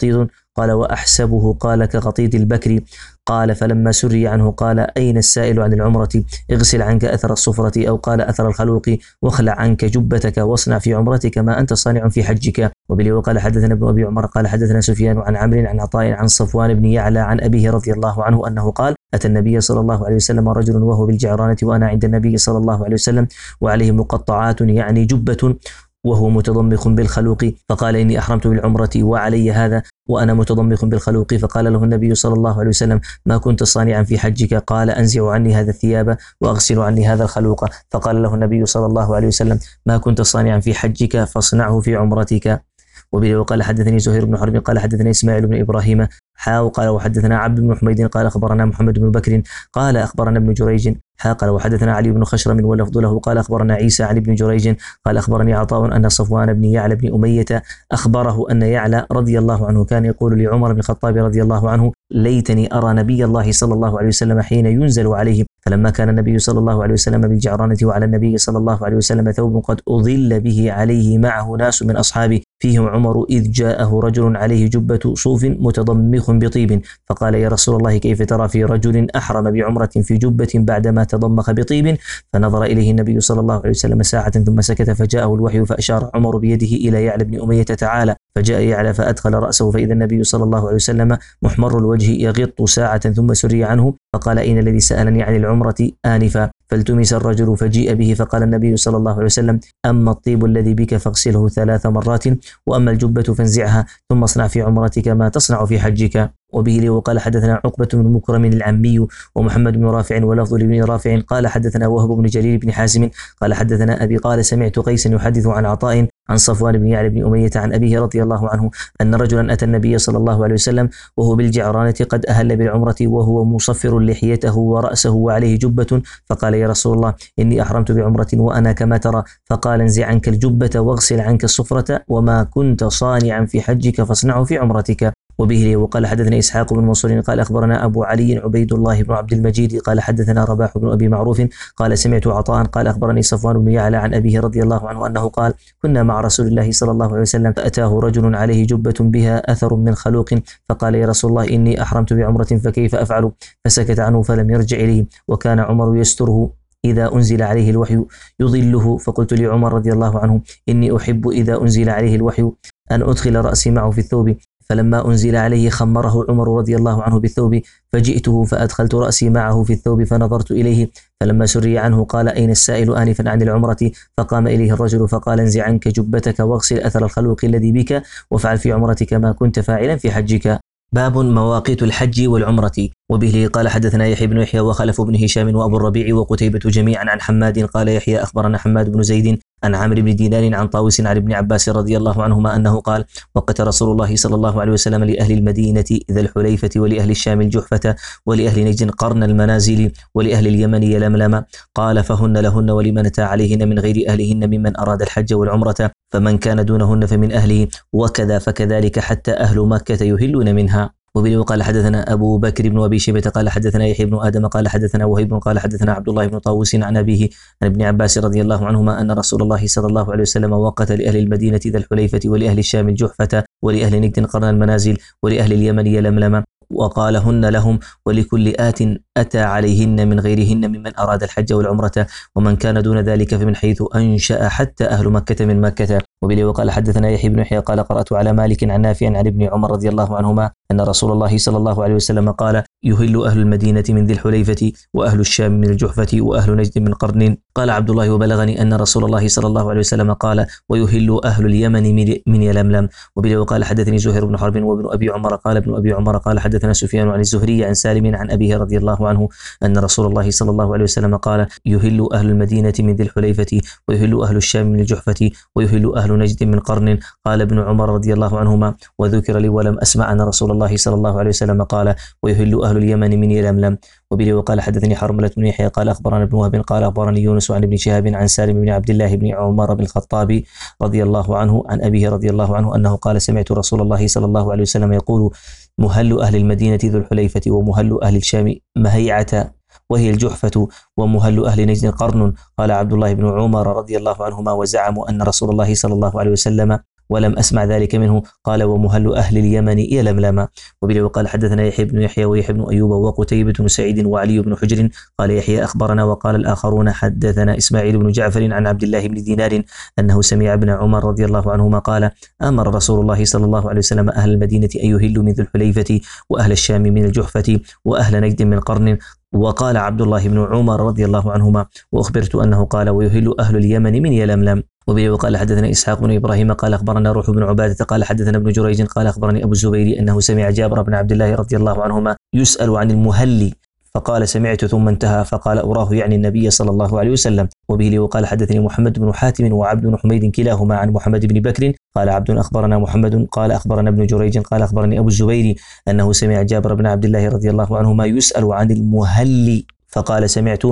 قال وأحسبه قال كغطيد البكر. قال فلما سري عنه قال أين السائل عن العمرة؟ اغسل عنك أثر الصفرة، أو قال أثر الخلوق، واخلع عنك جبتك واصنع في عمرتك ما أنت صانع في حجك. وبه وقال حدثنا ابن أبي عمر قال حدثنا سفيان عن عمرو عن عطاء عن صفوان بن يعلى عن أبيه رضي الله عنه أنه قال أتى النبي صلى الله عليه وسلم رجل وهو بالجعرانة وأنا عند النبي صلى الله عليه وسلم وعليه مقطعات يعني جبة وهو متضمخ بالخلوق، فقال إني أحرمت بالعمرة وعلي هذا وأنا متضمخ بالخلوق. فقال له النبي صلى الله عليه وسلم ما كنت صانعا في حجك؟ قال أنزع عني هذا الثياب وأغسل عني هذا الخلوق. فقال له النبي صلى الله عليه وسلم ما كنت صانعا في حجك فاصنعه في عمرتك. وبه وقال حدثني زهير بن حرب قال حدثنا إسماعيل بن إبراهيم حا قال وحدثنا عبد بن حميد قال أخبرنا محمد بن بكر قال أخبرنا ابن جريج حا قال وحدثنا علي بن خشرم واللفظ له قال أخبرنا عيسى عن ابن جريج قال أخبرني عطاء أن صفوان بن يعلى بن أمية أخبره أن يعلى رضي الله عنه كان يقول لعمر بن الخطاب رضي الله عنه ليتني أرى نبي الله صلى الله عليه وسلم حين ينزل عليه. فلما كان النبي صلى الله عليه وسلم بالجعرانة وعلى النبي صلى الله عليه وسلم ثوب قد أضل به عليه معه ناس من أصحابه فيهم عمر إذ جاءه رجل عليه جبة صوف متضمخ بطيب، فقال يا رسول الله كيف ترى في رجل أحرم بعمرة في جبة بعدما تضمخ بطيب؟ فنظر إليه النبي صلى الله عليه وسلم ساعة ثم سكت فجاءه الوحي فأشار عمر بيده إلى يعلى بن أمية تعالى، فجاء يعلى فأدخل رأسه فإذا النبي صلى الله عليه وسلم محمر الوجه يغط ساعة ثم سري عنه فقال أين الذي سألني عن العمرة آنفا؟ فالتمس الرجل فجيء به فقال النبي صلى الله عليه وسلم أما الطيب الذي بك فاغسله ثلاث مرات وأما الجبة فانزعها ثم اصنع في عمرتك ما تصنع في حجك. وبه لي وقال حدثنا عقبة بن مكرم العمي ومحمد بن رافع ولفظ لابن رافع قال حدثنا وهب بن جرير بن حازم قال حدثنا أبي قال سمعت قيسا يحدث عن عطاء عن صفوان بن يعلى بن أمية عن أبيه رضي الله عنه أن رجلا أتى النبي صلى الله عليه وسلم وهو بالجعرانة قد أهل بالعمرة وهو مصفر لحيته ورأسه وعليه جبة، فقال يا رسول الله إني أحرمت بعمرة وأنا كما ترى، فقال انزع عنك الجبة واغسل عنك الصفرة وما كنت صانعا في حجك فاصنعه في عمرتك. وبه لي وقال حدثنا إسحاق بن منصور قال أخبرنا أبو علي عبيد الله بن عبد المجيد قال حدثنا رباح بن أبي معروف قال سمعت عطاء قال أخبرني صفوان بن يعلى عن أبيه رضي الله عنه أنه قال كنا مع رسول الله صلى الله عليه وسلم فأتاه رجل عليه جبة بها أثر من خلوق فقال يا رسول الله إني أحرمت بعمرة فكيف أفعل؟ فسكت عنه فلم يرجع إليه، وكان عمر يستره إذا أنزل عليه الوحي يضله، فقلت لعمر رضي الله عنه إني أحب إذا أنزل عليه الوحي أن أدخل رأسي معه في الثوب، فلما أنزل عليه خمره عمر رضي الله عنه بالثوب فجئته فأدخلت رأسي معه في الثوب فنظرت إليه، فلما سري عنه قال أين السائل آنفا عن العمرة؟ فقام إليه الرجل فقال انزع عنك جبتك واغسل أثر الخلوق الذي بك وافعل في عمرتك ما كنت فاعلا في حجك. باب مواقيت الحج والعمرة. وبه قال حدثنا يحيى بن يحيى وخلف بن هشام وأبو الربيع وقتيبة جميعا عن حماد قال يحيى أخبرنا حماد بن زيد عن عمرو بن دينار عن طاووس عن ابن عباس رضي الله عنهما أنه قال وقت رسول الله صلى الله عليه وسلم لأهل المدينة ذا الحليفة ولأهل الشام الجحفة ولأهل نجد قرن المنازل ولأهل اليمن يلملم، قال فهن لهن ولمن أتى عليهن من غير أهلهن ممن أراد الحج والعمرة، فمن كان دونهن فمن أهله، وكذا فكذلك حتى أهل مكة يهلون منها. وبه وقال حدثنا أبو بكر بن أبي شيبة قال حدثنا يحيى بن آدم قال حدثنا وهيب قال حدثنا عبد الله بن طاووس عن أبيه عن ابن عباس رضي الله عنهما أن رسول الله صلى الله عليه وسلم وقت لأهل المدينة ذا الحليفة ولأهل الشام الجحفة ولأهل نجد قرن المنازل ولأهل اليمن يلملم، وقال هن لهم ولكل آت أتى عليهن من غيرهن ممن أراد الحج والعمرة، ومن كان دون ذلك فمن حيث أنشأ حتى أهل مكة من مكة. وبه وقال حدثنا يحيى بن يحيى قال قرأت على مالك عن نافع عن ابن عمر رضي الله عنهما أن رسول الله صلى الله عليه وسلم قال يهل أهل المدينة من ذي الحليفة وأهل الشام من الجحفة وأهل نجد من قرن. قال عبد الله وبلغني أن رسول الله صلى الله عليه وسلم قال ويهل أهل اليمن من يلملم. وبه وقال حدثني زهير بن حرب وابن أبي عمر قال ابن أبي عمر قال حدثنا سفيان عن الزهري عن سالم عن أبيه رضي الله عنه أن رسول الله صلى الله عليه وسلم قال يهل أهل المدينة من ذي الحليفة ويهل أهل الشام من الجحفة ويهل أهل نجد من قرن. قال ابن عمر رضي الله عنهما وذكر لي ولم أسمع أن رسول الله صلى الله عليه وسلم قال ويهل أهل اليمن من يلملم. وبه وقال حدثني حرملة بن يحيى قال أخبرنا ابن وهب قال أخبرني يونس عن ابن شهاب عن سالم بن عبد الله بن عمر بن الخطاب رضي الله عنه عن أبيه رضي الله عنه أنه قال سمعت رسول الله صلى الله عليه وسلم يقول مهل أهل المدينة ذو الحليفة ومهل أهل الشام مهيعة وهي الجحفة ومهل أهل نجد قرن. قال عبد الله بن عمر رضي الله عنهما وزعموا أن رسول الله صلى الله عليه وسلم ولم أسمع ذلك منه. قال ومهل أهل اليمن يلملم. وبه وقال حدثنا يحيى بن يحيى ويحيى بن أيوب وقتيبة بن سعيد وعلي بن حجر قال يحيى أخبرنا وقال الآخرون حدثنا إسماعيل بن جعفر عن عبد الله بن دينار أنه سمع ابن عمر رضي الله عنهما قال أمر رسول الله صلى الله عليه وسلم أهل المدينة أن يهلوا من ذي الحليفة وأهل الشام من الجحفة وأهل نجد من قرن. وقال عبد الله بن عمر رضي الله عنهما وأخبرت أنه قال ويهل أهل اليمن من يلملم. وبه وقال حدثنا إسحاق بن إبراهيم قال أخبرنا روح بن عبادة قال حدثنا ابن جريج قال أخبرني أبو الزبير أنه سمع جابر بن عبد الله رضي الله عنهما يسأل عن المهل فقال سمعت ثم انتهى فقال أراه يعني النبي صلى الله عليه وسلم. وبه وقال حدثني محمد بن حاتم وعبد بن حميد كلاهما عن محمد بن بكر قال عبد أخبرنا محمد قال أخبرنا ابن جريج قال أخبرني أبو الزبير أنه سمع جابر بن عبد الله رضي الله عنهما يسأل عن المهل فقال سمعت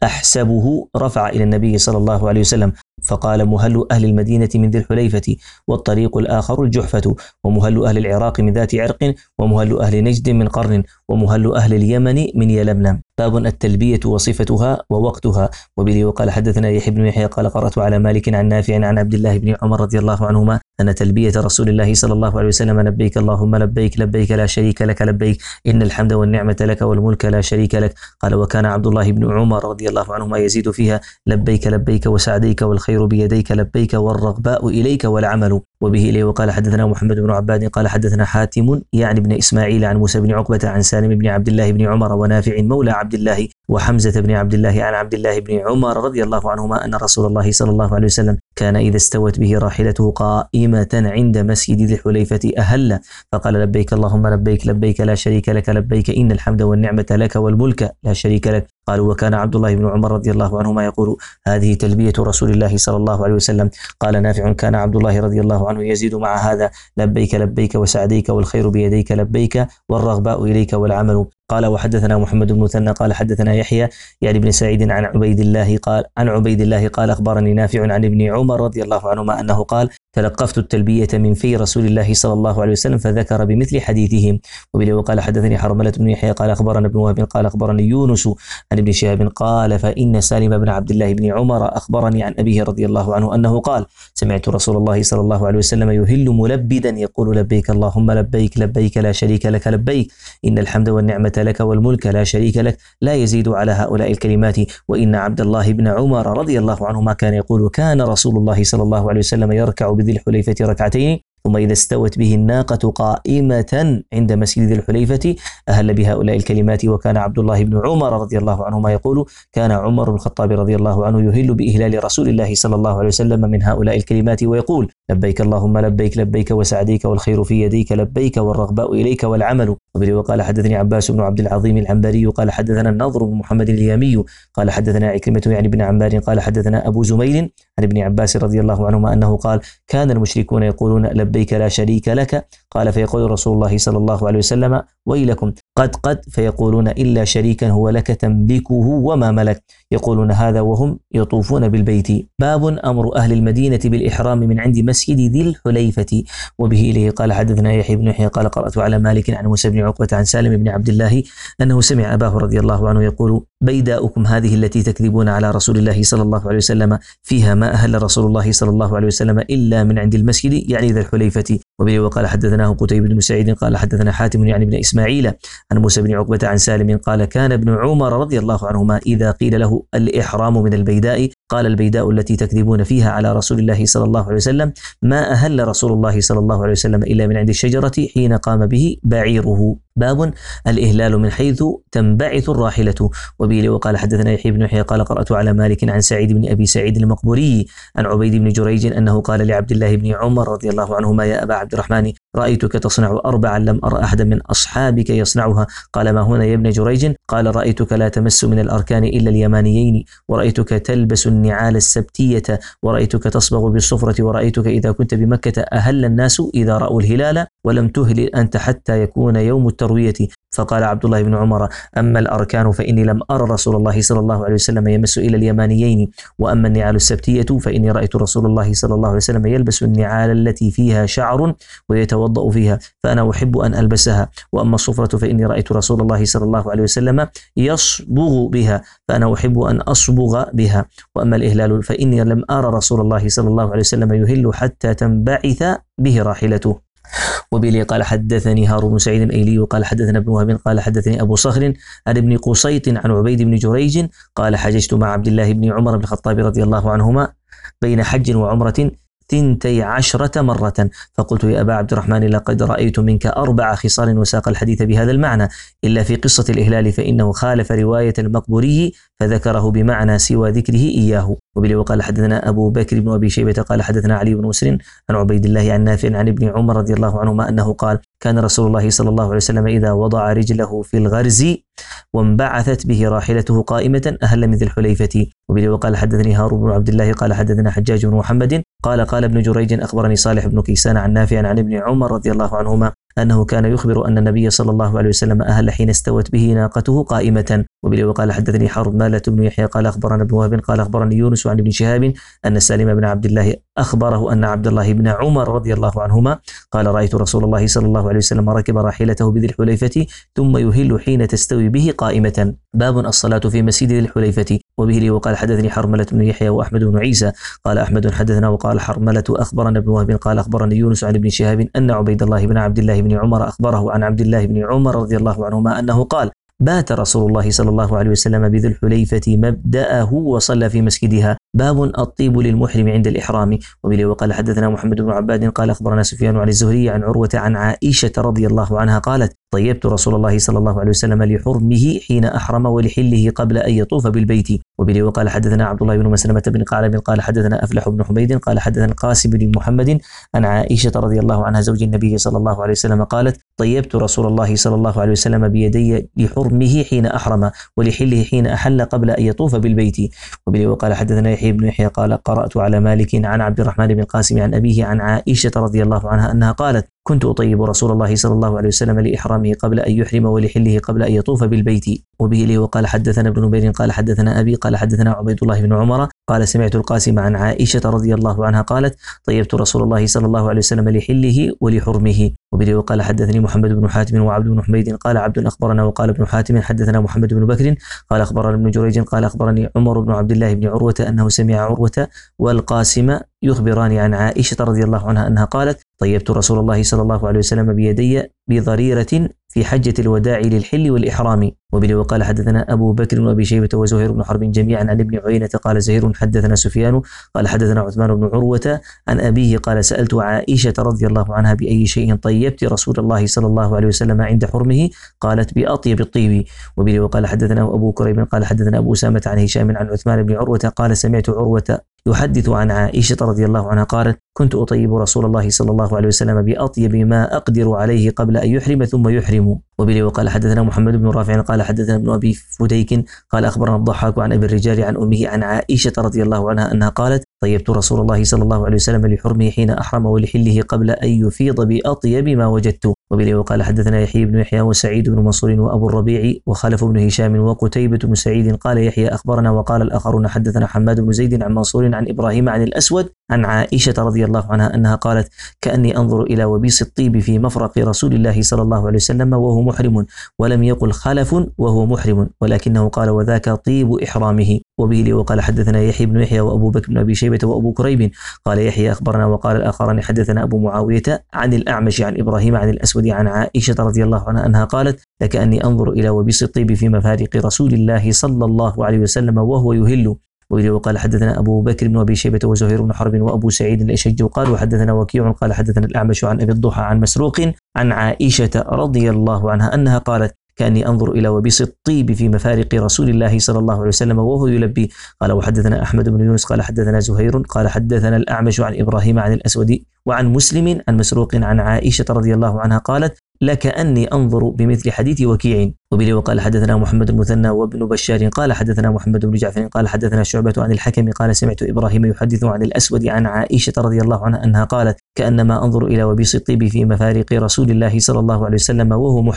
أحسبه رفع إلى النبي صلى الله عليه وسلم فقال مهل أهل المدينة من ذي الحليفة والطريق الآخر الجحفة ومهل أهل العراق من ذات عرق ومهل أهل نجد من قرن ومهل أهل اليمن من يلملم. باب التلبية وصفتها ووقتها. وبه وقال حدثنا يحيى بن يحيى قال قرأت على مالك عن نافع عن عبد الله بن عمر رضي الله عنهما أن تلبية رسول الله صلى الله عليه وسلم لبيك اللهم لبيك لبيك لا شريك لك لبيك إن الحمد والنعمة لك والملك لا شريك لك. قال وكان عبد الله بن عمر رضي الله عنهما يزيد فيها لبيك لبيك وسعديك والخير بيديك لبيك والرغباء إليك والعمل. وبه إليه وقال حدثنا محمد بن عباد قال حدثنا حاتم يعني بن إسماعيل عن موسى بن عقبة عن سالم بن عبد الله بن عمر ونافع مولى عبد الله وحمزة بن عبد الله عن عبد الله بن عمر رضي الله عنهما أن رسول الله صلى الله عليه وسلم كان إذا استوت به راحلته قائمة عند مسجد ذي الحليفة أهل فقال لبيك اللهم لبيك لبيك لا شريك لك لبيك إن الحمد والنعمة لك والملك لا شريك لك. قالوا وكان عبد الله بن عمر رضي الله عنهما يقول هذه تلبية رسول الله صلى الله عليه وسلم. قال نافع كان عبد الله رضي الله عنه يزيد مع هذا لبيك لبيك وسعديك والخير بيديك لبيك والرغباء إليك والعمل. قال وحدثنا محمد بن مثنى قال حدثنا يحيى يعني بن سعيد عن عبيد الله قال عن عبيد الله قال أخبرني نافع عن ابن عمر رضي الله عنهما أنه قال تلقفت التلبية من في رسول الله صلى الله عليه وسلم فذكر بمثل حديثهم. وبه وقال حدثني حرملة بن يحيى قال أخبرنا ابن وهب قال أخبرني يونس عن ابن شهاب قال فإن سالم بن عبد الله بن عمر أخبرني عن أبيه رضي الله عنه أنه قال سمعت رسول الله صلى الله عليه وسلم يهل ملبدا يقول لبيك اللهم لبيك لبيك لا شريك لك لبيك إن الحمد والنعمة لك والملك لا شريك لك لا يزيد على هؤلاء الكلمات. وإن عبد الله بن عمر رضي الله عنهما كان يقول كان رسول الله صلى الله عليه وسلم يركع بذي الحليفة ركعتين ثم إذا استوت به الناقة قائمة عند مسجد ذي الحليفة أهل بهؤلاء الكلمات. وكان عبد الله بن عمر رضي الله عنهما يقول كان عمر بن الخطاب رضي الله عنه يهل بإهلال رسول الله صلى الله عليه وسلم من هؤلاء الكلمات ويقول لبيك اللهم لبيك لبيك وسعديك والخير في يديك لبيك والرغباء إليك والعمل. وقال حدثني عباس بن عبد العظيم العنبري قال حدثنا النضر بن محمد اليامي قال حدثنا عكرمة يعني بن عمار قال حدثنا أبو زميل عن ابن عباس رضي الله عنهما أنه قال كان المشركون يقولون لبيك لا شريك لك قال فيقول رسول الله صلى الله عليه وسلم ويلكم قد قد فيقولون إلا شريكا هو لك تملكه وما ملك يقولون هذا وهم يطوفون بالبيت. باب أمر أهل المدينة بالإحرام من عند مسجد ذي الحليفة. وبه إليه قال حدثنا يحيى بن يحيى قال قرأت على مالك عن موسى بن عقبة عن سالم بن عبد الله أنه سمع أباه رضي الله عنه يقول بيداؤكم هذه التي تكذبون على رسول الله صلى الله عليه وسلم فيها ما أهل رسول الله صلى الله عليه وسلم إلا من عند المسجد يعني ذي الحليفة. وبه وقال حدثناه قتيبة بن سعيد قال حدثنا حاتم يعني بن إسماعيل عن موسى بن عقبة عن سالم قال كان ابن عمر رضي الله عنهما إذا قيل له الإحرام من البيداء قال البيداء التي تكذبون فيها على رسول الله صلى الله عليه وسلم ما أهل رسول الله صلى الله عليه وسلم إلا من عند الشجرة حين قام به بعيره. باب الإهلال من حيث تنبعث الراحلة. وبه وقال حدثنا يحيى بن يحيى قال قرأت على مالك عن سعيد بن أبي سعيد المقبوري عن عبيد بن جريج أنه قال لعبد الله بن عمر رضي الله عنهما يا أبا عبد الرحمن رأيتك تصنع أربعا لم أرى أحدا من أصحابك يصنعها. قال ما هنا يا ابن جريج؟ قال رأيتك لا تمس من الأركان إلا اليمانيين ورأيتك تلبس النعال السبتية ورأيتك تصبغ بالصفرة ورأيتك إذا كنت بمكة أهل الناس إذا رأوا الهلال ولم تهلل أنت حتى يكون يوم التروية التروية. فقال عبد الله بن عمر: أما الأركان فإني لم أرى رسول الله صلى الله عليه وسلم يمس إلى اليمانيين، وأما النعال السبتية فإني رأيت رسول الله صلى الله عليه وسلم يلبس النعال التي فيها شعر ويتوضأ فيها، فأنا أحب أن ألبسها. وأما الصفرة فإني رأيت رسول الله صلى الله عليه وسلم يصبغ بها، فأنا أحب أن أصبغ بها. وأما الإهلال فإني لم أرى رسول الله صلى الله عليه وسلم يهل حتى تنبعث به راحلته. وبه قال حدثني هارون بن سعيد الأيلي قال حدثنا ابن وهب قال حدثني أبو صخر عن ابن قصيط عن عبيد بن جريج قال حججت مع عبد الله بن عمر بن الخطاب رضي الله عنهما بين حج وعمرة ثنتي عشرة مرة، فقلت يا أبا عبد الرحمن لقد رأيت منك أربع خصال، وساق الحديث بهذا المعنى إلا في قصة الإهلال فإنه خالف رواية المقبوري فذكره بمعنى سوى ذكره إياه. وبه وقال حدثنا أبو بكر بن أبي شيبة قال حدثنا علي بن مسر عن عبيد الله عن نافع عن ابن عمر رضي الله عنهما أنه قال: كان رسول الله صلى الله عليه وسلم إذا وضع رجله في الغرز وانبعثت به راحلته قائمة أهل من ذي الحليفة. وبه وقال حدثني هارون بن عبد الله قال حدثنا حجاج بن محمد قال قال ابن جريج أخبرني صالح بن كيسان عن نافع عن ابن عمر رضي الله عنهما أنه كان يخبر أن النبي صلى الله عليه وسلم أهل حين استوت به ناقته قائمة. وبه وقال حدثني حرملة بن يحيى قال أخبرنا ابن وهب قال أخبرني يونس عن ابن شهاب أن سالم بن عبد الله أخبره أن عبد الله بن عمر رضي الله عنهما قال: رأيت رسول الله صلى الله عليه وسلم ركب راحلته بذي الحليفة ثم يهل حين تستوي به قائمة. باب الصلاة في مسجد ذي الحليفة. وبه وقال حدثني حرملة بن يحيى وأحمد بن عيسى قال أحمد حدثنا وقال حرملة أخبرنا ابن وهب قال أخبرني يونس عن ابن شهاب أن عبيد الله بن عبد الله بن عمر أخبره عن عبد الله بن عمر رضي الله عنهما أنه قال: بات رسول الله صلى الله عليه وسلم بذي الحليفة مبدأه وصلى في مسجدها. باب الطيب للمحرم عند الإحرام. وبه وقال حدثنا محمد بن عباد قال أخبرنا سفيان عن الزهري عن عروة عن عائشة رضي الله عنها قالت: طيبت رسول الله صلى الله عليه وسلم لحرمه حين أحرم ولحله قبل أن يطوف بالبيت. وبه وقال حدثنا عبد الله بن مسلمة بن قعلب قال حدثنا أفلح بن حميد قال حدثنا قاسم بن محمد عن عائشة رضي الله عنها زوج النبي صلى الله عليه وسلم قالت: طيبت رسول الله صلى الله عليه وسلم بيدي لحرمه حين أحرم ولحله حين أحل قبل أن يطوف بالبيت. وبه وقال حدثنا يحيى بن يحيى قال قرأت على مالك عن عبد الرحمن بن القاسم عن أبيه عن عائشة رضي الله عنها أنها قالت: كنت أطيب رسول الله صلى الله عليه وسلم لإحرامه قبل أن يحرم ولحله قبل أن يطوف بالبيت. وبه لي وقال حدثنا ابن نبير قال حدثنا أبي قال حدثنا عبيد الله بن عمر قال سمعت القاسم عن عائشة رضي الله عنها قالت: طيبت رسول الله صلى الله عليه وسلم لحله ولحرمه. وبه وقال حدثني محمد بن حاتم وعبد بن حميد قال عبد أخبرنا وقال ابن حاتم حدثنا محمد بن بكر قال أخبرنا ابن جريج قال أخبرني عمر بن عبد الله بن عروة أنه سمع عروة والقاسم يخبران عن عائشة رضي الله عنها أنها قالت: طيبت رسول الله صلى الله عليه وسلم بيدي بضريرة في حجة الوداع للحل والإحرام. وبه وقال حدثنا أبو بكر وأبي شيبة وزهير بن حرب جميعا عن ابن عيينة قال زهير حدثنا سفيان قال حدثنا عثمان بن عروة عن أبيه قال: سألت عائشة رضي الله عنها بأي شيء طيبت رسول الله صلى الله عليه وسلم عند حرمه؟ قالت: بأطيب الطيب. وبه وقال حدثنا أبو كريب قال حدثنا أبو أسامة عن هشام عن عثمان بن عروة قال: سمعت عروة يحدث عن عائشة رضي الله عنها قالت: كنت أطيب رسول الله صلى الله عليه وسلم بأطيب ما أقدر عليه قبل أن يحرم ثم يحرم. وبه وقال حدثنا محمد بن رافع قال حدثنا ابن أبي فديك قال أخبرنا الضحاك عن أبي الرجال عن أمه عن عائشة رضي الله عنها أنها قالت: طيبت رسول الله صلى الله عليه وسلم لحرمه حين أحرم ولحله قبل أن يفيض بأطيب ما وجدت. وبه وقال حدثنا يحيى بن يحيى وسعيد بن منصور وأبو الربيع وخلف بن هشام وقتيبة بن سعيد قال يحيى أخبرنا وقال الآخرون حدثنا حماد بن زيد عن منصور عن إبراهيم عن الأسود عن عائشة رضي الله عنها أنها قالت: كأني أنظر إلى وبيص الطيب في مفرق رسول الله صلى الله عليه وسلم وهو محرم، ولم يقل خلف وهو محرم، ولكنه قال: وذاك طيب إحرامه. وبه لي وقال حدثنا يحيى بن يحيى وأبو بكر بن أبي شيبة وأبو كريب قال يحيى أخبرنا وقال الآخران حدثنا أبو معاوية عن الأعمش عن إبراهيم عن الأسود عن عائشة رضي الله عنها أنها قالت: لكأني أنظر إلى وبيص الطيب في مفارق رسول الله صلى الله عليه وسلم وهو يهل. وبه وقال حدثنا أبو بكر بن أبي شيبة وزهير بن حرب وأبو سعيد الأشج قال وحدثنا وكيع قال حدثنا الأعمش عن أبي الضحى عن مسروق عن عائشة رضي الله عنها أنها قالت: كأني أنظر إلى وبيص الطيب في مفارق رسول الله صلى الله عليه وسلم وهو يلبي. قال وحدثنا أحمد بن يونس قال حدثنا زهير قال حدثنا الأعمش عن إبراهيم عن الأسود وعن مسلم عن مسروق عن عائشة رضي الله عنها قالت: لكأني أنظر بمثل حديث وكيع. وبه وقال حدثنا محمد المثنى وابن بشار قال حدثنا محمد بن جعفر قال حدثنا شعبة عن الحكم قال سمعت إبراهيم يحدث عن الأسود عن عائشة رضي الله عنها أنها قالت: كأنما أنظر إلى وبيص الطيب في مفارق رسول الله صلى الله عليه وسلم وهو محرم.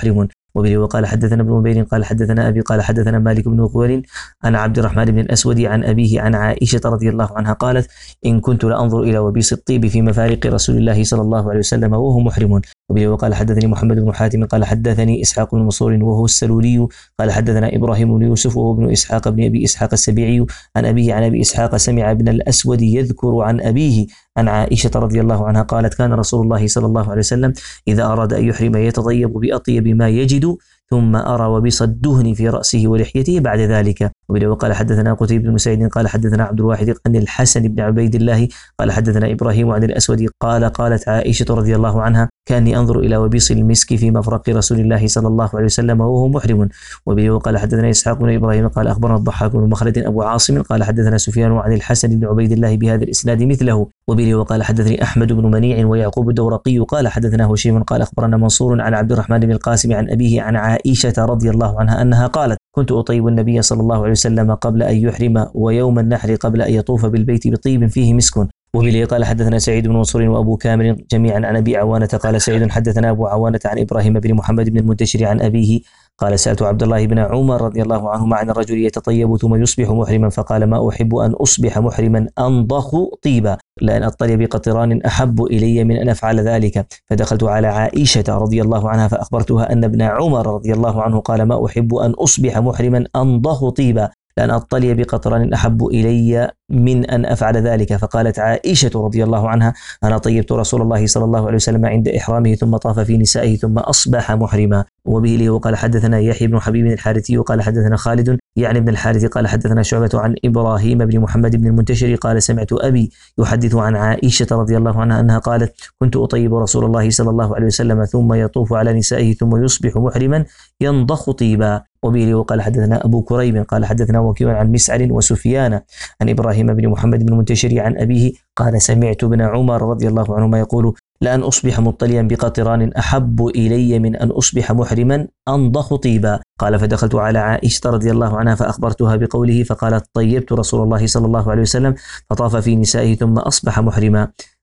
وبه وقال حدثنا ابن عبيد قال حدثنا أبي قال حدثنا مالك بن غول عن عبد الرحمن بن الأسود عن أبيه عن عائشة رضي الله عنها قالت إن كنت لأنظر إلى وبيص الطيب في مفارق رسول الله صلى الله عليه وسلم وهو محرم. وبه وقال حدثني محمد بن حاتم قال حدثني إسحاق بن منصور وهو السلولي قال حدثنا إبراهيم بن يوسف وهو ابن إسحاق بن أبي إسحاق السبيعي عن أبيه عن أبي إسحاق سمع ابن الأسود يذكر عن أبيه عن عائشة رضي الله عنها قالت كان رسول الله صلى الله عليه وسلم إذا أراد أن يحرم يتطيب بأطيب ما يجد ثم أرى وبيص الدهن في رأسه ولحيته بعد ذلك. وبه وقال حدثنا قتيبة بن سعيد قال حدثنا عبد الواحد عن الحسن بن عبيد الله قال حدثنا إبراهيم عن الأسود قال قالت عائشة رضي الله عنها كأني أنظر إلى وبيص المسك في مفرق رسول الله صلى الله عليه وسلم وهو محرم. وبه وقال حدثنا إسحاق بن إبراهيم قال أخبرنا الضحاك بن مخلد أبو عاصم قال حدثنا سفيان عن الحسن بن عبيد الله بهذا الإسناد مثله. وبه وقال حدثني أحمد بن منيع ويعقوب الدورقي قال حدثنا هشيم قال أخبرنا منصور عن عبد الرحمن بن القاسم عن أبيه عن عائشة رضي الله عنها أنها قالت كنت أطيب النبي صلى الله عليه وسلم قبل أن يحرم ويوم النحر قبل أن يطوف بالبيت بطيب فيه مسك. وبه قال حدثنا سعيد بن منصور وأبو كامل جميعا عن أبي عوانة قال سعيد حدثنا أبو عوانة عن إبراهيم بن محمد بن المنتشر عن أبيه قال سألت عبد الله بن عمر رضي الله عنهما عن الرجل يتطيب ثم يصبح محرما فقال ما أحب أن أصبح محرما أنضخ طيبا لأن أطلي بقطران أحب إلي من أن أفعل ذلك. فدخلت على عائشة رضي الله عنها فأخبرتها أن ابن عمر رضي الله عنه قال ما أحب أن أصبح محرما أنضخ طيبا لأن أطلي بقطران أحب إلي من أن أفعل ذلك. فقالت عائشة رضي الله عنها أنا طيبت رسول الله صلى الله عليه وسلم عند إحرامه ثم طاف في نسائه ثم أصبح محرما. وبه لي وقال حدثنا يحيى بن حبيب الحارثي وقال حدثنا خالد يعني ابن الحارث قال حدثنا شعبة عن إبراهيم بن محمد بن المنتشر قال سمعت أبي يحدث عن عائشة رضي الله عنها أنها قالت كنت أطيب رسول الله صلى الله عليه وسلم ثم يطوف على نسائه ثم يصبح محرما ينضخ طيبا. وبه لي وقال حدثنا أبو كريب قال حدثنا وكيع عن مسعر وسفيان عن إبراهيم بن محمد بن المنتشر عن أبيه قال سمعت ابن عمر رضي الله عنهما يقول لأن أصبح مطليا بقطران أحب إلي من أن أصبح محرما أنضخ طيبا. قال فدخلت على عائشة رضي الله عنها فأخبرتها بقوله فقالت طيبت رسول الله صلى الله عليه وسلم فطاف في نسائه ثم أصبح محرما.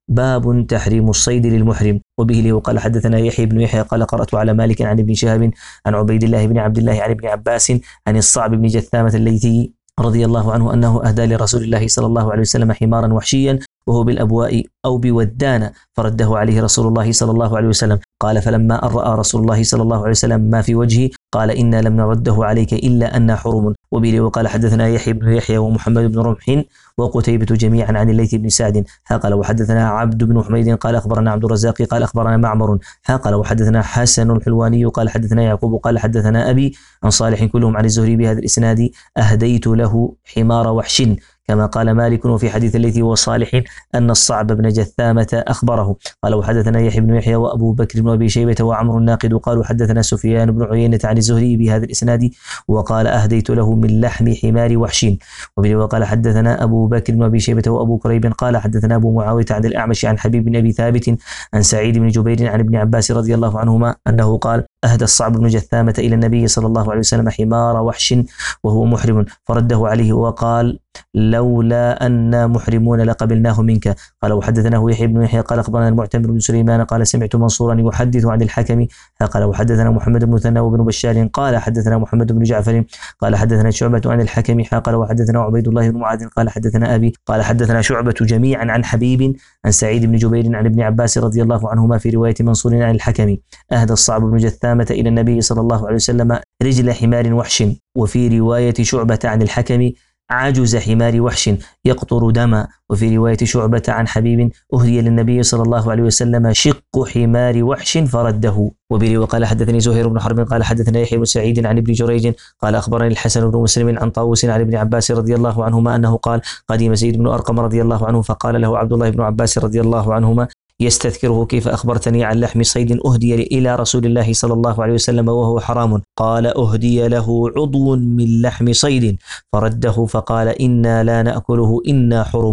باب تحريم الصيد للمحرم. وبه لي وقال حدثنا يحيى بن يحيى قال قرأت على مالك عن ابن شهاب عن عبيد الله بن عبد الله عن ابن عباس عن الصعب بن جثامة الليثي رضي الله عنه أنه أهدى لرسول الله صلى الله عليه وسلم حمارا وحشيا وهو بالأبواء أو بودان فرده عليه رسول الله صلى الله عليه وسلم. قال فلما أن رأى رسول الله صلى الله عليه وسلم ما في وجهه قال إنا لم نرده عليك إلا أننا حرم. وبه وقال حدثنا يحيى بن يحيى ومحمد بن رمح وقتيبة جميعا عن الليث بن سعد قال وحدثنا عبد بن حميد قال أخبرنا عبد الرزاق قال أخبرنا معمر قال وحدثنا حسن الحلواني قال حدثنا يعقوب قال حدثنا أبي عن صالح كلهم عن الزهري بهذا الإسناد أهديت له حمار وحش كما قال مالك. وفي حديث الليث وصالح أن الصعب بن جثامة أخبره. قال وحدثنا يحيى بن يحيى وأبو بكر بن أبي شيبة وعمر الناقد قالوا حدثنا سفيان بن عيينة عن الزهري بهذا الإسناد وقال أهديت له من لحم حمار وحش. وبه وقال حدثنا أبو بكر بن أبي شيبة وأبو كريب قال حدثنا أبو معاوية عن الأعمش عن حبيب بن أبي ثابت عن سعيد بن جبير عن ابن عباس رضي الله عنهما أنه قال أهدى الصعب بن جثامة إلى النبي صلى الله عليه وسلم حمار وحش وهو محرم فرده عليه وقال لولا أن محرمون لقبلناه منك. قال وحدثناه يحيى بن يحيى قال أخبرنا المعتمر بن سليمان قال سمعت منصورا يحدث عن الحكم قال وحدثنا محمد بن ثنى وابن بشار قال حدثنا محمد بن جعفر قال حدثنا شعبة عن الحكم قال وحدثنا عبيد الله بن معاذ قال حدثنا أبي قال حدثنا شعبة جميعا عن حبيب عن سعيد بن جبير عن ابن عباس رضي الله عنهما في رواية منصور عن الحكم أهدى الصعب بن جثامة إلى النبي صلى الله عليه وسلم رجل حمار وحش. وفي رواية شعبة عن الحكم عجز حمار وحش يقطر دما. وفي رواية شعبة عن حبيب أهدي للنبي صلى الله عليه وسلم شق حمار وحش فرده. وبه وقال حدثني زهير بن حرب قال حدثنا يحيى بن سعيد عن ابن جريج قال أخبرني الحسن بن مسلم عن طاووس عن ابن عباس رضي الله عنهما أنه قال قدم زيد بن أرقم رضي الله عنه فقال له عبد الله بن عباس رضي الله عنهما يستذكره كيف أخبرتني عن لحم صيد أهدي إلى رسول الله صلى الله عليه وسلم وهو حرام. قال أهدي له عضو من لحم صيد فرده فقال إنا لا نأكله إنا حرم.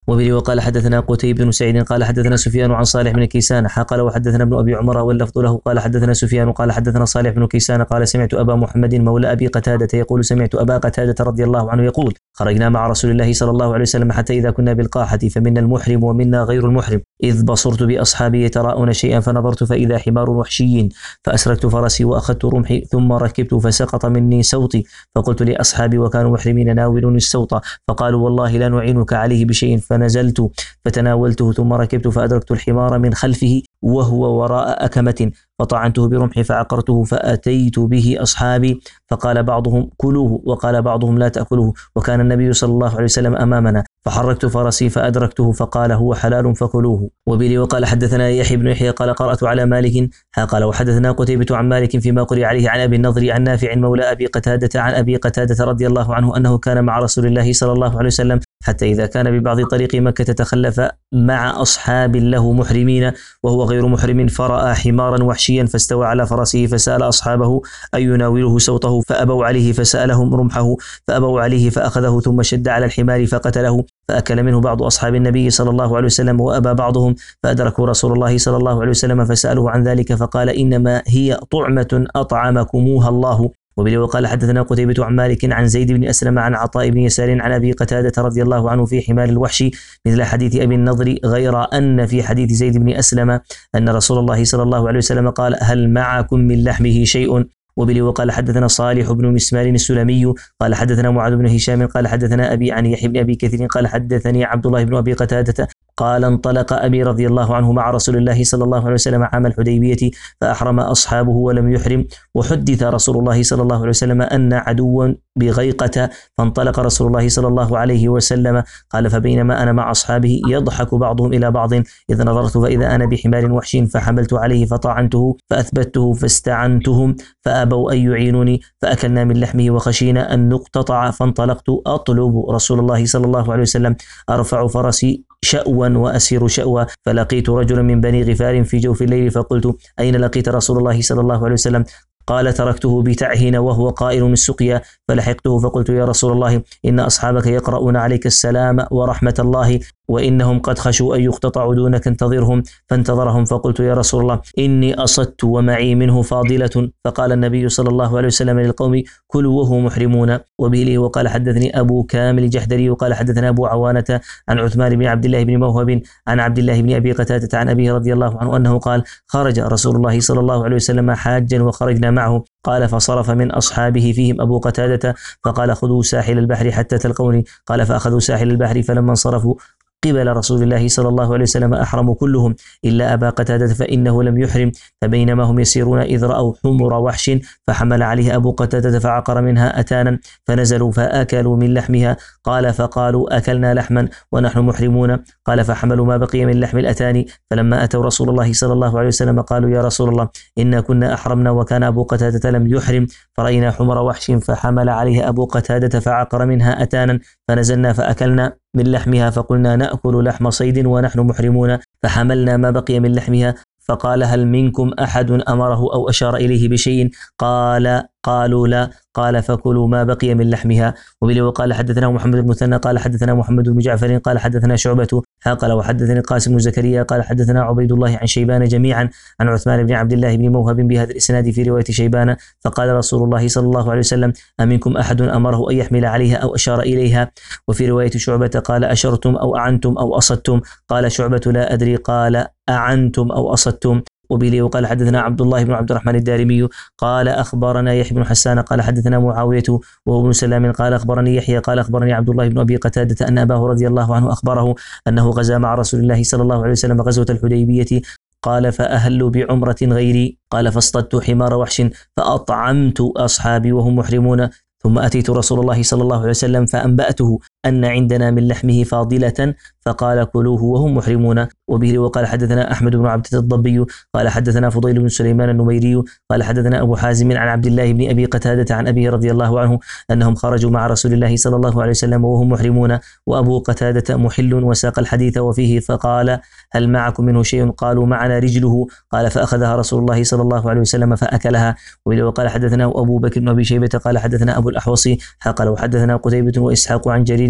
وبه وقال حدثنا قتيبة بن سعيد قال حدثنا سفيان عن صالح بن كيسان قال وحدثنا ابن أبي عمر واللفظ له قال حدثنا سفيان قال حدثنا صالح بن كيسان قال سمعت أبا محمد مولى أبي قتادة يقول سمعت أبا قتادة رضي الله عنه يقول خرجنا مع رسول الله صلى الله عليه وسلم حتى إذا كنا بالقاحة فمنا المحرم ومنا غير المحرم إذ بصرت بأصحابي يتراءون شيئا فنظرت فإذا حمار وحشي فأسركت فرسي وأخذت رمحي ثم ركبت فسقط مني سوطي فقلت لأصحابي وكانوا محرمين ناولوني السوط فقالوا والله لا نعينك عليه بشيء فنزلت فتناولته ثم ركبت فأدركت الحمار من خلفه وهو وراء أكمة فطعنته برمحي فعقرته فأتيت به أصحابي فقال بعضهم كلوه وقال بعضهم لا تأكلوه وكان النبي صلى الله عليه وسلم أمامنا فحركت فرسي فأدركته فقال هو حلال فكلوه. وبه وقال حدثنا يحيى بن يحيى قال قرأت على مالك قال وحدثنا قتيبة عن مالك فيما قرئ عليه عن أبي النضر عن نافع مولى أبي قتادة عن أبي قتادة رضي الله عنه أنه كان مع رسول الله صلى الله عليه وسلم حتى إذا كان ببعض طريق مكة تخلف مع أصحاب له محرمين وهو غير محرم فرأى حمارا وحشيا فاستوى على فرسه فسأل أصحابه أن يناوله سوطه فأبوا عليه فسألهم رمحه فأبوا عليه فأخذه ثم شد على الحمار فقتله فأكل منه بعض أصحاب النبي صلى الله عليه وسلم وأبى بعضهم فأدركوا رسول الله صلى الله عليه وسلم فسألوه عن ذلك فقال إنما هي طعمة أطعمكموها الله. وبه وقال حدثنا قتيبة عن مالك عن زيد بن أسلم عن عطاء بن يسار عن أبي قتادة رضي الله عنه في حمار الوحش مثل حديث أبي النضر غير أن في حديث زيد بن أسلم أن رسول الله صلى الله عليه وسلم قال هل معكم من لحمه شيء. وبه وقال حدثنا صالح بن مسمار السلمي قال حدثنا معاذ بن هشام قال حدثنا أبي عن يحيى بن أبي كثير قال حدثني عبد الله بن أبي قتادة قال انطلق أبي رضي الله عنه مع رسول الله صلى الله عليه وسلم عام الحديبية فأحرم أصحابه ولم يحرم وحدث رسول الله صلى الله عليه وسلم أن عدوا بغيقة فانطلق رسول الله صلى الله عليه وسلم قال فبينما أنا مع أصحابه يضحك بعضهم إلى بعض إذ نظرت فإذا أنا بحمار وحش فحملت عليه فطعنته فأثبته فاستعنتهم فأبوا أن يعينوني فأكلنا من لحمه وخشينا أن نقتطع فانطلقت أطلب رسول الله صلى الله عليه وسلم أرفع فرسي شأوا وأسير شأوا فلقيت رجلا من بني غفار في جوف الليل فقلت أين لقيت رسول الله صلى الله عليه وسلم قال تركته بتعهن وهو قائل من السقيا فلحقته فقلت يا رسول الله إن أصحابك يقرؤون عليك السلام ورحمة الله وإنهم قد خشوا أن يقتطعوا دونك انتظرهم فانتظرهم فقلت يا رسول الله إني أصدت ومعي منه فاضلة فقال النبي صلى الله عليه وسلم للقوم كلوا وهم محرمون. وبه وقال حدثني أبو كامل الجحدري وقال حدثنا أبو عوانة عن عثمان بن عبد الله بن موهب عن عبد الله بن أبي قتادة عن أبيه رضي الله عنه أنه قال خرج رسول الله صلى الله عليه وسلم حاجا وخرجنا معه قال فصرف من أصحابه فيهم أبو قتادة فقال خذوا ساحل البحر حتى تلقوني قال فأخذوا ساحل البحر فلما انصرفوا قبل رسول الله صلى الله عليه وسلم أحرموا كلهم إلا أبا قتادة فإنه لم يحرم فبينما هم يسيرون إذ رأوا حمر وحش فحمل عليه أبو قتادة فعقر منها أتانا فنزلوا فأكلوا من لحمها قال فقالوا أكلنا لحما ونحن محرمون قال فحملوا ما بقي من لحم الأتان فلما أتوا رسول الله صلى الله عليه وسلم قالوا يا رسول الله إنا كنا أحرمنا وكان أبو قتادة لم يحرم فرأينا حمر وحش فحمل عليه أبو قتادة فعقر منها أتانا فنزلنا فأكلنا من لحمها فقلنا نأكل لحم صيد ونحن محرمون فحملنا ما بقي من لحمها فقال هل منكم أحد أمره أو أشار إليه بشيء قال قالوا لا قال فكلوا ما بقي من لحمها. وبه وقال حدثنا محمد بن المثنى قال حدثنا محمد بن جعفر قال حدثنا شعبة قال وحدثني قاسم بن زكريا قال حدثنا عبيد الله عن شيبان جميعا عن عثمان بن عبد الله بن موهب بهذا الإسناد في رواية شيبان فقال رسول الله صلى الله عليه وسلم أمنكم أحد أمره أن يحمل عليها أو أشار إليها. وفي رواية شعبة قال أشرتم أو أعنتم أو أصدتم قال شعبة لا أدري قال أعنتم أو أصدتم. وبه وقال حدثنا عبد الله بن عبد الرحمن الدارمي قال أخبرنا يحيى بن حسان قال حدثنا معاوية وهو بن سلام قال أخبرني يحيى قال أخبرني عبد الله بن أبي قتادة أن أباه رضي الله عنه أخبره أنه غزا مع رسول الله صلى الله عليه وسلم غزوة الحديبية قال فأهلوا بعمرة غيري قال فاصطدت حمار وحش فأطعمت أصحابي وهم محرمون ثم أتيت رسول الله صلى الله عليه وسلم فأنبأته أن عندنا من لحمه فاضلة فقال كلوه وهم محرمون. وبه وقال حدثنا أحمد بن عبد الضبي قال حدثنا فضيل بن سليمان النميري قال حدثنا أبو حازم عن عبد الله بن أبي قتادة عن أبيه رضي الله عنه أنهم خرجوا مع رسول الله صلى الله عليه وسلم وهم محرمون وأبو قتادة محل وساق الحديث وفيه فقال هل معكم منه شيء قالوا معنا رجله قال فأخذها رسول الله صلى الله عليه وسلم فأكلها. وبه وقال حدثنا أبو بكر بن أبي شيبة قال حدثنا أبو الأحوصي قال وحدثنا قتيبة وإسحاق عن جرير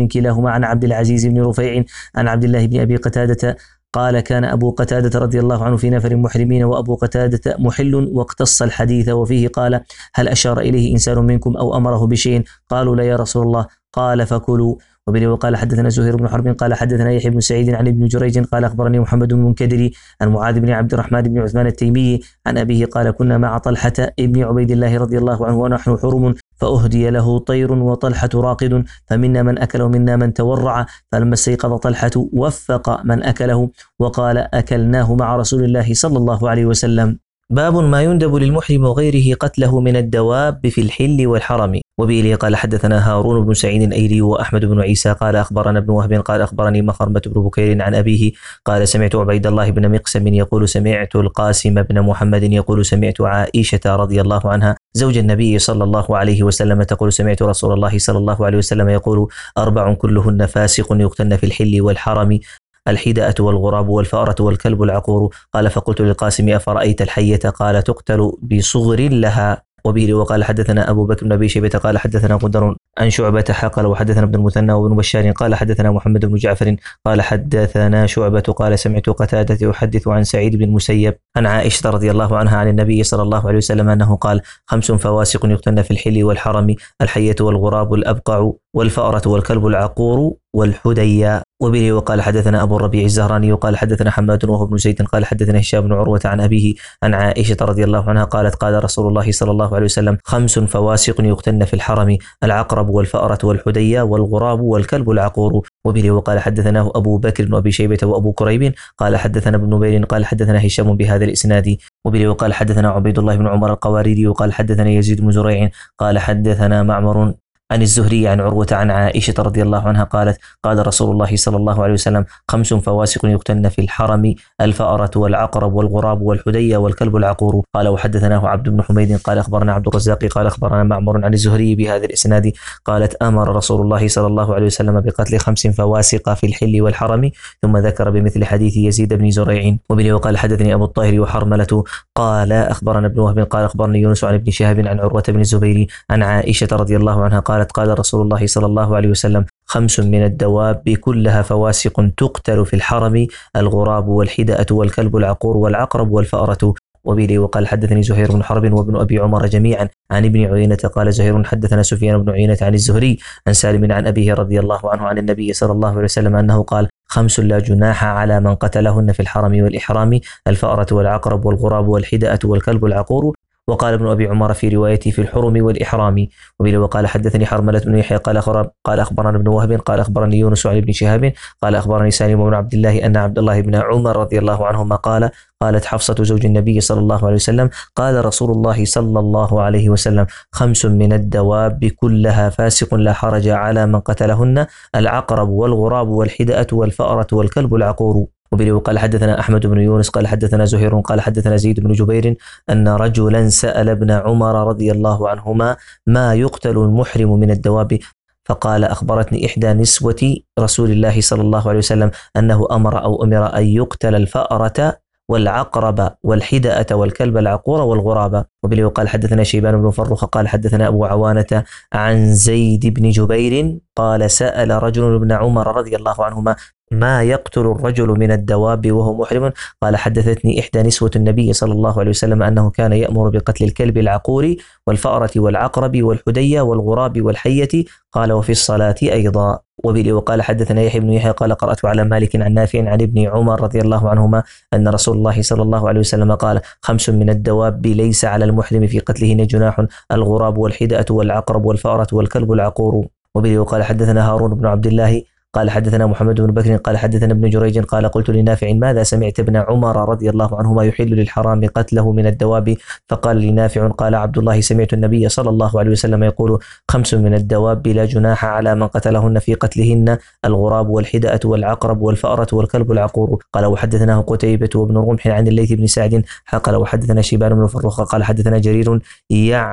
كلاهما عن عبد العزيز بن رفيع عن عبد الله بن أبي قتادة قال كان أبو قتادة رضي الله عنه في نفر محرمين وأبو قتادة محل، واقتص الحديث وفيه قال هل أشار إليه إنسان منكم أو أمره بشيء؟ قالوا لا يا رسول الله، قال فكلوا. وبه وقال حدثنا زهير بن حرب قال حدثنا يحيى بن سعيد عن ابن جريج قال أخبرني محمد بن المنكدر عن معاذ بن عبد الرحمن بن عثمان التيمي عن أبيه قال كنا مع طلحة ابن عبيد الله رضي الله عنه ونحن حرم، فأهدي له طير وطلحة راقد، فمنا من أكل ومنا من تورع، فلما استيقظ طلحة وفق من أكله وقال أكلناه مع رسول الله صلى الله عليه وسلم. باب ما يندب للمحرم وغيره قتله من الدواب في الحل والحرم. وبه قال حدثنا هارون بن سعيد الأيلي وأحمد بن عيسى قال أخبرنا ابن وهب قال أخبرني مخرمة بن بكير عن أبيه قال سمعت عبيد الله بن مقسم يقول سمعت القاسم بن محمد يقول سمعت عائشة رضي الله عنها زوج النبي صلى الله عليه وسلم تقول سمعت رسول الله صلى الله عليه وسلم يقول أربع كلهن فاسق يقتلن في الحل والحرم: الحدأة والغراب والفأرة والكلب العقور. قال فقلت للقاسم أفرأيت الحية؟ قال تقتل بصغر لها. وبه وقال حدثنا أبو بكر بن أبي شيبة قال حدثنا غندر عن شعبة حقل وحدثنا ابن المثنى وابن بشار قال حدثنا محمد بن جعفر قال حدثنا شعبة قال سمعت قتادة يحدث عن سعيد بن المسيب عن عائشة رضي الله عنها عن النبي صلى الله عليه وسلم أنه قال خمس فواسق يقتلن في الحل والحرم: الحية والغراب الأبقع والفأرة والكلب العقور والحديا. وبه وقال حدثنا أبو الربيع الزهراني وقال حدثنا حماد وهو بن زيد قال حدثنا هشام بن عروة عن أبيه عن عائشة رضي الله عنها قالت قال رسول الله صلى الله عليه وسلم خمس فواسق يقتلن في الحرم: العقرب والفأرة والحديا والغراب والكلب العقور. وبه وقال حدثناه أبو بكر بن أبي شيبة وأبو كريب قال حدثنا ابن نمير قال حدثنا هشام بهذا الإسناد. وبه وقال حدثنا عبيد الله بن عمر القواريري وقال حدثنا يزيد بن زريع قال حدثنا معمر عن الزهري عن عروة عن عائشة رضي الله عنها قالت قال رسول الله صلى الله عليه وسلم خمس فواسق يقتلن في الحرم: الفأرة والعقرب والغراب والحديا والكلب العقور. قال وحدثناه عبد بن حميد قال أخبرنا عبد الرزاق قال أخبرنا معمر عن الزهري بهذا الإسناد قالت أمر رسول الله صلى الله عليه وسلم بقتل خمس فواسق في الحل والحرم، ثم ذكر بمثل حديث يزيد بن زريع. وبه وقال حدثني أبو الطاهر وحرملة قال أخبرنا ابن وهب قال أخبرني يونس عن ابن شهاب عن عروة بن الزبير عن عائشة رضي الله عنها قالت قال رسول الله صلى الله عليه وسلم خمس من الدواب كلها فواسق تقتل في الحرم: الغراب والحدأة والكلب العقور والعقرب والفأرة. وبه وقال حدثني زهير بن حرب وابن أبي عمر جميعا عن ابن عيينة قال زهير حدثنا سفيان بن عيينة عن الزهري عن سالم عن أبيه رضي الله عنه عن النبي صلى الله عليه وسلم أنه قال خمس لا جناح على من قتلهن في الحرم والإحرام: الفأرة والعقرب والغراب والحدأة والكلب العقور. وقال ابن أبي عمر في روايته في الحرم والإحرام. وبه وقال حدثني حرملة بن يحيى قال قال أخبرنا ابن وهب قال أخبرني يونس عن ابن شهاب قال أخبرني سالم بن عبد الله أن عبد الله بن عمر رضي الله عنهما قال قالت حفصة زوج النبي صلى الله عليه وسلم قال رسول الله صلى الله عليه وسلم خمس من الدواب كلها فاسق لا حرج على من قتلهن: العقرب والغراب والحدأة والفأرة والكلب العقور. وبه وقال حدثنا أحمد بن يونس قال حدثنا زهير قال حدثنا زيد بن جبير أن رجلا سأل ابن عمر رضي الله عنهما ما يقتل المحرم من الدواب، فقال أخبرتني إحدى نسوة رسول الله صلى الله عليه وسلم أنه أمر أو أمر أن يقتل الفأرة والعقرب والحدأة والكلب العقور والغراب. وبه وقال حدثنا شيبان بن فروخ قال حدثنا أبو عوانة عن زيد بن جبير قال سأل رجل ابن عمر رضي الله عنهما ما يقتل الرجل من الدواب وهو محرم؟ قال حدثتني إحدى نسوة النبي صلى الله عليه وسلم أنه كان يأمر بقتل الكلب العقور والفأرة والعقرب والحدية والغراب والحية. قال وفي الصلاة أيضا. وبه وقال حدثنا يحيى بن يحيى قال قرأت على مالك عن نافع عن ابن عمر رضي الله عنهما أن رسول الله صلى الله عليه وسلم قال خمس من الدواب ليس على المحرم في قتلهن جناح: الغراب والحدأة والعقرب والفأرة والكلب العقور. وبه وقال حدثنا هارون بن عبد الله قال حدثنا محمد بن بكر قال حدثنا ابن جريج قال قلت لنافع ماذا سمعت ابن عمر رضي الله عنهما يحل للحرام قتله من الدواب؟ فقال لنافع قال عبد الله سمعت النبي صلى الله عليه وسلم يقول خمس من الدواب لا جناح على من قتلهن في قتلهن: الغراب والحدأة والعقرب والفأرة والكلب العقور. قال وحدثناه قتيبة وابن رمح عن الليث بن سعد قال وحدثنا شيبان بن فروخ قال حدثنا جرير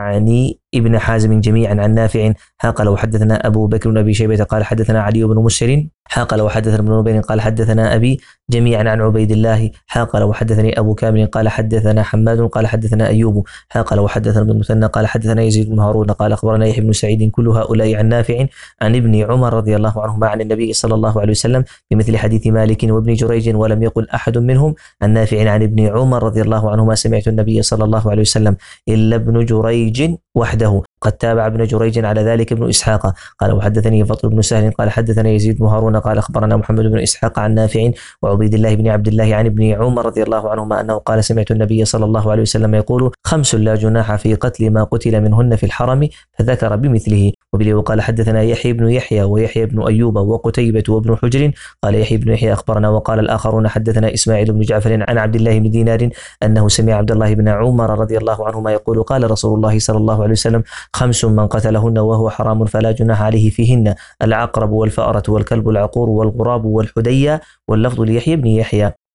يعني ابن حازم جميعا عن نافع قال وحدثنا أبو بكر بن أبي شيبة قال حدثنا علي بن مسهر حجر قال وحدثنا ابن نمير قال حدثنا أبي جميعا عن عبيد الله قال وحدثني أبو كامل قال حدثنا حماد قال حدثنا أيوب قال وحدثنا ابن المثنى قال حدثنا يزيد بن هارون قال أخبرنا يحيى بن سعيد كل هؤلاء عن نافع عن ابن عمر رضي الله عنهما عن النبي صلى الله عليه وسلم بمثل حديث مالك وابن جريج، ولم يقل أحد منهم عن نافع عن ابن عمر رضي الله عنهما سمعت النبي صلى الله عليه وسلم إلا ابن جريج وحده. قد تابع ابن جريج على ذلك ابن إسحاق قال وحدثني فضل بن سهل قال حدثنا يزيد بن هارون قال أخبرنا محمد بن إسحاق عن نافع وعبيد الله بن عبد الله عن ابن عمر رضي الله عنهما أنه قال سمعت النبي صلى الله عليه وسلم يقول خمس لا جناح في قتل ما قتل منهن في الحرم، فذكر بمثله. وبه قال حدثنا يحيى بن يحيى ويحيى بن أيوب وقتيبة وابن حجر قال يحيى بن يحيى أخبرنا، وقال الآخرون حدثنا إسماعيل بن جعفر عن عبد الله بن دينار أنه سمع عبد الله بن عمر رضي الله عنهما يقول قال رسول الله صلى الله عليه وسلم خمس من قتلهن وهو حرام فلا جناح عليه فيهن: العقرب والفأرة والكلب العقور والغراب والحدية. واللفظ ليحيى بن يحيى.